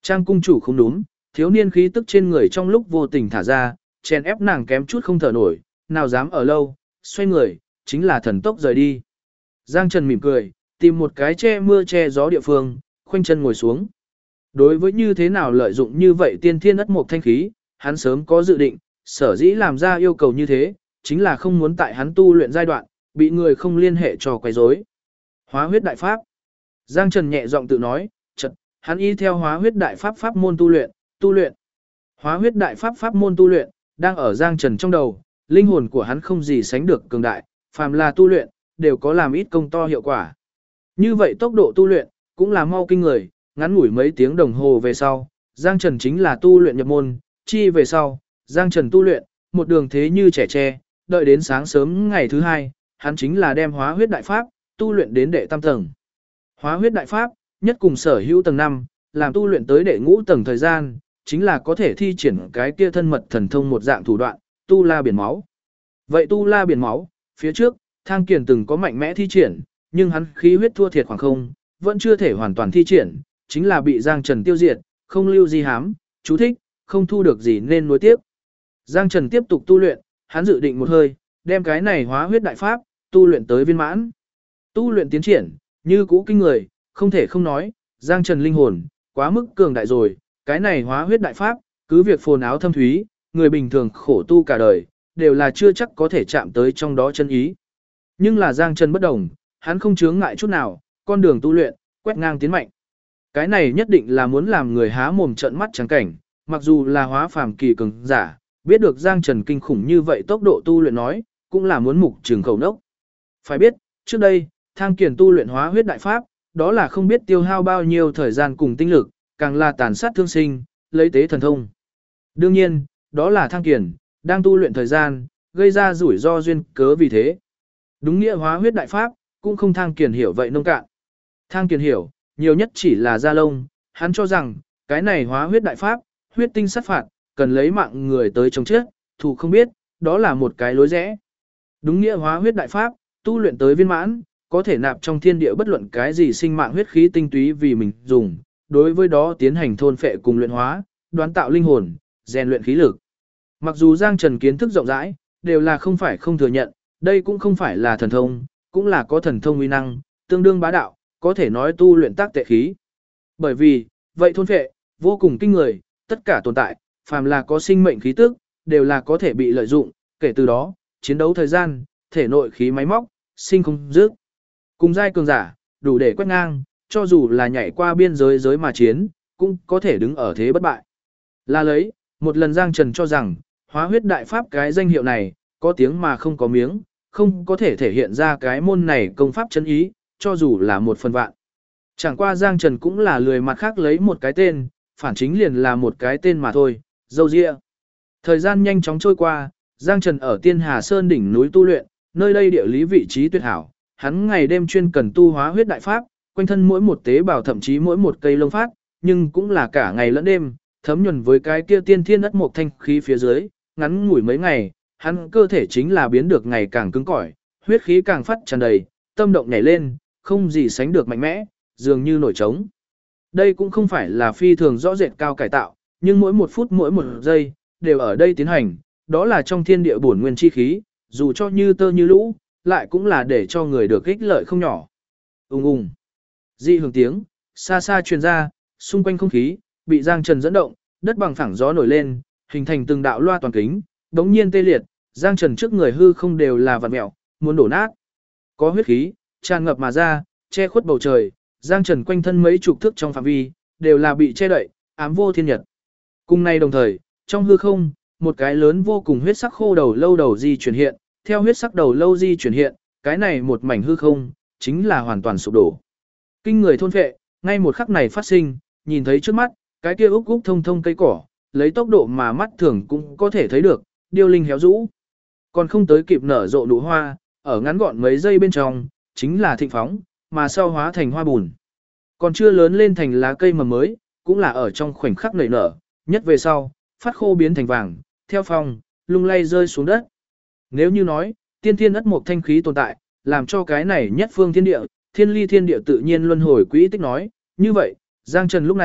Trang cung chủ không đúng, thiếu niên khí tức trên người trong lúc vô tình thả ra, chèn ép nàng kém chút không thở nổi, nào dám ở lâu, xoay người, chính là thần tốc rời đi. Giang Trần mỉm cười, tìm một cái che mưa che gió địa phương, khoanh chân ngồi xuống. Đối với như thế nào lợi dụng như vậy tiên thiên ất mộc thanh khí, hắn sớm có dự định, sở dĩ làm ra yêu cầu như thế, chính là không muốn tại hắn tu luyện giai đoạn, bị người không liên hệ cho quấy rối. Hóa huyết đại pháp. Giang Trần nhẹ giọng tự nói, chợt, hắn y theo hóa huyết đại pháp pháp môn tu luyện. Hóa huyết đại pháp pháp môn tu luyện, đang ở Giang Trần trong đầu, linh hồn của hắn không gì sánh được cường đại, phàm là tu luyện, đều có làm ít công to hiệu quả. Như vậy tốc độ tu luyện, cũng là mau kinh người, ngắn ngủi mấy tiếng đồng hồ về sau, Giang Trần chính là tu luyện nhập môn, chi về sau, Giang Trần tu luyện, một đường thế như trẻ tre, đợi đến sáng sớm ngày thứ hai, hắn chính là đem hóa huyết đại pháp, tu luyện đến đệ tam tầng. Hóa huyết đại pháp, nhất cùng sở hữu tầng 5, làm tu luyện tới đệ ngũ tầng thời gian, chính là có thể thi triển cái kia thân mật thần thông một dạng thủ đoạn, tu la biển máu. Vậy tu la biển máu, phía trước, Thang Kiền từng có mạnh mẽ thi triển, nhưng hắn khí huyết thua thiệt khoảng không, vẫn chưa thể hoàn toàn thi triển, chính là bị Giang Trần tiêu diệt, không lưu gì hám, chú thích, không thu được gì nên nối tiếp. Giang Trần tiếp tục tu luyện, hắn dự định một hơi, đem cái này hóa huyết đại pháp, tu luyện tới viên mãn. Tu luyện tiến triển, như cũ kinh người, không thể không nói, Giang Trần linh hồn, quá mức cường đại rồi, cái này hóa huyết đại pháp, cứ việc phồn áo thâm thúy, người bình thường khổ tu cả đời, đều là chưa chắc có thể chạm tới trong đó chân ý. Nhưng là Giang Trần bất đồng, hắn không chướng ngại chút nào, con đường tu luyện, quét ngang tiến mạnh. Cái này nhất định là muốn làm người há mồm trợn mắt trắng cảnh, mặc dù là hóa phàm kỳ cường giả, biết được Giang Trần kinh khủng như vậy tốc độ tu luyện nói, cũng là muốn mục trường khẩu nốc. Phải biết, trước đây, Thang Kiền tu luyện hóa huyết đại pháp, đó là không biết tiêu hao bao nhiêu thời gian cùng tinh lực, càng là tàn sát thương sinh, lấy tế thần thông. Đương nhiên, đó là Thang Kiền, đang tu luyện thời gian, gây ra rủi ro duyên cớ vì thế. Đúng nghĩa hóa huyết đại pháp, cũng không Thang Kiền hiểu vậy nông cạn. Thang Kiền hiểu, nhiều nhất chỉ là da lông, hắn cho rằng, cái này hóa huyết đại pháp, huyết tinh sát phạt, cần lấy mạng người tới chống chết, thủ không biết, đó là một cái lối rẽ. Đúng nghĩa hóa huyết đại pháp, tu luyện tới viên mãn, có thể nạp trong thiên địa bất luận cái gì sinh mạng huyết khí tinh túy vì mình dùng, đối với đó tiến hành thôn phệ cùng luyện hóa, đoán tạo linh hồn, rèn luyện khí lực. Mặc dù Giang Trần kiến thức rộng rãi, đều là không phải không thừa nhận, đây cũng không phải là thần thông, cũng là có thần thông uy năng, tương đương bá đạo, có thể nói tu luyện tác tệ khí. Bởi vì, vậy thôn phệ, vô cùng kinh người, tất cả tồn tại, phàm là có sinh mệnh khí tức, đều là có thể bị lợi dụng, kể từ đó, chiến đấu thời gian, thể nội khí máy móc, sinh không dứt. Cùng giai cường giả, đủ để quét ngang, cho dù là nhảy qua biên giới mà chiến, cũng có thể đứng ở thế bất bại. Là lấy, một lần Giang Trần cho rằng, hóa huyết đại pháp cái danh hiệu này, có tiếng mà không có miếng, không có thể thể hiện ra cái môn này công pháp chân ý, cho dù là một phần vạn. Chẳng qua Giang Trần cũng là lười mặt khác lấy một cái tên, phản chính liền là một cái tên mà thôi, dâu dịa. Thời gian nhanh chóng trôi qua, Giang Trần ở Tiên Hà Sơn đỉnh núi tu luyện, nơi đây địa lý vị trí tuyệt hảo, hắn ngày đêm chuyên cần tu hóa huyết đại pháp, quanh thân mỗi một tế bào thậm chí mỗi một cây lông phát, nhưng cũng là cả ngày lẫn đêm, thấm nhuần với cái kia tiên thiên ất mộc thanh khí phía dưới, ngắn ngủi mấy ngày, hắn cơ thể chính là biến được ngày càng cứng cỏi, huyết khí càng phát tràn đầy, tâm động nhảy lên, không gì sánh được mạnh mẽ, dường như nổi trống. Đây cũng không phải là phi thường rõ rệt cao cải tạo, nhưng mỗi một phút mỗi một giây, đều ở đây tiến hành, đó là trong thiên địa bổn nguyên chi khí, dù cho như tơ như lũ, lại cũng là để cho người được ích lợi không nhỏ. Ung ung. Dị hưởng tiếng, xa xa truyền ra, xung quanh không khí, bị Giang Trần dẫn động, đất bằng phẳng gió nổi lên, hình thành từng đạo loa toàn kính, đống nhiên tê liệt, Giang Trần trước người hư không đều là vặn mẹo, muốn đổ nát. Có huyết khí, tràn ngập mà ra, che khuất bầu trời, Giang Trần quanh thân mấy chục thước trong phạm vi, đều là bị che đậy, ám vô thiên nhật. Cùng nay đồng thời, trong hư không, một cái lớn vô cùng huyết sắc khô đầu lâu đầu di chuyển hiện, theo huyết sắc đầu lâu di chuyển hiện, cái này một mảnh hư không, chính là hoàn toàn sụp đổ. Kinh người thôn phệ, ngay một khắc này phát sinh, nhìn thấy trước mắt, cái kia úc úc thông thông cây cỏ, lấy tốc độ mà mắt thường cũng có thể thấy được, điêu linh héo rũ. Còn không tới kịp nở rộ nụ hoa, ở ngắn gọn mấy giây bên trong, chính là thịnh phóng, mà sau hóa thành hoa bùn. Còn chưa lớn lên thành lá cây mầm mới, cũng là ở trong khoảnh khắc nảy nở, nhất về sau, phát khô biến thành vàng, theo phong, lung lay rơi xuống đất. Nếu như nói, tiên thiên ất mộc thanh khí tồn tại, làm cho cái này nhất phương thiên địa, thiên ly thiên địa tự nhiên luân hồi quỹ tích nói, như vậy, Giang Trần lúc này,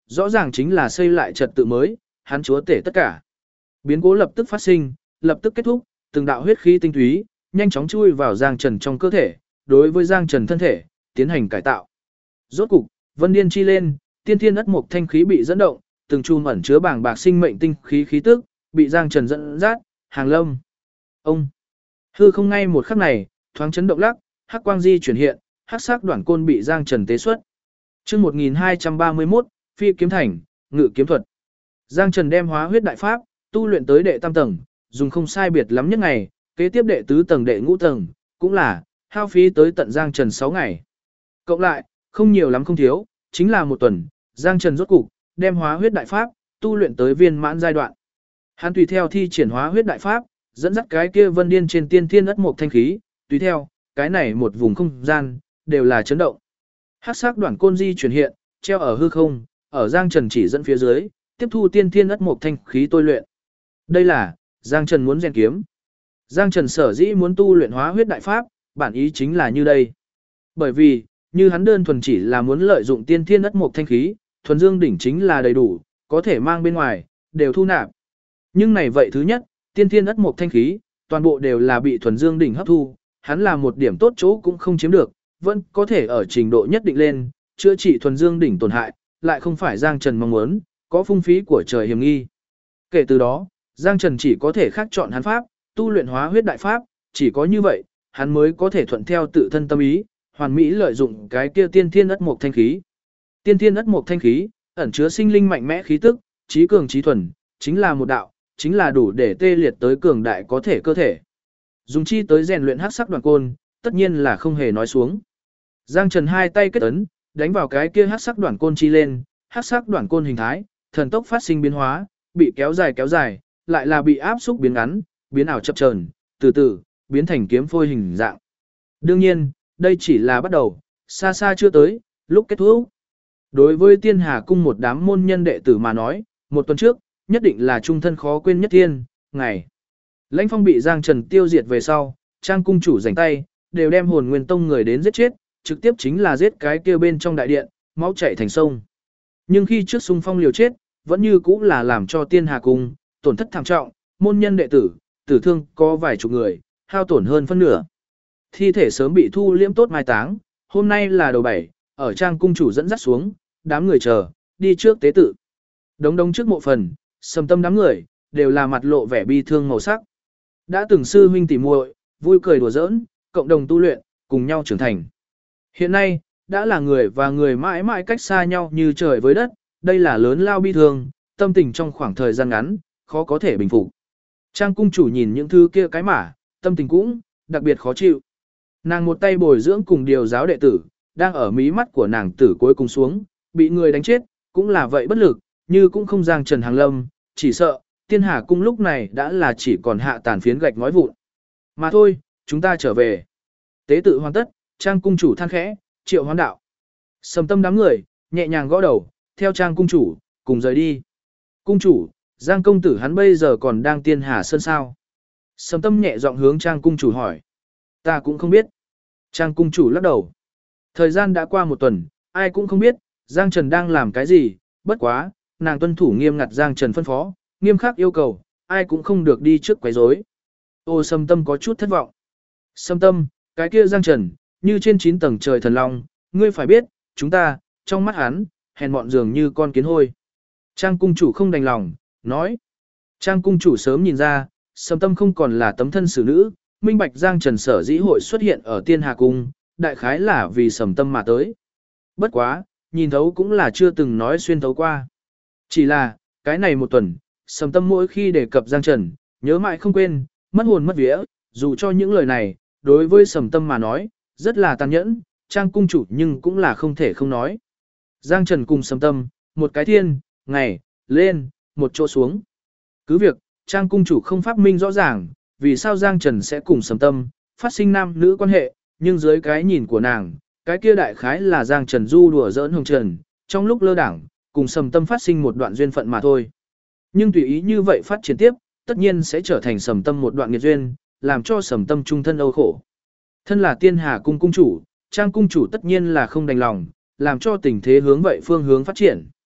rõ ràng chính là xây lại trật tự mới, hắn chúa tể tất cả. Biến cố lập tức phát sinh, lập tức kết thúc, từng đạo huyết khí tinh túy, nhanh chóng chui vào Giang Trần trong cơ thể, đối với Giang Trần thân thể, tiến hành cải tạo. Rốt cục, Vân Điên chi lên, tiên thiên ất mục thanh khí bị dẫn động, từng chùm ẩn chứa bảng bạc sinh mệnh tinh khí khí tức, bị Giang Trần dẫn dắt, hàng lâm. Ông hư không ngay một khắc này, thoáng chấn động lắc, hắc quang di chuyển hiện, hắc sắc đoạn côn bị Giang Trần tế xuất. Chương 1231, Phi kiếm thành, ngự kiếm thuật. Giang Trần đem hóa huyết đại pháp tu luyện tới đệ tam tầng, dùng không sai biệt lắm nhất ngày, kế tiếp đệ tứ tầng đệ ngũ tầng, cũng là hao phí tới tận Giang Trần 6 ngày. Cộng lại, không nhiều lắm không thiếu, chính là một tuần, Giang Trần rốt cục đem hóa huyết đại pháp tu luyện tới viên mãn giai đoạn. Hắn tùy theo thi triển hóa huyết đại pháp, dẫn dắt cái kia Vân Điên trên tiên thiên ất mục thanh khí, tùy theo, cái này một vùng không gian đều là chấn động. Hắc sắc đoạn côn di chuyển hiện, treo ở hư không, ở Giang Trần chỉ dẫn phía dưới, tiếp thu tiên thiên ất mục thanh khí tôi luyện. Đây là Giang Trần muốn rèn kiếm. Giang Trần sở dĩ muốn tu luyện hóa huyết đại pháp, bản ý chính là như đây. Bởi vì, như hắn đơn thuần chỉ là muốn lợi dụng tiên thiên ất mục thanh khí, thuần dương đỉnh chính là đầy đủ, có thể mang bên ngoài, đều thu nạp. Nhưng này vậy thứ nhất, tiên thiên ất mục thanh khí, toàn bộ đều là bị thuần dương đỉnh hấp thu, hắn là một điểm tốt chỗ cũng không chiếm được, vẫn có thể ở trình độ nhất định lên, chữa trị thuần dương đỉnh tổn hại, lại không phải Giang Trần mong muốn, có phung phí của trời hiểm nghi. Kể từ đó, Giang Trần chỉ có thể khác chọn hắn pháp, tu luyện hóa huyết đại pháp, chỉ có như vậy, hắn mới có thể thuận theo tự thân tâm ý, hoàn mỹ lợi dụng cái kia tiên thiên ất mục thanh khí. Tiên thiên ất mục thanh khí, ẩn chứa sinh linh mạnh mẽ khí tức, trí cường trí thuần, chính là một đạo, chính là đủ để tê liệt tới cường đại có thể cơ thể. Dùng chi tới rèn luyện hắc sắc đoạn côn, tất nhiên là không hề nói xuống. Giang Trần hai tay kết ấn, đánh vào cái kia hắc sắc đoạn côn chi lên, hắc sắc đoạn côn hình thái, thần tốc phát sinh biến hóa, bị kéo dài, lại là bị áp xúc biến ngắn, biến ảo chập chờn, từ từ biến thành kiếm phôi hình dạng. Đương nhiên, đây chỉ là bắt đầu, xa xa chưa tới, lúc kết thúc. Đối với Tiên Hà cung một đám môn nhân đệ tử mà nói, một tuần trước, nhất định là trung thân khó quên nhất thiên, ngày. Lãnh Phong bị Giang Trần tiêu diệt về sau, Trang cung chủ rảnh tay, đều đem Hồn Nguyên Tông người đến giết chết, trực tiếp chính là giết cái kia bên trong đại điện, máu chảy thành sông. Nhưng khi trước xung phong liều chết, vẫn như cũ là làm cho Tiên Hà cung tổn thất thảm trọng, môn nhân đệ tử, tử thương có vài chục người, hao tổn hơn phân nửa. Thi thể sớm bị thu liễm tốt mai táng, hôm nay là đầu 7, ở Trang cung chủ dẫn dắt xuống, đám người chờ, đi trước tế tự. Đống trước mộ phần, Sầm Tâm đám người, đều là mặt lộ vẻ bi thương màu sắc. Đã từng sư huynh tỉ muội, vui cười đùa giỡn, cộng đồng tu luyện, cùng nhau trưởng thành. Hiện nay, đã là người và người mãi mãi cách xa nhau như trời với đất, đây là lớn lao bi thương, tâm tình trong khoảng thời gian ngắn, khó có thể bình phục. Trang cung chủ nhìn những thứ kia cái mả, tâm tình cũng đặc biệt khó chịu. Nàng một tay bồi dưỡng cùng điều giáo đệ tử, đang ở mí mắt của nàng tử cuối cùng xuống, bị người đánh chết, cũng là vậy bất lực, như cũng không Giang Trần hàng lâm, chỉ sợ, Tiên Hà cung lúc này đã là chỉ còn hạ tàn phiến gạch ngói vụn. Mà thôi, chúng ta trở về. Tế tự hoàn tất, Trang cung chủ than khẽ, triệu hoán đạo. Sầm Tâm đám người, nhẹ nhàng gõ đầu, theo Trang cung chủ, cùng rời đi. Cung chủ, Giang công tử hắn bây giờ còn đang Tiên Hà Sơn sao? Sầm Tâm nhẹ giọng hướng Trang cung chủ hỏi. Ta cũng không biết. Trang cung chủ lắc đầu. Thời gian đã qua một tuần, ai cũng không biết, Giang Trần đang làm cái gì, bất quá, nàng tuân thủ nghiêm ngặt Giang Trần phân phó, nghiêm khắc yêu cầu, ai cũng không được đi trước quấy rối. Ô Sầm Tâm có chút thất vọng. Sầm Tâm, cái kia Giang Trần, như trên 9 tầng trời thần long, ngươi phải biết, chúng ta, trong mắt hắn, hèn mọn dường như con kiến hôi. Trang cung chủ không đành lòng, nói. Trang cung chủ sớm nhìn ra, Sầm Tâm không còn là tấm thân xử nữ, minh bạch Giang Trần sở dĩ hội xuất hiện ở Tiên Hà cung, đại khái là vì Sầm Tâm mà tới. Bất quá, nhìn thấu cũng là chưa từng nói xuyên thấu qua. Chỉ là, cái này một tuần, Sầm Tâm mỗi khi đề cập Giang Trần, nhớ mãi không quên, mất hồn mất vía, dù cho những lời này, đối với Sầm Tâm mà nói, rất là tàn nhẫn, Trang cung chủ nhưng cũng là không thể không nói. Giang Trần cùng Sầm Tâm, một cái thiên, ngày, lên, một chỗ xuống. Cứ việc, Trang cung chủ không phát minh rõ ràng, vì sao Giang Trần sẽ cùng Sầm Tâm, phát sinh nam nữ quan hệ, nhưng dưới cái nhìn của nàng, cái kia đại khái là Giang Trần du đùa giỡn hồng trần, trong lúc lơ đảng, cùng Sầm Tâm phát sinh một đoạn duyên phận mà thôi. Nhưng tùy ý như vậy phát triển tiếp, tất nhiên sẽ trở thành Sầm Tâm một đoạn nghiệt duyên, làm cho Sầm Tâm trung thân âu khổ. Thân là Tiên Hà cung cung chủ, Trang cung chủ tất nhiên là không đành lòng, làm cho tình thế hướng vậy phương hướng phát triển.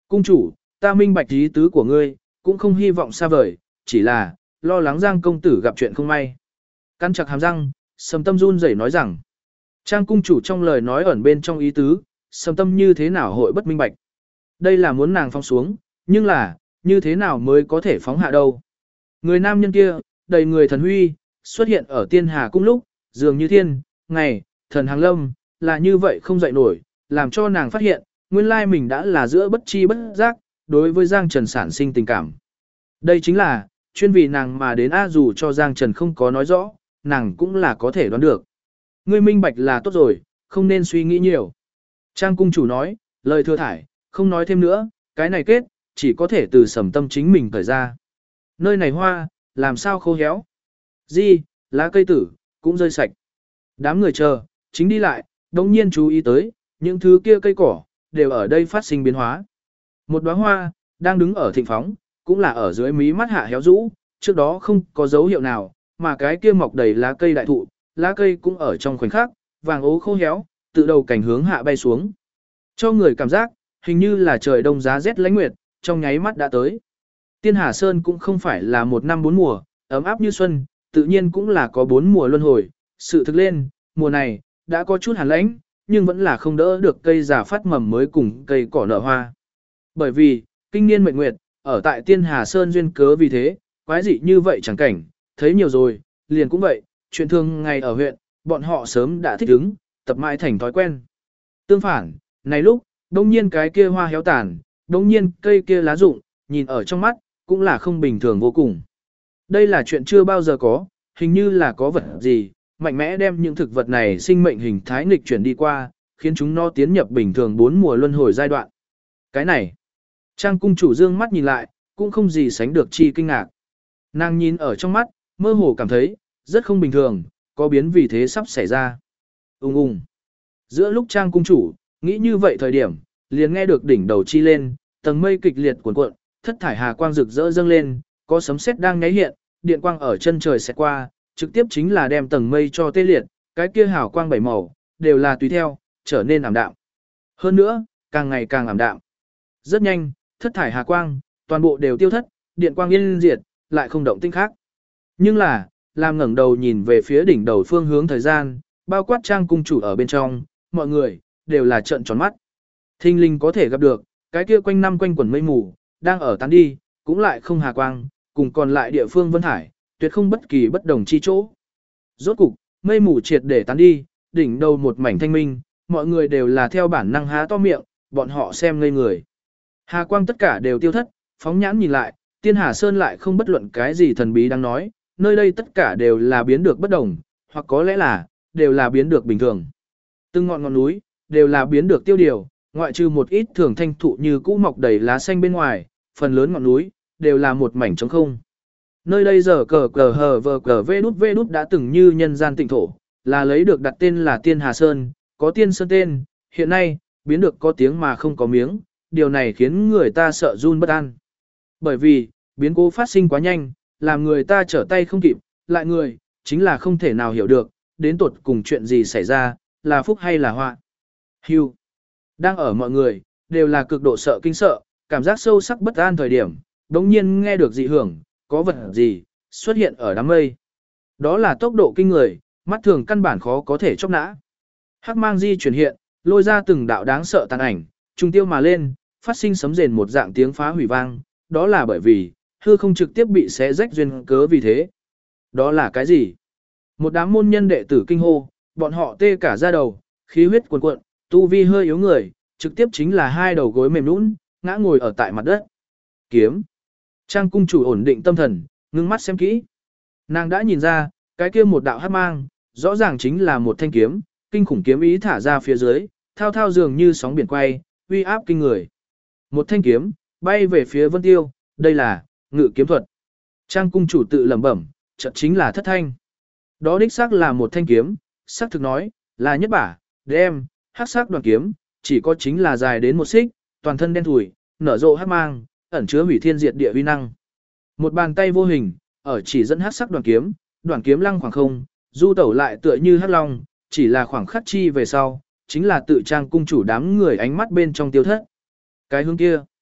Cung chủ, ta minh bạch ý tứ của ngươi, cũng không hy vọng xa vời, chỉ là, lo lắng Giang công tử gặp chuyện không may. Căn chặt hàm răng, Sầm Tâm run rẩy nói rằng, Trang cung chủ trong lời nói ẩn bên trong ý tứ, Sầm Tâm như thế nào hội bất minh bạch. Đây là muốn nàng phóng xuống, nhưng là, như thế nào mới có thể phóng hạ đâu. Người nam nhân kia, đầy người thần huy, xuất hiện ở tiên hà cung lúc, dường như thiên, ngày, thần hàng lâm, là như vậy không dậy nổi, làm cho nàng phát hiện, nguyên lai mình đã là giữa bất chi bất giác, đối với Giang Trần sản sinh tình cảm. Đây chính là, chuyên vì nàng mà đến dù cho Giang Trần không có nói rõ, nàng cũng là có thể đoán được. Ngươi minh bạch là tốt rồi, không nên suy nghĩ nhiều. Trang cung chủ nói, lời thừa thải, không nói thêm nữa, cái này kết, chỉ có thể từ Sầm Tâm chính mình thời ra. Nơi này hoa, làm sao khô héo. Di, lá cây tử, cũng rơi sạch. Đám người chờ, chính đi lại, đồng nhiên chú ý tới, những thứ kia cây cỏ, đều ở đây phát sinh biến hóa. Một đóa hoa, đang đứng ở thịnh phóng, cũng là ở dưới mí mắt hạ héo rũ, trước đó không có dấu hiệu nào, mà cái kia mọc đầy lá cây đại thụ, lá cây cũng ở trong khoảnh khắc, vàng ố khô héo, tự đầu cảnh hướng hạ bay xuống. Cho người cảm giác, hình như là trời đông giá rét lãnh nguyệt, trong nháy mắt đã tới. Tiên Hà Sơn cũng không phải là một năm bốn mùa, ấm áp như xuân, tự nhiên cũng là có bốn mùa luân hồi. Sự thực lên, mùa này, đã có chút hàn lãnh, nhưng vẫn là không đỡ được cây già phát mầm mới cùng cây cỏ nở hoa. Bởi vì, kinh niên mệnh nguyệt, ở tại Tiên Hà Sơn duyên cớ vì thế, quái dị như vậy chẳng cảnh, thấy nhiều rồi, liền cũng vậy, chuyện thường ngày ở huyện, bọn họ sớm đã thích ứng, tập mãi thành thói quen. Tương phản, này lúc, đông nhiên cái kia hoa héo tàn, đông nhiên cây kia lá rụng, nhìn ở trong mắt, cũng là không bình thường vô cùng. Đây là chuyện chưa bao giờ có, hình như là có vật gì, mạnh mẽ đem những thực vật này sinh mệnh hình thái nghịch chuyển đi qua, khiến chúng nó tiến nhập bình thường 4 mùa luân hồi giai đoạn. Cái này, Trang cung chủ dương mắt nhìn lại, cũng không gì sánh được chi kinh ngạc. Nàng nhìn ở trong mắt, mơ hồ cảm thấy, rất không bình thường, có biến vì thế sắp xảy ra. Ung. Giữa lúc Trang cung chủ, nghĩ như vậy thời điểm, liền nghe được đỉnh đầu chi lên, tầng mây kịch liệt cuộn cuộn, thất thải hà quang rực rỡ dâng lên, có sấm sét đang nháy hiện, điện quang ở chân trời xẹt qua, trực tiếp chính là đem tầng mây cho tê liệt, cái kia hào quang bảy màu, đều là tùy theo, trở nên ảm đạm. Hơn nữa, càng ngày càng ảm đạm. Rất nhanh, thất thải hà quang, toàn bộ đều tiêu thất, điện quang yên diệt, lại không động tĩnh khác. Nhưng là, làm ngẩng đầu nhìn về phía đỉnh đầu phương hướng thời gian, bao quát Trang cung chủ ở bên trong, mọi người, đều là trợn tròn mắt. Thinh linh có thể gặp được, cái kia quanh năm quanh quẩn mây mù, đang ở tán đi, cũng lại không hà quang, cùng còn lại địa phương vân hải, tuyệt không bất kỳ bất đồng chi chỗ. Rốt cục, mây mù triệt để tán đi, đỉnh đầu một mảnh thanh minh, mọi người đều là theo bản năng há to miệng, bọn họ xem ngây người. Hà quang tất cả đều tiêu thất, phóng nhãn nhìn lại, Tiên Hà Sơn lại không bất luận cái gì thần bí đang nói, nơi đây tất cả đều là biến được bất đồng, hoặc có lẽ là, đều là biến được bình thường. Từng ngọn núi, đều là biến được tiêu điều, ngoại trừ một ít thường thanh thụ như cũ mọc đầy lá xanh bên ngoài, phần lớn ngọn núi, đều là một mảnh trống không. Nơi đây giờ cờ hờ vờ cờ vê đút đã từng như nhân gian tịnh thổ, là lấy được đặt tên là Tiên Hà Sơn, có tiên sơn tên, hiện nay, biến được có tiếng mà không có miếng, điều này khiến người ta sợ run bất an. Bởi vì, biến cố phát sinh quá nhanh, làm người ta trở tay không kịp, lại người, chính là không thể nào hiểu được, đến tột cùng chuyện gì xảy ra, là phúc hay là họa. Hưu. Đang ở mọi người, đều là cực độ sợ kinh sợ, cảm giác sâu sắc bất an thời điểm, đống nhiên nghe được dị hưởng, có vật gì, xuất hiện ở đám mây. Đó là tốc độ kinh người, mắt thường căn bản khó có thể chốc nã. Hắc mang di chuyển hiện, lôi ra từng đạo đáng sợ tàn ảnh, trùng tiêu mà lên, phát sinh sấm rền một dạng tiếng phá hủy vang, đó là bởi vì, hư không trực tiếp bị xé rách duyên cớ vì thế. Đó là cái gì? Một đám môn nhân đệ tử kinh hô, bọn họ tê cả da đầu, khí huyết cuồn cuộn, tu vi hơi yếu người, trực tiếp chính là hai đầu gối mềm nhũn, ngã ngồi ở tại mặt đất. Kiếm. Trang cung chủ ổn định tâm thần, ngưng mắt xem kỹ. Nàng đã nhìn ra, cái kia một đạo hắc mang, rõ ràng chính là một thanh kiếm, kinh khủng kiếm ý thả ra phía dưới, thao thao dường như sóng biển quay, uy áp kinh người. Một thanh kiếm, bay về phía Vân Tiêu, đây là ngự kiếm thuật. Trang cung chủ tự lẩm bẩm, chợt chính là thất thanh. Đó đích xác là một thanh kiếm, xác thực nói, là nhất bả, đem, hắc sắc đoàn kiếm, chỉ có chính là dài đến một xích, toàn thân đen thủi, nở rộ hắc mang, ẩn chứa hủy thiên diệt địa uy năng. Một bàn tay vô hình, ở chỉ dẫn hắc sắc đoàn kiếm lăng khoảng không, du tẩu lại tựa như hắc long, chỉ là khoảng khắc chi về sau, chính là tự Trang cung chủ đám người ánh mắt bên trong tiêu thất. Cái hướng kia,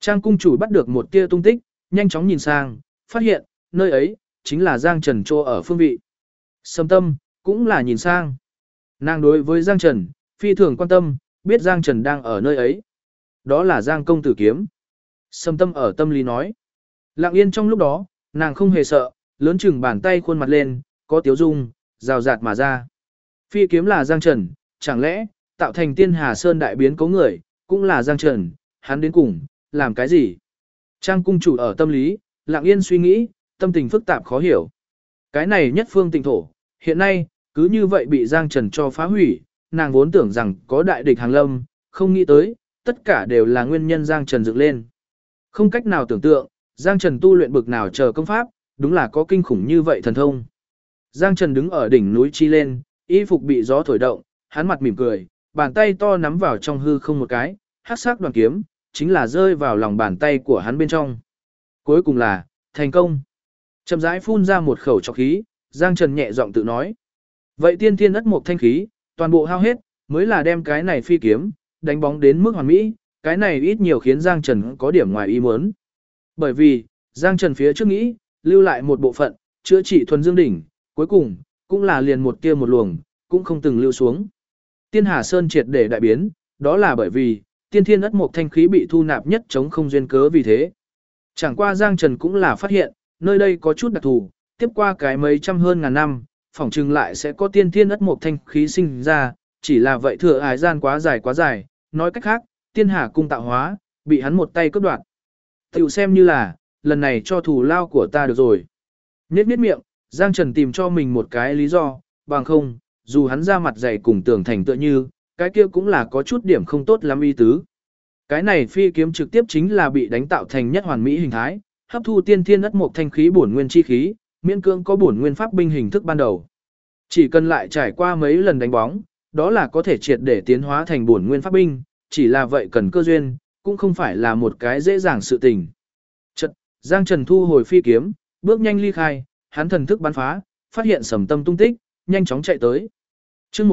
Trang cung chủ bắt được một tia tung tích, nhanh chóng nhìn sang, phát hiện, nơi ấy, chính là Giang Trần chỗ ở phương vị. Sầm Tâm, cũng là nhìn sang. Nàng đối với Giang Trần, phi thường quan tâm, biết Giang Trần đang ở nơi ấy. Đó là Giang công tử kiếm. Sầm Tâm ở tâm lý nói. Lặng yên trong lúc đó, nàng không hề sợ, lớn chừng bàn tay khuôn mặt lên, có tiếu dung, rào rạt mà ra. Phi kiếm là Giang Trần, chẳng lẽ, tạo thành Tiên Hà Sơn đại biến cố người, cũng là Giang Trần, hắn đến cùng, làm cái gì? Trang cung chủ ở tâm lý, lặng yên suy nghĩ, tâm tình phức tạp khó hiểu. Cái này nhất phương tịnh thổ, hiện nay, cứ như vậy bị Giang Trần cho phá hủy, nàng vốn tưởng rằng có đại địch hàng lâm, không nghĩ tới, tất cả đều là nguyên nhân Giang Trần dựng lên. Không cách nào tưởng tượng, Giang Trần tu luyện bực nào chờ công pháp, đúng là có kinh khủng như vậy thần thông. Giang Trần đứng ở đỉnh núi chi lên, y phục bị gió thổi động, hắn mặt mỉm cười, bàn tay to nắm vào trong hư không một cái, hắc sắc đoàn kiếm, chính là rơi vào lòng bàn tay của hắn bên trong. Cuối cùng là, thành công. Chậm rãi phun ra một khẩu trọc khí, Giang Trần nhẹ giọng tự nói. Vậy tiên thiên ất mục thanh khí, toàn bộ hao hết, mới là đem cái này phi kiếm, đánh bóng đến mức hoàn mỹ, cái này ít nhiều khiến Giang Trần có điểm ngoài ý muốn. Bởi vì, Giang Trần phía trước nghĩ, lưu lại một bộ phận, chữa trị thuần dương đỉnh, cuối cùng, cũng là liền một kia một luồng, cũng không từng lưu xuống. Tiên Hà Sơn triệt để đại biến, đó là bởi vì, tiên thiên ất mục thanh khí bị thu nạp nhất chống không duyên cớ vì thế. Chẳng qua Giang Trần cũng là phát hiện, nơi đây có chút đặc thù, tiếp qua cái mấy trăm hơn ngàn năm, phỏng chừng lại sẽ có tiên thiên ất mục thanh khí sinh ra, chỉ là vậy thừa ái gian quá dài, nói cách khác, tiên hà cung tạo hóa, bị hắn một tay cướp đoạt. Tiểu xem như là, lần này cho thù lao của ta được rồi. Nhết miệng, Giang Trần tìm cho mình một cái lý do, bằng không, dù hắn ra mặt dày cùng tưởng thành tựa như, cái kia cũng là có chút điểm không tốt lắm ý tứ. Cái này phi kiếm trực tiếp chính là bị đánh tạo thành nhất hoàn mỹ hình thái, hấp thu tiên thiên ất mục thanh khí bổn nguyên chi khí, miễn cưỡng có bổn nguyên pháp binh hình thức ban đầu. Chỉ cần lại trải qua mấy lần đánh bóng, đó là có thể triệt để tiến hóa thành bổn nguyên pháp binh, chỉ là vậy cần cơ duyên, cũng không phải là một cái dễ dàng sự tình. Chợt, Giang Trần thu hồi phi kiếm, bước nhanh ly khai, hắn thần thức bắn phá, phát hiện Sầm Tâm tung tích, nhanh chóng chạy tới. Chương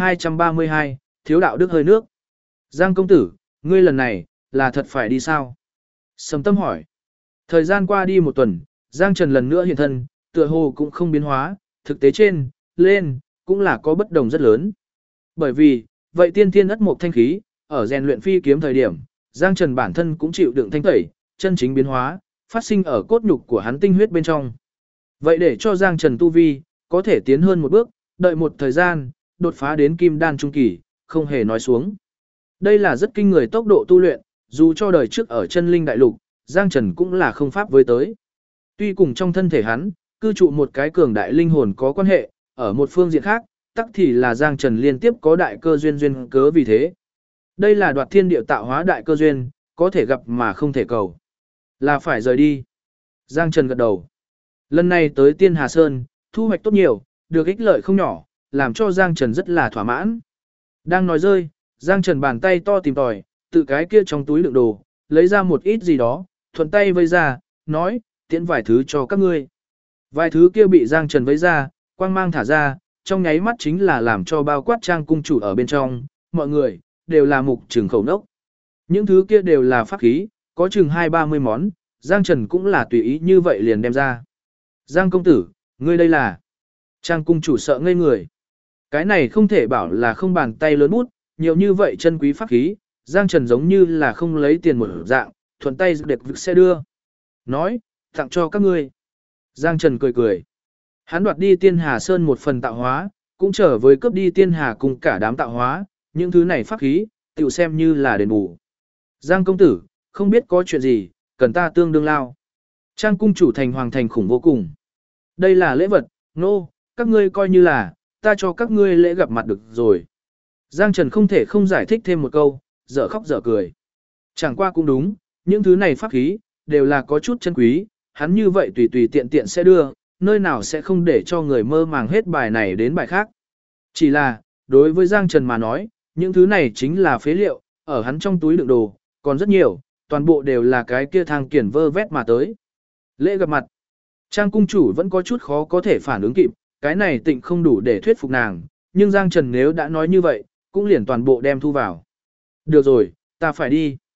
1232, thiếu đạo đức hơi nước. Giang công tử, ngươi lần này, là thật phải đi sao? Sầm Tâm hỏi. Thời gian qua đi một tuần, Giang Trần lần nữa hiện thân, tựa hồ cũng không biến hóa, thực tế trên, lên, cũng là có bất đồng rất lớn. Bởi vì, vậy tiên thiên ất mục thanh khí, ở rèn luyện phi kiếm thời điểm, Giang Trần bản thân cũng chịu đựng thanh tẩy, chân chính biến hóa, phát sinh ở cốt nhục của hắn tinh huyết bên trong. Vậy để cho Giang Trần tu vi, có thể tiến hơn một bước, đợi một thời gian, đột phá đến kim đan trung kỳ, không hề nói xuống. Đây là rất kinh người tốc độ tu luyện, dù cho đời trước ở chân linh đại lục, Giang Trần cũng là không pháp với tới. Tuy cùng trong thân thể hắn, cư trụ một cái cường đại linh hồn có quan hệ, ở một phương diện khác, tắc thì là Giang Trần liên tiếp có đại cơ duyên cớ vì thế. Đây là đoạt thiên địa tạo hóa đại cơ duyên, có thể gặp mà không thể cầu. Là phải rời đi. Giang Trần gật đầu. Lần này tới Tiên Hà Sơn, thu hoạch tốt nhiều, được ích lợi không nhỏ, làm cho Giang Trần rất là thỏa mãn. Đang nói rơi, Giang Trần bàn tay to tìm tòi, tự cái kia trong túi đựng đồ, lấy ra một ít gì đó, thuận tay vây ra, nói, tiễn vài thứ cho các ngươi. Vài thứ kia bị Giang Trần vây ra, quang mang thả ra, trong nháy mắt chính là làm cho bao quát Trang cung chủ ở bên trong, mọi người, đều là mục trường khẩu nốc. Những thứ kia đều là pháp khí, có chừng 20-30 món, Giang Trần cũng là tùy ý như vậy liền đem ra. Giang công tử, ngươi đây là... Trang cung chủ sợ ngây người. Cái này không thể bảo là không bàn tay lớn bút, nhiều như vậy chân quý pháp khí, Giang Trần giống như là không lấy tiền một dạng, thuận tay đẹp vực xe đưa. Nói, tặng cho các ngươi. Giang Trần cười cười. Hắn đoạt đi Tiên Hà Sơn một phần tạo hóa, cũng trở với cướp đi Tiên Hà cùng cả đám tạo hóa, những thứ này pháp khí, tiểu xem như là đền bù. Giang công tử, không biết có chuyện gì, cần ta tương đương lao. Trang cung chủ thành hoàng thành khủng vô cùng. Đây là lễ vật, nô, các ngươi coi như là, ta cho các ngươi lễ gặp mặt được rồi. Giang Trần không thể không giải thích thêm một câu, dở khóc dở cười. Chẳng qua cũng đúng, những thứ này pháp khí, đều là có chút chân quý, hắn như vậy tùy tùy tiện tiện sẽ đưa, nơi nào sẽ không để cho người mơ màng hết bài này đến bài khác. Chỉ là, đối với Giang Trần mà nói, những thứ này chính là phế liệu, ở hắn trong túi đựng đồ, còn rất nhiều, toàn bộ đều là cái kia thang kiển vơ vét mà tới. Lễ gặp mặt, Trang cung chủ vẫn có chút khó có thể phản ứng kịp, cái này tịnh không đủ để thuyết phục nàng, nhưng Giang Trần nếu đã nói như vậy, cũng liền toàn bộ đem thu vào. Được rồi, ta phải đi.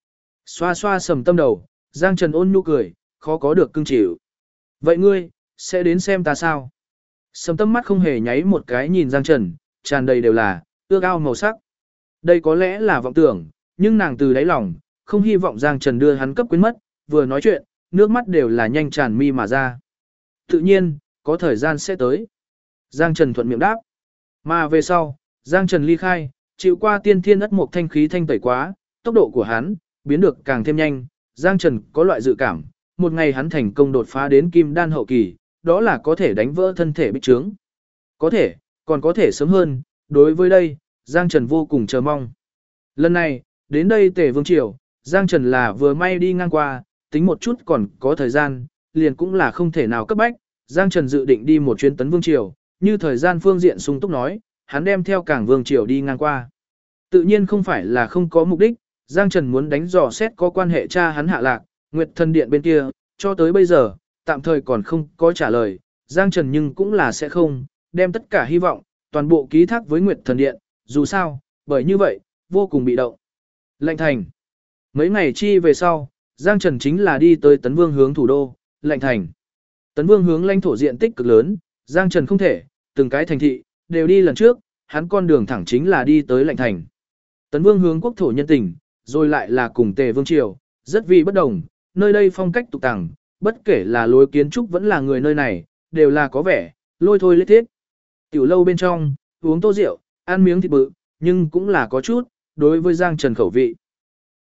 Xoa xoa Sầm Tâm đầu, Giang Trần ôn nhu cười, khó có được cưng chịu. Vậy ngươi, sẽ đến xem ta sao? Sầm Tâm mắt không hề nháy một cái nhìn Giang Trần, tràn đầy đều là ước ao màu sắc. Đây có lẽ là vọng tưởng, nhưng nàng từ đáy lòng, không hy vọng Giang Trần đưa hắn cấp quên mất, vừa nói chuyện, nước mắt đều là nhanh tràn mi mà ra. Tự nhiên, có thời gian sẽ tới. Giang Trần thuận miệng đáp. Mà về sau, Giang Trần ly khai, chịu qua tiên thiên ất mục thanh khí thanh tẩy quá, tốc độ của hắn biến được càng thêm nhanh. Giang Trần có loại dự cảm, một ngày hắn thành công đột phá đến kim đan hậu kỳ, đó là có thể đánh vỡ thân thể bích trướng. Có thể, còn có thể sớm hơn, đối với đây, Giang Trần vô cùng chờ mong. Lần này, đến đây Tề Vương Triều, Giang Trần là vừa may đi ngang qua, tính một chút còn có thời gian, liền cũng là không thể nào cấp bách. Giang Trần dự định đi một chuyến Tấn Vương Triều, như thời gian phương diện sung túc nói, hắn đem theo Cảng Vương Triều đi ngang qua. Tự nhiên không phải là không có mục đích, Giang Trần muốn đánh dò xét có quan hệ cha hắn hạ lạc, Nguyệt Thần Điện bên kia, cho tới bây giờ, tạm thời còn không có trả lời, Giang Trần nhưng cũng là sẽ không, đem tất cả hy vọng, toàn bộ ký thác với Nguyệt Thần Điện, dù sao, bởi như vậy, vô cùng bị động. Lệnh Thành. Mấy ngày chi về sau, Giang Trần chính là đi tới Tấn Vương hướng thủ đô, Lệnh Thành. Tấn Vương hướng lãnh thổ diện tích cực lớn, Giang Trần không thể, từng cái thành thị, đều đi lần trước, hắn con đường thẳng chính là đi tới Lệnh Thành. Tấn Vương hướng quốc thổ nhân tình, rồi lại là cùng Tề Vương Triều, rất vì bất đồng, nơi đây phong cách tục tàng, bất kể là lối kiến trúc vẫn là người nơi này, đều là có vẻ, lôi thôi lết thiết. Tiểu lâu bên trong, uống tô rượu, ăn miếng thịt bự, nhưng cũng là có chút, đối với Giang Trần khẩu vị.